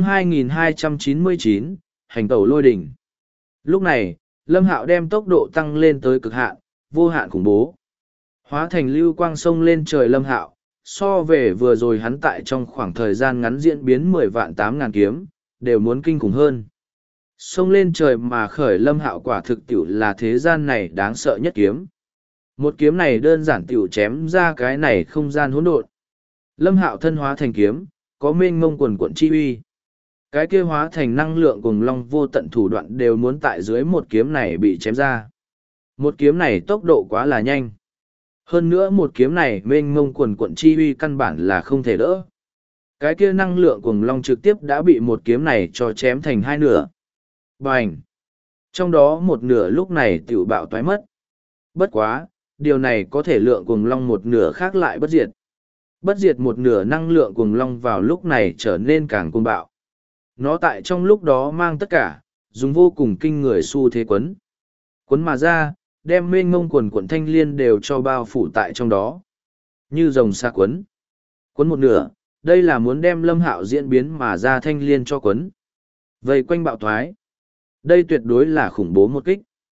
Speaker 1: 2299, hành tẩu lôi đỉnh. Lúc này, Lâm Hạo đem tốc độ tăng lên tới cực hạn, vô hạn khủng bố. Hóa thành lưu quang xông lên trời Lâm Hạo, so về vừa rồi hắn tại trong khoảng thời gian ngắn diễn biến 10.800.000 kiếm, đều muốn kinh khủng hơn. Xông lên trời mà khởi Lâm Hạo quả thực tiểu là thế gian này đáng sợ nhất kiếm. Một kiếm này đơn giản tiểu chém ra cái này không gian hỗn độn. Lâm Hạo thân hóa thành kiếm, có mênh mông quần quận chi uy. Cái kia hóa thành năng lượng cùng long vô tận thủ đoạn đều muốn tại dưới một kiếm này bị chém ra. Một kiếm này tốc độ quá là nhanh. Hơn nữa một kiếm này mênh mông quần quận chi uy căn bản là không thể đỡ. Cái kia năng lượng cùng long trực tiếp đã bị một kiếm này cho chém thành hai nửa. Bành! Trong đó một nửa lúc này tiểu bạo toái mất. Bất quá, điều này có thể lượng cùng long một nửa khác lại bất diệt. Bất diệt một nửa năng lượng cùng long vào lúc này trở nên càng cuồng bạo. Nó tại trong lúc đó mang tất cả, dùng vô cùng kinh người xu thế quấn. Quấn mà ra, đem mênh mông quần quận thanh liên đều cho bao phủ tại trong đó. Như rồng xa quấn. Quấn một nửa, đây là muốn đem Lâm Hạo diễn biến mà ra thanh liên cho quấn. Vây quanh bạo thoái. Đây tuyệt đối là khủng bố một kích.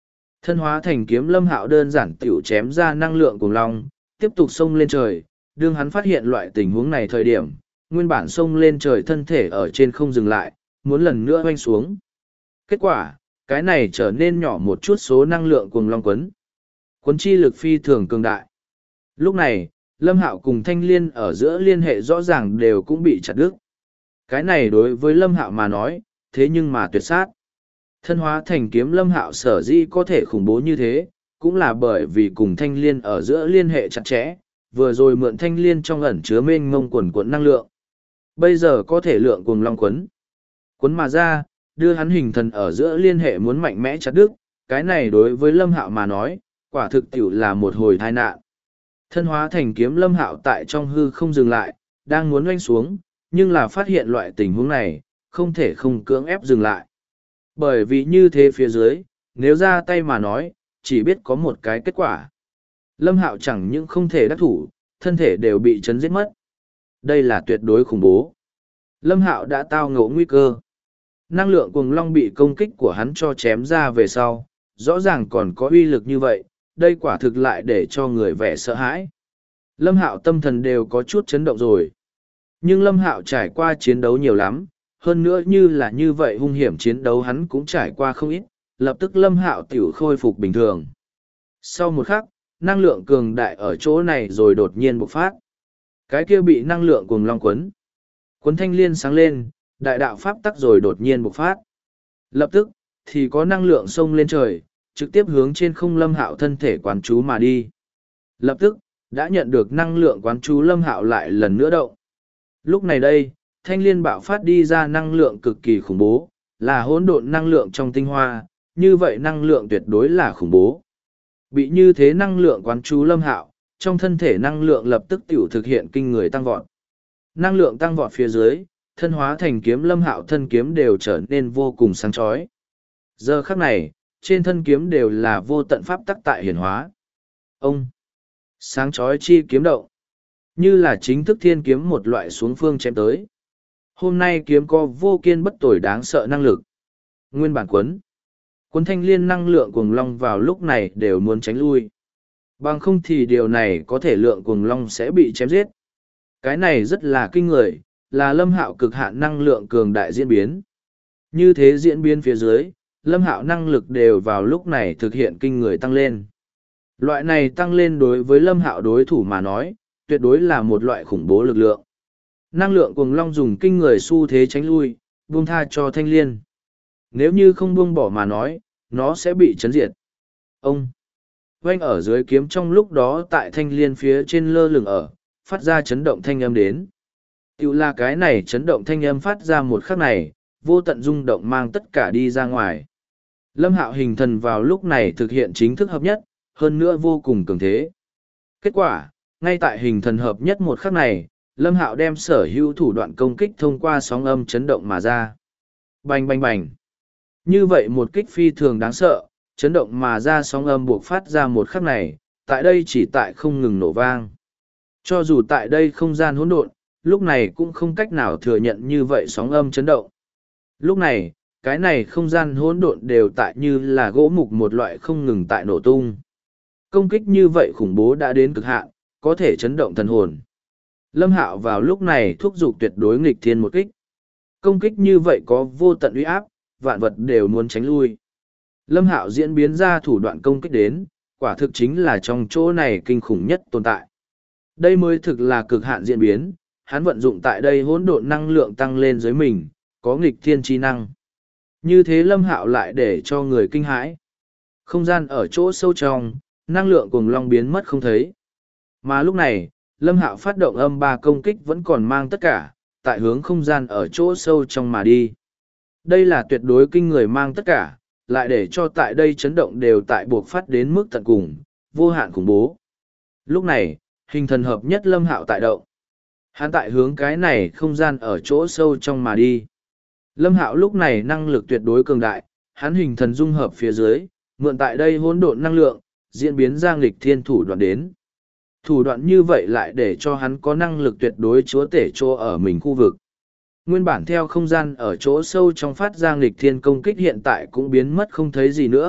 Speaker 1: Thân hóa thành kiếm Lâm Hạo đơn giản tiểu chém ra năng lượng cùng long, tiếp tục xông lên trời. Đương hắn phát hiện loại tình huống này thời điểm, nguyên bản xông lên trời thân thể ở trên không dừng lại, muốn lần nữa oanh xuống. Kết quả, cái này trở nên nhỏ một chút số năng lượng cùng long quấn. Quấn chi lực phi thường cường đại. Lúc này, Lâm Hạo cùng Thanh Liên ở giữa liên hệ rõ ràng đều cũng bị chặt đứt. Cái này đối với Lâm Hạo mà nói, thế nhưng mà tuyệt sát. Thân hóa thành kiếm Lâm Hạo sở dĩ có thể khủng bố như thế, cũng là bởi vì cùng Thanh Liên ở giữa liên hệ chặt chẽ, vừa rồi mượn Thanh Liên trong ẩn chứa mênh mông quần cuộn năng lượng. Bây giờ có thể lượng cùng long quấn. Quấn mà ra, đưa hắn hình thần ở giữa liên hệ muốn mạnh mẽ chặt đứt, cái này đối với Lâm Hạo mà nói, quả thực tiểu là một hồi tai nạn. Thân hóa thành kiếm Lâm Hạo tại trong hư không dừng lại, đang muốn oanh xuống, nhưng là phát hiện loại tình huống này, không thể không cưỡng ép dừng lại. Bởi vì như thế phía dưới, nếu ra tay mà nói, chỉ biết có một cái kết quả. Lâm Hạo chẳng những không thể đắc thủ, thân thể đều bị chấn giết mất. Đây là tuyệt đối khủng bố. Lâm Hạo đã tao ngộ nguy cơ. Năng lượng cuồng long bị công kích của hắn cho chém ra về sau, rõ ràng còn có uy lực như vậy, đây quả thực lại để cho người vẻ sợ hãi. Lâm Hạo tâm thần đều có chút chấn động rồi. Nhưng Lâm Hạo trải qua chiến đấu nhiều lắm, hơn nữa như vậy hung hiểm chiến đấu hắn cũng trải qua không ít, lập tức Lâm Hạo tiểu khôi phục bình thường. Sau một khắc, năng lượng cường đại ở chỗ này rồi đột nhiên bộc phát. Cái kia bị năng lượng cuồng long quấn. Quấn thanh liên sáng lên, đại đạo pháp tắc rồi đột nhiên bộc phát. Lập tức, thì có năng lượng xông lên trời, trực tiếp hướng trên không Lâm Hạo thân thể quán chú mà đi. Lập tức, đã nhận được năng lượng quán chú Lâm Hạo lại lần nữa động. Lúc này đây, thanh liên bạo phát đi ra năng lượng cực kỳ khủng bố, là hỗn độn năng lượng trong tinh hoa, như vậy năng lượng tuyệt đối là khủng bố. Bị như thế năng lượng quán chú Lâm Hạo, trong thân thể năng lượng lập tức tiểu thực hiện kinh người tăng vọt. Năng lượng tăng vọt phía dưới, thân hóa thành kiếm Lâm Hạo thân kiếm đều trở nên vô cùng sáng chói. Giờ khắc này, trên thân kiếm đều là vô tận pháp tắc tại hiển hóa. Ông! Sáng chói chi kiếm động. Như là chính thức thiên kiếm một loại xuống phương chém tới. Hôm nay kiếm có vô kiên bất tồi đáng sợ năng lực. Nguyên bản quấn. Quấn thanh liên năng lượng cuồng long vào lúc này đều muốn tránh lui. Bằng không thì điều này có thể lượng cuồng long sẽ bị chém giết. Cái này rất là kinh người, là Lâm Hạo cực hạn năng lượng cường đại diễn biến. Như thế diễn biến phía dưới, Lâm Hạo năng lực đều vào lúc này thực hiện kinh người tăng lên. Loại này tăng lên đối với Lâm Hạo đối thủ mà nói, tuyệt đối là một loại khủng bố lực lượng. Năng lượng cuồng long dùng kinh người xu thế tránh lui, buông tha cho thanh liên. Nếu như không buông bỏ mà nói, nó sẽ bị chấn diệt. Ông! Oanh ở dưới kiếm trong lúc đó tại thanh liên phía trên lơ lửng ở, phát ra chấn động thanh âm đến. Tiểu là cái này chấn động thanh âm phát ra một khắc này, vô tận rung động mang tất cả đi ra ngoài. Lâm Hạo hình thần vào lúc này thực hiện chính thức hợp nhất, hơn nữa vô cùng cường thế. Kết quả, ngay tại hình thần hợp nhất một khắc này, Lâm Hạo đem sở hữu thủ đoạn công kích thông qua sóng âm chấn động mà ra. Bành bành bành. Như vậy một kích phi thường đáng sợ, chấn động mà ra sóng âm buộc phát ra một khắc này, tại đây chỉ tại không ngừng nổ vang. Cho dù tại đây không gian hỗn độn, lúc này cũng không cách nào thừa nhận như vậy sóng âm chấn động. Lúc này, cái này không gian hỗn độn đều tại như là gỗ mục một loại không ngừng tại nổ tung. Công kích như vậy khủng bố đã đến cực hạn, có thể chấn động thần hồn. Lâm Hạo vào lúc này thúc giục tuyệt đối nghịch thiên một kích. Công kích như vậy có vô tận uy áp, vạn vật đều muốn tránh lui. Lâm Hạo diễn biến ra thủ đoạn công kích đến, quả thực chính là trong chỗ này kinh khủng nhất tồn tại. Đây mới thực là cực hạn diễn biến, hắn vận dụng tại đây hỗn độn năng lượng tăng lên dưới mình, có nghịch thiên chi năng. Như thế Lâm Hạo lại để cho người kinh hãi. Không gian ở chỗ sâu trong, năng lượng cuồng long biến mất không thấy. Mà lúc này, Lâm Hạo phát động âm ba công kích vẫn còn mang tất cả, tại hướng không gian ở chỗ sâu trong mà đi. Đây là tuyệt đối kinh người mang tất cả, lại để cho tại đây chấn động đều tại buộc phát đến mức tận cùng, vô hạn khủng bố. Lúc này, hình thần hợp nhất Lâm Hạo tại động. Hắn tại hướng cái này không gian ở chỗ sâu trong mà đi. Lâm Hạo lúc này năng lực tuyệt đối cường đại, hắn hình thần dung hợp phía dưới, mượn tại đây hỗn độn năng lượng, diễn biến ra nghịch thiên thủ đoạn đến. Thủ đoạn như vậy lại để cho hắn có năng lực tuyệt đối chúa tể chỗ ở mình khu vực. Nguyên bản theo không gian ở chỗ sâu trong phát ra nghịch thiên công kích hiện tại cũng biến mất không thấy gì nữa,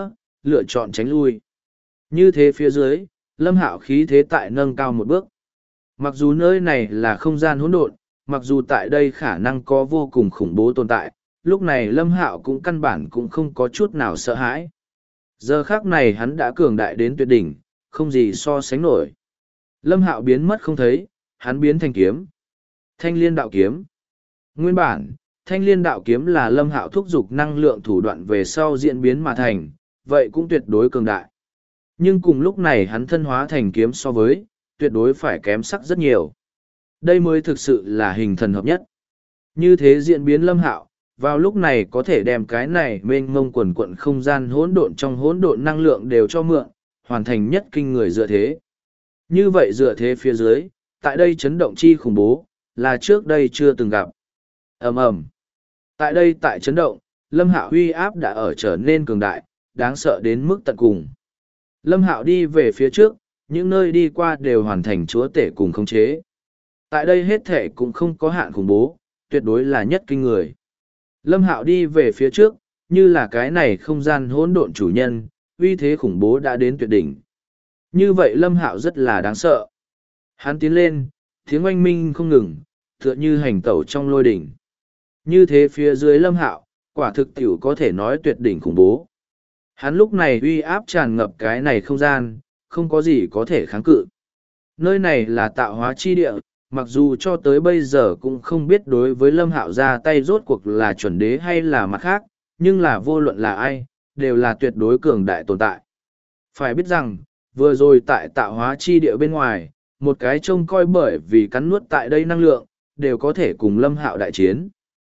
Speaker 1: lựa chọn tránh lui. Như thế phía dưới, Lâm Hạo khí thế tại nâng cao một bước. Mặc dù nơi này là không gian hỗn độn, mặc dù tại đây khả năng có vô cùng khủng bố tồn tại, lúc này Lâm Hạo cũng căn bản cũng không có chút nào sợ hãi. Giờ khắc này hắn đã cường đại đến tuyệt đỉnh, không gì so sánh nổi. Lâm Hạo biến mất không thấy, hắn biến thành kiếm. Thanh Liên Đạo Kiếm. Nguyên bản, Thanh Liên Đạo Kiếm là Lâm Hạo thúc giục năng lượng thủ đoạn về sau diễn biến mà thành, vậy cũng tuyệt đối cường đại. Nhưng cùng lúc này hắn thân hóa thành kiếm so với, tuyệt đối phải kém sắc rất nhiều. Đây mới thực sự là hình thần hợp nhất. Như thế diễn biến Lâm Hạo, vào lúc này có thể đem cái này mênh mông quần quận không gian hỗn độn trong hỗn độn năng lượng đều cho mượn, hoàn thành nhất kinh người dựa thế. Như vậy dựa thế phía dưới, tại đây chấn động chi khủng bố, là trước đây chưa từng gặp. Ầm ầm. Tại đây tại chấn động, Lâm Hạo uy áp đã ở trở nên cường đại, đáng sợ đến mức tận cùng. Lâm Hạo đi về phía trước, những nơi đi qua đều hoàn thành chúa tể cùng khống chế. Tại đây hết thể cũng không có hạn khủng bố, tuyệt đối là nhất kinh người. Lâm Hạo đi về phía trước, như là cái này không gian hỗn độn chủ nhân, uy thế khủng bố đã đến tuyệt đỉnh. Như vậy Lâm Hạo rất là đáng sợ. Hắn tiến lên, tiếng oanh minh không ngừng, tựa như hành tẩu trong lôi đỉnh. Như thế phía dưới Lâm Hạo, quả thực tiểu có thể nói tuyệt đỉnh khủng bố. Hắn lúc này uy áp tràn ngập cái này không gian, không có gì có thể kháng cự. Nơi này là tạo hóa chi địa, mặc dù cho tới bây giờ cũng không biết đối với Lâm Hạo ra tay rốt cuộc là chuẩn đế hay là mặt khác, nhưng là vô luận là ai, đều là tuyệt đối cường đại tồn tại. Phải biết rằng, vừa rồi tại tạo hóa chi địa bên ngoài, một cái trông coi bởi vì cắn nuốt tại đây năng lượng, đều có thể cùng Lâm Hạo đại chiến.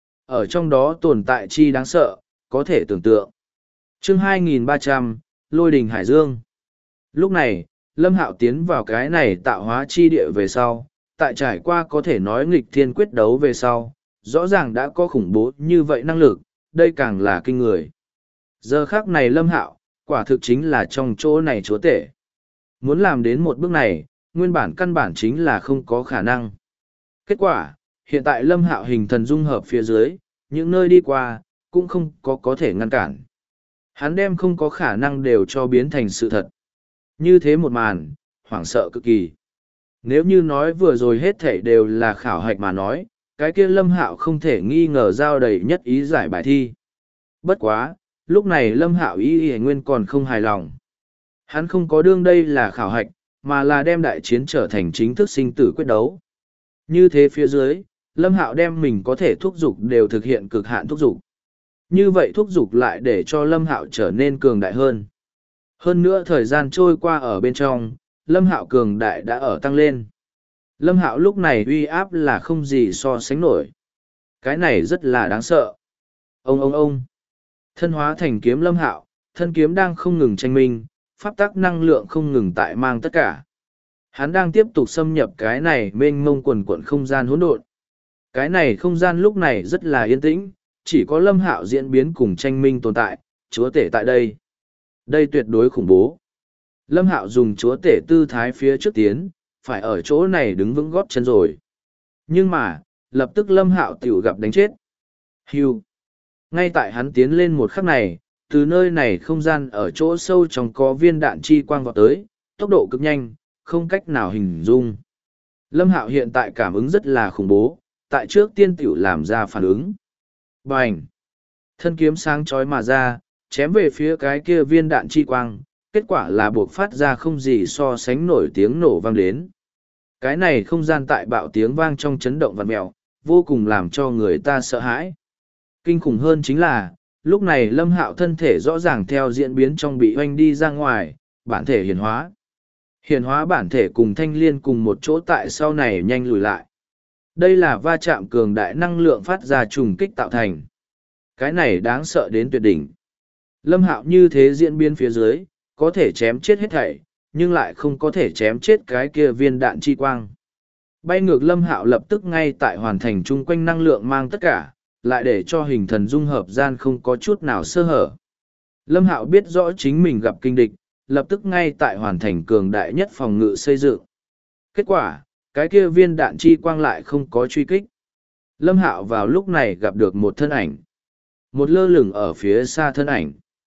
Speaker 1: Ở trong đó tồn tại chi đáng sợ, có thể tưởng tượng. Chương 2300, Lôi Đình Hải Dương. Lúc này, Lâm Hạo tiến vào cái này tạo hóa chi địa về sau, tại trải qua có thể nói nghịch thiên quyết đấu về sau, rõ ràng đã có khủng bố như vậy năng lực, đây càng là kinh người. Giờ khác này Lâm Hạo, quả thực chính là trong chỗ này chúa tể. Muốn làm đến một bước này, nguyên bản căn bản chính là không có khả năng. Kết quả, hiện tại Lâm Hạo hình thần dung hợp phía dưới, những nơi đi qua, cũng không có thể ngăn cản. Hắn đem không có khả năng đều cho biến thành sự thật. Như thế một màn, hoảng sợ cực kỳ. Nếu như nói vừa rồi hết thảy đều là khảo hạch mà nói, cái kia Lâm Hạo không thể nghi ngờ giao đầy nhất ý giải bài thi. Bất quá, lúc này Lâm Hạo ý nguyên còn không hài lòng. Hắn không có đương đây là khảo hạch, mà là đem đại chiến trở thành chính thức sinh tử quyết đấu. Như thế phía dưới, Lâm Hạo đem mình có thể thúc giục đều thực hiện cực hạn thúc giục. Như vậy thúc giục lại để cho Lâm Hạo trở nên cường đại hơn. Hơn nữa thời gian trôi qua ở bên trong, Lâm Hạo cường đại đã ở tăng lên. Lâm Hạo lúc này uy áp là không gì so sánh nổi. Cái này rất là đáng sợ. Ông. Thân hóa thành kiếm Lâm Hạo, thân kiếm đang không ngừng tranh minh, pháp tắc năng lượng không ngừng tại mang tất cả. Hắn đang tiếp tục xâm nhập cái này mênh mông quần quận không gian hỗn độn. Cái này không gian lúc này rất là yên tĩnh, chỉ có Lâm Hạo diễn biến cùng tranh minh tồn tại, chúa tể tại đây. Đây tuyệt đối khủng bố. Lâm Hạo dùng chúa tể tư thái phía trước tiến, phải ở chỗ này đứng vững gót chân rồi. Nhưng mà, lập tức Lâm Hạo tiểu gặp đánh chết. Hưu. Ngay tại hắn tiến lên một khắc này, từ nơi này không gian ở chỗ sâu trong có viên đạn chi quang vọt tới, tốc độ cực nhanh, không cách nào hình dung. Lâm Hạo hiện tại cảm ứng rất là khủng bố, tại trước tiên tiểu làm ra phản ứng. Bành! Thân kiếm sáng chói mà ra, chém về phía cái kia viên đạn chi quang, kết quả là buộc phát ra không gì so sánh nổi tiếng nổ vang đến. Cái này không gian tại bạo tiếng vang trong chấn động vặn mèo, vô cùng làm cho người ta sợ hãi. Kinh khủng hơn chính là, lúc này Lâm Hạo thân thể rõ ràng theo diễn biến trong bị hoanh đi ra ngoài, bản thể hiển hóa. Hiển hóa bản thể cùng Thanh Liên cùng một chỗ tại sau này nhanh lùi lại. Đây là va chạm cường đại năng lượng phát ra trùng kích tạo thành. Cái này đáng sợ đến tuyệt đỉnh. Lâm Hạo như thế diễn biến phía dưới, có thể chém chết hết thảy, nhưng lại không có thể chém chết cái kia viên đạn chi quang. Bay ngược Lâm Hạo lập tức ngay tại hoàn thành chung quanh năng lượng mang tất cả, lại để cho hình thần dung hợp gian không có chút nào sơ hở. Lâm Hạo biết rõ chính mình gặp kinh địch, lập tức ngay tại hoàn thành cường đại nhất phòng ngự xây dựng. Kết quả, cái kia viên đạn chi quang lại không có truy kích. Lâm Hạo vào lúc này gặp được một thân ảnh. Một lơ lửng ở phía xa thân ảnh.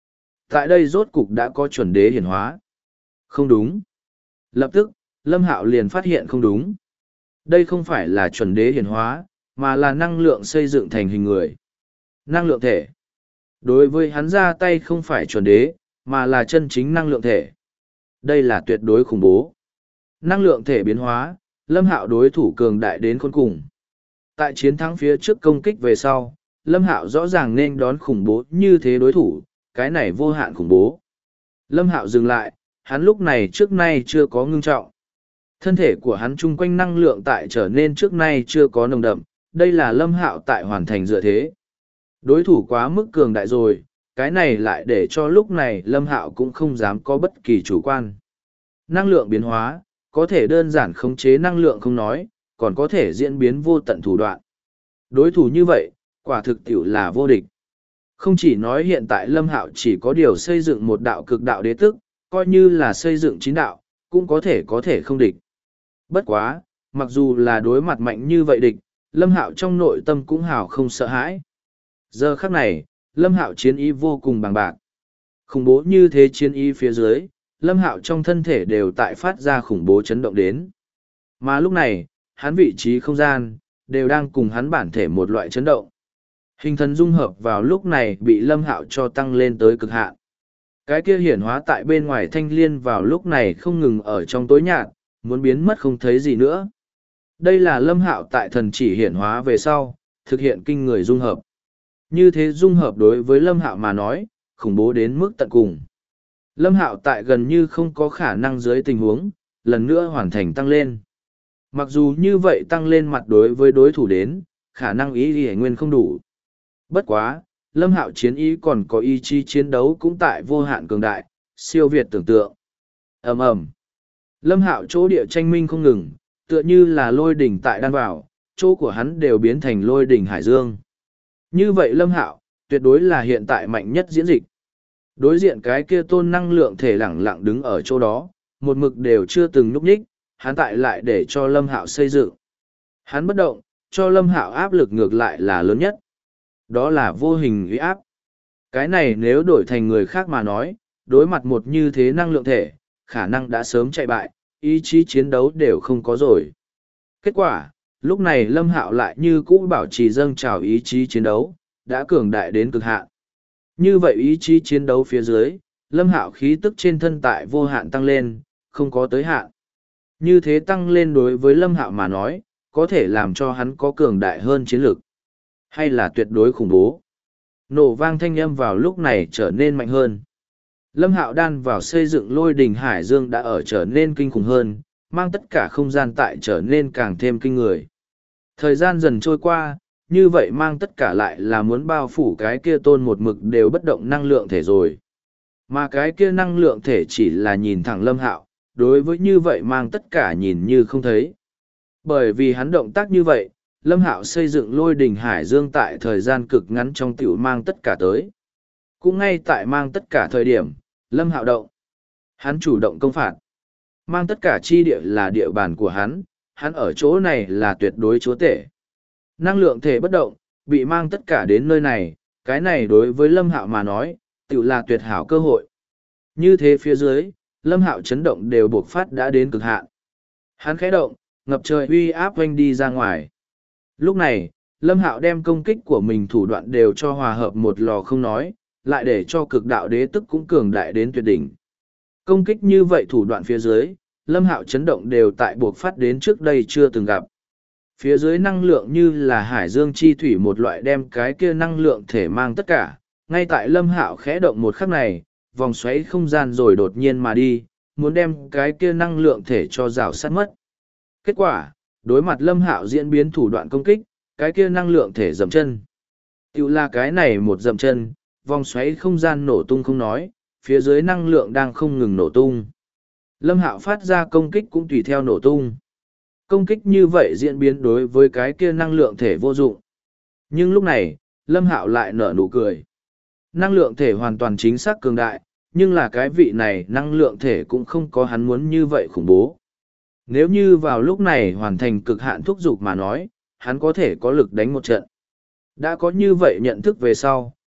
Speaker 1: Tại đây rốt cục đã có chuẩn đế hiển hóa. Không đúng. Lập tức, Lâm Hạo liền phát hiện không đúng. Đây không phải là chuẩn đế hiển hóa, mà là năng lượng xây dựng thành hình người. Năng lượng thể. Đối với hắn ra tay không phải chuẩn đế, mà là chân chính năng lượng thể. Đây là tuyệt đối khủng bố. Năng lượng thể biến hóa, Lâm Hạo đối thủ cường đại đến khôn cùng. Tại chiến thắng phía trước công kích về sau, Lâm Hạo rõ ràng nên đón khủng bố như thế đối thủ, cái này vô hạn khủng bố. Lâm Hạo dừng lại, hắn lúc này trước nay chưa có ngưng trọng. Thân thể của hắn chung quanh năng lượng tại trở nên trước nay chưa có nồng đậm, đây là Lâm Hạo tại hoàn thành dựa thế. Đối thủ quá mức cường đại rồi, cái này lại để cho lúc này Lâm Hạo cũng không dám có bất kỳ chủ quan. Năng lượng biến hóa, có thể đơn giản khống chế năng lượng không nói, còn có thể diễn biến vô tận thủ đoạn. Đối thủ như vậy, quả thực tiểu là vô địch. Không chỉ nói hiện tại Lâm Hạo chỉ có điều xây dựng một đạo cực đạo đế tức, coi như là xây dựng chín đạo, cũng có thể không địch. Bất quá, mặc dù là đối mặt mạnh như vậy địch, Lâm Hạo trong nội tâm cũng hào không sợ hãi. Giờ khắc này, Lâm Hạo chiến ý vô cùng bằng bạc. Khủng bố như thế chiến ý phía dưới, Lâm Hạo trong thân thể đều tại phát ra khủng bố chấn động đến. Mà lúc này, hắn vị trí không gian, đều đang cùng hắn bản thể một loại chấn động. Hình thần dung hợp vào lúc này bị Lâm Hạo cho tăng lên tới cực hạn. Cái kia hiển hóa tại bên ngoài thanh liên vào lúc này không ngừng ở trong tối nhạt, muốn biến mất không thấy gì nữa. Đây là Lâm Hạo tại thần chỉ hiển hóa về sau, thực hiện kinh người dung hợp. Như thế dung hợp đối với Lâm Hạo mà nói, khủng bố đến mức tận cùng. Lâm Hạo tại gần như không có khả năng dưới tình huống, lần nữa hoàn thành tăng lên. Mặc dù như vậy tăng lên mặt đối với đối thủ đến, khả năng ý nguyên không đủ. Bất quá, Lâm Hạo chiến ý còn có ý chí chiến đấu cũng tại vô hạn cường đại, siêu việt tưởng tượng. Ầm ầm. Lâm Hạo chỗ địa tranh minh không ngừng, tựa như là lôi đỉnh tại đan vào, chỗ của hắn đều biến thành lôi đỉnh hải dương. Như vậy Lâm Hạo, tuyệt đối là hiện tại mạnh nhất diễn dịch. Đối diện cái kia tôn năng lượng thể lẳng lặng đứng ở chỗ đó, một mực đều chưa từng nhúc nhích, hắn tại lại để cho Lâm Hạo xây dựng. Hắn bất động, cho Lâm Hạo áp lực ngược lại là lớn nhất. Đó là vô hình uy áp. Cái này nếu đổi thành người khác mà nói, đối mặt một như thế năng lượng thể, khả năng đã sớm chạy bại, ý chí chiến đấu đều không có rồi. Kết quả, lúc này Lâm Hạo lại như cũ bảo trì dâng trào ý chí chiến đấu, đã cường đại đến cực hạn. Như vậy ý chí chiến đấu phía dưới, Lâm Hạo khí tức trên thân tại vô hạn tăng lên, không có tới hạn. Như thế tăng lên đối với Lâm Hạo mà nói, có thể làm cho hắn có cường đại hơn chiến lược, hay là tuyệt đối khủng bố. Nổ vang thanh âm vào lúc này trở nên mạnh hơn. Lâm Hạo đan vào xây dựng lôi đỉnh hải dương đã ở trở nên kinh khủng hơn, mang tất cả không gian tại trở nên càng thêm kinh người. Thời gian dần trôi qua, như vậy mang tất cả lại là muốn bao phủ cái kia tôn một mực đều bất động năng lượng thể rồi. Mà cái kia năng lượng thể chỉ là nhìn thẳng Lâm Hạo, đối với như vậy mang tất cả nhìn như không thấy. Bởi vì hắn động tác như vậy, Lâm Hạo xây dựng lôi đỉnh hải dương tại thời gian cực ngắn trong tiểu mang tất cả tới. Cũng ngay tại mang tất cả thời điểm, Lâm Hạo động. Hắn chủ động công phạt. Mang tất cả chi địa là địa bàn của hắn ở chỗ này là tuyệt đối chúa tể. Năng lượng thể bất động, bị mang tất cả đến nơi này, cái này đối với Lâm Hạo mà nói, tự là tuyệt hảo cơ hội. Như thế phía dưới, Lâm Hạo chấn động đều buộc phát đã đến cực hạn. Hắn khẽ động, ngập trời uy áp oanh đi ra ngoài. Lúc này, Lâm Hạo đem công kích của mình thủ đoạn đều cho hòa hợp một lò không nói, lại để cho cực đạo đế tức cũng cường đại đến tuyệt đỉnh. Công kích như vậy thủ đoạn phía dưới, Lâm Hạo chấn động đều tại buộc phát đến trước đây chưa từng gặp. Phía dưới năng lượng như là hải dương chi thủy một loại đem cái kia năng lượng thể mang tất cả. Ngay tại Lâm Hạo khẽ động một khắc này, vòng xoáy không gian rồi đột nhiên mà đi, muốn đem cái kia năng lượng thể cho rào sát mất. Kết quả, đối mặt Lâm Hạo diễn biến thủ đoạn công kích, cái kia năng lượng thể dậm chân. Tiểu là cái này một dậm chân, vòng xoáy không gian nổ tung không nói, phía dưới năng lượng đang không ngừng nổ tung. Lâm Hạo phát ra công kích cũng tùy theo nổ tung. Công kích như vậy diễn biến đối với cái kia năng lượng thể vô dụng. Nhưng lúc này, Lâm Hạo lại nở nụ cười. Năng lượng thể hoàn toàn chính xác cường đại, nhưng là cái vị này năng lượng thể cũng không có hắn muốn như vậy khủng bố. Nếu như vào lúc này hoàn thành cực hạn thúc giục mà nói, hắn có thể có lực đánh một trận. Đã có như vậy nhận thức về sau,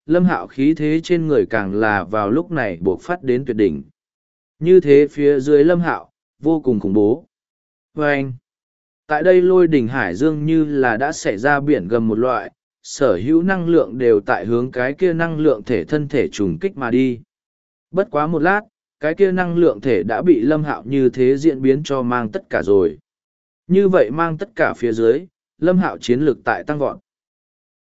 Speaker 1: Lâm Hạo khí thế trên người càng là vào lúc này buộc phát đến tuyệt đỉnh. Như thế phía dưới Lâm Hạo, vô cùng khủng bố. Và anh, tại đây lôi đỉnh hải dương như là đã xảy ra biển gầm một loại, sở hữu năng lượng đều tại hướng cái kia năng lượng thể thân thể trùng kích mà đi. Bất quá một lát, cái kia năng lượng thể đã bị Lâm Hạo như thế diễn biến cho mang tất cả rồi. Như vậy mang tất cả phía dưới, Lâm Hạo chiến lực tại tăng vọt.